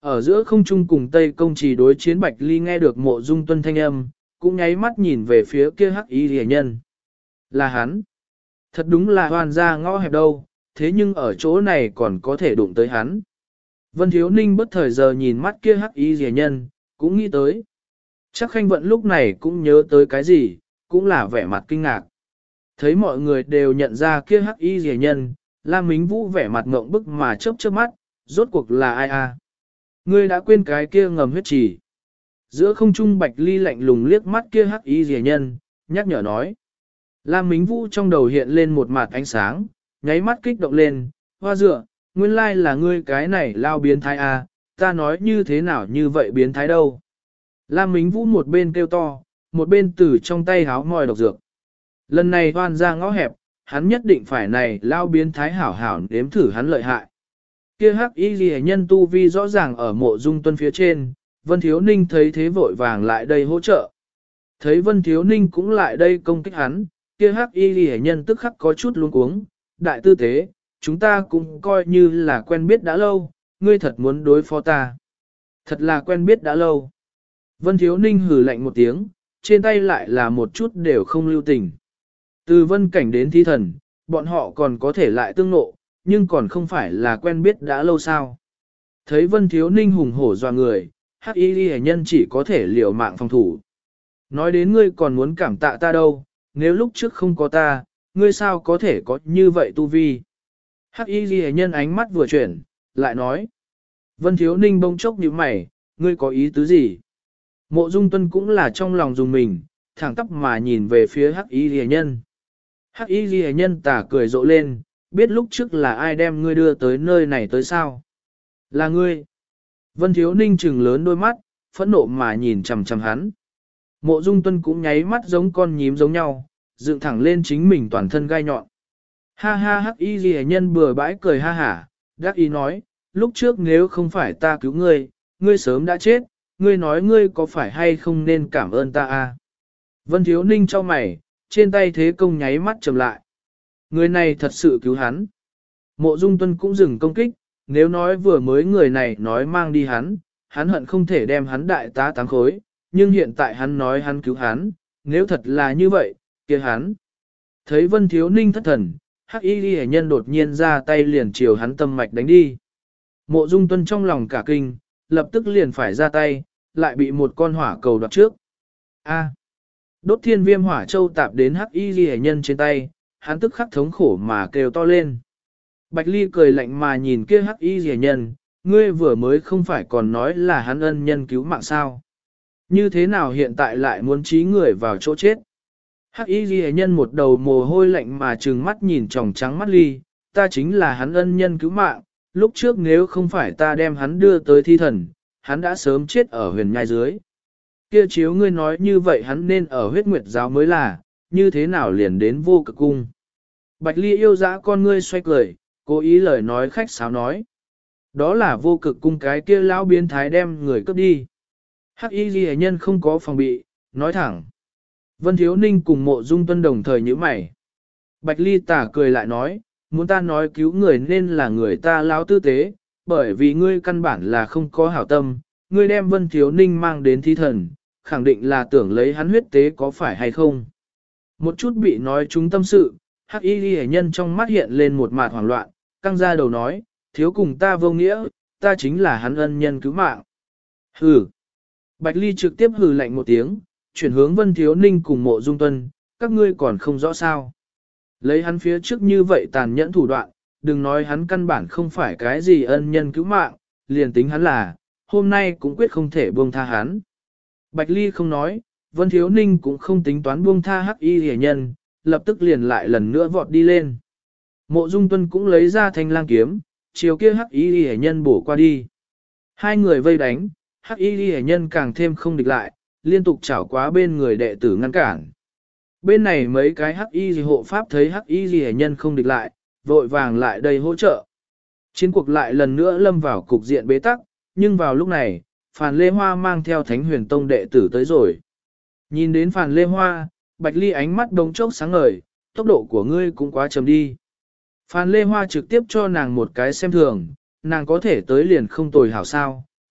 Speaker 1: Ở giữa không trung cùng Tây Công Trì đối chiến Bạch Ly nghe được Mộ Dung Tuân thanh âm, cũng nháy mắt nhìn về phía kia hắc y rìa nhân. Là hắn. Thật đúng là hoàn ra ngõ hẹp đâu, thế nhưng ở chỗ này còn có thể đụng tới hắn. Vân Thiếu Ninh bất thời giờ nhìn mắt kia hắc y rìa nhân, cũng nghĩ tới. Chắc Khanh Vận lúc này cũng nhớ tới cái gì, cũng là vẻ mặt kinh ngạc. Thấy mọi người đều nhận ra kia hắc y rìa nhân, Lam Mính Vũ vẻ mặt ngộng bức mà chớp chớp mắt, rốt cuộc là ai à? Ngươi đã quên cái kia ngầm huyết trì. Giữa không trung Bạch Ly lạnh lùng liếc mắt kia hắc y rìa nhân, nhắc nhở nói. Lam Mính Vũ trong đầu hiện lên một mặt ánh sáng, nháy mắt kích động lên, hoa dựa, nguyên lai là ngươi cái này lao biến thái à, ta nói như thế nào như vậy biến thái đâu. Lam Mính Vũ một bên kêu to, một bên từ trong tay háo mòi độc dược. Lần này hoan ra ngõ hẹp, hắn nhất định phải này lao biến thái hảo hảo đếm thử hắn lợi hại. Kia hắc y ghi nhân tu vi rõ ràng ở Mộ Dung Tuân phía trên, Vân Thiếu Ninh thấy thế vội vàng lại đây hỗ trợ. Thấy Vân Thiếu Ninh cũng lại đây công kích hắn, kia hắc y ghi nhân tức khắc có chút luống cuống, đại tư tế, chúng ta cũng coi như là quen biết đã lâu, ngươi thật muốn đối phó ta. Thật là quen biết đã lâu. Vân Thiếu Ninh hừ lạnh một tiếng, trên tay lại là một chút đều không lưu tình. Từ vân cảnh đến thí thần, bọn họ còn có thể lại tương nộ, nhưng còn không phải là quen biết đã lâu sao. Thấy Vân Thiếu Ninh hùng hổ doa người, hắc y ghi nhân chỉ có thể liều mạng phòng thủ. Nói đến ngươi còn muốn cảm tạ ta đâu, nếu lúc trước không có ta, ngươi sao có thể có như vậy tu vi. Hắc y ghi nhân ánh mắt vừa chuyển, lại nói. Vân Thiếu Ninh bông chốc nhíu mày, ngươi có ý tứ gì? Mộ Dung Tuân cũng là trong lòng dùng mình, thẳng tắp mà nhìn về phía hắc y ghi nhân. Hắc y ghi nhân tà cười rộ lên, biết lúc trước là ai đem ngươi đưa tới nơi này tới sao? Là ngươi. Vân Thiếu Ninh trừng lớn đôi mắt, phẫn nộ mà nhìn chằm chằm hắn. Mộ Dung Tuân cũng nháy mắt giống con nhím giống nhau, dựng thẳng lên chính mình toàn thân gai nhọn. Ha ha hắc y ghi nhân bừa bãi cười ha hả, đắc ý nói, lúc trước nếu không phải ta cứu ngươi, ngươi sớm đã chết, ngươi nói ngươi có phải hay không nên cảm ơn ta à? Vân Thiếu Ninh cho mày, trên tay thế công nháy mắt trầm lại. Người này thật sự cứu hắn. Mộ Dung Tuân cũng dừng công kích, nếu nói vừa mới người này nói mang đi hắn, hắn hận không thể đem hắn đại tá tám khối, nhưng hiện tại hắn nói hắn cứu hắn, nếu thật là như vậy, kia hắn. Thấy Vân Thiếu Ninh thất thần, hắc y ghi nhân đột nhiên ra tay liền chiều hắn tâm mạch đánh đi. Mộ Dung Tuân trong lòng cả kinh, lập tức liền phải ra tay, lại bị một con hỏa cầu đoạt trước. A. Đốt thiên viêm hỏa châu tạp đến hắc y ghi nhân trên tay, hắn tức khắc thống khổ mà kêu to lên. Bạch Ly cười lạnh mà nhìn kia hắc y ghi nhân, ngươi vừa mới không phải còn nói là hắn ân nhân cứu mạng sao. Như thế nào hiện tại lại muốn trí người vào chỗ chết? Hắc y ghi nhân một đầu mồ hôi lạnh mà trừng mắt nhìn tròng trắng mắt Ly, ta chính là hắn ân nhân cứu mạng, lúc trước nếu không phải ta đem hắn đưa tới thi thần, hắn đã sớm chết ở huyền nhai dưới. Kia chiếu ngươi nói như vậy hắn nên ở huyết nguyệt giáo mới là, như thế nào liền đến vô cực cung. Bạch Ly yêu dã con ngươi xoay cười, cố ý lời nói khách sáo nói. Đó là vô cực cung cái kia lão biến thái đem người cướp đi. Hắc y ghi nhân không có phòng bị, nói thẳng. Vân Thiếu Ninh cùng Mộ Dung Tuân đồng thời nhíu mày. Bạch Ly tả cười lại nói, muốn ta nói cứu người nên là người ta lão tư tế, bởi vì ngươi căn bản là không có hảo tâm, ngươi đem Vân Thiếu Ninh mang đến thí thần, khẳng định là tưởng lấy hắn huyết tế có phải hay không. Một chút bị nói chúng tâm sự, hắc y ghi nhân trong mắt hiện lên một mạt hoảng loạn, căng ra đầu nói, thiếu cùng ta vô nghĩa, ta chính là hắn ân nhân cứu mạng. Hừ. Bạch Ly trực tiếp hừ lạnh một tiếng, chuyển hướng Vân Thiếu Ninh cùng Mộ Dung Tuân, các ngươi còn không rõ sao. Lấy hắn phía trước như vậy tàn nhẫn thủ đoạn, đừng nói hắn căn bản không phải cái gì ân nhân cứu mạng, liền tính hắn là, hôm nay cũng quyết không thể buông tha hắn. Bạch Ly không nói, Vân Thiếu Ninh cũng không tính toán buông tha hắc y rẻ nhân, lập tức liền lại lần nữa vọt đi lên. Mộ Dung Tuân cũng lấy ra thanh lang kiếm, chiều kia hắc y rẻ nhân bổ qua đi. Hai người vây đánh, hắc y rẻ nhân càng thêm không địch lại, liên tục chảo quá bên người đệ tử ngăn cản. Bên này mấy cái hắc y hộ pháp thấy hắc y rẻ nhân không địch lại, vội vàng lại đây hỗ trợ. Chiến cuộc lại lần nữa lâm vào cục diện bế tắc, nhưng vào lúc này, Phàn Lê Hoa mang theo Thánh Huyền Tông đệ tử tới rồi. Nhìn đến Phàn Lê Hoa, Bạch Ly ánh mắt đống chốc sáng ngời, tốc độ của ngươi cũng quá chậm đi. Phàn Lê Hoa trực tiếp cho nàng một cái xem thường, nàng có thể tới liền không tồi hảo sao,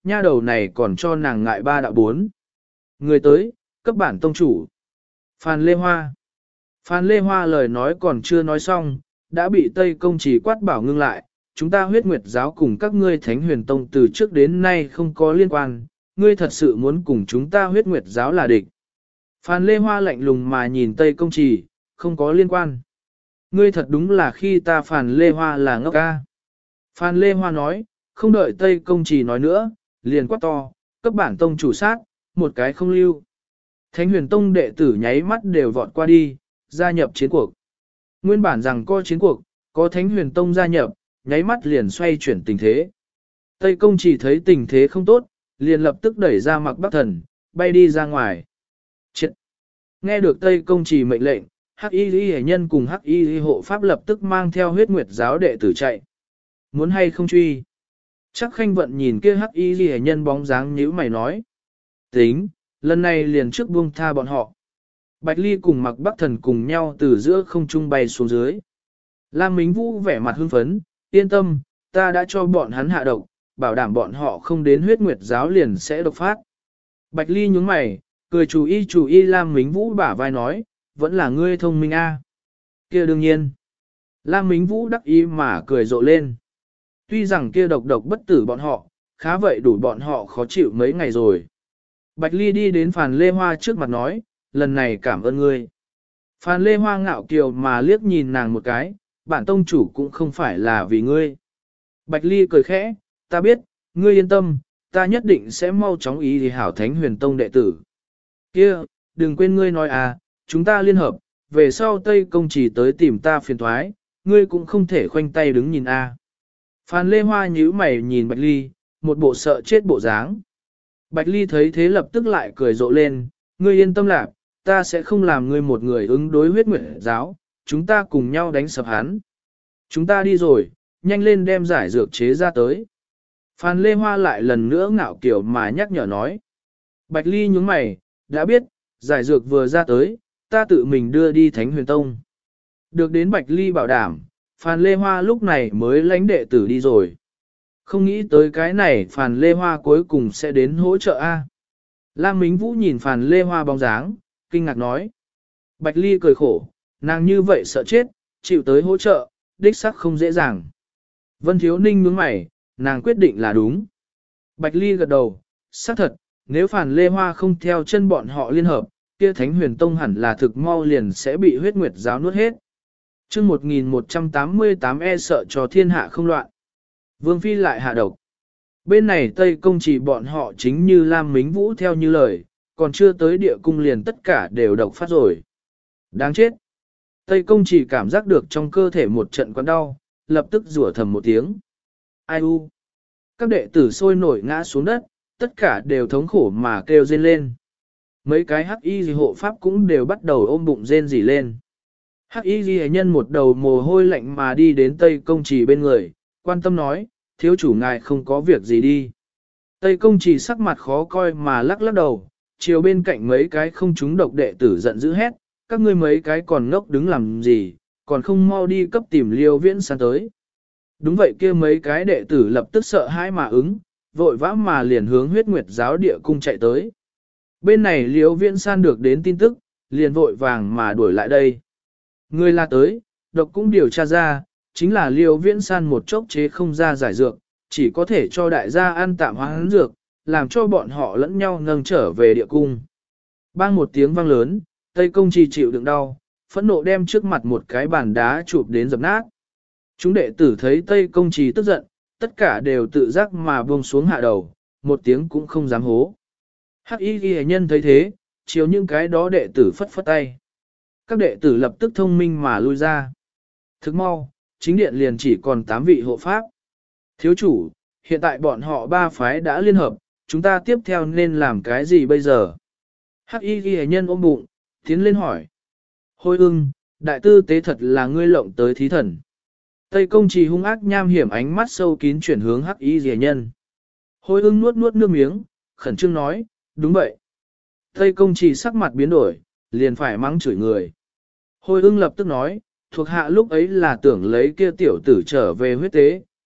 Speaker 1: nha đầu này còn cho nàng ngại ba đạo bốn. Người tới, cấp bản tông chủ. Phan Lê Hoa. Phan Lê Hoa lời nói còn chưa nói xong, đã bị Tây Công Chỉ quát bảo ngưng lại. Chúng ta huyết nguyệt giáo cùng các ngươi Thánh Huyền Tông từ trước đến nay không có liên quan, ngươi thật sự muốn cùng chúng ta huyết nguyệt giáo là địch. Phan Lê Hoa lạnh lùng mà nhìn Tây Công Chỉ, không có liên quan. Ngươi thật đúng là khi ta Phan Lê Hoa là ngốc ca. Phan Lê Hoa nói, không đợi Tây Công Chỉ nói nữa, liền quát to, cấp bản tông chủ sát, một cái không lưu. Thánh Huyền Tông đệ tử nháy mắt đều vọt qua đi, gia nhập chiến cuộc. Nguyên bản rằng có chiến cuộc, có Thánh Huyền Tông gia nhập, nháy mắt liền xoay chuyển tình thế. Tây Công Chỉ thấy tình thế không tốt, liền lập tức đẩy ra Mặc Bắc Thần, bay đi ra ngoài. Chết! Nghe được Tây Công Chỉ mệnh lệnh, Hắc Y Hệ Nhân cùng Hắc Y hộ pháp lập tức mang theo huyết nguyệt giáo đệ tử chạy. Muốn hay không truy? Chắc Khanh Vận nhìn kia Hắc Y Hệ Nhân bóng dáng nhíu mày nói. Tính, lần này liền trước buông tha bọn họ. Bạch Ly cùng Mặc Bắc Thần cùng nhau từ giữa không trung bay xuống dưới. Lam Mính Vũ vẻ mặt hưng phấn, yên tâm, ta đã cho bọn hắn hạ độc, bảo đảm bọn họ không đến huyết nguyệt giáo liền sẽ độc phát. Bạch Ly nhướng mày, cười chú ý Lam Mính Vũ bả vai nói, vẫn là ngươi thông minh a. Kia đương nhiên. Lam Mính Vũ đắc ý mà cười rộ lên. Tuy rằng kia độc bất tử bọn họ, khá vậy đủ bọn họ khó chịu mấy ngày rồi. Bạch Ly đi đến Phàn Lê Hoa trước mặt nói, lần này cảm ơn ngươi. Phàn Lê Hoa ngạo kiều mà liếc nhìn nàng một cái, bản tông chủ cũng không phải là vì ngươi. Bạch Ly cười khẽ, ta biết, ngươi yên tâm, ta nhất định sẽ mau chóng ý thì hảo Thánh Huyền Tông đệ tử. Kia, đừng quên ngươi nói à, chúng ta liên hợp, về sau Tây Công Chỉ tới tìm ta phiền thoái, ngươi cũng không thể khoanh tay đứng nhìn a. Phan Lê Hoa nhíu mày nhìn Bạch Ly, một bộ sợ chết bộ dáng. Bạch Ly thấy thế lập tức lại cười rộ lên, ngươi yên tâm lạc, ta sẽ không làm ngươi một người ứng đối huyết nguyệt giáo, chúng ta cùng nhau đánh sập hắn. Chúng ta đi rồi, nhanh lên đem giải dược chế ra tới. Phan Lê Hoa lại lần nữa ngạo kiểu mà nhắc nhở nói. Bạch Ly nhướng mày, đã biết, giải dược vừa ra tới, ta tự mình đưa đi Thánh Huyền Tông. Được đến Bạch Ly bảo đảm, Phan Lê Hoa lúc này mới lãnh đệ tử đi rồi. Không nghĩ tới cái này Phan Lê Hoa cuối cùng sẽ đến hỗ trợ A. Lam Mính Vũ nhìn Phan Lê Hoa bóng dáng, kinh ngạc nói. Bạch Ly cười khổ, nàng như vậy sợ chết, chịu tới hỗ trợ, đích xác không dễ dàng. Vân Thiếu Ninh nhướng mày, nàng quyết định là đúng. Bạch Ly gật đầu, xác thật, nếu Phan Lê Hoa không theo chân bọn họ liên hợp, kia Thánh Huyền Tông hẳn là thực mau liền sẽ bị huyết nguyệt giáo nuốt hết. Chương 1188 e sợ cho thiên hạ không loạn. Vương Phi lại hạ độc. Bên này Tây Công Chỉ bọn họ chính như Lam Mính Vũ theo như lời, còn chưa tới địa cung liền tất cả đều độc phát rồi. Đáng chết. Tây Công Chỉ cảm giác được trong cơ thể một trận quặn đau, lập tức rủa thầm một tiếng. Ai u. Các đệ tử sôi nổi ngã xuống đất, tất cả đều thống khổ mà kêu rên lên. Mấy cái hắc y hộ pháp cũng đều bắt đầu ôm bụng rên rỉ lên. Hắc y ghi nhân một đầu mồ hôi lạnh mà đi đến Tây Công Chỉ bên người, quan tâm nói, thiếu chủ ngài không có việc gì đi. Tây Công Chỉ sắc mặt khó coi mà lắc lắc đầu, chiều bên cạnh mấy cái không trúng độc đệ tử giận dữ hét, các ngươi mấy cái còn ngốc đứng làm gì, còn không mau đi cấp tìm Liêu Viễn San tới. Đúng vậy kia mấy cái đệ tử lập tức sợ hãi mà ứng, vội vã mà liền hướng huyết nguyệt giáo địa cung chạy tới. Bên này Liêu Viễn San được đến tin tức, liền vội vàng mà đuổi lại đây. Người là tới, độc cũng điều tra ra, chính là Liêu Viễn San một chốc chế không ra giải dược, chỉ có thể cho đại gia ăn tạm hoãn dược, làm cho bọn họ lẫn nhau nâng trở về địa cung. Bang một tiếng vang lớn, Tây Công Chỉ chịu đựng đau, phẫn nộ đem trước mặt một cái bàn đá chụp đến dập nát. Chúng đệ tử thấy Tây Công Chỉ tức giận, tất cả đều tự giác mà buông xuống hạ đầu, một tiếng cũng không dám hố. Hắc y ghi nhân thấy thế, chiếu những cái đó đệ tử phất phất tay. Các đệ tử lập tức thông minh mà lui ra. Thức mau, chính điện liền chỉ còn 8 vị hộ pháp. Thiếu chủ, hiện tại bọn họ 3 phái đã liên hợp, chúng ta tiếp theo nên làm cái gì bây giờ? Hắc y ghi nhân ôm bụng, tiến lên hỏi. Hôi ưng, đại tư tế thật là ngươi lộng tới thí thần. Tây Công Chỉ hung ác nham hiểm ánh mắt sâu kín chuyển hướng Hắc y ghi nhân. Hôi ưng nuốt nước miếng, khẩn trương nói, đúng vậy. Tây Công Chỉ sắc mặt biến đổi, liền phải mắng chửi người. Hôi ưng lập tức nói, thuộc hạ lúc ấy là tưởng lấy kia tiểu tử trở về huyết tế,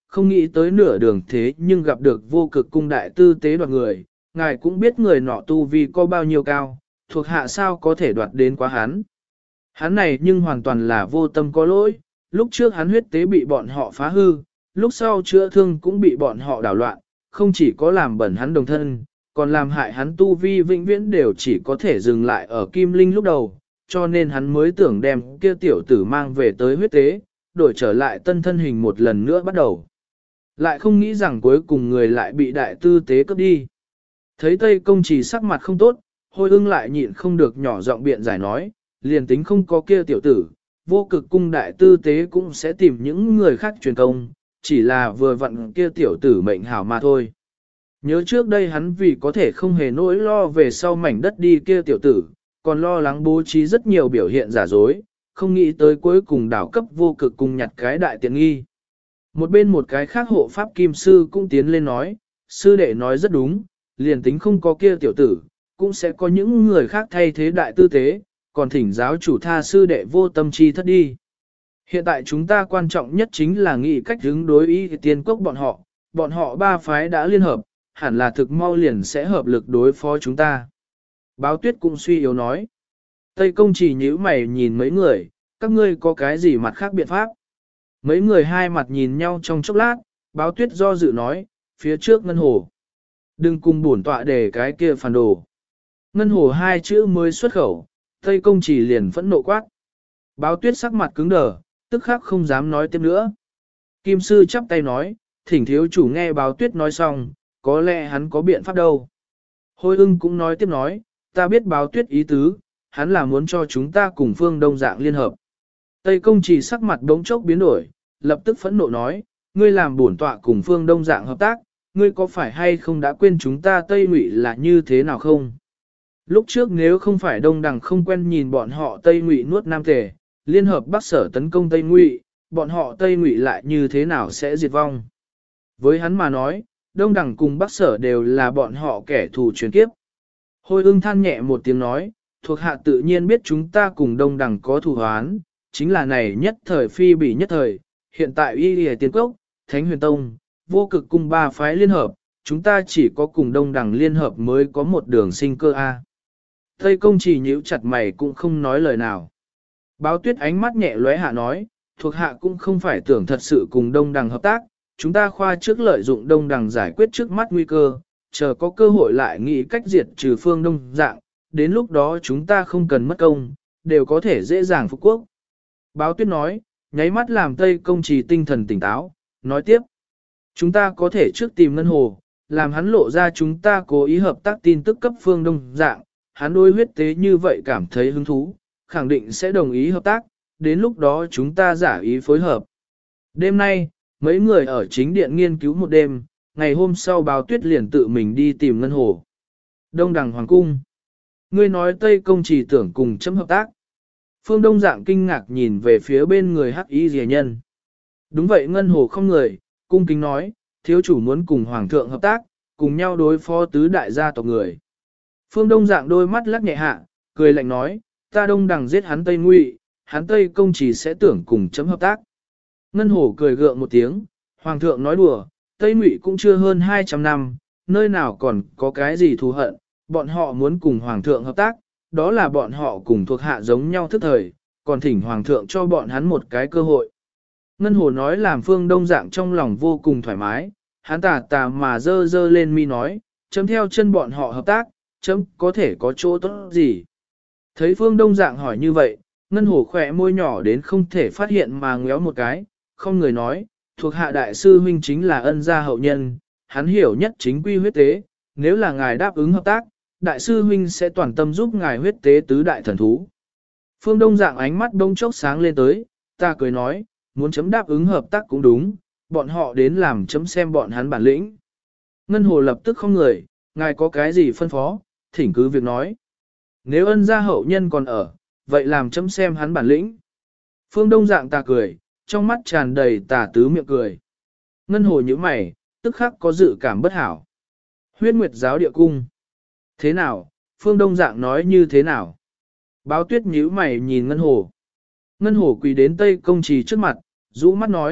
Speaker 1: không nghĩ tới nửa đường thế nhưng gặp được vô cực cung đại tư tế đoạt người, ngài cũng biết người nọ tu vi có bao nhiêu cao, thuộc hạ sao có thể đoạt đến quá hắn. Hắn này nhưng hoàn toàn là vô tâm có lỗi, lúc trước hắn huyết tế bị bọn họ phá hư, lúc sau chữa thương cũng bị bọn họ đảo loạn, không chỉ có làm bẩn hắn đồng thân, còn làm hại hắn tu vi vĩnh viễn đều chỉ có thể dừng lại ở kim linh lúc đầu, cho nên hắn mới tưởng đem kia tiểu tử mang về tới huyết tế, đổi trở lại tân thân hình một lần nữa bắt đầu. Lại không nghĩ rằng cuối cùng người lại bị đại tư tế cướp đi. Thấy Tây Công Trì sắc mặt không tốt, Hôi Ưng lại nhịn không được nhỏ giọng biện giải nói, liền tính không có kia tiểu tử, vô cực cung đại tư tế cũng sẽ tìm những người khác truyền công, chỉ là vừa vặn kia tiểu tử mệnh hảo mà thôi. Nhớ trước đây hắn vì có thể không hề nỗi lo về sau mảnh đất đi kia tiểu tử, còn lo lắng bố trí rất nhiều biểu hiện giả dối, không nghĩ tới cuối cùng đảo cấp vô cực cung nhặt cái đại tiện nghi. Một bên một cái khác hộ pháp kim sư cũng tiến lên nói, sư đệ nói rất đúng, liền tính không có kia tiểu tử, cũng sẽ có những người khác thay thế đại tư tế, còn thỉnh giáo chủ tha sư đệ vô tâm chi thất đi. Hiện tại chúng ta quan trọng nhất chính là nghĩ cách ứng đối ý tiên quốc bọn họ ba phái đã liên hợp, hẳn là thực mau liền sẽ hợp lực đối phó chúng ta. Báo tuyết cũng suy yếu nói. Tây công chỉ nhíu mày nhìn mấy người, các ngươi có cái gì mặt khác biện pháp? Mấy người hai mặt nhìn nhau trong chốc lát, báo tuyết do dự nói, phía trước ngân hồ. Đừng cùng bổn tọa để cái kia phản đồ. Ngân hồ hai chữ mới xuất khẩu, Tây công chỉ liền phẫn nộ quát. Báo tuyết sắc mặt cứng đờ, tức khắc không dám nói tiếp nữa. Kim sư chắp tay nói, thỉnh thiếu chủ nghe báo tuyết nói xong, có lẽ hắn có biện pháp đâu. Hôi ưng cũng nói tiếp nói, ta biết báo tuyết ý tứ, hắn là muốn cho chúng ta cùng phương đông dạng liên hợp. Tây công chỉ sắc mặt đống chốc biến đổi, lập tức phẫn nộ nói, ngươi làm bổn tọa cùng phương đông dạng hợp tác, ngươi có phải hay không đã quên chúng ta Tây Ngụy là như thế nào không? Lúc trước nếu không phải đông đằng không quen nhìn bọn họ Tây Ngụy nuốt Nam Tề, liên hợp Bắc Sở tấn công Tây Ngụy, bọn họ Tây Ngụy lại như thế nào sẽ diệt vong? Với hắn mà nói, đông đằng cùng Bắc Sở đều là bọn họ kẻ thù truyền kiếp. Hôi ưng than nhẹ một tiếng nói, thuộc hạ tự nhiên biết chúng ta cùng đông đằng có thù hoán, chính là này nhất thời phi bị nhất thời, hiện tại Y Lìa Tiên Cốc, Thánh Huyền Tông, vô cực cung ba phái liên hợp, chúng ta chỉ có cùng đông đằng liên hợp mới có một đường sinh cơ A. Tây công chỉ nhíu chặt mày cũng không nói lời nào. Báo tuyết ánh mắt nhẹ lóe hạ nói, thuộc hạ cũng không phải tưởng thật sự cùng đông đằng hợp tác, chúng ta khoa trước lợi dụng đông đằng giải quyết trước mắt nguy cơ, chờ có cơ hội lại nghĩ cách diệt trừ phương đông dạng, đến lúc đó chúng ta không cần mất công, đều có thể dễ dàng phục quốc. Báo tuyết nói, nháy mắt làm Tây công trì tinh thần tỉnh táo, nói tiếp. Chúng ta có thể trước tìm ngân hồ, làm hắn lộ ra chúng ta cố ý hợp tác tin tức cấp phương đông dạng, hắn đối huyết tế như vậy cảm thấy hứng thú, khẳng định sẽ đồng ý hợp tác, đến lúc đó chúng ta giả ý phối hợp. Đêm nay, mấy người ở chính điện nghiên cứu một đêm, ngày hôm sau báo tuyết liền tự mình đi tìm ngân hồ. Đông đằng hoàng cung. Ngươi nói Tây công chỉ tưởng cùng chấm hợp tác. Phương Đông dạng kinh ngạc nhìn về phía bên người hắc y rìa nhân. Đúng vậy ngân hồ không người, cung kính nói, thiếu chủ muốn cùng hoàng thượng hợp tác, cùng nhau đối phó tứ đại gia tộc người. Phương Đông dạng đôi mắt lắc nhẹ hạ, cười lạnh nói, ta đông đằng giết hắn Tây Ngụy, hắn Tây công chỉ sẽ tưởng cùng chấm hợp tác. Ngân hổ cười gượng một tiếng, hoàng thượng nói đùa, Tây Ngụy cũng chưa hơn 200 năm, nơi nào còn có cái gì thù hận, bọn họ muốn cùng hoàng thượng hợp tác, đó là bọn họ cùng thuộc hạ giống nhau thức thời, còn thỉnh hoàng thượng cho bọn hắn một cái cơ hội. Ngân hồ nói làm Phương Đông dạng trong lòng vô cùng thoải mái, hắn tà mà dơ dơ lên mi nói, chấm theo chân bọn họ hợp tác, chấm có thể có chỗ tốt gì. Thấy Phương Đông dạng hỏi như vậy, Ngân hồ khỏe môi nhỏ đến không thể phát hiện mà ngéo một cái, không người nói, thuộc hạ đại sư huynh chính là ân gia hậu nhân, hắn hiểu nhất chính quy huyết tế, nếu là ngài đáp ứng hợp tác, đại sư huynh sẽ toàn tâm giúp ngài huyết tế tứ đại thần thú. Phương Đông dạng ánh mắt đông chốc sáng lên tới, ta cười nói, muốn chấm đáp ứng hợp tác cũng đúng, bọn họ đến làm chấm xem bọn hắn bản lĩnh. Ngân hồ lập tức không người, ngài có cái gì phân phó, thỉnh cứ việc nói. Nếu ân gia hậu nhân còn ở, vậy làm chấm xem hắn bản lĩnh. Phương Đông dạng ta cười, trong mắt tràn đầy tà tứ miệng cười. Ngân hồ như mày, tức khắc có dự cảm bất hảo. Huyết Nguyệt giáo địa cung. Thế nào, Phương Đông dạng nói như thế nào? Báo tuyết nhíu mày nhìn Ngân hồ. Ngân hồ quỳ đến Tây công trì trước mặt, rũ mắt nói,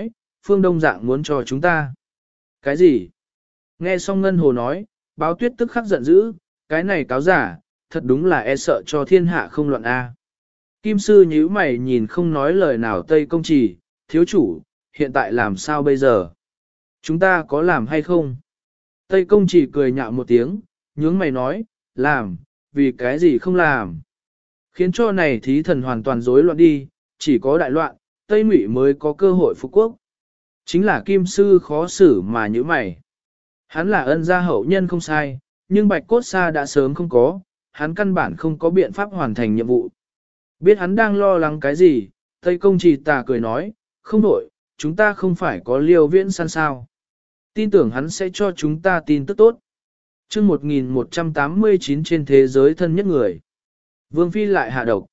Speaker 1: phương đông dạng muốn cho chúng ta. Cái gì? Nghe xong Ngân Hồ nói, Báo Tuyết tức khắc giận dữ, cái này cáo giả, thật đúng là e sợ cho thiên hạ không loạn a. Kim sư nhíu mày nhìn không nói lời nào Tây Công Trì, thiếu chủ, hiện tại làm sao bây giờ? Chúng ta có làm hay không? Tây Công Trì cười nhạo một tiếng, nhướng mày nói, làm, vì cái gì không làm? Khiến cho này thí thần hoàn toàn rối loạn đi, chỉ có đại loạn, Tây Ngụy mới có cơ hội phục quốc. Chính là Kim sư khó xử mà nhíu mày. Hắn là ân gia hậu nhân không sai, nhưng Bạch Cốt Sa đã sớm không có, hắn căn bản không có biện pháp hoàn thành nhiệm vụ. Biết hắn đang lo lắng cái gì, Tây Công Trì tà cười nói, không đổi, chúng ta không phải có Liêu Viễn San sao. Tin tưởng hắn sẽ cho chúng ta tin tức tốt. chương 1189 trên thế giới thân nhất người. Vương Phi lại hạ độc.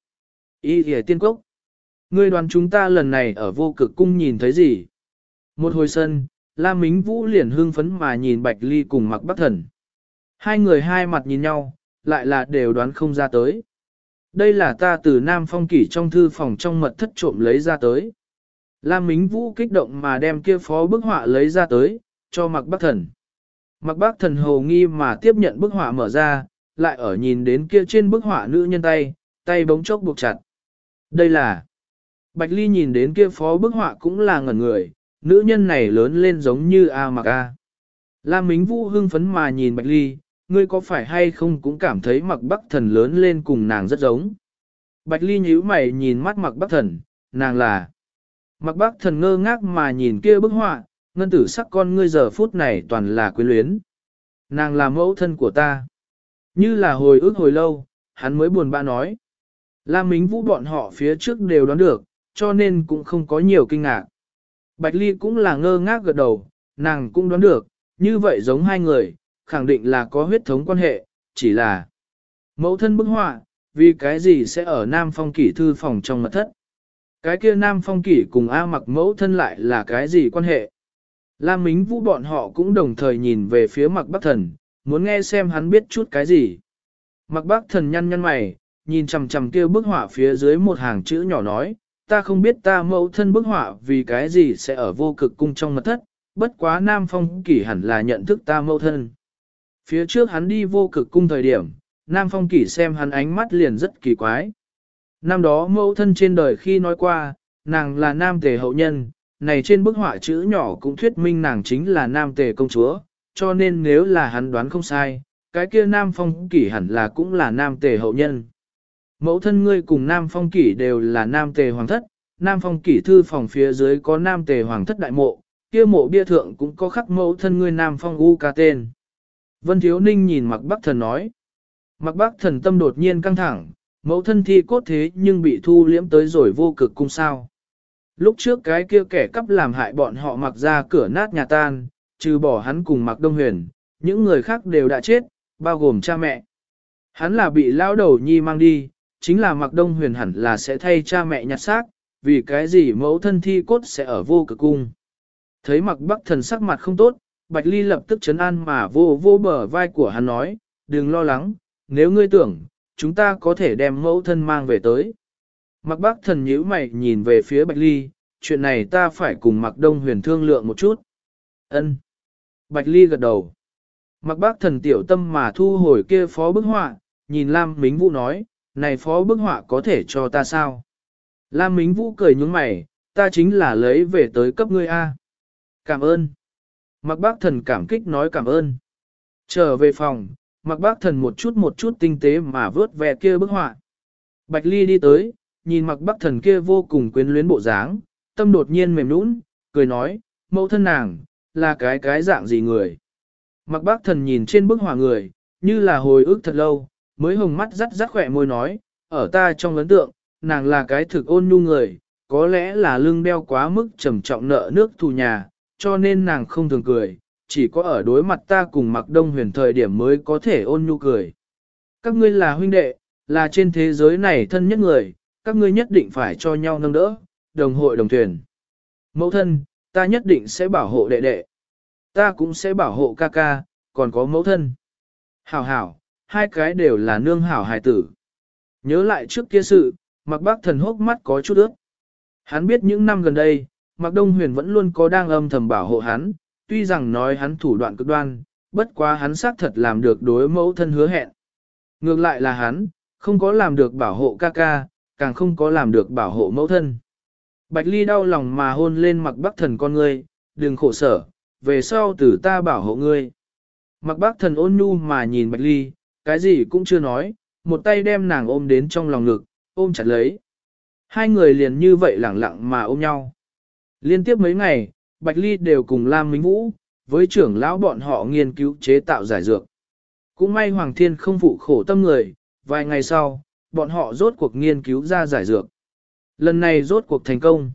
Speaker 1: Y thìa tiên cốc. Ngươi đoán chúng ta lần này ở vô cực cung nhìn thấy gì? Một hồi sân, La Mính Vũ liền hưng phấn mà nhìn Bạch Ly cùng Mặc Bắc Thần. Hai người hai mặt nhìn nhau, lại là đều đoán không ra tới. Đây là ta từ Nam Phong Kỷ trong thư phòng trong mật thất trộm lấy ra tới. La Mính Vũ kích động mà đem kia phó bức họa lấy ra tới, cho Mặc Bắc Thần. Mặc Bắc Thần hồ nghi mà tiếp nhận bức họa mở ra, lại ở nhìn đến kia trên bức họa nữ nhân tay bỗng chốc buộc chặt. Đây là... Bạch Ly nhìn đến kia phó bức họa cũng là ngẩn người, nữ nhân này lớn lên giống như A Mặc A. La Mính Vũ hưng phấn mà nhìn Bạch Ly, ngươi có phải hay không cũng cảm thấy Mặc Bắc Thần lớn lên cùng nàng rất giống. Bạch Ly nhíu mày nhìn mắt Mặc Bắc Thần, nàng là... Mặc Bắc Thần ngơ ngác mà nhìn kia bức họa, ngân tử sắc con ngươi giờ phút này toàn là quyến luyến. Nàng là mẫu thân của ta. Như là hồi ức hồi lâu, hắn mới buồn bã nói. La Mính Vũ bọn họ phía trước đều đoán được, cho nên cũng không có nhiều kinh ngạc. Bạch Ly cũng là ngơ ngác gật đầu, nàng cũng đoán được, như vậy giống hai người, khẳng định là có huyết thống quan hệ, chỉ là mẫu thân bức họa, vì cái gì sẽ ở Nam Phong Kỷ thư phòng trong mật thất. Cái kia Nam Phong Kỷ cùng A Mặc mẫu thân lại là cái gì quan hệ. Lam Mính Vũ bọn họ cũng đồng thời nhìn về phía Mặc Bắc Thần, muốn nghe xem hắn biết chút cái gì. Mặc Bắc Thần nhăn nhăn mày, nhìn chằm chằm kia bức họa phía dưới một hàng chữ nhỏ nói, ta không biết ta mẫu thân bức họa vì cái gì sẽ ở vô cực cung trong mật thất, bất quá Nam Phong Kỷ hẳn là nhận thức ta mẫu thân. Phía trước hắn đi vô cực cung thời điểm, Nam Phong Kỷ xem hắn ánh mắt liền rất kỳ quái. Năm đó mẫu thân trên đời khi nói qua, nàng là nam tề hậu nhân, này trên bức họa chữ nhỏ cũng thuyết minh nàng chính là nam tề công chúa, cho nên nếu là hắn đoán không sai, cái kia Nam Phong Kỷ hẳn là cũng là nam tề hậu nhân. Mẫu thân ngươi cùng Nam Phong Kỷ đều là nam tề hoàng thất, Nam Phong Kỷ thư phòng phía dưới có nam tề hoàng thất đại mộ, kia mộ bia thượng cũng có khắc mẫu thân ngươi Nam Phong U ca tên. Vân Thiếu Ninh nhìn Mặc Bắc Thần nói. Mặc Bắc Thần tâm đột nhiên căng thẳng, mẫu thân thi cốt thế nhưng bị thu liễm tới rồi vô cực cung sao. Lúc trước cái kia kẻ cắp làm hại bọn họ Mặc ra cửa nát nhà tan, trừ bỏ hắn cùng Mặc Đông Huyền, những người khác đều đã chết, bao gồm cha mẹ. Hắn là bị lao đầu nhi mang đi, chính là Mặc Đông Huyền hẳn là sẽ thay cha mẹ nhặt xác, vì cái gì mẫu thân thi cốt sẽ ở vô cực cung. Thấy Mặc Bắc Thần sắc mặt không tốt, Bạch Ly lập tức trấn an mà vô bờ vai của hắn nói, đừng lo lắng, nếu ngươi tưởng, chúng ta có thể đem mẫu thân mang về tới. Mặc Bắc Thần nhíu mày nhìn về phía Bạch Ly, chuyện này ta phải cùng Mặc Đông Huyền thương lượng một chút. Ân. Bạch Ly gật đầu. Mặc Bắc Thần tiểu tâm mà thu hồi kia phó bức họa, nhìn Lam Mính Vũ nói, này phó bức họa có thể cho ta sao? Lam Mính Vũ cười nhướng mày, ta chính là lấy về tới cấp ngươi A. Cảm ơn. Mặc Bắc Thần cảm kích nói cảm ơn. Trở về phòng, Mặc Bắc Thần một chút tinh tế mà vớt ve kia bức họa. Bạch Ly đi tới, nhìn Mặc Bắc Thần kia vô cùng quyến luyến bộ dáng, tâm đột nhiên mềm nũng, cười nói, mẫu thân nàng, là cái dạng gì người. Mặc Bắc Thần nhìn trên bức họa người, như là hồi ức thật lâu, mới hồng mắt rắt khỏe môi nói, ở ta trong ấn tượng, nàng là cái thực ôn nhu người, có lẽ là lưng đeo quá mức trầm trọng nợ nước thù nhà, cho nên nàng không thường cười, chỉ có ở đối mặt ta cùng Mặc Đông Huyền thời điểm mới có thể ôn nhu cười. Các ngươi là huynh đệ, là trên thế giới này thân nhất người, các ngươi nhất định phải cho nhau nâng đỡ, đồng hội đồng thuyền. Mẫu thân, ta nhất định sẽ bảo hộ đệ đệ. Ta cũng sẽ bảo hộ ca ca, còn có mẫu thân. Hảo hảo, hai cái đều là nương hảo hài tử. Nhớ lại trước kia sự, Mặc Bắc Thần hốc mắt có chút ướt. Hắn biết những năm gần đây, Mạc Đông Huyền vẫn luôn có đang âm thầm bảo hộ hắn, tuy rằng nói hắn thủ đoạn cực đoan, bất quá hắn xác thật làm được đối mẫu thân hứa hẹn. Ngược lại là hắn, không có làm được bảo hộ ca ca, càng không có làm được bảo hộ mẫu thân. Bạch Ly đau lòng mà hôn lên Mạc Bắc Thần con ngươi, đừng khổ sở, về sau từ ta bảo hộ ngươi. Mạc Bắc Thần ôn nhu mà nhìn Bạch Ly, cái gì cũng chưa nói, một tay đem nàng ôm đến trong lòng ngực, ôm chặt lấy. Hai người liền như vậy lẳng lặng mà ôm nhau. Liên tiếp mấy ngày, Bạch Ly đều cùng Lam Minh Vũ, với trưởng lão bọn họ nghiên cứu chế tạo giải dược. Cũng may Hoàng Thiên không phụ khổ tâm người, vài ngày sau, bọn họ rốt cuộc nghiên cứu ra giải dược. Lần này rốt cuộc thành công.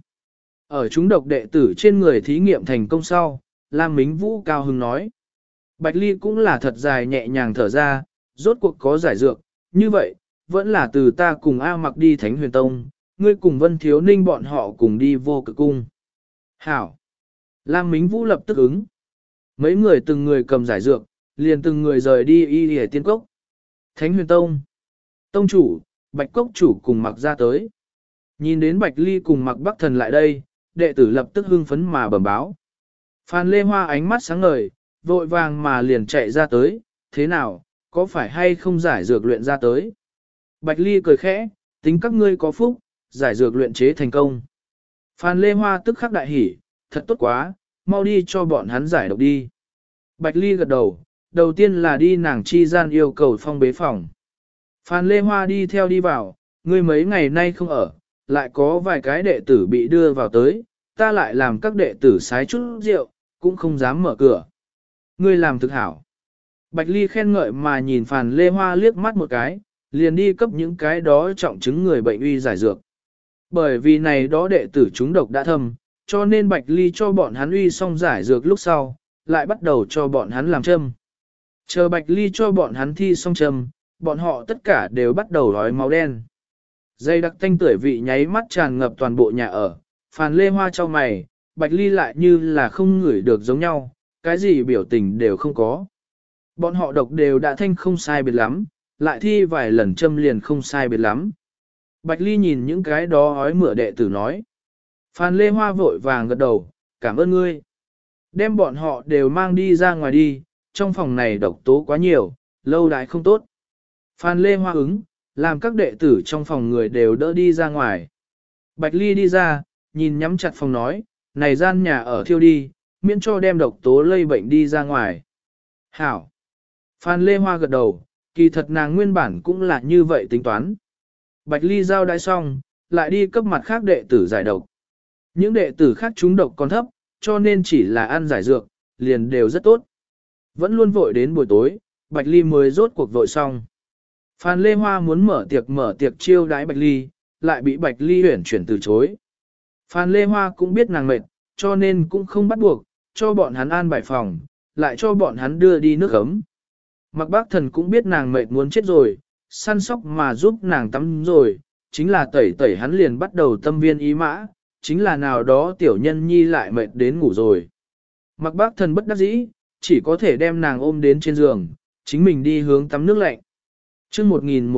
Speaker 1: Ở chúng độc đệ tử trên người thí nghiệm thành công sau, Lam Minh Vũ cao hứng nói. Bạch Ly cũng là thật dài nhẹ nhàng thở ra, rốt cuộc có giải dược, như vậy, vẫn là từ ta cùng A Mặc đi Thánh Huyền Tông, ngươi cùng Vân Thiếu Ninh bọn họ cùng đi Vô Cực Cung. Hảo! Lam Minh Vũ lập tức ứng. Mấy người từng người cầm giải dược, liền từng người rời đi Y Y Tiên Cốc. Thánh Huyền Tông. Tông chủ, Bạch Cốc chủ cùng Mặc ra tới. Nhìn đến Bạch Ly cùng Mặc Bắc Thần lại đây, đệ tử lập tức hưng phấn mà bẩm báo. Phan Lê Hoa ánh mắt sáng ngời, vội vàng mà liền chạy ra tới, thế nào, có phải hay không giải dược luyện ra tới? Bạch Ly cười khẽ, tính các ngươi có phúc, giải dược luyện chế thành công. Phan Lê Hoa tức khắc đại hỉ, thật tốt quá, mau đi cho bọn hắn giải độc đi. Bạch Ly gật đầu, đầu tiên là đi nàng chi gian yêu cầu phong bế phòng. Phan Lê Hoa đi theo đi vào, ngươi mấy ngày nay không ở, lại có vài cái đệ tử bị đưa vào tới, ta lại làm các đệ tử sái chút rượu, cũng không dám mở cửa. Ngươi làm thực hảo. Bạch Ly khen ngợi mà nhìn Phan Lê Hoa liếc mắt một cái, liền đi cấp những cái đó trọng chứng người bệnh uy giải dược. Bởi vì này đó đệ tử chúng độc đã thâm, cho nên Bạch Ly cho bọn hắn uy xong giải dược lúc sau, lại bắt đầu cho bọn hắn làm châm. Chờ Bạch Ly cho bọn hắn thi xong châm, bọn họ tất cả đều bắt đầu rói máu đen. Dây đặc tanh tưởi vị nháy mắt tràn ngập toàn bộ nhà ở, Phan Lê Hoa cho mày, Bạch Ly lại như là không ngửi được giống nhau, cái gì biểu tình đều không có. Bọn họ độc đều đã thanh không sai biệt lắm, lại thi vài lần châm liền không sai biệt lắm. Bạch Ly nhìn những cái đó ói mửa đệ tử nói. Phan Lê Hoa vội vàng gật đầu, cảm ơn ngươi. Đem bọn họ đều mang đi ra ngoài đi, trong phòng này độc tố quá nhiều, lâu đãi không tốt. Phan Lê Hoa ứng, làm các đệ tử trong phòng người đều đỡ đi ra ngoài. Bạch Ly đi ra, nhìn nhắm chặt phòng nói, này gian nhà ở thiêu đi, miễn cho đem độc tố lây bệnh đi ra ngoài. Hảo! Phan Lê Hoa gật đầu, kỳ thật nàng nguyên bản cũng là như vậy tính toán. Bạch Ly giao đai xong, lại đi cấp mặt khác đệ tử giải độc. Những đệ tử khác trúng độc còn thấp, cho nên chỉ là ăn giải dược, liền đều rất tốt. Vẫn luôn vội đến buổi tối, Bạch Ly mới rốt cuộc vội xong. Phan Lê Hoa muốn mở tiệc chiêu đái Bạch Ly, lại bị Bạch Ly huyển chuyển từ chối. Phan Lê Hoa cũng biết nàng mệt, cho nên cũng không bắt buộc, cho bọn hắn an bài phòng, lại cho bọn hắn đưa đi nước ấm. Mặc Bác Thần cũng biết nàng mệt muốn chết rồi, săn sóc mà giúp nàng tắm rồi, chính là tẩy tẩy hắn liền bắt đầu tâm viên ý mã, chính là nào đó tiểu nhân nhi lại mệt đến ngủ rồi. Mặc Bác Thần bất đắc dĩ, chỉ có thể đem nàng ôm đến trên giường, chính mình đi hướng tắm nước lạnh. Chương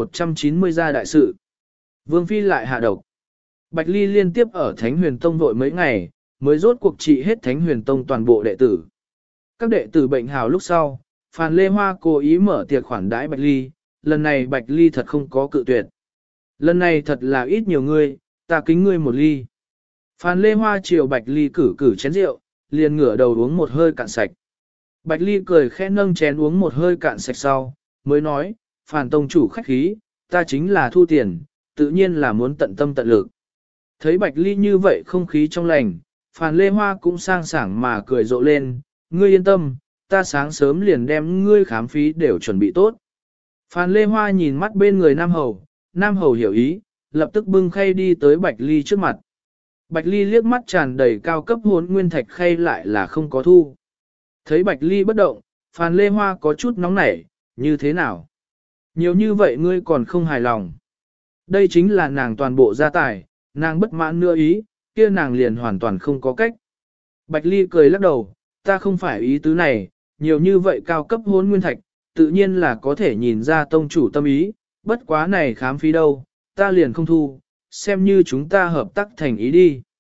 Speaker 1: 1190 ra đại sự. Vương Phi lại hạ độc. Bạch Ly liên tiếp ở Thánh Huyền Tông vội mấy ngày, mới rốt cuộc trị hết Thánh Huyền Tông toàn bộ đệ tử. Các đệ tử bệnh hào lúc sau, Phan Lê Hoa cố ý mở tiệc khoản đãi Bạch Ly, lần này Bạch Ly thật không có cự tuyệt. Lần này thật là ít nhiều ngươi, ta kính ngươi một ly. Phan Lê Hoa chiều Bạch Ly cử chén rượu, liền ngửa đầu uống một hơi cạn sạch. Bạch Ly cười khẽ nâng chén uống một hơi cạn sạch sau, mới nói, Phan tông chủ khách khí, ta chính là thu tiền, tự nhiên là muốn tận tâm tận lực. Thấy Bạch Ly như vậy không khí trong lành, Phan Lê Hoa cũng sang sảng mà cười rộ lên, ngươi yên tâm, ta sáng sớm liền đem ngươi khám phí đều chuẩn bị tốt. Phan Lê Hoa nhìn mắt bên người Nam Hầu hiểu ý, lập tức bưng khay đi tới Bạch Ly trước mặt. Bạch Ly liếc mắt tràn đầy cao cấp hốn nguyên thạch khay lại là không có thu. Thấy Bạch Ly bất động, Phan Lê Hoa có chút nóng nảy, như thế nào? Nhiều như vậy ngươi còn không hài lòng. Đây chính là nàng toàn bộ gia tài, nàng bất mãn nữa ý, kia nàng liền hoàn toàn không có cách. Bạch Ly cười lắc đầu, ta không phải ý tứ này, nhiều như vậy cao cấp hốn nguyên thạch, tự nhiên là có thể nhìn ra tông chủ tâm ý, bất quá này khám phí đâu, ta liền không thu, xem như chúng ta hợp tác thành ý đi.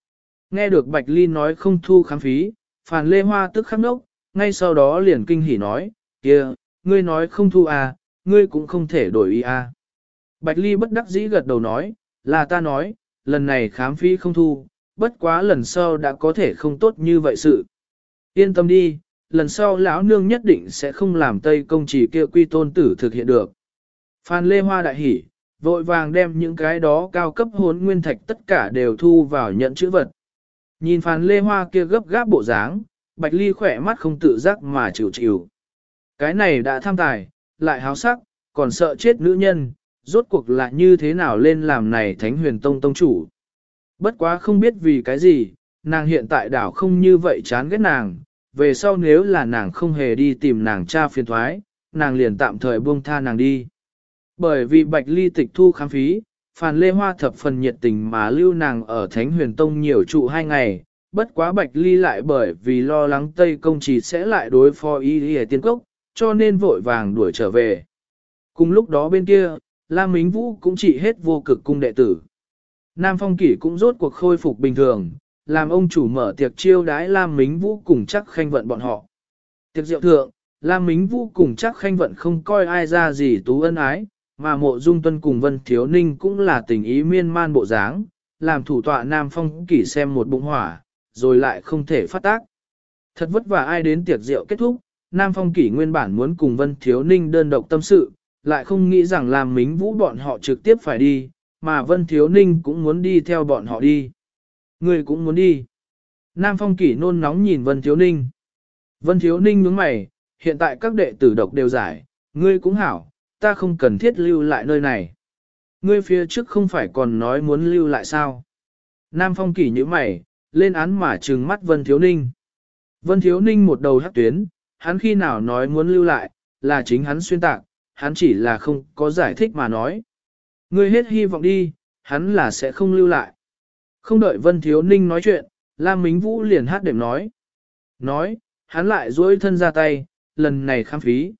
Speaker 1: Nghe được Bạch Ly nói không thu khám phí, Phàn Lê Hoa tức khắc nốc, ngay sau đó liền kinh hỉ nói, kia, ngươi nói không thu à, ngươi cũng không thể đổi ý à. Bạch Ly bất đắc dĩ gật đầu nói, là ta nói, lần này khám phí không thu, bất quá lần sau đã có thể không tốt như vậy sự. Yên tâm đi, lần sau lão nương nhất định sẽ không làm Tây Công chỉ kia quy tôn tử thực hiện được. Phan Lê Hoa đại hỉ, vội vàng đem những cái đó cao cấp hốn nguyên thạch tất cả đều thu vào nhận chữ vật. Nhìn Phan Lê Hoa kia gấp gáp bộ dáng, Bạch Ly khỏe mắt không tự giác mà chịu chịu. Cái này đã tham tài, lại háo sắc, còn sợ chết nữ nhân, rốt cuộc là như thế nào lên làm này Thánh Huyền Tông tông chủ. Bất quá không biết vì cái gì, nàng hiện tại đảo không như vậy chán ghét nàng, về sau nếu là nàng không hề đi tìm nàng cha phiền thoái, nàng liền tạm thời buông tha nàng đi. Bởi vì Bạch Ly tịch thu khám phí, Phàn Lê Hoa thập phần nhiệt tình mà lưu nàng ở Thánh Huyền Tông nhiều trụ 2 ngày, bất quá Bạch Ly lại bởi vì lo lắng Tây Công Trì sẽ lại đối phó y tiên cốc, cho nên vội vàng đuổi trở về. Cùng lúc đó bên kia, Lam Mính Vũ cũng trị hết vô cực cung đệ tử. Nam Phong Kỷ cũng rốt cuộc khôi phục bình thường, làm ông chủ mở tiệc chiêu đái Lam Mính Vũ cùng chắc khanh vận bọn họ. Tiệc rượu thượng, Lam Mính Vũ cùng chắc khanh vận không coi ai ra gì tú ân ái, mà Mộ Dung Tuân cùng Vân Thiếu Ninh cũng là tình ý miên man bộ dáng, làm thủ tọa Nam Phong Kỷ xem một bụng hỏa, rồi lại không thể phát tác. Thật vất vả ai đến tiệc rượu kết thúc, Nam Phong Kỷ nguyên bản muốn cùng Vân Thiếu Ninh đơn độc tâm sự, lại không nghĩ rằng Lam Mính Vũ bọn họ trực tiếp phải đi, mà Vân Thiếu Ninh cũng muốn đi theo bọn họ đi. Người cũng muốn đi. Nam Phong Kỷ nôn nóng nhìn Vân Thiếu Ninh. Vân Thiếu Ninh nhướng mày, hiện tại các đệ tử độc đều giải, ngươi cũng hảo, ta không cần thiết lưu lại nơi này. Ngươi phía trước không phải còn nói muốn lưu lại sao? Nam Phong Kỷ nhướng mày, lên án mà trừng mắt Vân Thiếu Ninh. Vân Thiếu Ninh một đầu hắc tuyến, hắn khi nào nói muốn lưu lại, là chính hắn xuyên tạc, hắn chỉ là không có giải thích mà nói. Ngươi hết hy vọng đi, hắn là sẽ không lưu lại. Không đợi Vân Thiếu Ninh nói chuyện, Lam Mính Vũ liền hát đệm nói. Nói, hắn lại duỗi thân ra tay, lần này khám phí,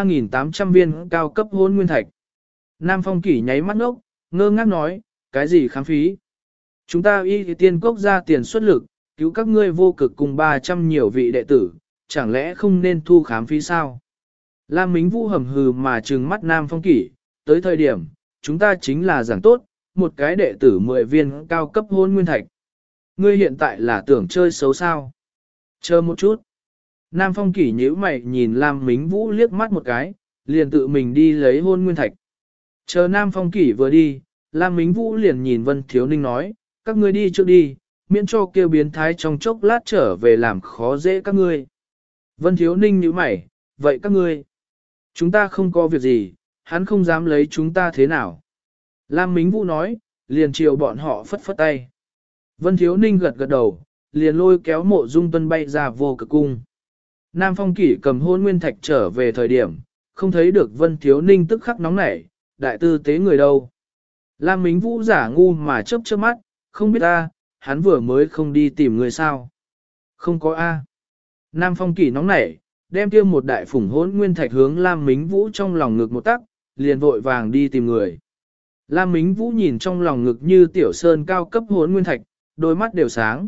Speaker 1: 3.800 viên cao cấp hôn nguyên thạch. Nam Phong Kỷ nháy mắt ngốc, ngơ ngác nói, cái gì khám phí? Chúng ta y tiên cốc ra tiền xuất lực, cứu các ngươi vô cực cùng 300 nhiều vị đệ tử, chẳng lẽ không nên thu khám phí sao? Lam Mính Vũ hầm hừ mà trừng mắt Nam Phong Kỷ, tới thời điểm, chúng ta chính là giảng tốt, một cái đệ tử 10 viên cao cấp hôn nguyên thạch. Ngươi hiện tại là tưởng chơi xấu sao? Chờ một chút. Nam Phong Kỷ nhíu mày nhìn Lam Mính Vũ liếc mắt một cái, liền tự mình đi lấy hôn nguyên thạch. Chờ Nam Phong Kỷ vừa đi, Lam Mính Vũ liền nhìn Vân Thiếu Ninh nói, các ngươi đi trước đi, miễn cho kêu biến thái trong chốc lát trở về làm khó dễ các ngươi. Vân Thiếu Ninh nhíu mày, vậy các ngươi? Chúng ta không có việc gì, hắn không dám lấy chúng ta thế nào. Lam Mính Vũ nói, liền chiều bọn họ phất phất tay. Vân Thiếu Ninh gật gật đầu, liền lôi kéo Mộ Dung Tuân bay ra vô cực cung. Nam Phong Kỷ cầm hôn nguyên thạch trở về thời điểm, không thấy được Vân Thiếu Ninh tức khắc nóng nảy, đại tư tế người đâu. Lam Mính Vũ giả ngu mà chớp chớp mắt, không biết ta, hắn vừa mới không đi tìm người sao. Không có A. Nam Phong Kỷ nóng nảy, đem kia một đại phủng hôn nguyên thạch hướng Lam Mính Vũ trong lòng ngực một tắc, liền vội vàng đi tìm người. Lam Mính Vũ nhìn trong lòng ngực như tiểu sơn cao cấp hốn nguyên thạch, đôi mắt đều sáng.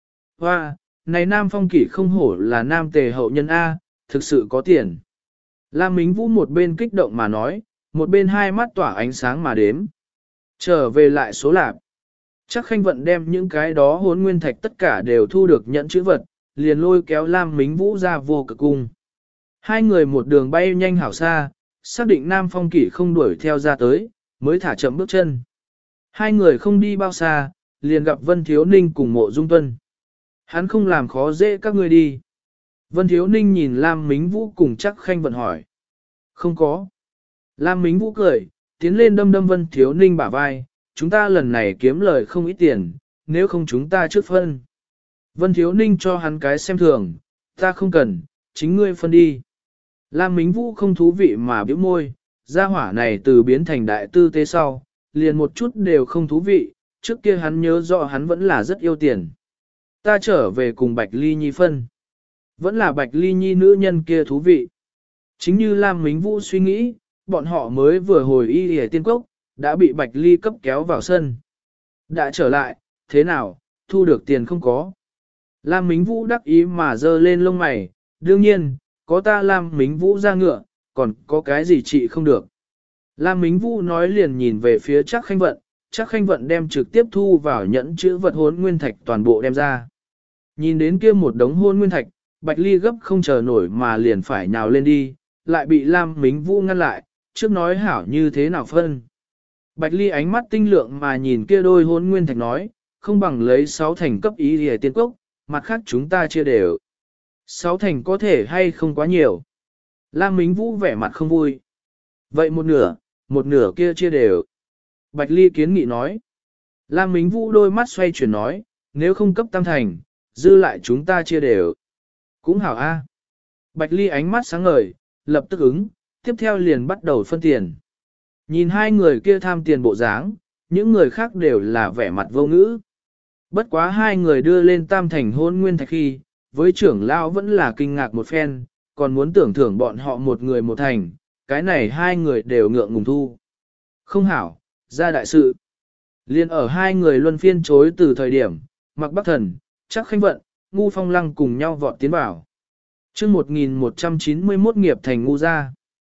Speaker 1: Hoa, này Nam Phong Kỷ không hổ là nam tề hậu nhân A, thực sự có tiền. Lam Mính Vũ một bên kích động mà nói, một bên hai mắt tỏa ánh sáng mà đếm. Trở về lại số lạp. Chắc Khanh Vận đem những cái đó hốn nguyên thạch tất cả đều thu được nhận chữ vật, liền lôi kéo Lam Mính Vũ ra vô cực cung. Hai người một đường bay nhanh hảo xa, xác định Nam Phong Kỷ không đuổi theo ra tới, mới thả chậm bước chân. Hai người không đi bao xa, liền gặp Vân Thiếu Ninh cùng Mộ Dung Tuân. Hắn không làm khó dễ các ngươi đi. Vân Thiếu Ninh nhìn Lam Mính Vũ cùng Chắc Khanh Vận hỏi. Không có. Lam Mính Vũ cười, tiến lên đâm đâm Vân Thiếu Ninh bả vai, chúng ta lần này kiếm lời không ít tiền, nếu không chúng ta trước phân. Vân Thiếu Ninh cho hắn cái xem thường, ta không cần, chính ngươi phân đi. Lam Mính Vũ không thú vị mà bĩu môi, gia hỏa này từ biến thành đại tư tế sau, liền một chút đều không thú vị, trước kia hắn nhớ rõ hắn vẫn là rất yêu tiền. Ta trở về cùng Bạch Ly Nhi phân. Vẫn là Bạch Ly Nhi nữ nhân kia thú vị. Chính như Lam Mính Vũ suy nghĩ, bọn họ mới vừa hồi y hề tiên cốc, đã bị Bạch Ly cấp kéo vào sân. Đã trở lại, thế nào, thu được tiền không có. Lam Mính Vũ đắc ý mà giơ lên lông mày, đương nhiên, có ta Lam Mính Vũ ra ngựa, còn có cái gì chị không được. Lam Mính Vũ nói liền nhìn về phía Trác Khanh Vận, Trác Khanh Vận đem trực tiếp thu vào nhẫn chữ vật hôn nguyên thạch toàn bộ đem ra. Nhìn đến kia một đống hôn nguyên thạch, Bạch Ly gấp không chờ nổi mà liền phải nhào lên đi, lại bị Lam Mính Vũ ngăn lại, trước nói hảo như thế nào phân. Bạch Ly ánh mắt tinh lượng mà nhìn kia đôi hôn nguyên thạch nói, không bằng lấy 6 thành cấp ý hề tiên cốc, mặt khác chúng ta chia đều. 6 thành có thể hay không quá nhiều. Lam Mính Vũ vẻ mặt không vui. Vậy một nửa kia chia đều. Bạch Ly kiến nghị nói. Lam Mính Vũ đôi mắt xoay chuyển nói, nếu không cấp tam thành, dư lại chúng ta chia đều. Cũng hảo a. Bạch Ly ánh mắt sáng ngời, lập tức ứng, tiếp theo liền bắt đầu phân tiền. Nhìn hai người kia tham tiền bộ dáng, những người khác đều là vẻ mặt vô ngữ. Bất quá hai người đưa lên tam thành hôn nguyên thạch khi, với trưởng lão vẫn là kinh ngạc một phen, còn muốn tưởng thưởng bọn họ một người một thành, cái này hai người đều ngượng ngùng thu. Không hảo, ra đại sự. Liên ở hai người luân phiên chối từ thời điểm, Mạc Bắc Thần, Trác Khanh Vận, Ngu Phong Lăng cùng nhau vọt tiến vào. Chương 1191 nghiệp thành ngu gia.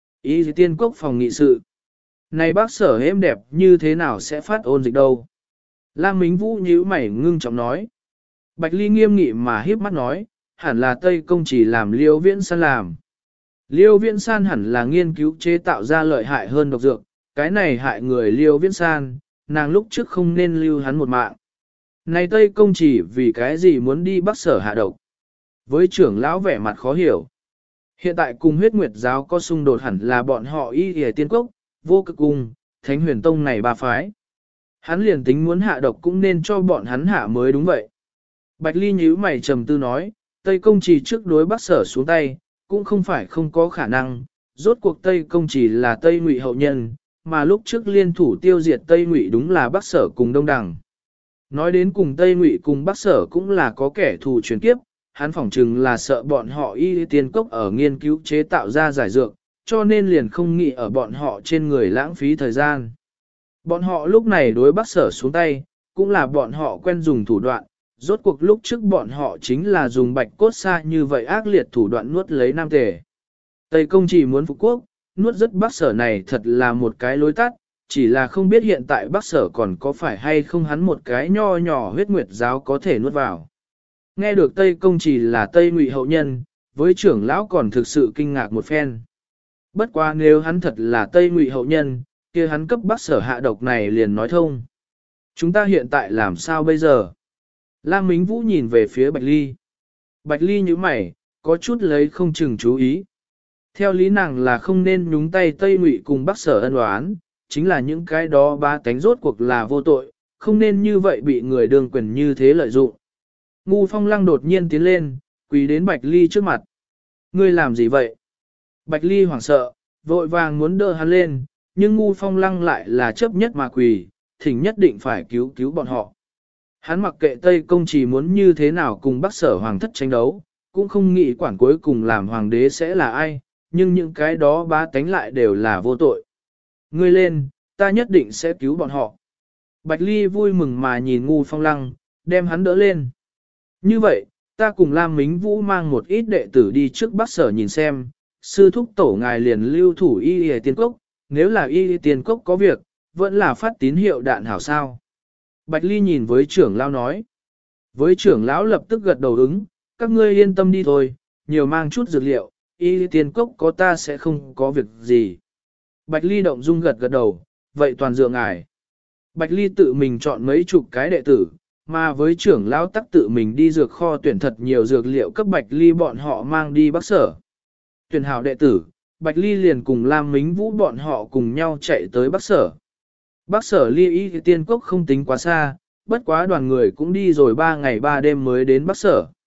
Speaker 1: Ý tiên quốc phòng nghị sự. Này bác Sở êm đẹp như thế nào sẽ phát ôn dịch đâu? Lam Mính Vũ nhíu mày ngưng trọng nói. Bạch Ly nghiêm nghị mà hiếp mắt nói, hẳn là Tây Công chỉ làm Liêu Viễn San làm. Liêu Viễn San hẳn là nghiên cứu chế tạo ra lợi hại hơn độc dược, cái này hại người Liêu Viễn San, nàng lúc trước không nên lưu hắn một mạng. Này Tây Công chỉ vì cái gì muốn đi Bắc Sở hạ độc? Với trưởng lão vẻ mặt khó hiểu. Hiện tại cùng huyết nguyệt giáo có xung đột hẳn là bọn họ y hề tiên cốc, vô cực cung, thánh huyền tông này ba phái. Hắn liền tính muốn hạ độc cũng nên cho bọn hắn hạ mới đúng vậy. Bạch Ly nhíu mày trầm tư nói, Tây Công Trì trước đối Bắc Sở xuống tay, cũng không phải không có khả năng, rốt cuộc Tây Công Trì là Tây Ngụy hậu nhân, mà lúc trước liên thủ tiêu diệt Tây Ngụy đúng là Bắc Sở cùng Đông Đằng. Nói đến cùng Tây Ngụy cùng Bắc Sở cũng là có kẻ thù truyền kiếp, hắn phỏng chừng là sợ bọn họ y tiên cốc ở nghiên cứu chế tạo ra giải dược, cho nên liền không nghĩ ở bọn họ trên người lãng phí thời gian. Bọn họ lúc này đối Bắc Sở xuống tay, cũng là bọn họ quen dùng thủ đoạn, rốt cuộc lúc trước bọn họ chính là dùng bạch cốt xa như vậy ác liệt thủ đoạn nuốt lấy Nam Tề. Tây Công chỉ muốn phục quốc, nuốt rất Bắc Sở này thật là một cái lối tắt, chỉ là không biết hiện tại Bắc Sở còn có phải hay không hắn một cái nho nhỏ huyết nguyệt giáo có thể nuốt vào. Nghe được Tây Công chỉ là Tây Ngụy hậu nhân, với trưởng lão còn thực sự kinh ngạc một phen. Bất quá nếu hắn thật là Tây Ngụy hậu nhân, kia hắn cấp Bắc Sở hạ độc này liền nói thông. Chúng ta hiện tại làm sao bây giờ? Lam Mính Vũ nhìn về phía Bạch Ly. Bạch Ly như mày, có chút lấy không chừng chú ý. Theo lý nàng là không nên nhúng tay Tây Ngụy cùng Bắc Sở ân oán, chính là những cái đó ba tánh rốt cuộc là vô tội, không nên như vậy bị người đương quyền như thế lợi dụng. Ngu Phong Lăng đột nhiên tiến lên, quỳ đến Bạch Ly trước mặt. Ngươi làm gì vậy? Bạch Ly hoảng sợ, vội vàng muốn đỡ hắn lên, nhưng Ngu Phong Lăng lại là chấp nhất mà quỳ, thỉnh nhất định phải cứu cứu bọn họ. Hắn mặc kệ Tây Công chỉ muốn như thế nào cùng Bắc Sở hoàng thất tranh đấu, cũng không nghĩ quản cuối cùng làm hoàng đế sẽ là ai, nhưng những cái đó bá tánh lại đều là vô tội. Ngươi lên, ta nhất định sẽ cứu bọn họ. Bạch Ly vui mừng mà nhìn Ngu Phong Lăng, đem hắn đỡ lên. Như vậy, ta cùng Lam Mính Vũ mang một ít đệ tử đi trước Bắc Sở nhìn xem, sư thúc tổ ngài liền lưu thủ y y tiên cốc, nếu là y y tiên cốc có việc, vẫn là phát tín hiệu đạn hảo sao. Bạch Ly nhìn với trưởng lão nói. Với trưởng lão lập tức gật đầu ứng, các ngươi yên tâm đi thôi, nhiều mang chút dược liệu, y y tiên cốc có ta sẽ không có việc gì. Bạch Ly động dung gật gật đầu, vậy toàn dựa ngài. Bạch Ly tự mình chọn mấy chục cái đệ tử, mà với trưởng lão tắc tự mình đi dược kho tuyển thật nhiều dược liệu cấp Bạch Ly bọn họ mang đi Bắc Sở. Tuyển hảo đệ tử, Bạch Ly liền cùng Lam Mính Vũ bọn họ cùng nhau chạy tới Bắc Sở. Bắc Sở ly y tiên cốc không tính quá xa, bất quá đoàn người cũng đi rồi 3 ngày 3 đêm mới đến Bắc Sở.